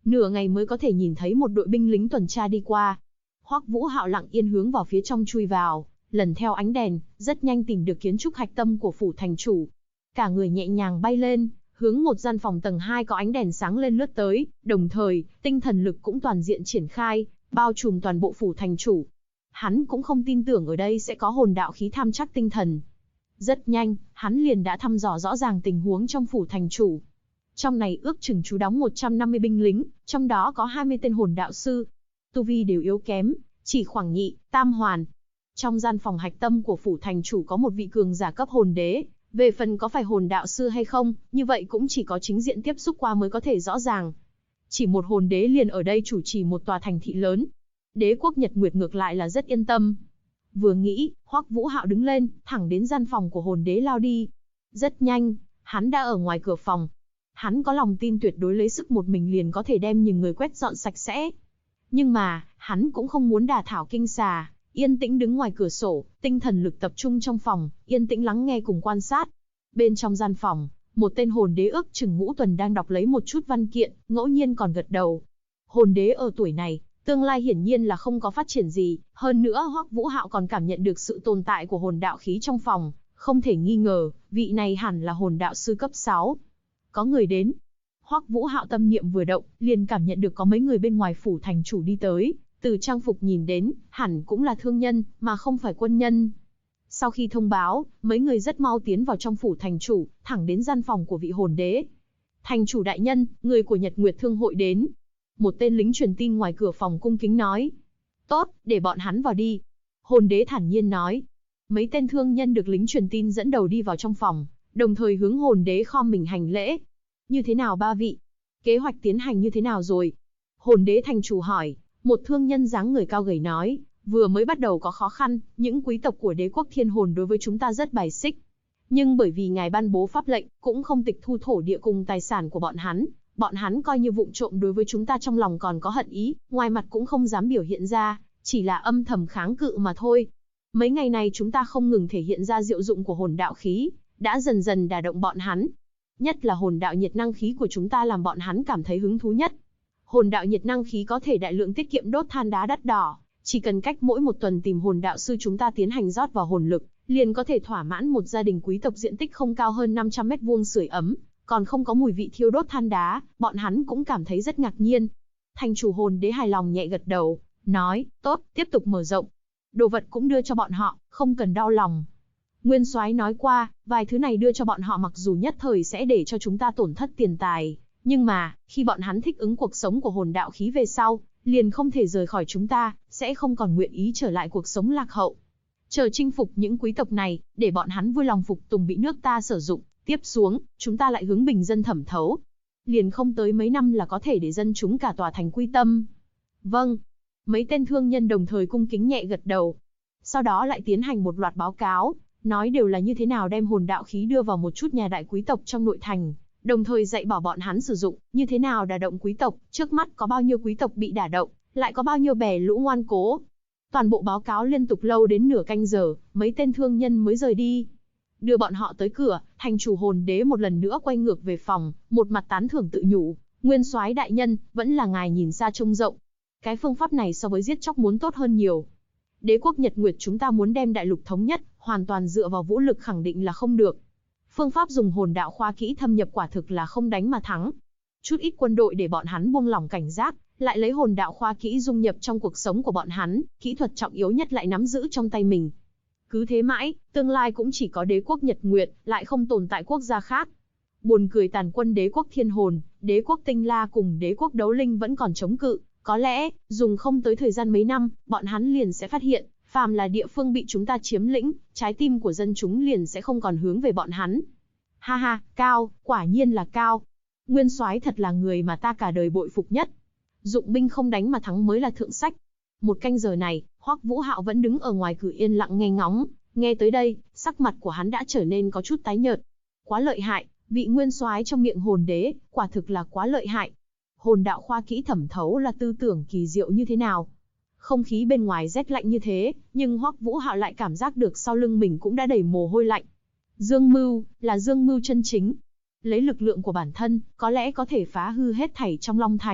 nửa ngày mới có thể nhìn thấy một đội binh lính tuần tra đi qua. Hoắc Vũ Hạo lặng yên hướng vào phía trong chui vào, lần theo ánh đèn, rất nhanh tìm được kiến trúc hạch tâm của phủ thành chủ. Cả người nhẹ nhàng bay lên, hướng một gian phòng tầng 2 có ánh đèn sáng lên lướt tới, đồng thời, tinh thần lực cũng toàn diện triển khai, bao trùm toàn bộ phủ thành chủ. Hắn cũng không tin tưởng ở đây sẽ có hồn đạo khí tham chắc tinh thần. Rất nhanh, hắn liền đã thăm dò rõ ràng tình huống trong phủ thành chủ. Trong này ước chừng trú đóng 150 binh lính, trong đó có 20 tên hồn đạo sư. Tu vi đều yếu kém, chỉ khoảng nhị, tam hoàn. Trong gian phòng hạch tâm của phủ thành chủ có một vị cường giả cấp hồn đế. Về phần có phải hồn đạo sư hay không, như vậy cũng chỉ có chính diện tiếp xúc qua mới có thể rõ ràng. Chỉ một hồn đế liền ở đây chủ trì một tòa thành thị lớn. Đế quốc Nhật Nguyệt ngược lại là rất yên tâm. Vừa nghĩ, Hoắc Vũ Hạo đứng lên, thẳng đến gian phòng của hồn đế lao đi. Rất nhanh, hắn đã ở ngoài cửa phòng. Hắn có lòng tin tuyệt đối lấy sức một mình liền có thể đem những người quét dọn sạch sẽ. Nhưng mà, hắn cũng không muốn đả thảo kinh xà, yên tĩnh đứng ngoài cửa sổ, tinh thần lực tập trung trong phòng, yên tĩnh lắng nghe cùng quan sát. Bên trong gian phòng, một tên hồn đế ước chừng Ngũ Tuần đang đọc lấy một chút văn kiện, ngẫu nhiên còn gật đầu. Hồn đế ở tuổi này, tương lai hiển nhiên là không có phát triển gì, hơn nữa Hoắc Vũ Hạo còn cảm nhận được sự tồn tại của hồn đạo khí trong phòng, không thể nghi ngờ, vị này hẳn là hồn đạo sư cấp 6. Có người đến. Hoắc Vũ Hạo tâm niệm vừa động, liền cảm nhận được có mấy người bên ngoài phủ thành chủ đi tới, từ trang phục nhìn đến, hẳn cũng là thương nhân, mà không phải quân nhân. Sau khi thông báo, mấy người rất mau tiến vào trong phủ thành chủ, thẳng đến gian phòng của vị hồn đế. Thành chủ đại nhân, người của Nhật Nguyệt Thương hội đến. Một tên lính truyền tin ngoài cửa phòng cung kính nói. Tốt, để bọn hắn vào đi. Hồn đế thản nhiên nói. Mấy tên thương nhân được lính truyền tin dẫn đầu đi vào trong phòng, đồng thời hướng hồn đế khom mình hành lễ. Như thế nào ba vị? Kế hoạch tiến hành như thế nào rồi? Hồn đế thành chủ hỏi. Một thương nhân dáng người cao gầy nói. Vừa mới bắt đầu có khó khăn, những quý tộc của đế quốc thiên hồn đối với chúng ta rất bài xích. Nhưng bởi vì ngài ban bố pháp lệnh, cũng không tịch thu thổ địa cùng tài sản của bọn hắn coi như vụng trộm đối với chúng ta trong lòng còn có hận ý, ngoài mặt cũng không dám biểu hiện ra, chỉ là âm thầm kháng cự mà thôi. Mấy ngày này chúng ta không ngừng thể hiện ra diệu dụng của hồn đạo khí, đã dần dần đả động bọn hắn. Nhất là hồn đạo nhiệt năng khí của chúng ta làm bọn hắn cảm thấy hứng thú nhất. Hồn đạo nhiệt năng khí có thể đại lượng tiết kiệm đốt than đá đắt đỏ, chỉ cần cách mỗi một tuần tìm hồn đạo sư chúng ta tiến hành rót vào hồn lực, liền có thể thỏa mãn một gia đình quý tộc diện tích không cao hơn 500 mét vuông sưởi ấm, còn không có mùi vị thiêu đốt than đá, bọn hắn cũng cảm thấy rất ngạc nhiên. Thành chủ hồn đế hài lòng nhẹ gật đầu, nói, tốt, tiếp tục mở rộng. Đồ vật cũng đưa cho bọn họ, không cần đau lòng. Nguyên soái nói qua, vài thứ này đưa cho bọn họ mặc dù nhất thời sẽ để cho chúng ta tổn thất tiền tài, nhưng mà, khi bọn hắn thích ứng cuộc sống của hồn đạo khí về sau, liền không thể rời khỏi chúng ta, sẽ không còn nguyện ý trở lại cuộc sống lạc hậu. Chờ chinh phục những quý tộc này, để bọn hắn vui lòng phục tùng bị nước ta sử dụng, tiếp xuống, chúng ta lại hướng bình dân thẩm thấu. Liền không tới mấy năm là có thể để dân chúng cả tòa thành quy tâm. Vâng. Mấy tên thương nhân đồng thời cung kính nhẹ gật đầu. Sau đó lại tiến hành một loạt báo cáo, nói đều là như thế nào đem hồn đạo khí đưa vào một chút nhà đại quý tộc trong nội thành, đồng thời dạy bảo bọn hắn sử dụng, như thế nào đả động quý tộc, trước mắt có bao nhiêu quý tộc bị đả động, lại có bao nhiêu bè lũ ngoan cố. Toàn bộ báo cáo liên tục lâu đến nửa canh giờ, mấy tên thương nhân mới rời đi. Đưa bọn họ tới cửa, thành chủ hồn đế một lần nữa quay ngược về phòng, một mặt tán thưởng tự nhủ, nguyên soái đại nhân, vẫn là ngài nhìn xa trông rộng. Cái phương pháp này so với giết chóc muốn tốt hơn nhiều. Đế quốc Nhật Nguyệt chúng ta muốn đem đại lục thống nhất, hoàn toàn dựa vào vũ lực khẳng định là không được. Phương pháp dùng hồn đạo khoa kỹ thâm nhập quả thực là không đánh mà thắng. Chút ít quân đội để bọn hắn buông lỏng cảnh giác, lại lấy hồn đạo khoa kỹ dung nhập trong cuộc sống của bọn hắn, kỹ thuật trọng yếu nhất lại nắm giữ trong tay mình. Cứ thế mãi, tương lai cũng chỉ có đế quốc Nhật Nguyệt, lại không tồn tại quốc gia khác. Buồn cười tàn quân đế quốc Thiên Hồn, đế quốc Tinh La cùng đế quốc Đấu Linh vẫn còn chống cự, có lẽ, dùng không tới thời gian mấy năm, bọn hắn liền sẽ phát hiện, phàm là địa phương bị chúng ta chiếm lĩnh, trái tim của dân chúng liền sẽ không còn hướng về bọn hắn. Ha ha, Cao, quả nhiên là Cao. Nguyên soái thật là người mà ta cả đời bội phục nhất. Dụng binh không đánh mà thắng mới là thượng sách. Một canh giờ này, Hoắc Vũ Hạo vẫn đứng ở ngoài cửa yên lặng nghe ngóng, nghe tới đây, sắc mặt của hắn đã trở nên có chút tái nhợt. Quá lợi hại, vị nguyên soái trong miệng hồn đế, quả thực là quá lợi hại. Hồn đạo khoa kỹ thẩm thấu là tư tưởng kỳ diệu như thế nào? Không khí bên ngoài rét lạnh như thế, nhưng Hoắc Vũ Hạo lại cảm giác được sau lưng mình cũng đã đầy mồ hôi lạnh. Dương mưu, là dương mưu chân chính. Lấy lực lượng của bản thân, có lẽ có thể phá hư hết thảy trong Long Thành.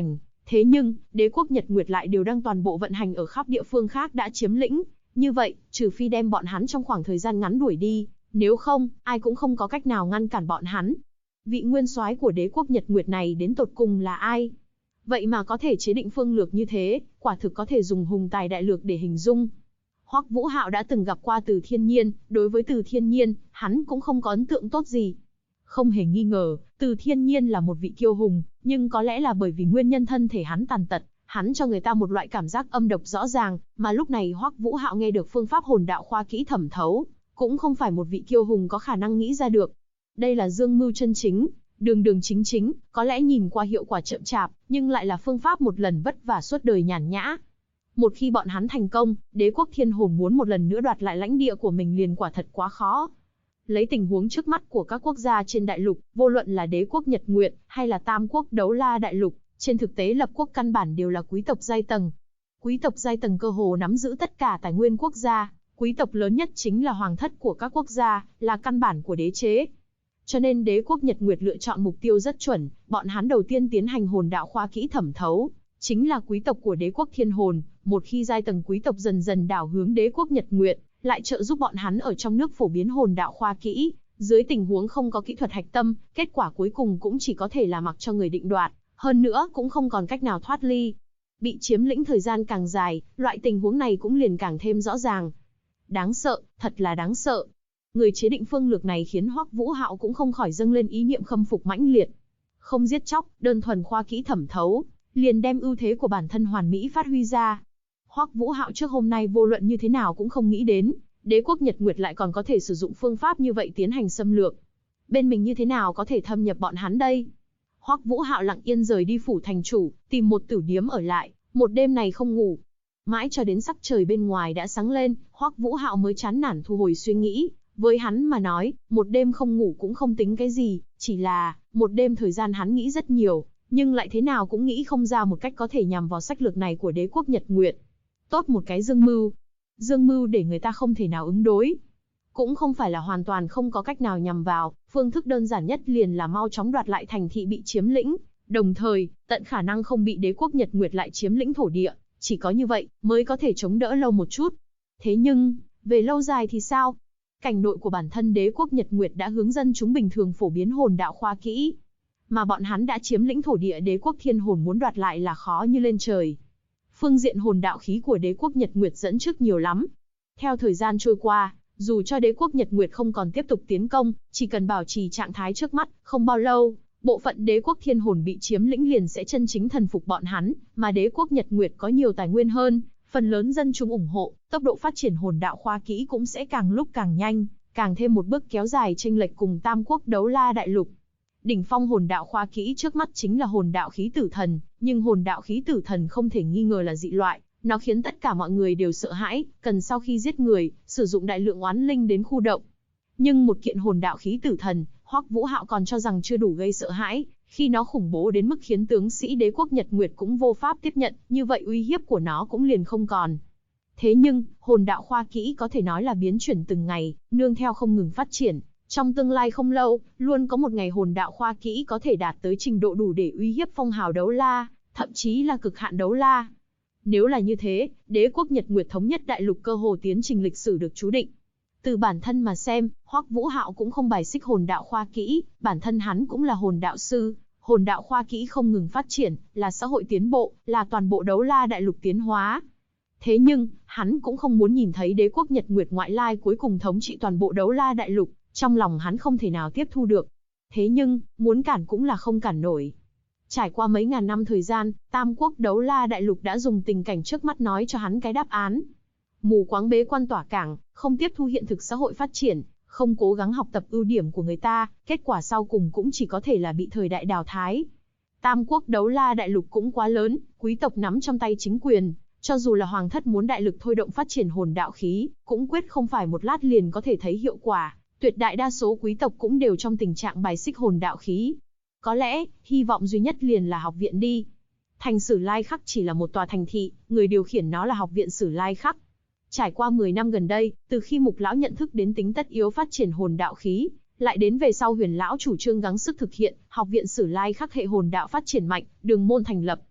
Thế nhưng, đế quốc Nhật Nguyệt lại đều đang toàn bộ vận hành ở khắp địa phương khác đã chiếm lĩnh. Như vậy, trừ phi đem bọn hắn trong khoảng thời gian ngắn đuổi đi, nếu không, ai cũng không có cách nào ngăn cản bọn hắn. Vị nguyên soái của đế quốc Nhật Nguyệt này đến tột cùng là ai? Vậy mà có thể chế định phương lược như thế, quả thực có thể dùng hùng tài đại lược để hình dung. Hoắc Vũ Hạo đã từng gặp qua Từ Thiên Nhiên, đối với Từ Thiên Nhiên, hắn cũng không có ấn tượng tốt gì. Không hề nghi ngờ, Từ Thiên Nhiên là một vị kiêu hùng, nhưng có lẽ là bởi vì nguyên nhân thân thể hắn tàn tật, hắn cho người ta một loại cảm giác âm độc rõ ràng, mà lúc này Hoắc Vũ Hạo nghe được phương pháp hồn đạo khoa kỹ thẩm thấu, cũng không phải một vị kiêu hùng có khả năng nghĩ ra được. Đây là dương mưu chân chính, đường đường chính chính, có lẽ nhìn qua hiệu quả chậm chạp, nhưng lại là phương pháp một lần vất vả suốt đời nhàn nhã. Một khi bọn hắn thành công, đế quốc Thiên Hồn muốn một lần nữa đoạt lại lãnh địa của mình liền quả thật quá khó. Lấy tình huống trước mắt của các quốc gia trên đại lục, vô luận là đế quốc Nhật Nguyệt, hay là Tam quốc Đấu La đại lục, trên thực tế lập quốc căn bản đều là quý tộc giai tầng. Quý tộc giai tầng cơ hồ nắm giữ tất cả tài nguyên quốc gia, quý tộc lớn nhất chính là hoàng thất của các quốc gia, là căn bản của đế chế. Cho nên đế quốc Nhật Nguyệt lựa chọn mục tiêu rất chuẩn, bọn hắn đầu tiên tiến hành hồn đạo khoa kỹ thẩm thấu, chính là quý tộc của đế quốc Thiên Hồn. Một khi giai tầng quý tộc dần dần đảo hướng đế quốc Nhật Nguyệt, lại trợ giúp bọn hắn ở trong nước phổ biến hồn đạo khoa kỹ, dưới tình huống không có kỹ thuật hạch tâm, kết quả cuối cùng cũng chỉ có thể là mặc cho người định đoạt, hơn nữa cũng không còn cách nào thoát ly. Bị chiếm lĩnh thời gian càng dài, loại tình huống này cũng liền càng thêm rõ ràng. Đáng sợ, thật là đáng sợ. Người chế định phương lược này khiến Hoắc Vũ Hạo cũng không khỏi dâng lên ý niệm khâm phục mãnh liệt. Không giết chóc, đơn thuần khoa kỹ thẩm thấu, liền đem ưu thế của bản thân hoàn mỹ phát huy ra. Hoắc Vũ Hạo trước hôm nay vô luận như thế nào cũng không nghĩ đến, đế quốc Nhật Nguyệt lại còn có thể sử dụng phương pháp như vậy tiến hành xâm lược. Bên mình như thế nào có thể thâm nhập bọn hắn đây? Hoắc Vũ Hạo lặng yên rời đi phủ thành chủ, tìm một tử điếm ở lại, một đêm này không ngủ. Mãi cho đến sắc trời bên ngoài đã sáng lên, Hoắc Vũ Hạo mới chán nản thu hồi suy nghĩ. Với hắn mà nói, một đêm không ngủ cũng không tính cái gì, chỉ là, một đêm thời gian hắn nghĩ rất nhiều, nhưng lại thế nào cũng nghĩ không ra một cách có thể nhằm vào sách lược này của đế quốc Nhật Nguyệt. Tốt một cái dương mưu. Dương mưu để người ta không thể nào ứng đối. Cũng không phải là hoàn toàn không có cách nào nhằm vào, phương thức đơn giản nhất liền là mau chóng đoạt lại thành thị bị chiếm lĩnh, đồng thời, tận khả năng không bị đế quốc Nhật Nguyệt lại chiếm lĩnh thổ địa, chỉ có như vậy, mới có thể chống đỡ lâu một chút. Thế nhưng, về lâu dài thì sao? Cảnh nội của bản thân đế quốc Nhật Nguyệt đã hướng dân chúng bình thường phổ biến hồn đạo khoa kỹ. Mà bọn hắn đã chiếm lĩnh thổ địa đế quốc Thiên Hồn muốn đoạt lại là khó như lên trời. Phương diện hồn đạo khí của đế quốc Nhật Nguyệt dẫn trước nhiều lắm. Theo thời gian trôi qua, dù cho đế quốc Nhật Nguyệt không còn tiếp tục tiến công, chỉ cần bảo trì trạng thái trước mắt, không bao lâu, bộ phận đế quốc Thiên Hồn bị chiếm lĩnh liền sẽ chân chính thần phục bọn hắn, mà đế quốc Nhật Nguyệt có nhiều tài nguyên hơn, phần lớn dân chúng ủng hộ, tốc độ phát triển hồn đạo khoa kỹ cũng sẽ càng lúc càng nhanh, càng thêm một bước kéo dài chênh lệch cùng Tam quốc Đấu La đại lục. Đỉnh phong hồn đạo khoa kỹ trước mắt chính là hồn đạo khí tử thần, nhưng hồn đạo khí tử thần không thể nghi ngờ là dị loại, nó khiến tất cả mọi người đều sợ hãi, cần sau khi giết người, sử dụng đại lượng oán linh đến khu động. Nhưng một kiện hồn đạo khí tử thần, Hoắc Vũ Hạo còn cho rằng chưa đủ gây sợ hãi, khi nó khủng bố đến mức khiến tướng sĩ đế quốc Nhật Nguyệt cũng vô pháp tiếp nhận, như vậy uy hiếp của nó cũng liền không còn. Thế nhưng, hồn đạo khoa kỹ có thể nói là biến chuyển từng ngày, nương theo không ngừng phát triển. Trong tương lai không lâu, luôn có một ngày hồn đạo khoa kỹ có thể đạt tới trình độ đủ để uy hiếp phong hào đấu la, thậm chí là cực hạn đấu la. Nếu là như thế, đế quốc Nhật Nguyệt thống nhất đại lục cơ hồ tiến trình lịch sử được chú định. Từ bản thân mà xem, Hoắc Vũ Hạo cũng không bài xích hồn đạo khoa kỹ, bản thân hắn cũng là hồn đạo sư, hồn đạo khoa kỹ không ngừng phát triển, là xã hội tiến bộ, là toàn bộ đấu la đại lục tiến hóa. Thế nhưng, hắn cũng không muốn nhìn thấy đế quốc Nhật Nguyệt ngoại lai cuối cùng thống trị toàn bộ đấu la đại lục, trong lòng hắn không thể nào tiếp thu được. Thế nhưng, muốn cản cũng là không cản nổi. Trải qua mấy ngàn năm thời gian, Tam quốc Đấu La đại lục đã dùng tình cảnh trước mắt nói cho hắn cái đáp án. Mù quáng bế quan tỏa cảng, không tiếp thu hiện thực xã hội phát triển, không cố gắng học tập ưu điểm của người ta, kết quả sau cùng cũng chỉ có thể là bị thời đại đào thái. Tam quốc Đấu La đại lục cũng quá lớn, quý tộc nắm trong tay chính quyền, cho dù là hoàng thất muốn đại lực thôi động phát triển hồn đạo khí, cũng quyết không phải một lát liền có thể thấy hiệu quả. Tuyệt đại đa số quý tộc cũng đều trong tình trạng bài xích hồn đạo khí. Có lẽ, hy vọng duy nhất liền là học viện đi. Thành Sử Lai Khắc chỉ là một tòa thành thị, người điều khiển nó là học viện Sử Lai Khắc. Trải qua 10 năm gần đây, từ khi Mục Lão nhận thức đến tính tất yếu phát triển hồn đạo khí, lại đến về sau Huyền Lão chủ trương gắng sức thực hiện, học viện Sử Lai Khắc hệ hồn đạo phát triển mạnh, đường môn thành lập.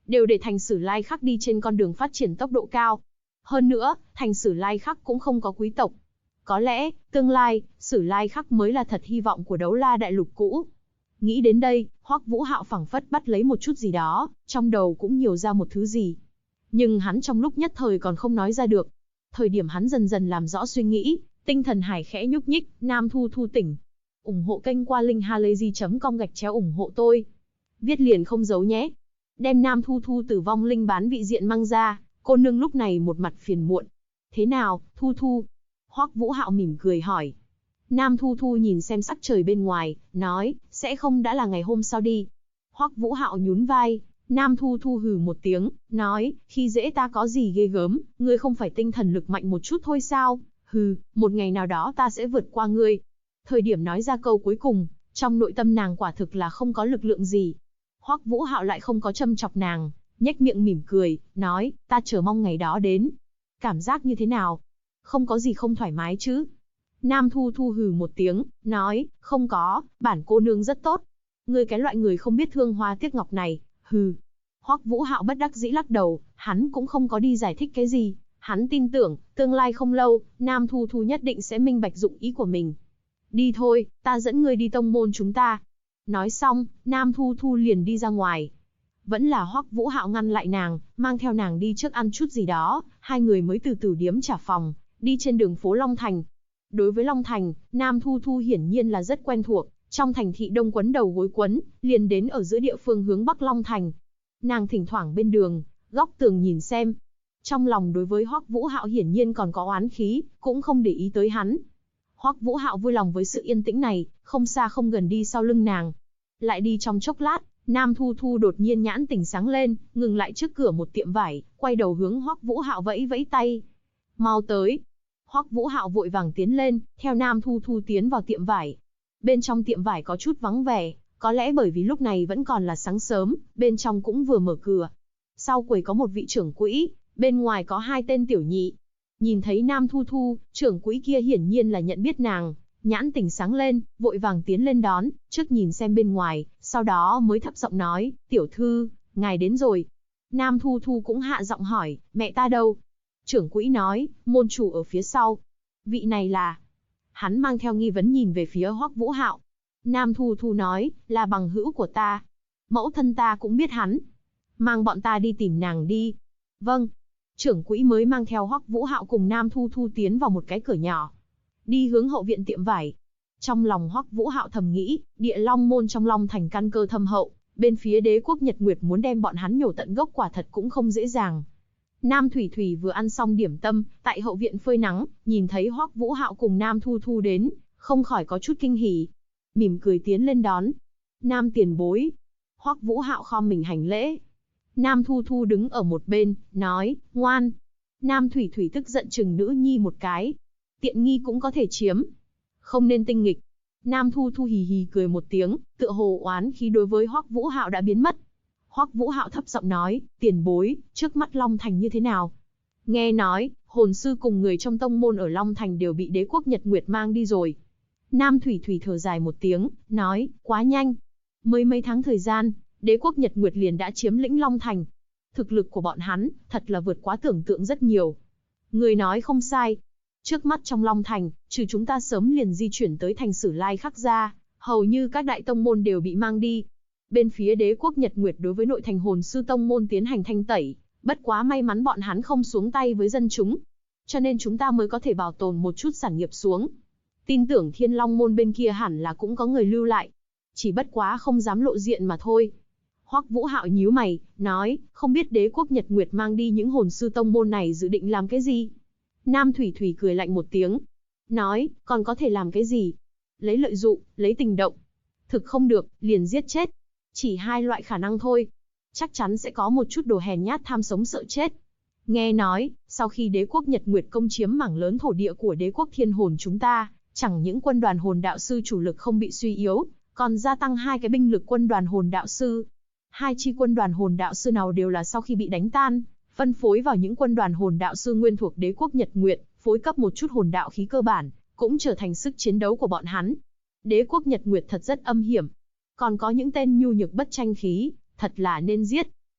đều để Thành Sử Lai Khắc đi trên con đường phát triển tốc độ cao. Hơn nữa, Thành Sử Lai Khắc cũng không có quý tộc. Có lẽ, tương lai, Sử Lai Khắc mới là thật hy vọng của Đấu La Đại Lục cũ. Nghĩ đến đây, Hoắc Vũ Hạo phảng phất bắt lấy một chút gì đó, trong đầu cũng nhiều ra một thứ gì. Nhưng hắn trong lúc nhất thời còn không nói ra được. Thời điểm hắn dần dần làm rõ suy nghĩ, tinh thần hải khẽ nhúc nhích, Nam Thu Thu tỉnh. Ủng hộ kênh qua linkhalazy.com/ủng hộ tôi. Viết liền không giấu nhé. Đem Nam Thu Thu từ vong linh bán vị diện mang ra, cô nương lúc này một mặt phiền muộn. Thế nào, Thu Thu? Hoắc Vũ Hạo mỉm cười hỏi. Nam Thu Thu nhìn xem sắc trời bên ngoài, nói, sẽ không đã là ngày hôm sau đi. Hoắc Vũ Hạo nhún vai, Nam Thu Thu hừ một tiếng, nói, khi dễ ta có gì ghê gớm, ngươi không phải tinh thần lực mạnh một chút thôi sao? Hừ, một ngày nào đó ta sẽ vượt qua ngươi. Thời điểm nói ra câu cuối cùng, trong nội tâm nàng quả thực là không có lực lượng gì. Hoắc Vũ Hạo lại không có châm chọc nàng, nhếch miệng mỉm cười, nói, ta chờ mong ngày đó đến. Cảm giác như thế nào? Không có gì không thoải mái chứ? Nam Thu Thu hừ một tiếng, nói, không có, bản cô nương rất tốt. Ngươi cái loại người không biết thương hoa tiếc ngọc này, hừ. Hoắc Vũ Hạo bất đắc dĩ lắc đầu, hắn cũng không có đi giải thích cái gì. Hắn tin tưởng, tương lai không lâu, Nam Thu Thu nhất định sẽ minh bạch dụng ý của mình. Đi thôi, ta dẫn ngươi đi tông môn chúng ta. Nói xong, Nam Thu Thu liền đi ra ngoài. Vẫn là Hoắc Vũ Hạo ngăn lại nàng, mang theo nàng đi trước ăn chút gì đó, hai người mới từ từ điếm trả phòng, đi trên đường phố Long Thành. Đối với Long Thành, Nam Thu Thu hiển nhiên là rất quen thuộc, trong thành thị đông quấn đầu gối quấn, liền đến ở giữa địa phương hướng Bắc Long Thành. Nàng thỉnh thoảng bên đường, góc tường nhìn xem. Trong lòng đối với Hoắc Vũ Hạo hiển nhiên còn có oán khí, cũng không để ý tới hắn. Hoắc Vũ Hạo vui lòng với sự yên tĩnh này, không xa không gần đi sau lưng nàng. Lại đi trong chốc lát, Nam Thu Thu đột nhiên nhãn tỉnh sáng lên, ngừng lại trước cửa một tiệm vải, quay đầu hướng Hoắc Vũ Hạo vẫy vẫy tay. Mau tới. Hoắc Vũ Hạo vội vàng tiến lên, theo Nam Thu Thu tiến vào tiệm vải. Bên trong tiệm vải có chút vắng vẻ, có lẽ bởi vì lúc này vẫn còn là sáng sớm, bên trong cũng vừa mở cửa. Sau quầy có một vị trưởng quỹ, bên ngoài có hai tên tiểu nhị. Nhìn thấy Nam Thu Thu, trưởng quỹ kia hiển nhiên là nhận biết nàng, nhãn tỉnh sáng lên, vội vàng tiến lên đón, trước nhìn xem bên ngoài, sau đó mới thấp giọng nói, tiểu thư, ngài đến rồi. Nam Thu Thu cũng hạ giọng hỏi, mẹ ta đâu? Trưởng quỹ nói, môn chủ ở phía sau. Vị này là... Hắn mang theo nghi vấn nhìn về phía Hoắc Vũ Hạo. Nam Thu Thu nói, là bằng hữu của ta. Mẫu thân ta cũng biết hắn. Mang bọn ta đi tìm nàng đi. Vâng. Trưởng quỹ mới mang theo Hoắc Vũ Hạo cùng Nam Thu Thu tiến vào một cái cửa nhỏ. Đi hướng hậu viện tiệm vải. Trong lòng Hoắc Vũ Hạo thầm nghĩ, Địa Long môn trong Long Thành căn cơ thâm hậu, bên phía đế quốc Nhật Nguyệt muốn đem bọn hắn nhổ tận gốc quả thật cũng không dễ dàng. Nam Thủy Thủy vừa ăn xong điểm tâm, tại hậu viện phơi nắng, nhìn thấy Hoắc Vũ Hạo cùng Nam Thu Thu đến, không khỏi có chút kinh hỉ. Mỉm cười tiến lên đón. Nam tiền bối. Hoắc Vũ Hạo khom mình hành lễ. Nam Thu Thu đứng ở một bên, nói, ngoan. Nam Thủy Thủy tức giận chừng nữ nhi một cái. Tiện nghi cũng có thể chiếm. Không nên tinh nghịch. Nam Thu Thu hì hì cười một tiếng, tựa hồ oán khí đối với Hoắc Vũ Hạo đã biến mất. Hoắc Vũ Hạo thấp giọng nói, tiền bối, trước mắt Long Thành như thế nào? Nghe nói, hồn sư cùng người trong tông môn ở Long Thành đều bị đế quốc Nhật Nguyệt mang đi rồi. Nam Thủy Thủy thở dài một tiếng, nói, quá nhanh. Mới mấy tháng thời gian, đế quốc Nhật Nguyệt liền đã chiếm lĩnh Long Thành. Thực lực của bọn hắn, thật là vượt quá tưởng tượng rất nhiều. Người nói không sai. Trước mắt trong Long Thành, trừ chúng ta sớm liền di chuyển tới thành Sử Lai Khắc ra, hầu như các đại tông môn đều bị mang đi. Bên phía đế quốc Nhật Nguyệt đối với nội thành hồn sư tông môn tiến hành thanh tẩy, bất quá may mắn bọn hắn không xuống tay với dân chúng. Cho nên chúng ta mới có thể bảo tồn một chút sản nghiệp xuống. Tin tưởng Thiên Long môn bên kia hẳn là cũng có người lưu lại. Chỉ bất quá không dám lộ diện mà thôi. Hoắc Vũ Hạo nhíu mày, nói, không biết đế quốc Nhật Nguyệt mang đi những hồn sư tông môn này dự định làm cái gì? Nam Thủy Thủy cười lạnh một tiếng. Nói, còn có thể làm cái gì? Lấy lợi dụng, lấy tình động. Thực không được, liền giết chết. Chỉ hai loại khả năng thôi. Chắc chắn sẽ có một chút đồ hèn nhát tham sống sợ chết. Nghe nói, sau khi đế quốc Nhật Nguyệt công chiếm mảng lớn thổ địa của đế quốc Thiên Hồn chúng ta, chẳng những quân đoàn hồn đạo sư chủ lực không bị suy yếu, còn gia tăng hai cái binh lực quân đoàn hồn đạo sư. Hai chi quân đoàn hồn đạo sư nào đều là sau khi bị đánh tan, phân phối vào những quân đoàn hồn đạo sư nguyên thuộc đế quốc Nhật Nguyệt, phối cấp một chút hồn đạo khí cơ bản, cũng trở thành sức chiến đấu của bọn hắn. Đế quốc Nhật Nguyệt thật rất âm hiểm. Còn có những tên nhu nhược bất tranh khí, thật là nên giết.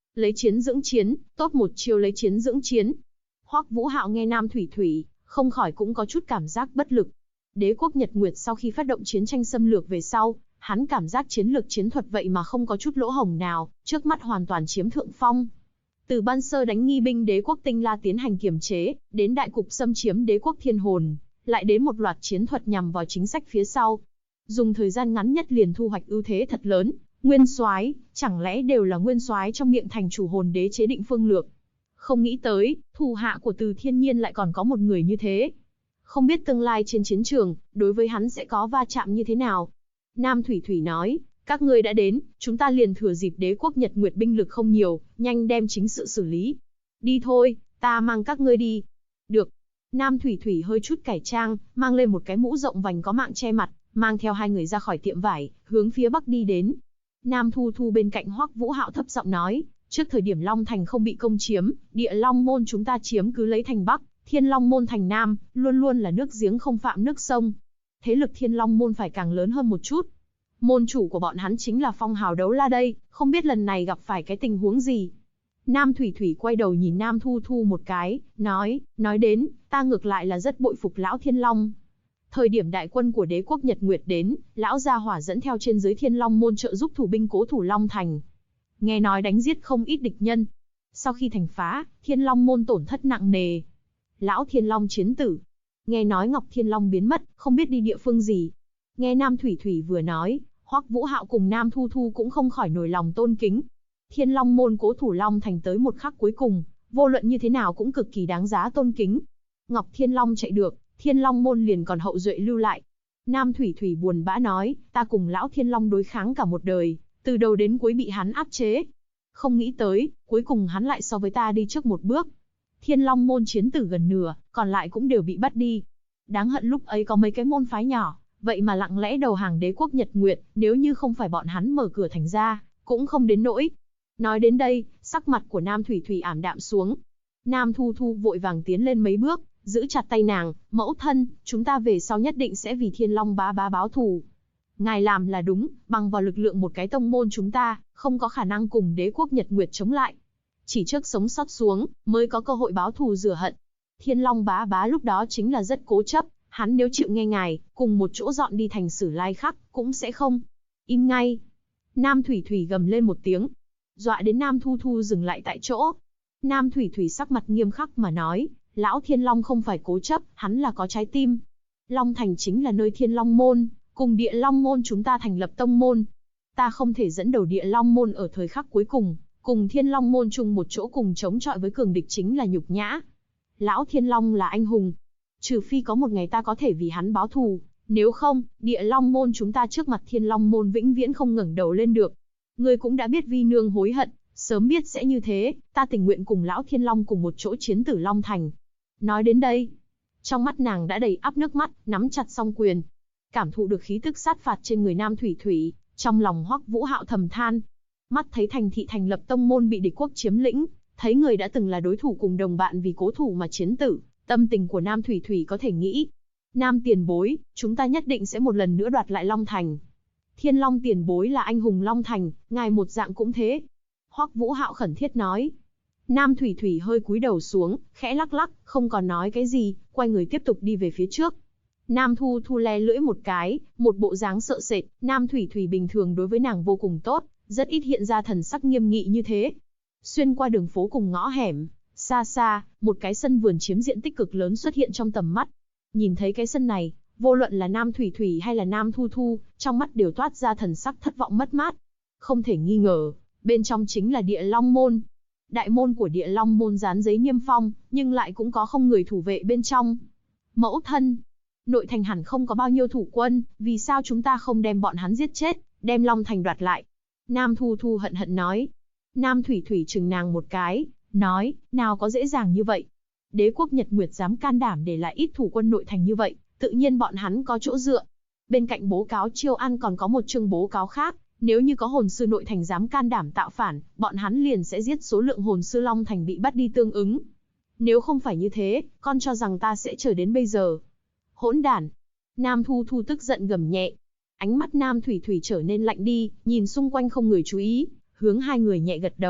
Lấy chiến dưỡng chiến, tốt một chiêu lấy chiến dưỡng chiến. Hoắc Vũ Hạo nghe Nam Thủy Thủy, không khỏi cũng có chút cảm giác bất lực. Đế quốc Nhật Nguyệt sau khi phát động chiến tranh xâm lược về sau, hắn cảm giác chiến lược chiến thuật vậy mà không có chút lỗ hổng nào, trước mắt hoàn toàn chiếm thượng phong. Từ ban sơ đánh nghi binh đế quốc Tinh La tiến hành kiềm chế, đến đại cục xâm chiếm đế quốc Thiên Hồn, lại đến một loạt chiến thuật nhằm vào chính sách phía sau. Dùng thời gian ngắn nhất liền thu hoạch ưu thế thật lớn, nguyên soái, chẳng lẽ đều là nguyên soái trong miệng thành chủ hồn đế chế định phương lược. Không nghĩ tới, thủ hạ của Từ Thiên Nhiên lại còn có một người như thế. Không biết tương lai trên chiến trường, đối với hắn sẽ có va chạm như thế nào. Nam Thủy Thủy nói, các ngươi đã đến, chúng ta liền thừa dịp đế quốc Nhật Nguyệt binh lực không nhiều, nhanh đem chính sự xử lý. Đi thôi, ta mang các ngươi đi. Được. Nam Thủy Thủy hơi chút cải trang, mang lên một cái mũ rộng vành có mạng che mặt, mang theo hai người ra khỏi tiệm vải, hướng phía bắc đi đến. Nam Thu Thu bên cạnh Hoắc Vũ Hạo thấp giọng nói, trước thời điểm Long Thành không bị công chiếm, Địa Long môn chúng ta chiếm cứ lấy thành Bắc, Thiên Long môn thành Nam, luôn luôn là nước giếng không phạm nước sông. Thế lực Thiên Long môn phải càng lớn hơn một chút. Môn chủ của bọn hắn chính là Phong Hào Đấu La đây, không biết lần này gặp phải cái tình huống gì. Nam Thủy Thủy quay đầu nhìn Nam Thu Thu một cái, nói đến, ta ngược lại là rất bội phục lão Thiên Long. Thời điểm đại quân của đế quốc Nhật Nguyệt đến, lão gia hỏa dẫn theo trên dưới Thiên Long môn trợ giúp thủ binh cố thủ Long Thành. Nghe nói đánh giết không ít địch nhân. Sau khi thành phá, Thiên Long môn tổn thất nặng nề. Lão Thiên Long chiến tử. Nghe nói Ngọc Thiên Long biến mất, không biết đi địa phương gì. Nghe Nam Thủy Thủy vừa nói, Hoắc Vũ Hạo cùng Nam Thu Thu cũng không khỏi nổi lòng tôn kính. Thiên Long môn cố thủ Long Thành tới một khắc cuối cùng, vô luận như thế nào cũng cực kỳ đáng giá tôn kính. Ngọc Thiên Long chạy được, Thiên Long môn liền còn hậu duệ lưu lại. Nam Thủy Thủy buồn bã nói, ta cùng lão Thiên Long đối kháng cả một đời, từ đầu đến cuối bị hắn áp chế. Không nghĩ tới, cuối cùng hắn lại so với ta đi trước một bước. Thiên Long môn chiến tử gần nửa, còn lại cũng đều bị bắt đi. Đáng hận lúc ấy có mấy cái môn phái nhỏ, vậy mà lặng lẽ đầu hàng đế quốc Nhật Nguyệt, nếu như không phải bọn hắn mở cửa thành ra, cũng không đến nỗi. Nói đến đây, sắc mặt của Nam Thủy Thủy ảm đạm xuống. Nam Thu Thu vội vàng tiến lên mấy bước, giữ chặt tay nàng, mẫu thân, chúng ta về sau nhất định sẽ vì Thiên Long bá bá báo thù. Ngài làm là đúng, bằng vào lực lượng một cái tông môn chúng ta, không có khả năng cùng đế quốc Nhật Nguyệt chống lại. Chỉ trước sống sót xuống, mới có cơ hội báo thù rửa hận. Thiên Long bá bá lúc đó chính là rất cố chấp, hắn nếu chịu nghe ngài, cùng một chỗ dọn đi thành Sử Lai Khắc, cũng sẽ không. Im ngay. Nam Thủy Thủy gầm lên một tiếng, dọa đến Nam Thu Thu dừng lại tại chỗ. Nam Thủy Thủy sắc mặt nghiêm khắc mà nói, lão Thiên Long không phải cố chấp, hắn là có trái tim. Long Thành chính là nơi Thiên Long môn, cùng Địa Long môn chúng ta thành lập tông môn. Ta không thể dẫn đầu Địa Long môn ở thời khắc cuối cùng Thiên Long môn chung một chỗ cùng chống chọi với cường địch chính là nhục nhã. Lão Thiên Long là anh hùng, trừ phi có một ngày ta có thể vì hắn báo thù, nếu không, Địa Long môn chúng ta trước mặt Thiên Long môn vĩnh viễn không ngẩng đầu lên được. Ngươi cũng đã biết vi nương hối hận, sớm biết sẽ như thế, ta tình nguyện cùng lão Thiên Long cùng một chỗ chiến tử Long Thành. Nói đến đây, trong mắt nàng đã đầy ắp nước mắt, nắm chặt song quyền. Cảm thụ được khí tức sát phạt trên người Nam Thủy Thủy, trong lòng Hoắc Vũ Hạo thầm than. Mắt thấy thành thị thành lập tông môn bị địch quốc chiếm lĩnh, thấy người đã từng là đối thủ cùng đồng bạn vì cố thủ mà chiến tử, tâm tình của Nam Thủy Thủy có thể nghĩ. Nam tiền bối, chúng ta nhất định sẽ một lần nữa đoạt lại Long Thành. Thiên Long tiền bối là anh hùng Long Thành, ngài một dạng cũng thế. Hoắc Vũ Hạo khẩn thiết nói. Nam Thủy Thủy hơi cúi đầu xuống, khẽ lắc lắc, không còn nói cái gì, quay người tiếp tục đi về phía trước. Nam Thu Thu le lưỡi một cái, một bộ dáng sợ sệt, Nam Thủy Thủy bình thường đối với nàng vô cùng tốt, rất ít hiện ra thần sắc nghiêm nghị như thế. Xuyên qua đường phố cùng ngõ hẻm, xa xa, một cái sân vườn chiếm diện tích cực lớn xuất hiện trong tầm mắt. Nhìn thấy cái sân này, vô luận là Nam Thủy Thủy hay là Nam Thu Thu, trong mắt đều toát ra thần sắc thất vọng mất mát. Không thể nghi ngờ, bên trong chính là Địa Long môn. Đại môn của Địa Long môn dán giấy niêm phong, nhưng lại cũng có không người thủ vệ bên trong. Mẫu thân, nội thành hẳn không có bao nhiêu thủ quân, vì sao chúng ta không đem bọn hắn giết chết, đem Long Thành đoạt lại? Nam Thu Thu hận hận nói. Nam Thủy Thủy chừng nàng một cái, nói, nào có dễ dàng như vậy. Đế quốc Nhật Nguyệt dám can đảm để lại ít thủ quân nội thành như vậy, tự nhiên bọn hắn có chỗ dựa. Bên cạnh bố cáo Chiêu An còn có một chương bố cáo khác, nếu như có hồn sư nội thành dám can đảm tạo phản, bọn hắn liền sẽ giết số lượng hồn sư Long Thành bị bắt đi tương ứng. Nếu không phải như thế, con cho rằng ta sẽ chờ đến bây giờ. Hỗn đản! Nam Thu Thu tức giận gầm nhẹ. Ánh mắt Nam Thủy Thủy trở nên lạnh đi, nhìn xung quanh không người chú ý, hướng hai người nhẹ gật đầu,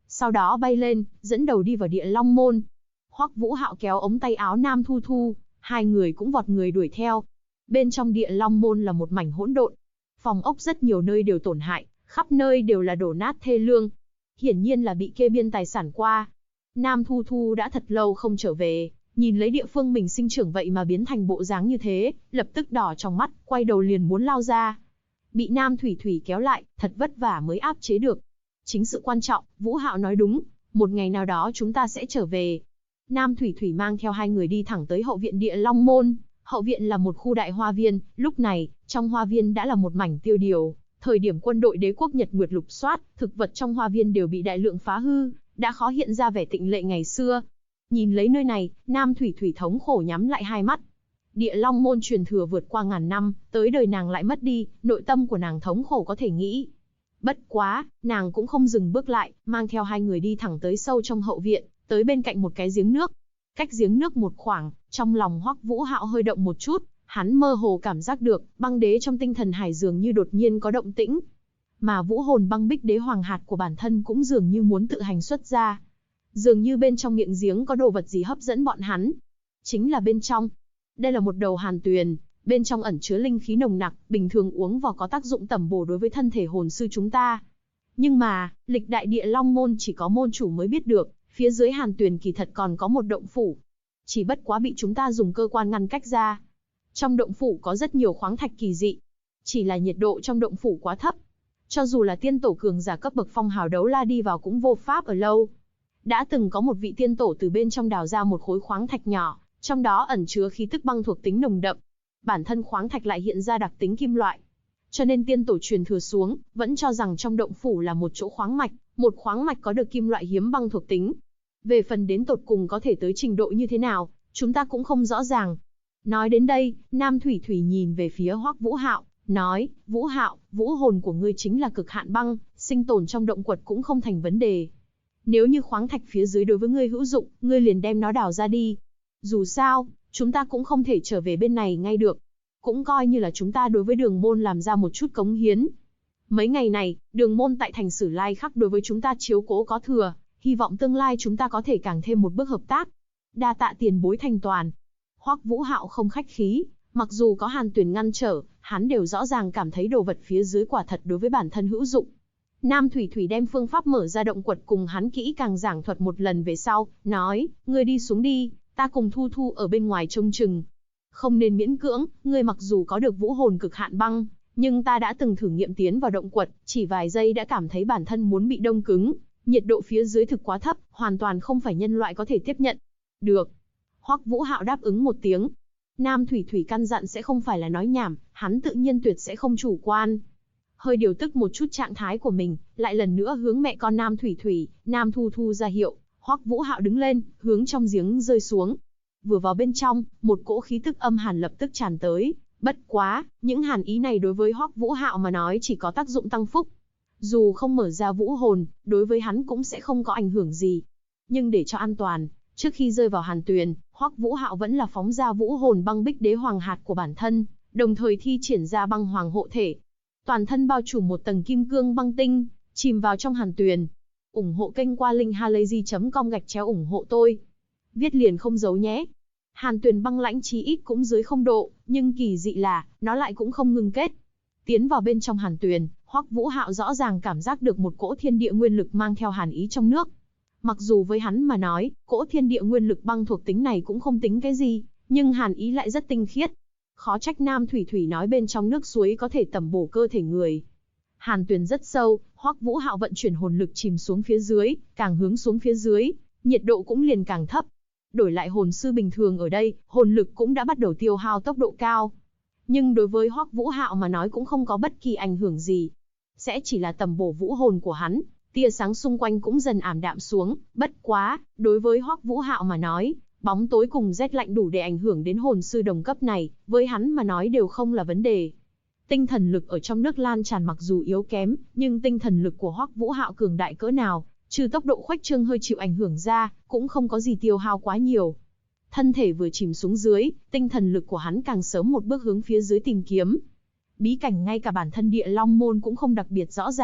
sau đó bay lên, dẫn đầu đi vào Địa Long Môn. Hoắc Vũ Hạo kéo ống tay áo Nam Thu Thu, hai người cũng vọt người đuổi theo. Bên trong Địa Long Môn là một mảnh hỗn độn. Phòng ốc rất nhiều nơi đều tổn hại, khắp nơi đều là đổ nát thê lương. Hiển nhiên là bị kê biên tài sản qua. Nam Thu Thu đã thật lâu không trở về, nhìn lấy địa phương mình sinh trưởng vậy mà biến thành bộ dáng như thế, lập tức đỏ trong mắt, quay đầu liền muốn lao ra. Bị Nam Thủy Thủy kéo lại, thật vất vả mới áp chế được. Chính sự quan trọng, Vũ Hạo nói đúng, một ngày nào đó chúng ta sẽ trở về. Nam Thủy Thủy mang theo hai người đi thẳng tới hậu viện Địa Long Môn. Hậu viện là một khu đại hoa viên, lúc này, trong hoa viên đã là một mảnh tiêu điều. Thời điểm quân đội đế quốc Nhật Nguyệt lục soát, thực vật trong hoa viên đều bị đại lượng phá hư, đã khó hiện ra vẻ tịnh lệ ngày xưa. Nhìn lấy nơi này, Nam Thủy Thủy thống khổ nhắm lại hai mắt. Địa Long Môn truyền thừa vượt qua ngàn năm, tới đời nàng lại mất đi, nội tâm của nàng thống khổ có thể nghĩ. Bất quá, nàng cũng không dừng bước lại, mang theo hai người đi thẳng tới sâu trong hậu viện, tới bên cạnh một cái giếng nước. Cách giếng nước một khoảng, trong lòng Hoắc Vũ Hạo hơi động một chút, hắn mơ hồ cảm giác được, băng đế trong tinh thần hải dường như đột nhiên có động tĩnh. Mà vũ hồn băng bích đế hoàng hạt của bản thân cũng dường như muốn tự hành xuất ra. Dường như bên trong miệng giếng có đồ vật gì hấp dẫn bọn hắn. Chính là bên trong. Đây là một đầu hàn tuyền, bên trong ẩn chứa linh khí nồng nặc, bình thường uống vào có tác dụng tẩm bổ đối với thân thể hồn sư chúng ta. Nhưng mà, lịch đại Địa Long Môn chỉ có môn chủ mới biết được, phía dưới hàn tuyền kỳ thật còn có một động phủ. Chỉ bất quá bị chúng ta dùng cơ quan ngăn cách ra. Trong động phủ có rất nhiều khoáng thạch kỳ dị. Chỉ là nhiệt độ trong động phủ quá thấp. Cho dù là tiên tổ cường giả cấp bậc phong hào đấu la đi vào cũng vô pháp ở lâu. Đã từng có một vị tiên tổ từ bên trong đào ra một khối khoáng thạch nhỏ, trong đó ẩn chứa khí tức băng thuộc tính nồng đậm. Bản thân khoáng thạch lại hiện ra đặc tính kim loại. Cho nên tiên tổ truyền thừa xuống, vẫn cho rằng trong động phủ là một chỗ khoáng mạch, một khoáng mạch có được kim loại hiếm băng thuộc tính. Về phần đến tột cùng có thể tới trình độ như thế nào, chúng ta cũng không rõ ràng. Nói đến đây, Nam Thủy Thủy nhìn về phía Hoắc Vũ Hạo, nói, Vũ Hạo, vũ hồn của ngươi chính là cực hạn băng, sinh tồn trong động quật cũng không thành vấn đề. Nếu như khoáng thạch phía dưới đối với ngươi hữu dụng, ngươi liền đem nó đào ra đi. Dù sao, chúng ta cũng không thể trở về bên này ngay được. Cũng coi như là chúng ta đối với Đường Môn làm ra một chút cống hiến. Mấy ngày này, Đường Môn tại thành Sử Lai Khắc đối với chúng ta chiếu cố có thừa, hy vọng tương lai chúng ta có thể càng thêm một bước hợp tác. Đa tạ tiền bối thành toàn. Hoắc Vũ Hạo không khách khí, mặc dù có hàn tuyền ngăn trở, hắn đều rõ ràng cảm thấy đồ vật phía dưới quả thật đối với bản thân hữu dụng. Nam Thủy Thủy đem phương pháp mở ra động quật cùng hắn kỹ càng giảng thuật một lần về sau, nói, ngươi đi xuống đi, ta cùng Thu Thu ở bên ngoài trông chừng. Không nên miễn cưỡng, ngươi mặc dù có được vũ hồn cực hạn băng, nhưng ta đã từng thử nghiệm tiến vào động quật, chỉ vài giây đã cảm thấy bản thân muốn bị đông cứng, nhiệt độ phía dưới thực quá thấp, hoàn toàn không phải nhân loại có thể tiếp nhận. Được. Hoắc Vũ Hạo đáp ứng một tiếng. Nam Thủy Thủy căn dặn sẽ không phải là nói nhảm, hắn tự nhiên tuyệt sẽ không chủ quan. Hơi điều tức một chút trạng thái của mình, lại lần nữa hướng mẹ con Nam Thủy Thủy, Nam Thu Thu ra hiệu, Hoắc Vũ Hạo đứng lên, hướng trong giếng rơi xuống. Vừa vào bên trong, một cỗ khí tức âm hàn lập tức tràn tới, bất quá, những hàn ý này đối với Hoắc Vũ Hạo mà nói chỉ có tác dụng tăng phúc. Dù không mở ra vũ hồn, đối với hắn cũng sẽ không có ảnh hưởng gì. Nhưng để cho an toàn, trước khi rơi vào hàn tuyền, Hoắc Vũ Hạo vẫn là phóng ra vũ hồn băng bích đế hoàng hạt của bản thân, đồng thời thi triển ra băng hoàng hộ thể. Toàn thân bao trùm một tầng kim cương băng tinh, chìm vào trong hàn tuyền. Ủng hộ kênh qua linkhalazy.com/ủng hộ tôi. Viết liền không giấu nhé. Hàn tuyền băng lãnh chí ít cũng dưới 0 độ, nhưng kỳ dị là, nó lại cũng không ngưng kết. Tiến vào bên trong hàn tuyền, Hoắc Vũ Hạo rõ ràng cảm giác được một cỗ thiên địa nguyên lực mang theo hàn ý trong nước. Mặc dù với hắn mà nói, cỗ thiên địa nguyên lực băng thuộc tính này cũng không tính cái gì, nhưng hàn ý lại rất tinh khiết. Khó trách Nam Thủy Thủy nói bên trong nước suối có thể tẩm bổ cơ thể người. Hàn tuyền rất sâu, Hoắc Vũ Hạo vận chuyển hồn lực chìm xuống phía dưới, càng hướng xuống phía dưới, nhiệt độ cũng liền càng thấp. Đổi lại hồn sư bình thường ở đây, hồn lực cũng đã bắt đầu tiêu hao tốc độ cao. Nhưng đối với Hoắc Vũ Hạo mà nói cũng không có bất kỳ ảnh hưởng gì. Sẽ chỉ là tẩm bổ vũ hồn của hắn, tia sáng xung quanh cũng dần ảm đạm xuống, bất quá, đối với Hoắc Vũ Hạo mà nói, bóng tối cùng rét lạnh đủ để ảnh hưởng đến hồn sư đồng cấp này, với hắn mà nói đều không là vấn đề. Tinh thần lực ở trong nước lan tràn mặc dù yếu kém, nhưng tinh thần lực của Hoắc Vũ Hạo cường đại cỡ nào, trừ tốc độ khuếch trương hơi chịu ảnh hưởng ra, cũng không có gì tiêu hao quá nhiều. Thân thể vừa chìm xuống dưới, tinh thần lực của hắn càng sớm một bước hướng phía dưới tìm kiếm. Bí cảnh ngay cả bản thân Địa Long Môn cũng không đặc biệt rõ ràng,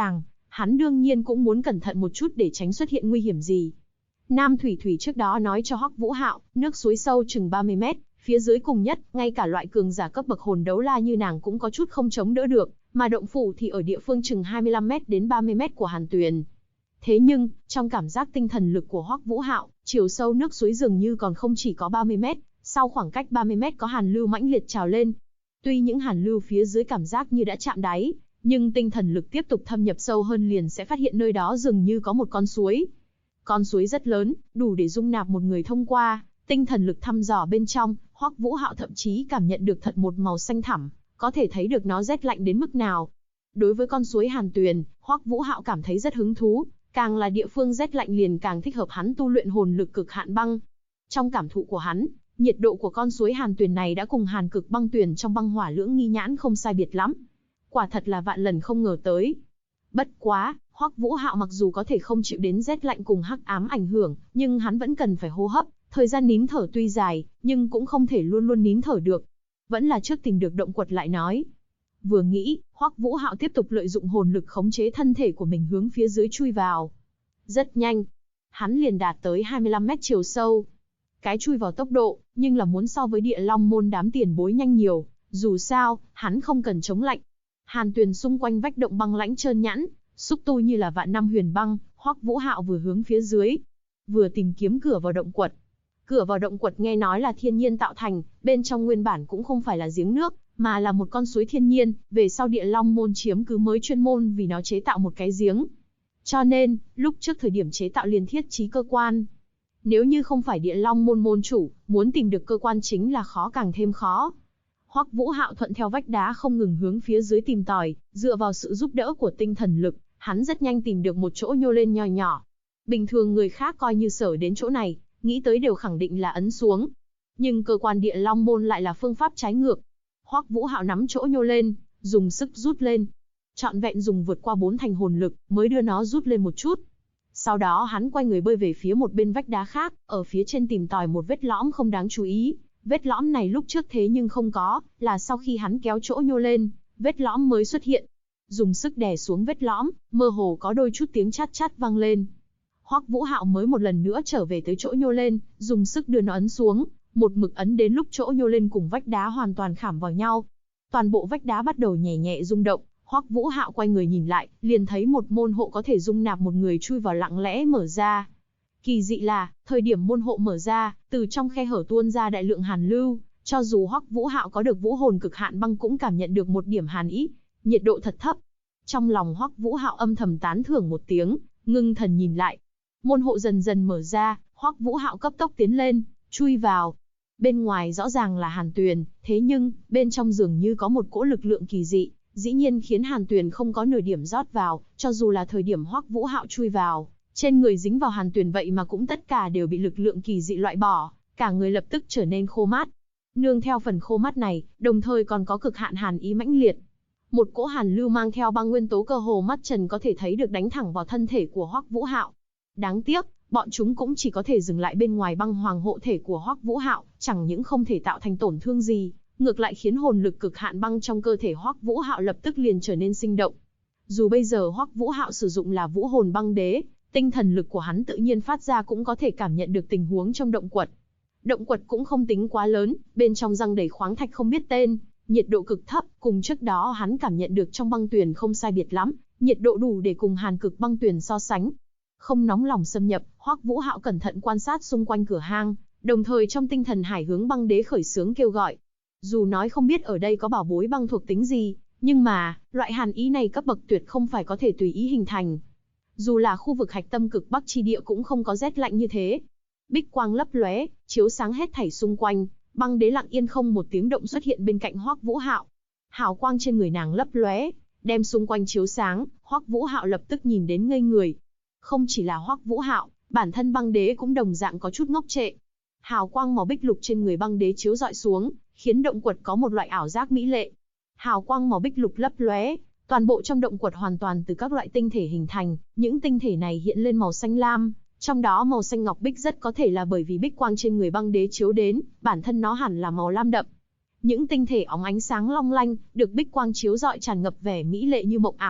Hắn đương nhiên cũng muốn cẩn thận một chút để tránh xuất hiện nguy hiểm gì. Nam Thủy Thủy trước đó nói cho Hoắc Vũ Hạo, nước suối sâu chừng 30 mét, phía dưới cùng nhất, ngay cả loại cường giả cấp bậc hồn đấu la như nàng cũng có chút không chống đỡ được, mà động phủ thì ở địa phương chừng 25 mét đến 30 mét của Hàn Tuyền. Thế nhưng, trong cảm giác tinh thần lực của Hoắc Vũ Hạo, chiều sâu nước suối dường như còn không chỉ có 30 mét, sau khoảng cách 30 mét có hàn lưu mãnh liệt trào lên. Tuy những hàn lưu phía dưới cảm giác như đã chạm đáy, nhưng tinh thần lực tiếp tục thâm nhập sâu hơn liền sẽ phát hiện nơi đó dường như có một con suối. Con suối rất lớn, đủ để dung nạp một người thông qua. Tinh thần lực thăm dò bên trong, Hoắc Vũ Hạo thậm chí cảm nhận được thật một màu xanh thẳm, có thể thấy được nó rét lạnh đến mức nào. Đối với con suối Hàn Tuyền, Hoắc Vũ Hạo cảm thấy rất hứng thú, càng là địa phương rét lạnh liền càng thích hợp hắn tu luyện hồn lực cực hạn băng. Trong cảm thụ của hắn, nhiệt độ của con suối Hàn Tuyền này đã cùng Hàn Cực Băng Tuyền trong Băng Hỏa Lưỡng Nghi Nhãn không sai biệt lắm. Quả thật là vạn lần không ngờ tới. Bất quá, Hoắc Vũ Hạo mặc dù có thể không chịu đến rét lạnh cùng hắc ám ảnh hưởng, nhưng hắn vẫn cần phải hô hấp, thời gian nín thở tuy dài, nhưng cũng không thể luôn luôn nín thở được. Vẫn là trước tìm được động quật lại nói. Vừa nghĩ, Hoắc Vũ Hạo tiếp tục lợi dụng hồn lực khống chế thân thể của mình hướng phía dưới chui vào. Rất nhanh, hắn liền đạt tới 25 mét chiều sâu. Cái chui vào tốc độ, nhưng là muốn so với Địa Long môn đám tiền bối nhanh nhiều, dù sao, hắn không cần chống lạnh. Hàn Tuyền xung quanh vách động băng lãnh trơn nhẵn, xúc tu như là vạn năm huyền băng, Hoắc Vũ Hạo vừa hướng phía dưới, vừa tìm kiếm cửa vào động quật. Cửa vào động quật nghe nói là thiên nhiên tạo thành, bên trong nguyên bản cũng không phải là giếng nước, mà là một con suối thiên nhiên, về sau Địa Long môn chiếm cứ mới chuyên môn vì nó chế tạo một cái giếng. Cho nên, lúc trước thời điểm chế tạo liền thiết trí cơ quan. Nếu như không phải Địa Long môn môn chủ, muốn tìm được cơ quan chính là khó càng thêm khó. Hoắc Vũ Hạo thuận theo vách đá không ngừng hướng phía dưới tìm tòi, dựa vào sự giúp đỡ của tinh thần lực, hắn rất nhanh tìm được một chỗ nhô lên nho nhỏ. Bình thường người khác coi như sở đến chỗ này, nghĩ tới đều khẳng định là ấn xuống. Nhưng cơ quan Địa Long môn lại là phương pháp trái ngược. Hoắc Vũ Hạo nắm chỗ nhô lên, dùng sức rút lên. Trọn vẹn dùng vượt qua 4 thành hồn lực, mới đưa nó rút lên một chút. Sau đó hắn quay người bơi về phía một bên vách đá khác, ở phía trên tìm tòi một vết lõm không đáng chú ý. Vết lõm này lúc trước thế nhưng không có, là sau khi hắn kéo chỗ nhô lên, vết lõm mới xuất hiện. Dùng sức đè xuống vết lõm, mơ hồ có đôi chút tiếng chát chát vang lên. Hoắc Vũ Hạo mới một lần nữa trở về tới chỗ nhô lên, dùng sức đưa nó ấn xuống, một mực ấn đến lúc chỗ nhô lên cùng vách đá hoàn toàn khảm vào nhau. Toàn bộ vách đá bắt đầu nhẹ nhẹ rung động, Hoắc Vũ Hạo quay người nhìn lại, liền thấy một môn hộ có thể dung nạp một người chui vào lặng lẽ mở ra. Kỳ dị là, thời điểm môn hộ mở ra, từ trong khe hở tuôn ra đại lượng hàn lưu, cho dù Hoắc Vũ Hạo có được vũ hồn cực hạn băng cũng cảm nhận được một điểm hàn ý, nhiệt độ thật thấp. Trong lòng Hoắc Vũ Hạo âm thầm tán thưởng một tiếng, ngưng thần nhìn lại. Môn hộ dần dần mở ra, Hoắc Vũ Hạo cấp tốc tiến lên, chui vào. Bên ngoài rõ ràng là Hàn Tuyền, thế nhưng, bên trong dường như có một cỗ lực lượng kỳ dị, dĩ nhiên khiến Hàn Tuyền không có nửa điểm rót vào, cho dù là thời điểm Hoắc Vũ Hạo chui vào, trên người dính vào Hàn Tuyền vậy mà cũng tất cả đều bị lực lượng kỳ dị loại bỏ, cả người lập tức trở nên khô mát. Nương theo phần khô mát này, đồng thời còn có cực hạn hàn ý mãnh liệt. Một cỗ hàn lưu mang theo băng nguyên tố cơ hồ mắt trần có thể thấy được đánh thẳng vào thân thể của Hoắc Vũ Hạo. Đáng tiếc, bọn chúng cũng chỉ có thể dừng lại bên ngoài băng hoàng hộ thể của Hoắc Vũ Hạo, chẳng những không thể tạo thành tổn thương gì, ngược lại khiến hồn lực cực hạn băng trong cơ thể Hoắc Vũ Hạo lập tức liền trở nên sinh động. Dù bây giờ Hoắc Vũ Hạo sử dụng là vũ hồn băng đế, tinh thần lực của hắn tự nhiên phát ra cũng có thể cảm nhận được tình huống trong động quật. Động quật cũng không tính quá lớn, bên trong răng đầy khoáng thạch không biết tên, nhiệt độ cực thấp, cùng trước đó hắn cảm nhận được trong băng tuyền không sai biệt lắm, nhiệt độ đủ để cùng Hàn Cực Băng Tuyền so sánh. Không nóng lòng xâm nhập, Hoắc Vũ Hạo cẩn thận quan sát xung quanh cửa hang, đồng thời trong tinh thần hải hướng băng đế khởi xướng kêu gọi. Dù nói không biết ở đây có bảo bối băng thuộc tính gì, nhưng mà, loại hàn ý này cấp bậc tuyệt không phải có thể tùy ý hình thành. Dù là khu vực hạch tâm cực bắc chi địa cũng không có rét lạnh như thế. Bích quang lấp lóe, chiếu sáng hết thảy xung quanh, băng đế lặng yên không một tiếng động xuất hiện bên cạnh Hoắc Vũ Hạo. Hào quang trên người nàng lấp lóe, đem xung quanh chiếu sáng, Hoắc Vũ Hạo lập tức nhìn đến ngây người. Không chỉ là Hoắc Vũ Hạo, bản thân băng đế cũng đồng dạng có chút ngốc trệ. Hào quang màu bích lục trên người băng đế chiếu rọi xuống, khiến động quật có một loại ảo giác mỹ lệ. Hào quang màu bích lục lấp lóe, toàn bộ trong động quật hoàn toàn từ các loại tinh thể hình thành, những tinh thể này hiện lên màu xanh lam, trong đó màu xanh ngọc bích rất có thể là bởi vì bích quang trên người băng đế chiếu đến, bản thân nó hẳn là màu lam đậm. Những tinh thể óng ánh sáng long lanh, được bích quang chiếu rọi tràn ngập vẻ mỹ lệ như mộng ảo,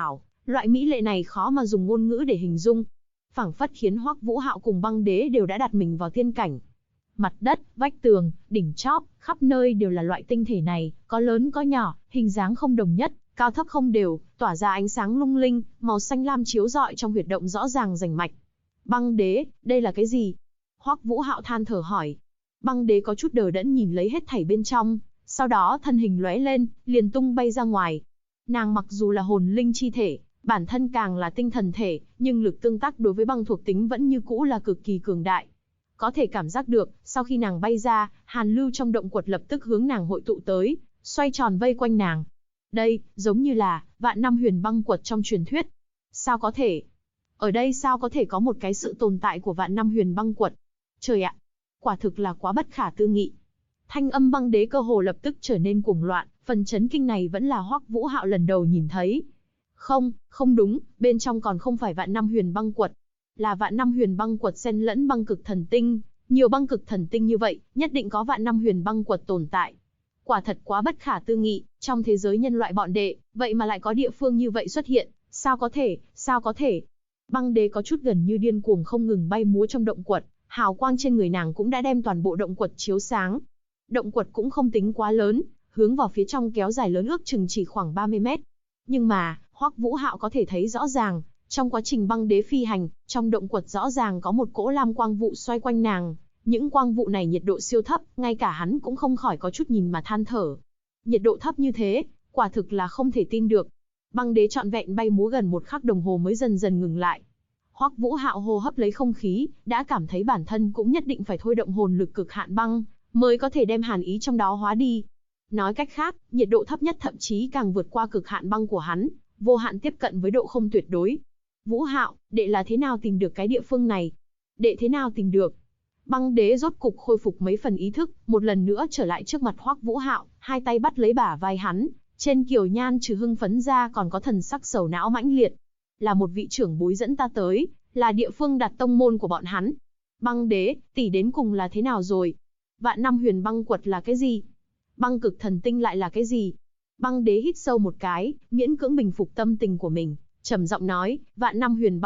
Loại mỹ lệ này khó mà dùng ngôn ngữ để hình dung, phảng phất khiến Hoắc Vũ Hạo cùng Băng Đế đều đã đặt mình vào tiên cảnh. Mặt đất, vách tường, đỉnh chóp, khắp nơi đều là loại tinh thể này, có lớn có nhỏ, hình dáng không đồng nhất, cao thấp không đều, tỏa ra ánh sáng lung linh, màu xanh lam chiếu rọi trong huyệt động rõ ràng rành mạch. Băng Đế, đây là cái gì? Hoắc Vũ Hạo than thở hỏi. Băng Đế có chút đờ đẫn nhìn lấy hết thảy bên trong, sau đó thân hình lóe lên, liền tung bay ra ngoài. Nàng mặc dù là hồn linh chi thể, bản thân càng là tinh thần thể, nhưng lực tương tác đối với băng thuộc tính vẫn như cũ là cực kỳ cường đại. Có thể cảm giác được, sau khi nàng bay ra, hàn lưu trong động quật lập tức hướng nàng hội tụ tới, xoay tròn vây quanh nàng. Đây, giống như là vạn năm huyền băng quật trong truyền thuyết. Sao có thể? Ở đây sao có thể có một cái sự tồn tại của vạn năm huyền băng quật? Trời ạ! Quả thực là quá bất khả tư nghị. Thanh âm Băng Đế cơ hồ lập tức trở nên cuồng loạn, phần chấn kinh này vẫn là Hoắc Vũ Hạo lần đầu nhìn thấy. Không, không đúng, bên trong còn không phải vạn năm huyền băng quật, là vạn năm huyền băng quật xen lẫn băng cực thần tinh, nhiều băng cực thần tinh như vậy, nhất định có vạn năm huyền băng quật tồn tại. Quả thật quá bất khả tư nghị, trong thế giới nhân loại bọn đệ, vậy mà lại có địa phương như vậy xuất hiện, sao có thể, sao có thể? Băng Đế có chút gần như điên cuồng không ngừng bay múa trong động quật, hào quang trên người nàng cũng đã đem toàn bộ động quật chiếu sáng. Động quật cũng không tính quá lớn, hướng vào phía trong kéo dài lớn ước chừng chỉ khoảng 30 mét. Nhưng mà, Hoắc Vũ Hạo có thể thấy rõ ràng, trong quá trình Băng Đế phi hành, trong động quật rõ ràng có một cỗ lam quang vụ xoay quanh nàng. Những quang vụ này nhiệt độ siêu thấp, ngay cả hắn cũng không khỏi có chút nhìn mà than thở. Nhiệt độ thấp như thế, quả thực là không thể tin được. Băng Đế trọn vẹn bay múa gần 1 khắc đồng hồ mới dần dần ngừng lại. Hoắc Vũ Hạo hô hấp lấy không khí, đã cảm thấy bản thân cũng nhất định phải thôi động hồn lực cực hạn băng, mới có thể đem hàn ý trong đó hóa đi. Nói cách khác, nhiệt độ thấp nhất thậm chí càng vượt qua cực hạn băng của hắn, vô hạn tiếp cận với độ không tuyệt đối. Vũ Hạo, đệ là thế nào tìm được cái địa phương này? Đệ thế nào tìm được? Băng Đế rốt cục khôi phục mấy phần ý thức, một lần nữa trở lại trước mặt Hoắc Vũ Hạo, hai tay bắt lấy bả vai hắn, trên kiều nhan trừ hưng phấn ra còn có thần sắc sầu não mãnh liệt. Là một vị trưởng bối dẫn ta tới, là địa phương đặt tông môn của bọn hắn. Băng Đế, tỷ đến cùng là thế nào rồi? Vạn năm huyền băng quật là cái gì? Băng cực thần tinh lại là cái gì? Băng Đế hít sâu một cái, miễn cưỡng bình phục tâm tình của mình, trầm giọng nói, vạn năm huyền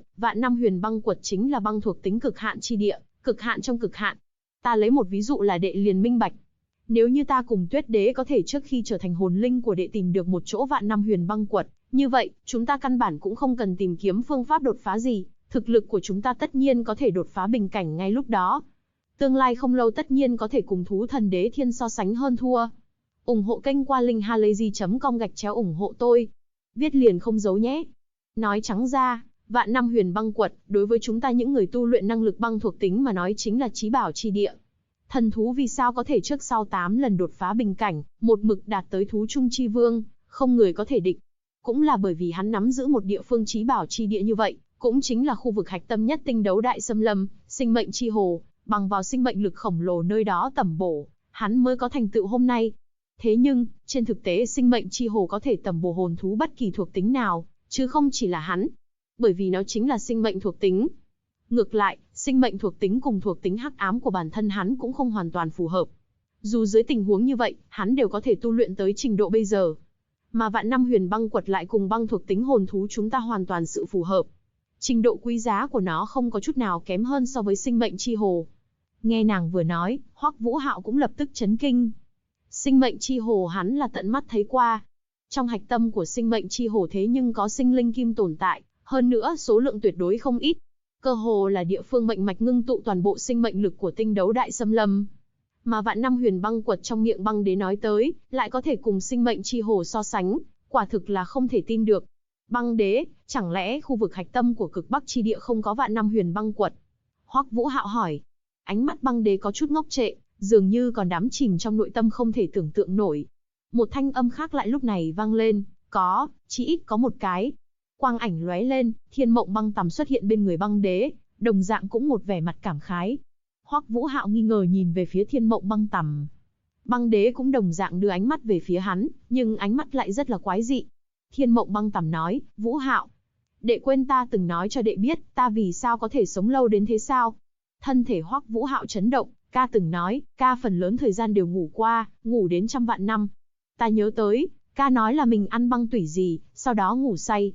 băng quật chính là băng thuộc tính cực hạn chi địa, cực hạn trong cực hạn. Ta lấy một ví dụ là đệ liền minh bạch. Nếu như ta cùng Tuyết Đế có thể trước khi trở thành hồn linh của đệ tìm được một chỗ vạn năm huyền băng quật, như vậy, chúng ta căn bản cũng không cần tìm kiếm phương pháp đột phá gì, thực lực của chúng ta tất nhiên có thể đột phá bình cảnh ngay lúc đó. Tương lai không lâu tất nhiên có thể cùng thú thần Đế Thiên so sánh hơn thua. Ủng hộ kênh qua linkhalazy.com/ủng hộ tôi. Viết liền không giấu nhé. Nói trắng ra, vạn năm huyền băng quật, đối với chúng ta những người tu luyện năng lực băng thuộc tính mà nói chính là chí bảo chi địa. Thần thú vì sao có thể trước sau 8 lần đột phá bình cảnh, một mực đạt tới thú trung chi vương, không người có thể địch. Cũng là bởi vì hắn nắm giữ một địa phương chí bảo chi địa như vậy, cũng chính là khu vực hạch tâm nhất tinh đấu đại xâm lâm, sinh mệnh chi hồ, bằng vào sinh mệnh lực khổng lồ nơi đó tẩm bổ, hắn mới có thành tựu hôm nay. Thế nhưng, trên thực tế sinh mệnh chi hồ có thể tẩm bổ hồn thú bất kỳ thuộc tính nào, chứ không chỉ là hắn. Bởi vì nó chính là sinh mệnh thuộc tính. Ngược lại, sinh mệnh thuộc tính cùng thuộc tính hắc ám của bản thân hắn cũng không hoàn toàn phù hợp. Dù dưới tình huống như vậy, hắn đều có thể tu luyện tới trình độ bây giờ. Mà vạn năm huyền băng quật lại cùng băng thuộc tính hồn thú chúng ta hoàn toàn sự phù hợp. Trình độ quý giá của nó không có chút nào kém hơn so với sinh mệnh chi hồ. Nghe nàng vừa nói, Hoắc Vũ Hạo cũng lập tức chấn kinh. Sinh mệnh chi hồ hắn là tận mắt thấy qua. Trong hạch tâm của sinh mệnh chi hồ thế nhưng có sinh linh kim tồn tại, hơn nữa số lượng tuyệt đối không ít. Cơ hồ là địa phương mệnh mạch ngưng tụ toàn bộ sinh mệnh lực của tinh đấu đại xâm lâm. Mà vạn năm huyền băng quật trong miệng Băng Đế nói tới, lại có thể cùng sinh mệnh chi hồ so sánh, quả thực là không thể tin được. Băng Đế, chẳng lẽ khu vực hạch tâm của cực bắc chi địa không có vạn năm huyền băng quật? Hoắc Vũ Hạo hỏi. Ánh mắt Băng Đế có chút ngốc trệ, dường như còn đắm chìm trong nội tâm không thể tưởng tượng nổi. Một thanh âm khác lại lúc này vang lên, có, chỉ ít có một cái. Quang ảnh lóe lên, Thiên Mộng Băng Tằm xuất hiện bên người Băng Đế, đồng dạng cũng một vẻ mặt cảm khái. Hoắc Vũ Hạo nghi ngờ nhìn về phía Thiên Mộng Băng Tằm. Băng Đế cũng đồng dạng đưa ánh mắt về phía hắn, nhưng ánh mắt lại rất là quái dị. Thiên Mộng Băng Tằm nói, Vũ Hạo, đệ quên ta từng nói cho đệ biết, ta vì sao có thể sống lâu đến thế sao? Thân thể Hoắc Vũ Hạo chấn động, ca từng nói, ca phần lớn thời gian đều ngủ qua, ngủ đến trăm vạn năm. Ta nhớ tới, ca nói là mình ăn băng tủy gì, sau đó ngủ say.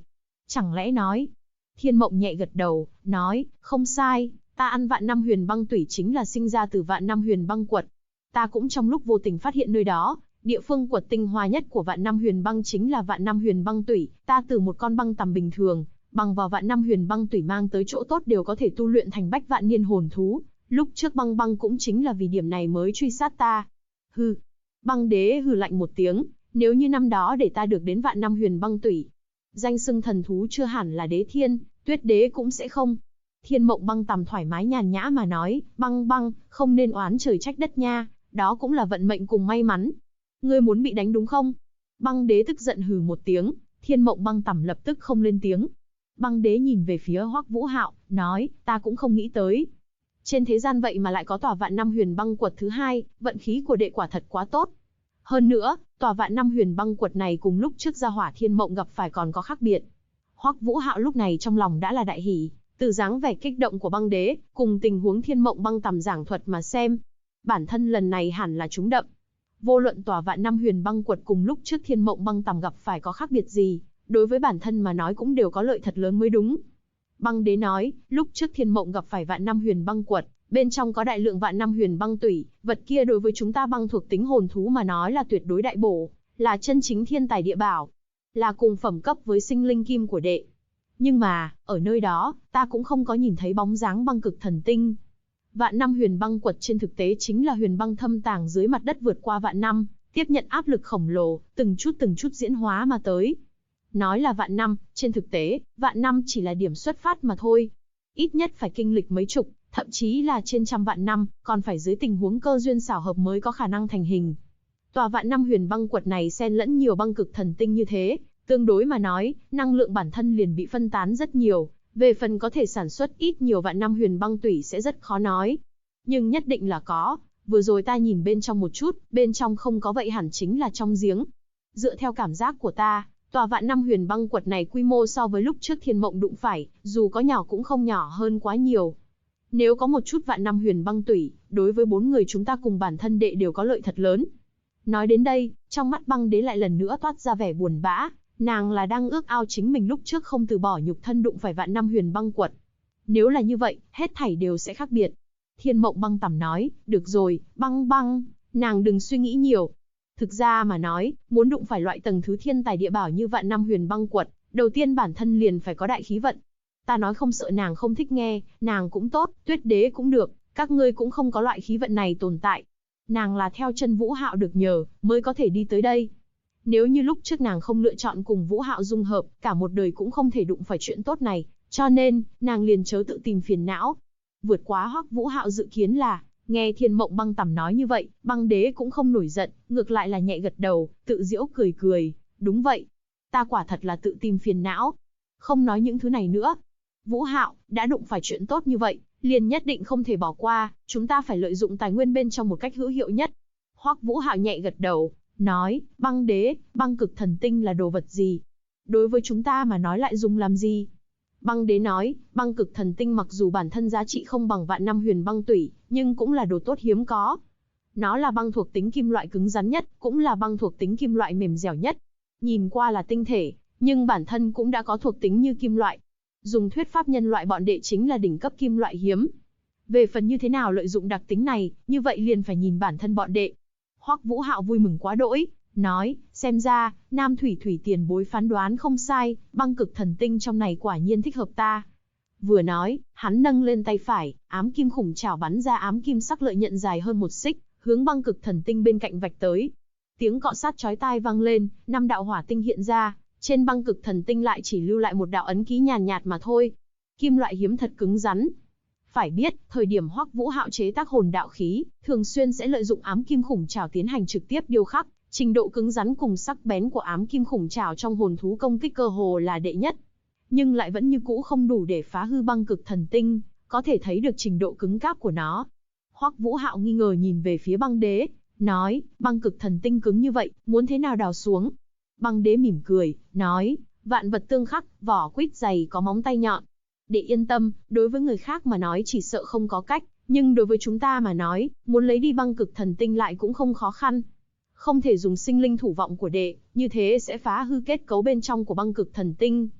chẳng lẽ nói. Thiên Mộng nhẹ gật đầu, nói, không sai, ta ăn vạn năm huyền băng tủy chính là sinh ra từ vạn năm huyền băng quật. Ta cũng trong lúc vô tình phát hiện nơi đó, địa phương quật tinh hoa nhất của vạn năm huyền băng chính là vạn năm huyền băng tủy. Ta từ một con băng tằm bình thường, bằng vào vạn năm huyền băng tủy mang tới chỗ tốt đều có thể tu luyện thành bách vạn niên hồn thú. Lúc trước băng băng cũng chính là vì điểm này mới truy sát ta. Hừ. Băng đế hừ lạnh một tiếng, nếu như năm đó để ta được đến vạn năm huyền băng tủy, danh xưng thần thú chưa hẳn là đế thiên, tuyết đế cũng sẽ không. Thiên Mộng băng tằm thoải mái nhàn nhã mà nói, băng băng, không nên oán trời trách đất nha, đó cũng là vận mệnh cùng may mắn. Ngươi muốn bị đánh đúng không? Băng đế tức giận hừ một tiếng, Thiên Mộng băng tằm lập tức không lên tiếng. Băng đế nhìn về phía Hoắc Vũ Hạo, nói, ta cũng không nghĩ tới. Trên thế gian vậy mà lại có tòa vạn năm huyền băng quật thứ hai, vận khí của đệ quả thật quá tốt. Hơn nữa, tòa vạn năm huyền băng quật này cùng lúc trước gia hỏa Thiên Mộng gặp phải còn có khác biệt. Hoắc Vũ Hạo lúc này trong lòng đã là đại hỉ, từ dáng vẻ kích động của băng đế, cùng tình huống Thiên Mộng băng tằm giảng thuật mà xem, bản thân lần này hẳn là trúng đậm. Vô luận tòa vạn năm huyền băng quật cùng lúc trước Thiên Mộng băng tằm gặp phải có khác biệt gì, đối với bản thân mà nói cũng đều có lợi thật lớn mới đúng. Băng đế nói, lúc trước Thiên Mộng gặp phải vạn năm huyền băng quật, bên trong có đại lượng vạn năm huyền băng tủy, vật kia đối với chúng ta băng thuộc tính hồn thú mà nói là tuyệt đối đại bổ, là chân chính thiên tài địa bảo, là cùng phẩm cấp với sinh linh kim của đệ. Nhưng mà, ở nơi đó, ta cũng không có nhìn thấy bóng dáng băng cực thần tinh. Vạn năm huyền băng quật trên thực tế chính là huyền băng thâm tàng dưới mặt đất vượt qua vạn năm, tiếp nhận áp lực khổng lồ, từng chút diễn hóa mà tới. Nói là vạn năm, trên thực tế, vạn năm chỉ là điểm xuất phát mà thôi. Ít nhất phải kinh lịch mấy chục, thậm chí là trên trăm vạn năm, còn phải dưới tình huống cơ duyên xảo hợp mới có khả năng thành hình. Tòa vạn năm huyền băng quật này xen lẫn nhiều băng cực thần tinh như thế, tương đối mà nói, năng lượng bản thân liền bị phân tán rất nhiều, về phần có thể sản xuất ít nhiều vạn năm huyền băng tủy sẽ rất khó nói. Nhưng nhất định là có, vừa rồi ta nhìn bên trong một chút, bên trong không có vậy hẳn chính là trong giếng. Dựa theo cảm giác của ta, tòa vạn năm huyền băng quật này quy mô so với lúc trước Thiên Mộng đụng phải, dù có nhỏ cũng không nhỏ hơn quá nhiều. Nếu có một chút vạn năm huyền băng tủy, đối với 4 người chúng ta cùng bản thân đệ đều có lợi thật lớn. Nói đến đây, trong mắt băng đế lại lần nữa toát ra vẻ buồn bã, nàng là đang ước ao chính mình lúc trước không từ bỏ nhục thân đụng phải vạn năm huyền băng quật. Nếu là như vậy, hết thảy đều sẽ khác biệt. Thiên Mộng băng tằm nói, được rồi, băng băng, nàng đừng suy nghĩ nhiều. Thực ra mà nói, muốn đụng phải loại tầng thứ thiên tài địa bảo như vạn năm huyền băng quật, đầu tiên bản thân liền phải có đại khí vận. Ta nói không sợ nàng không thích nghe, nàng cũng tốt, tuyết đế cũng được, các ngươi cũng không có loại khí vận này tồn tại. Nàng là theo chân Vũ Hạo được nhờ, mới có thể đi tới đây. Nếu như lúc trước nàng không lựa chọn cùng Vũ Hạo dung hợp, cả một đời cũng không thể đụng phải chuyện tốt này, cho nên, nàng liền chớ tự tìm phiền não. Vượt quá Hoắc Vũ Hạo dự kiến là, nghe Thiên Mộng băng tằm nói như vậy, băng đế cũng không nổi giận, ngược lại là nhẹ gật đầu, tự giễu cười cười, đúng vậy. Ta quả thật là tự tìm phiền não. Không nói những thứ này nữa. Vũ Hạo, đã đụng phải chuyện tốt như vậy, liền nhất định không thể bỏ qua, chúng ta phải lợi dụng tài nguyên bên trong một cách hữu hiệu nhất. Hoắc Vũ Hạo nhẹ gật đầu, nói, băng đế, băng cực thần tinh là đồ vật gì? Đối với chúng ta mà nói lại dùng làm gì? Băng đế nói, băng cực thần tinh mặc dù bản thân giá trị không bằng vạn năm huyền băng tủy, nhưng cũng là đồ tốt hiếm có. Nó là băng thuộc tính kim loại cứng rắn nhất, cũng là băng thuộc tính kim loại mềm dẻo nhất. Nhìn qua là tinh thể, nhưng bản thân cũng đã có thuộc tính như kim loại. Dùng thuyết pháp nhân loại bọn đệ chính là đỉnh cấp kim loại hiếm. Về phần như thế nào lợi dụng đặc tính này, như vậy liền phải nhìn bản thân bọn đệ. Hoắc Vũ Hạo vui mừng quá đỗi, nói, xem ra, Nam Thủy Thủy tiền bối phán đoán không sai, băng cực thần tinh trong này quả nhiên thích hợp ta. Vừa nói, hắn nâng lên tay phải, ám kim khủng chảo bắn ra ám kim sắc lợi nhận dài hơn 1 xích, hướng băng cực thần tinh bên cạnh vạch tới. Tiếng cọ sát chói tai vang lên, 5 đạo hỏa tinh hiện ra, trên băng cực thần tinh lại chỉ lưu lại một đạo ấn ký nhàn nhạt mà thôi. Kim loại hiếm thật cứng rắn. Phải biết, thời điểm Hoắc Vũ Hạo chế tác hồn đạo khí, thường xuyên sẽ lợi dụng ám kim khủng chảo tiến hành trực tiếp điêu khắc, trình độ cứng rắn cùng sắc bén của ám kim khủng chảo trong hồn thú công kích cơ hồ là đệ nhất. Nhưng lại vẫn như cũ không đủ để phá hư băng cực thần tinh, có thể thấy được trình độ cứng cáp của nó. Hoắc Vũ Hạo nghi ngờ nhìn về phía băng đế, nói, băng cực thần tinh cứng như vậy, muốn thế nào đào xuống? Băng đế mỉm cười, nói, vạn vật tương khắc, vỏ quýt dày có móng tay nhọn. Đệ yên tâm, đối với người khác mà nói chỉ sợ không có cách, nhưng đối với chúng ta mà nói, muốn lấy đi băng cực thần tinh lại cũng không khó khăn. Không thể dùng sinh linh thủ vọng của đệ, như thế sẽ phá hư kết cấu bên trong của băng cực thần tinh.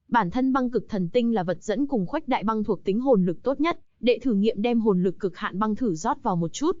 Bản thân băng cực thần tinh là vật dẫn cùng khuếch đại băng thuộc tính hồn lực tốt nhất, đệ thử nghiệm đem hồn lực cực hạn băng thử rót vào một chút.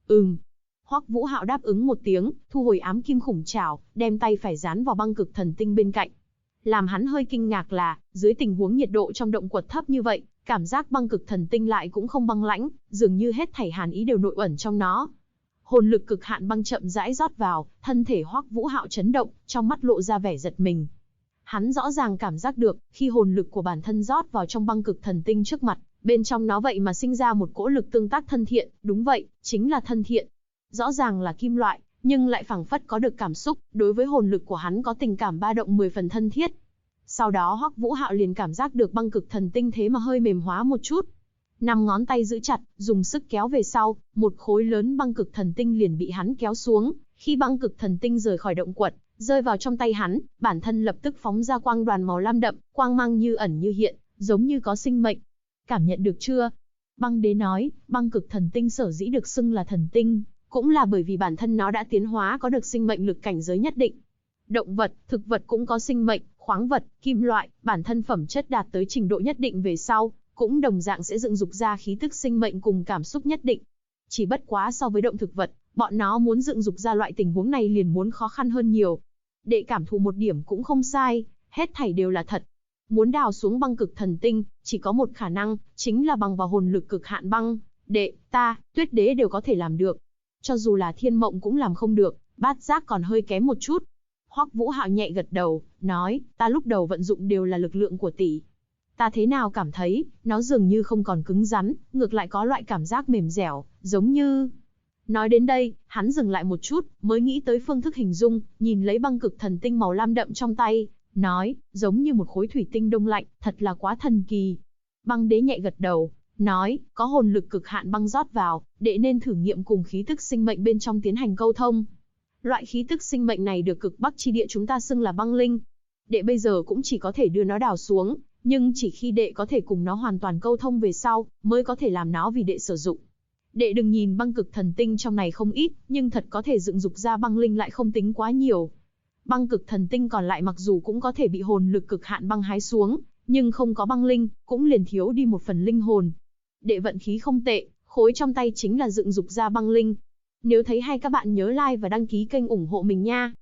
Hoắc Vũ Hạo đáp ứng một tiếng, thu hồi ám kim khủng trảo, đem tay phải dán vào băng cực thần tinh bên cạnh. Làm hắn hơi kinh ngạc là, dưới tình huống nhiệt độ trong động quật thấp như vậy, cảm giác băng cực thần tinh lại cũng không băng lãnh, dường như hết thảy hàn ý đều nội ẩn trong nó. Hồn lực cực hạn băng chậm rãi rót vào, thân thể Hoắc Vũ Hạo chấn động, trong mắt lộ ra vẻ giật mình. Hắn rõ ràng cảm giác được, khi hồn lực của bản thân rót vào trong băng cực thần tinh trước mặt, bên trong nó vậy mà sinh ra một cỗ lực tương tác thân thiện, đúng vậy, chính là thân thiện. Rõ ràng là kim loại, nhưng lại phảng phất có được cảm xúc, đối với hồn lực của hắn có tình cảm ba động 10 phần thân thiết. Sau đó Hoắc Vũ Hạo liền cảm giác được băng cực thần tinh thế mà hơi mềm hóa một chút. 5 ngón tay giữ chặt, dùng sức kéo về sau, một khối lớn băng cực thần tinh liền bị hắn kéo xuống. Khi băng cực thần tinh rời khỏi động quật, rơi vào trong tay hắn, bản thân lập tức phóng ra quang đoàn màu lam đậm, quang mang như ẩn như hiện, giống như có sinh mệnh. Cảm nhận được chưa? Băng đế nói, băng cực thần tinh sở dĩ được xưng là thần tinh, cũng là bởi vì bản thân nó đã tiến hóa có được sinh mệnh lực cảnh giới nhất định. Động vật, thực vật cũng có sinh mệnh, khoáng vật, kim loại, bản thân phẩm chất đạt tới trình độ nhất định về sau, cũng đồng dạng sẽ dựng dục ra khí tức sinh mệnh cùng cảm xúc nhất định. Chỉ bất quá so với động thực vật, bọn nó muốn dựng dục ra loại tình huống này liền muốn khó khăn hơn nhiều. Đệ cảm thụ một điểm cũng không sai, hết thảy đều là thật. Muốn đào xuống băng cực thần tinh, chỉ có một khả năng, chính là bằng vào hồn lực cực hạn băng. Đệ, ta, Tuyết Đế đều có thể làm được. Cho dù là Thiên Mộng cũng làm không được, Bát Giác còn hơi kém một chút. Hoắc Vũ Hạo nhẹ gật đầu, nói, ta lúc đầu vận dụng đều là lực lượng của tỷ. Ta thế nào cảm thấy, nó dường như không còn cứng rắn, ngược lại có loại cảm giác mềm dẻo, giống như... Nói đến đây, hắn dừng lại một chút, mới nghĩ tới phương thức hình dung, nhìn lấy băng cực thần tinh màu lam đậm trong tay, nói, giống như một khối thủy tinh đông lạnh, thật là quá thần kỳ. Băng đế nhẹ gật đầu, nói, có hồn lực cực hạn băng rót vào, đệ nên thử nghiệm cùng khí tức sinh mệnh bên trong tiến hành câu thông. Loại khí tức sinh mệnh này được cực bắc chi địa chúng ta xưng là băng linh. Đệ bây giờ cũng chỉ có thể đưa nó đào xuống, nhưng chỉ khi đệ có thể cùng nó hoàn toàn câu thông về sau, mới có thể làm nó vì đệ sử dụng. Đệ đừng nhìn băng cực thần tinh trong này không ít, nhưng thật có thể dựng dục ra băng linh lại không tính quá nhiều. Băng cực thần tinh còn lại mặc dù cũng có thể bị hồn lực cực hạn băng hái xuống, nhưng không có băng linh, cũng liền thiếu đi một phần linh hồn. Đệ vận khí không tệ, khối trong tay chính là dựng dục ra băng linh. Nếu thấy hay các bạn nhớ like và đăng ký kênh ủng hộ mình nha.